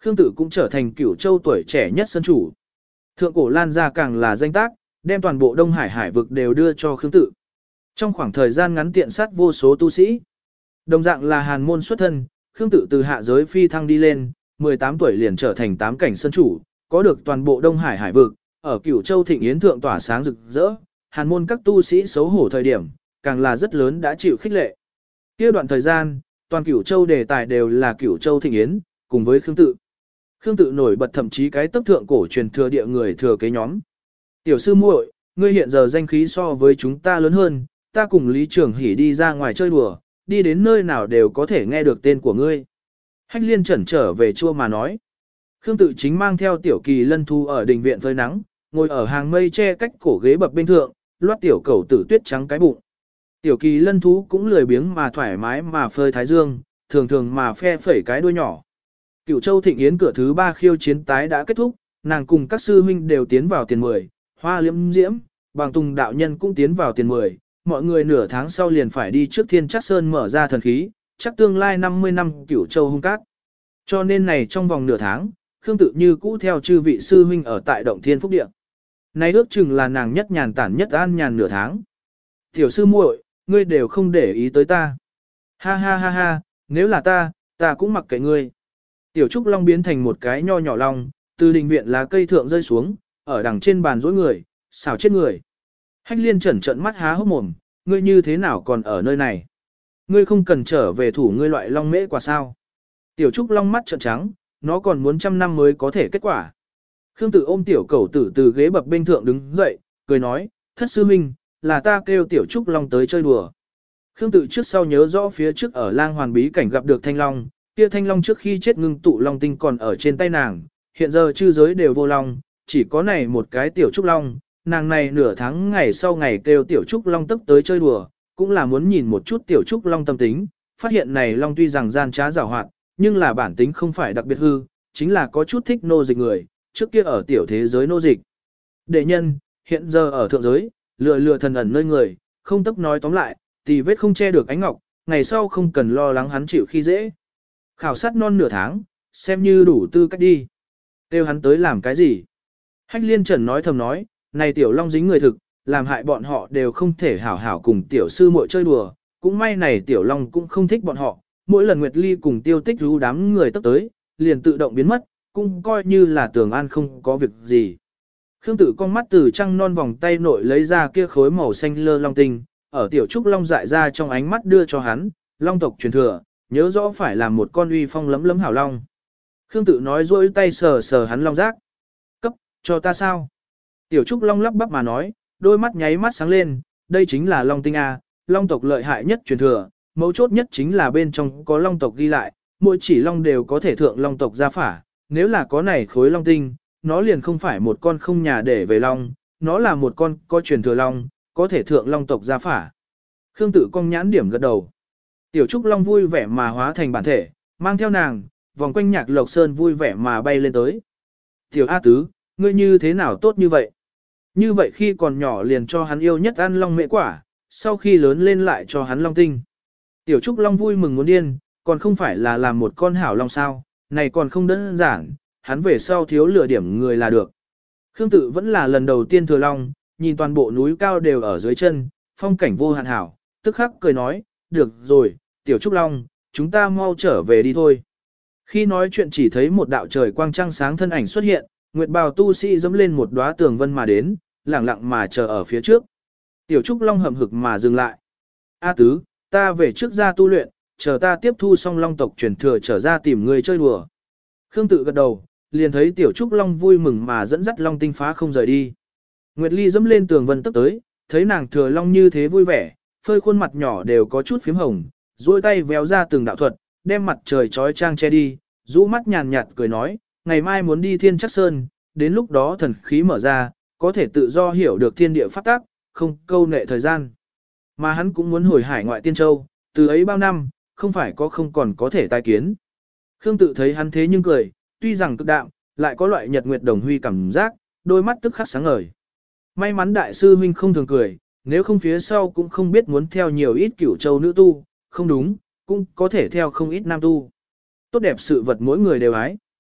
Khương Tự cũng trở thành Cửu Châu tuổi trẻ nhất sơn chủ. Thượng cổ Lan gia càng là danh tác, đem toàn bộ Đông Hải hải vực đều đưa cho Khương Tự. Trong khoảng thời gian ngắn tiện sát vô số tu sĩ. Đồng dạng là hàn môn xuất thân, Khương Tự từ hạ giới phi thăng đi lên, mười tám tuổi liền trở thành tám cảnh sơn chủ, có được toàn bộ Đông Hải hải vực, ở Cửu Châu Thịnh Yến thượng tỏa sáng rực rỡ, hàn môn các tu sĩ xấu hổ thời điểm, càng là rất lớn đã chịu khích lệ. Kia đoạn thời gian, toàn Cửu Châu đề tài đều là Cửu Châu Thịnh Yến, cùng với Khương Tự. Khương Tự nổi bật thậm chí cái tốc thượng cổ truyền thừa địa người thừa kế nhóm. Tiểu sư muội, ngươi hiện giờ danh khí so với chúng ta lớn hơn, ta cùng Lý Trường Hỷ đi ra ngoài chơi đùa, đi đến nơi nào đều có thể nghe được tên của ngươi. Hách liên chẩn trở về chua mà nói. Khương Tự chính mang theo tiểu kỳ lân thu ở đình viện phơi nắng, ngồi ở hàng mây che cách cổ ghế bập bên thượng, loát tiểu cẩu tử tuyết trắng cái bụng. Tiểu kỳ lân thú cũng lười biếng mà thoải mái mà phơi thái dương, thường thường mà phe phẩy cái đuôi nhỏ. Cửu Châu Thịnh Yến cửa thứ ba khiêu chiến tái đã kết thúc, nàng cùng các sư huynh đều tiến vào tiền mười, Hoa Liễm Diễm, Bàng Tùng đạo nhân cũng tiến vào tiền mười, mọi người nửa tháng sau liền phải đi trước Thiên Trác Sơn mở ra thần khí, chắc tương lai năm mươi năm Cửu Châu hung cát. Cho nên này trong vòng nửa tháng, Khương Tự như cũ theo chư vị sư huynh ở tại Động Thiên Phúc Địa. Này ước chừng là nàng nhất nhàn tản nhất an nhàn nửa tháng. Tiểu sư muội, ngươi đều không để ý tới ta. Ha ha ha ha, nếu là ta, ta cũng mặc kệ ngươi. Tiểu Trúc Long biến thành một cái nho nhỏ long, từ đình viện lá cây thượng rơi xuống, ở đằng trên bàn dối người, xào chết người. Hách liên trần trợn mắt há hốc mồm, ngươi như thế nào còn ở nơi này? Ngươi không cần trở về thủ ngươi loại long mễ quả sao? Tiểu Trúc Long mắt trợn trắng, nó còn muốn trăm năm mới có thể kết quả. Khương Tự ôm tiểu cẩu tử từ ghế bập bên thượng đứng dậy, cười nói, thất sư minh, là ta kêu tiểu Trúc Long tới chơi đùa. Khương Tự trước sau nhớ rõ phía trước ở lang hoàn bí cảnh gặp được thanh long, kia thanh long trước khi chết ngưng tụ long tinh còn ở trên tay nàng, hiện giờ chư giới đều vô long, chỉ có này một cái tiểu Trúc Long, nàng này nửa tháng ngày sau ngày kêu tiểu Trúc Long tức tới chơi đùa, cũng là muốn nhìn một chút tiểu Trúc Long tâm tính, phát hiện này long tuy rằng gian trá giàu hoạt, nhưng là bản tính không phải đặc biệt hư, chính là có chút thích nô dịch người, trước kia ở tiểu thế giới nô dịch. Đệ nhân, hiện giờ ở thượng giới, lừa lừa thần ẩn nơi người, không tức nói tóm lại, tì vết không che được ánh ngọc, ngày sau không cần lo lắng hắn chịu khi dễ. Khảo sát non nửa tháng, xem như đủ tư cách đi. Kêu hắn tới làm cái gì? Hách liên trần nói thầm nói, này tiểu long dính người thực, làm hại bọn họ đều không thể hảo hảo cùng tiểu sư muội chơi đùa, cũng may này tiểu long cũng không thích bọn họ, mỗi lần Nguyệt Ly cùng tiêu tích rú đám người tức tới, liền tự động biến mất, cũng coi như là tường an không có việc gì. Khương Tự con mắt từ trăng non vòng tay nội lấy ra kia khối màu xanh lơ long tinh, ở tiểu trúc long dại ra trong ánh mắt đưa cho hắn, long tộc truyền thừa, nhớ rõ phải làm một con uy phong lấm lấm hảo long. Khương Tự nói rôi tay sờ sờ hắn long giác. Cấp, cho ta sao? Tiểu trúc long lắp bắp mà nói, đôi mắt nháy mắt sáng lên, đây chính là long tinh A, long tộc lợi hại nhất truyền thừa, mấu chốt nhất chính là bên trong có long tộc ghi lại, mỗi chỉ long đều có thể thượng long tộc gia phả, nếu là có này khối long tinh, nó liền không phải một con không nhà để về long, nó là một con có truyền thừa long, có thể thượng long tộc gia phả. Khương Tự cong nhãn điểm gật đầu. Tiểu Trúc Long vui vẻ mà hóa thành bản thể, mang theo nàng, vòng quanh Nhạc Lộc Sơn vui vẻ mà bay lên tới. Tiểu A Tứ, ngươi như thế nào tốt như vậy? Như vậy khi còn nhỏ liền cho hắn yêu nhất ăn long mễ quả, sau khi lớn lên lại cho hắn long tinh. Tiểu Trúc Long vui mừng muốn điên, còn không phải là làm một con hảo long sao, này còn không đơn giản, hắn về sau thiếu lửa điểm người là được. Khương Tự vẫn là lần đầu tiên thừa long, nhìn toàn bộ núi cao đều ở dưới chân, phong cảnh vô hạn hảo, tức khắc cười nói, được rồi, Tiểu Trúc Long, chúng ta mau trở về đi thôi. Khi nói chuyện chỉ thấy một đạo trời quang trăng sáng thân ảnh xuất hiện, Nguyệt Bào tu sĩ dẫm lên một đóa tường vân mà đến, lẳng lặng mà chờ ở phía trước. Tiểu Trúc Long hậm hực mà dừng lại. A Tứ, ta về trước ra tu luyện, chờ ta tiếp thu xong long tộc truyền thừa trở ra tìm người chơi đùa. Khương Tự gật đầu, liền thấy Tiểu Trúc Long vui mừng mà dẫn dắt long tinh phá không rời đi. Nguyệt Ly dẫm lên tường vân tức tới, thấy nàng thừa long như thế vui vẻ, phơi khuôn mặt nhỏ đều có chút phím hồng, duỗi tay véo ra từng đạo thuật, đem mặt trời chói chang che đi, rũ mắt nhàn nhạt cười nói, ngày mai muốn đi Thiên Trác Sơn, đến lúc đó thần khí mở ra, có thể tự do hiểu được thiên địa pháp tắc, không câu nệ thời gian. Mà hắn cũng muốn hồi hải ngoại Tiên Châu, từ ấy bao năm, không phải có không còn có thể tai kiến. Khương Tự thấy hắn thế nhưng cười, tuy rằng cực đạm, lại có loại nhật nguyệt đồng huy cảm giác, đôi mắt tức khắc sáng ngời. May mắn đại sư huynh không thường cười, nếu không phía sau cũng không biết muốn theo nhiều ít Cửu Châu nữ tu, không đúng, cũng có thể theo không ít nam tu. Tốt đẹp sự vật mỗi người đều ái.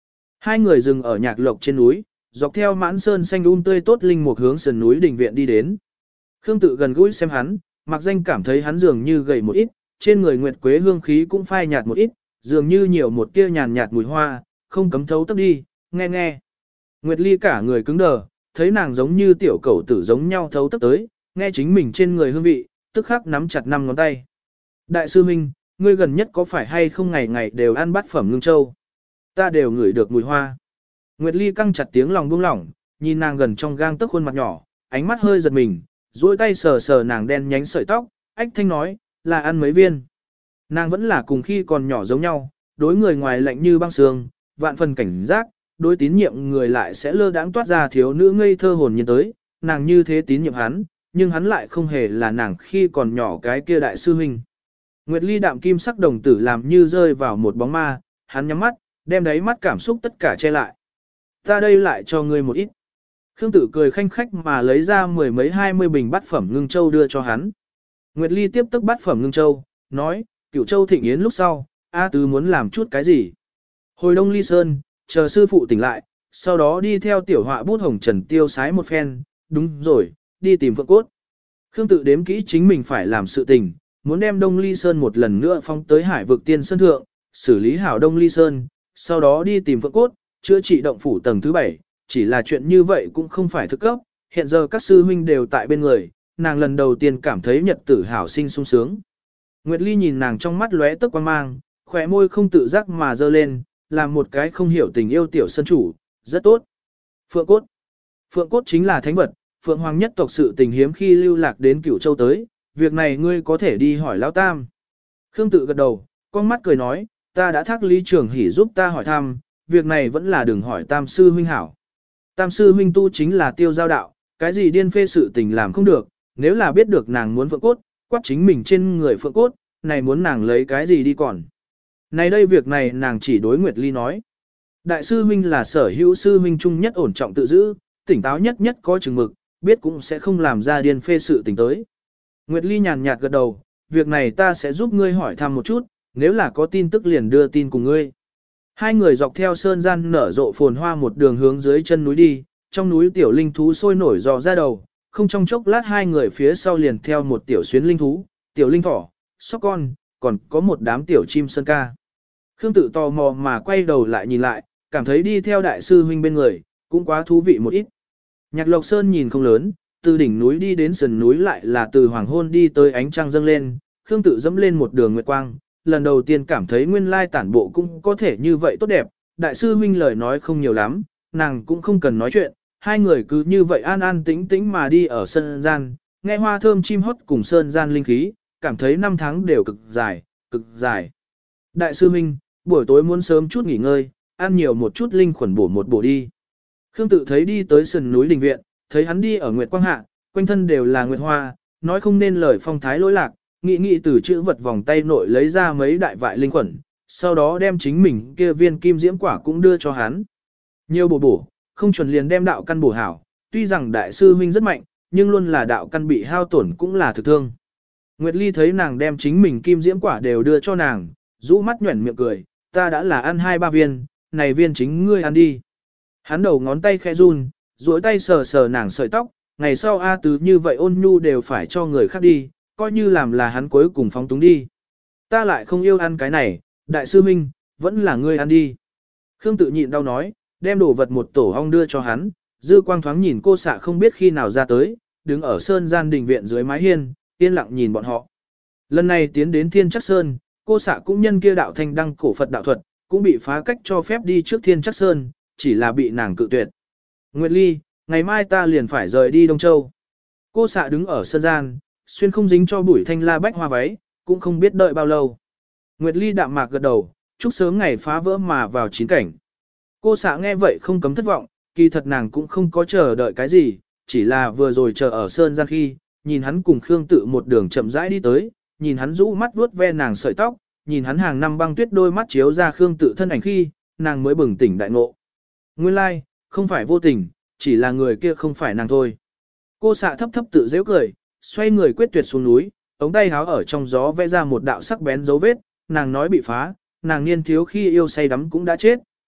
Hai người dừng ở Nhạc Lộc trên núi, dọc theo mãn sơn xanh um tươi tốt linh mục hướng sườn núi đình viện đi đến. Khương Tự gần gũi xem hắn, mặc danh cảm thấy hắn dường như gầy một ít, trên người nguyệt quế hương khí cũng phai nhạt một ít, dường như nhiều một tia nhàn nhạt mùi hoa, không cấm thấu tấp đi, nghe nghe. Nguyệt Ly cả người cứng đờ, thấy nàng giống như tiểu cẩu tử giống nhau thấu tấp tới, nghe chính mình trên người hương vị, tức khắc nắm chặt năm ngón tay. Đại sư huynh, ngươi gần nhất có phải hay không ngày ngày đều ăn bát phẩm ngưng châu? Ta đều ngửi được mùi hoa. Nguyệt Ly căng chặt tiếng lòng buông lỏng, nhìn nàng gần trong gang tấc khuôn mặt nhỏ, ánh mắt hơi giật mình, duỗi tay sờ sờ nàng đen nhánh sợi tóc, ách thanh nói, là ăn mấy viên. Nàng vẫn là cùng khi còn nhỏ giống nhau, đối người ngoài lạnh như băng sương, vạn phần cảnh giác, đối tín nhiệm người lại sẽ lơ đãng toát ra thiếu nữ ngây thơ hồn nhiên tới, nàng như thế tín nhiệm hắn, nhưng hắn lại không hề là nàng khi còn nhỏ cái kia đại sư huynh. Nguyệt Ly đạm kim sắc đồng tử làm như rơi vào một bóng ma, hắn nhắm mắt, đem đáy mắt cảm xúc tất cả che lại. Ta đây lại cho ngươi một ít. Khương Tử cười khanh khách mà lấy ra mười mấy hai mươi bình bát phẩm ngưng châu đưa cho hắn. Nguyệt Ly tiếp tức bát phẩm ngưng châu, nói, Cửu Châu thịnh yến lúc sau, A Tứ muốn làm chút cái gì. Hồi Đông Ly Sơn, chờ sư phụ tỉnh lại, sau đó đi theo tiểu họa bút hồng trần tiêu sái một phen, đúng rồi, đi tìm Phượng Cốt. Khương Tự đếm kỹ chính mình phải làm sự tình, muốn đem Đông Ly Sơn một lần nữa phong tới hải vực tiên sơn thượng, xử lý hảo Đông Ly Sơn, sau đó đi tìm Phượng Cốt, chữa trị động phủ tầng thứ bảy, chỉ là chuyện như vậy cũng không phải thực cấp, hiện giờ các sư huynh đều tại bên người, nàng lần đầu tiên cảm thấy nhật tử hảo sinh sung sướng. Nguyệt Ly nhìn nàng trong mắt lóe tức quan mang, khỏe môi không tự giác mà dơ lên, làm một cái không hiểu tình yêu tiểu sân chủ, rất tốt. Phượng Cốt. Phượng Cốt chính là thánh vật, Phượng Hoàng nhất tộc sự tình hiếm khi lưu lạc đến Cửu Châu tới, việc này ngươi có thể đi hỏi Lão Tam. Khương Tự gật đầu, con mắt cười nói, ta đã thác Lý Trường Hỷ giúp ta hỏi thăm, việc này vẫn là đừng hỏi Tam sư huynh hảo. Tam sư huynh tu chính là tiêu giao đạo, cái gì điên phê sự tình làm không được, nếu là biết được nàng muốn Phượng Cốt, quát chính mình trên người Phượng Cốt, này muốn nàng lấy cái gì đi còn. Này đây việc này nàng chỉ đối Nguyệt Ly nói. Đại sư huynh là sở hữu sư huynh trung nhất ổn trọng tự giữ, tỉnh táo nhất nhất có chừng mực, biết cũng sẽ không làm ra điên phê sự tình tới. Nguyệt Ly nhàn nhạt gật đầu, việc này ta sẽ giúp ngươi hỏi thăm một chút, nếu là có tin tức liền đưa tin cùng ngươi. Hai người dọc theo sơn gian nở rộ phồn hoa một đường hướng dưới chân núi đi, trong núi tiểu linh thú sôi nổi dò ra đầu, không trong chốc lát hai người phía sau liền theo một tiểu xuyến linh thú, tiểu linh thỏ, sóc con, còn có một đám tiểu chim sơn ca. Khương Tự tò mò mà quay đầu lại nhìn lại, cảm thấy đi theo đại sư huynh bên người, cũng quá thú vị một ít. Nhạc Lộc Sơn nhìn không lớn, từ đỉnh núi đi đến sườn núi lại là từ hoàng hôn đi tới ánh trăng dâng lên, Khương Tự dẫm lên một đường nguyệt quang, lần đầu tiên cảm thấy nguyên lai tản bộ cũng có thể như vậy tốt đẹp, đại sư huynh lời nói không nhiều lắm, nàng cũng không cần nói chuyện, hai người cứ như vậy an an tĩnh tĩnh mà đi ở sân gian, nghe hoa thơm chim hót cùng sơn gian linh khí, cảm thấy năm tháng đều cực dài, cực dài. Đại sư huynh, buổi tối muốn sớm chút nghỉ ngơi, ăn nhiều một chút linh khuẩn bổ một bổ đi. Khương Tự thấy đi tới sườn núi đình viện, thấy hắn đi ở nguyệt quang hạ, quanh thân đều là nguyệt hoa, nói không nên lời phong thái lỗi lạc, nghĩ nghĩ từ chữ vật vòng tay nội lấy ra mấy đại vại linh khuẩn, sau đó đem chính mình kia viên kim diễm quả cũng đưa cho hắn. Nhiều bổ bổ, không chuẩn liền đem đạo căn bổ hảo, tuy rằng đại sư huynh rất mạnh, nhưng luôn là đạo căn bị hao tổn cũng là thực thương. Nguyệt Ly thấy nàng đem chính mình kim diễm quả đều đưa cho nàng, rũ mắt nhuẩn miệng cười, ta đã là ăn hai ba viên, này viên chính ngươi ăn đi. Hắn đầu ngón tay khẽ run, duỗi tay sờ sờ nàng sợi tóc, ngày sau A Tứ như vậy ôn nhu đều phải cho người khác đi, coi như làm là hắn cuối cùng phóng túng đi. Ta lại không yêu ăn cái này, đại sư huynh, vẫn là ngươi ăn đi. Khương Tự nhịn đau nói, đem đồ vật một tổ ong đưa cho hắn, dư quang thoáng nhìn cô xạ không biết khi nào ra tới, đứng ở sơn gian đình viện dưới mái hiên, yên lặng nhìn bọn họ. Lần này tiến đến Thiên Chắc Sơn, cô xạ cũng nhân kia đạo thanh đăng cổ Phật đạo thuật, cũng bị phá cách cho phép đi trước Thiên Chắc Sơn, chỉ là bị nàng cự tuyệt. Nguyệt Ly, ngày mai ta liền phải rời đi Đông Châu. Cô xạ đứng ở sơn gian, xuyên không dính cho bụi thanh la bách hoa váy, cũng không biết đợi bao lâu. Nguyệt Ly đạm mạc gật đầu, chúc sớm ngày phá vỡ mà vào chín cảnh. Cô xạ nghe vậy không cấm thất vọng, kỳ thật nàng cũng không có chờ đợi cái gì, chỉ là vừa rồi chờ ở sơn gian khi, nhìn hắn cùng Khương Tự một đường chậm rãi đi tới, nhìn hắn rũ mắt vuốt ve nàng sợi tóc, nhìn hắn hàng năm băng tuyết đôi mắt chiếu ra Khương Tự thân ảnh khi, nàng mới bừng tỉnh đại ngộ. Nguyên lai, like, không phải vô tình, chỉ là người kia không phải nàng thôi. Cô xạ thấp thấp tự giễu cười, xoay người quyết tuyệt xuống núi, ống tay háo ở trong gió vẽ ra một đạo sắc bén dấu vết, nàng nói bị phá, nàng niên thiếu khi yêu say đắm cũng đã chết,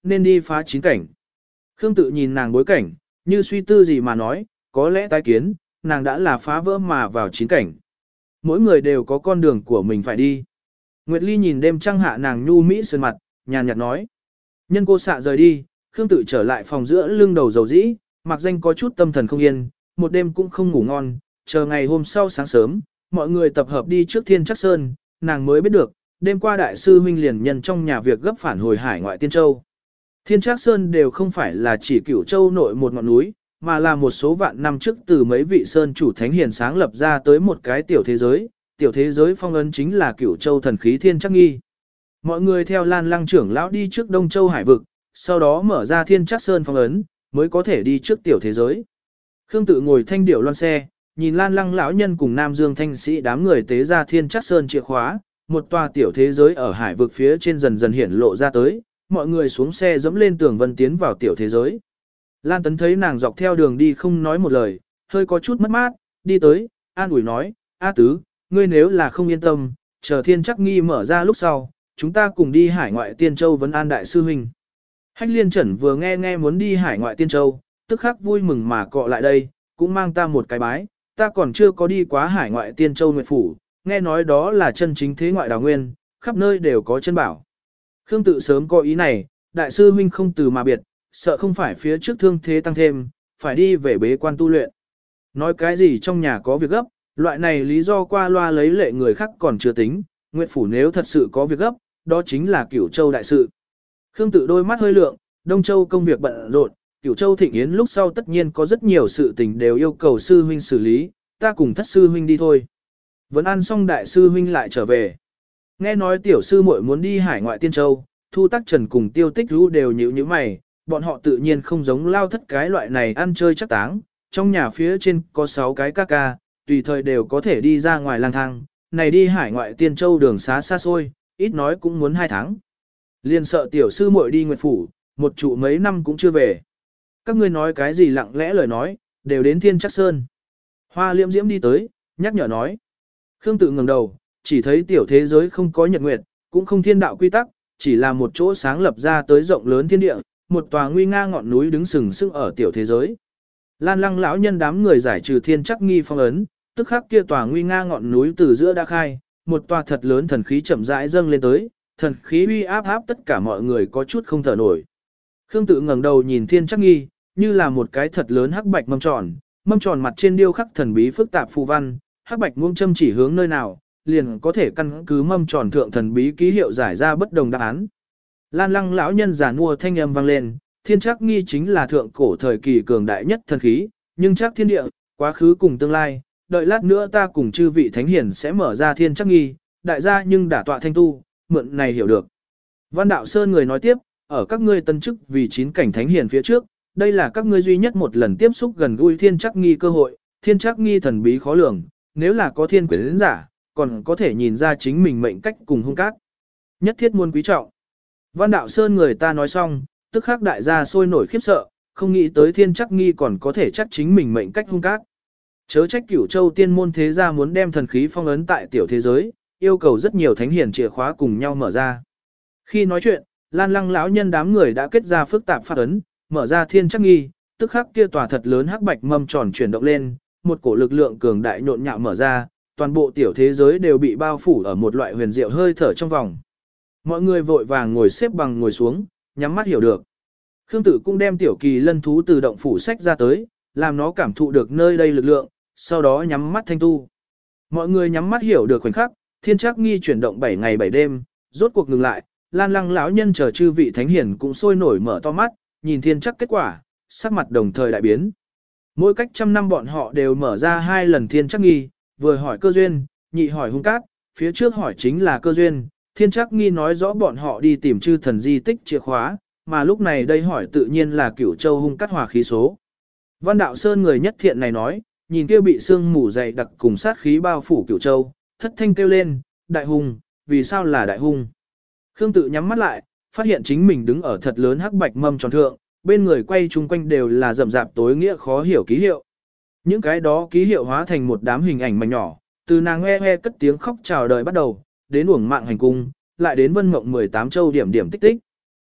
nên đi phá chín cảnh. Khương Tự nhìn nàng bối cảnh, như suy tư gì mà nói, có lẽ tái kiến, nàng đã là phá vỡ mà vào chín cảnh. Mỗi người đều có con đường của mình phải đi. Nguyệt Ly nhìn đêm trăng hạ nàng nhu mỹ sơn mặt, nhàn nhạt nói. Nhân cô xạ rời đi, Khương Tự trở lại phòng giữa lưng đầu dầu dĩ, mặc danh có chút tâm thần không yên, một đêm cũng không ngủ ngon, chờ ngày hôm sau sáng sớm, mọi người tập hợp đi trước Thiên Trắc Sơn, nàng mới biết được, đêm qua đại sư huynh liền nhân trong nhà việc gấp phản hồi hải ngoại Tiên Châu. Thiên Trác Sơn đều không phải là chỉ Cửu Châu nội một ngọn núi, mà là một số vạn năm trước từ mấy vị sơn chủ thánh hiền sáng lập ra tới một cái tiểu thế giới, tiểu thế giới phong ấn chính là Cửu Châu thần khí Thiên Trác Nghi. Mọi người theo Lan Lăng trưởng lão đi trước Đông Châu hải vực, sau đó mở ra Thiên Trác Sơn phong ấn, mới có thể đi trước tiểu thế giới. Khương Tự ngồi thanh điểu loan xe, nhìn Lan Lăng lão nhân cùng Nam Dương thanh sĩ đám người tế ra Thiên Trác Sơn chìa khóa, một tòa tiểu thế giới ở hải vực phía trên dần dần hiển lộ ra tới, mọi người xuống xe dẫm lên tường vân tiến vào tiểu thế giới. Lan Tấn thấy nàng dọc theo đường đi không nói một lời, hơi có chút mất mát, đi tới, an ủi nói, A Tứ, ngươi nếu là không yên tâm, chờ Thiên Trắc Nghi mở ra lúc sau, chúng ta cùng đi hải ngoại Tiên Châu vấn an đại sư huynh. Hách Liên Trẩn vừa nghe nghe muốn đi hải ngoại Tiên Châu, tức khắc vui mừng mà cọ lại đây, cũng mang ta một cái bái, ta còn chưa có đi quá hải ngoại Tiên Châu Nguyệt Phủ, nghe nói đó là chân chính thế ngoại đào nguyên, khắp nơi đều có chân bảo. Khương Tự sớm có ý này, đại sư huynh không từ mà biệt, sợ không phải phía trước thương thế tăng thêm, phải đi về bế quan tu luyện. Nói cái gì trong nhà có việc gấp, loại này lý do qua loa lấy lệ người khác còn chưa tính, Nguyệt Phủ nếu thật sự có việc gấp, đó chính là Cửu Châu đại sự. Khương Tự đôi mắt hơi lượng, Đông Châu công việc bận rộn, Cửu Châu thịnh yến lúc sau tất nhiên có rất nhiều sự tình đều yêu cầu sư huynh xử lý, ta cùng thất sư huynh đi thôi. Vẫn ăn xong đại sư huynh lại trở về. Nghe nói tiểu sư muội muốn đi hải ngoại Tiên Châu, Thu Tắc Trần cùng Tiêu Tích Rũ đều nhíu nhíu mày, bọn họ tự nhiên không giống Lao Thất cái loại này ăn chơi chắc táng, trong nhà phía trên có sáu cái ca ca, tùy thời đều có thể đi ra ngoài lang thang, này đi hải ngoại Tiên Châu đường xá xa xôi, ít nói cũng muốn hai tháng. Liên sợ tiểu sư muội đi Nguyệt Phủ, một trụ mấy năm cũng chưa về. Các ngươi nói cái gì lặng lẽ lời nói, đều đến Thiên Trắc Sơn. Hoa Liễm Diễm đi tới, nhắc nhở nói. Khương Tự ngẩng đầu, chỉ thấy tiểu thế giới không có nhật nguyệt, cũng không thiên đạo quy tắc, chỉ là một chỗ sáng lập ra tới rộng lớn thiên địa, một tòa nguy nga ngọn núi đứng sừng sững ở tiểu thế giới. Lan Lăng lão nhân đám người giải trừ Thiên Trắc Nghi phong ấn, tức khắc kia tòa nguy nga ngọn núi từ giữa đã khai, một tòa thật lớn thần khí chậm rãi dâng lên tới, thần khí uy áp áp tất cả mọi người có chút không thở nổi. Khương Tự ngẩng đầu nhìn Thiên Trắc Nghi, như là một cái thật lớn hắc bạch mâm tròn, mâm tròn mặt trên điêu khắc thần bí phức tạp phù văn, hắc bạch muông châm chỉ hướng nơi nào, liền có thể căn cứ mâm tròn thượng thần bí ký hiệu giải ra bất đồng đáp án. Lan Lăng lão nhân giả mua thanh âm vang lên, Thiên Trắc Nghi chính là thượng cổ thời kỳ cường đại nhất thần khí, nhưng chắc thiên địa, quá khứ cùng tương lai, đợi lát nữa ta cùng chư vị thánh hiền sẽ mở ra Thiên Trắc Nghi, đại gia nhưng đả tọa thanh tu, mượn này hiểu được. Văn Đạo Sơn người nói tiếp, ở các ngươi tân chức vì chín cảnh thánh hiền phía trước, đây là các ngươi duy nhất một lần tiếp xúc gần gũi Thiên Trắc Nghi cơ hội, Thiên Trắc Nghi thần bí khó lường, nếu là có thiên quyến giả, còn có thể nhìn ra chính mình mệnh cách cùng hung cát. Nhất thiết muôn quý trọng. Văn Đạo Sơn người ta nói xong, tức khắc đại gia sôi nổi khiếp sợ, không nghĩ tới Thiên Trắc Nghi còn có thể chắc chính mình mệnh cách hung cát. Chớ trách Cửu Châu tiên môn thế gia muốn đem thần khí phong ấn tại tiểu thế giới, yêu cầu rất nhiều thánh hiền chìa khóa cùng nhau mở ra. Khi nói chuyện, Lan Lăng lão nhân đám người đã kết ra phức tạp pháp ấn, mở ra Thiên Trắc Nghi, tức khắc kia tòa thật lớn hắc bạch mâm tròn chuyển động lên, một cổ lực lượng cường đại nhộn nhạo mở ra, toàn bộ tiểu thế giới đều bị bao phủ ở một loại huyền diệu hơi thở trong vòng. Mọi người vội vàng ngồi xếp bằng ngồi xuống, nhắm mắt hiểu được. Khương Tự cũng đem tiểu kỳ lân thú từ động phủ sách ra tới, làm nó cảm thụ được nơi đây lực lượng, sau đó nhắm mắt thanh tu. Mọi người nhắm mắt hiểu được khoảnh khắc, Thiên Trắc Nghi chuyển động bảy ngày bảy đêm, rốt cuộc ngừng lại, Lan Lăng lão nhân chờ chư vị thánh hiền cũng sôi nổi mở to mắt, nhìn Thiên Trắc kết quả, sắc mặt đồng thời đại biến. Mỗi cách trăm năm bọn họ đều mở ra hai lần Thiên Trắc Nghi, vừa hỏi cơ duyên, nhị hỏi hung cát, phía trước hỏi chính là cơ duyên, Thiên Trắc Nghi nói rõ bọn họ đi tìm chư thần di tích chìa khóa, mà lúc này đây hỏi tự nhiên là Cửu Châu hung cát hòa khí số. Văn Đạo Sơn người nhất thiện này nói, nhìn kia bị sương mù dày đặc cùng sát khí bao phủ Cửu Châu, thất thanh kêu lên, đại hung, vì sao là đại hung? Khương Tự nhắm mắt lại, phát hiện chính mình đứng ở thật lớn hắc bạch mâm tròn thượng, bên người quay chung quanh đều là rậm rạp tối nghĩa khó hiểu ký hiệu. Những cái đó ký hiệu hóa thành một đám hình ảnh mảnh nhỏ, từ nàng nghe nghe cất tiếng khóc chào đời bắt đầu, đến uổng mạng hành cung, lại đến vân mộng mười tám châu điểm điểm tích tích.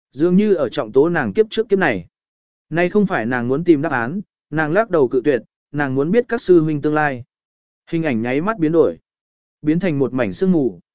Dường như ở trọng tố nàng kiếp trước kiếp này. Nay không phải nàng muốn tìm đáp án, nàng lắc đầu cự tuyệt, nàng muốn biết các sư huynh tương lai. Hình ảnh nháy mắt biến đổi, biến thành một mảnh sương mù.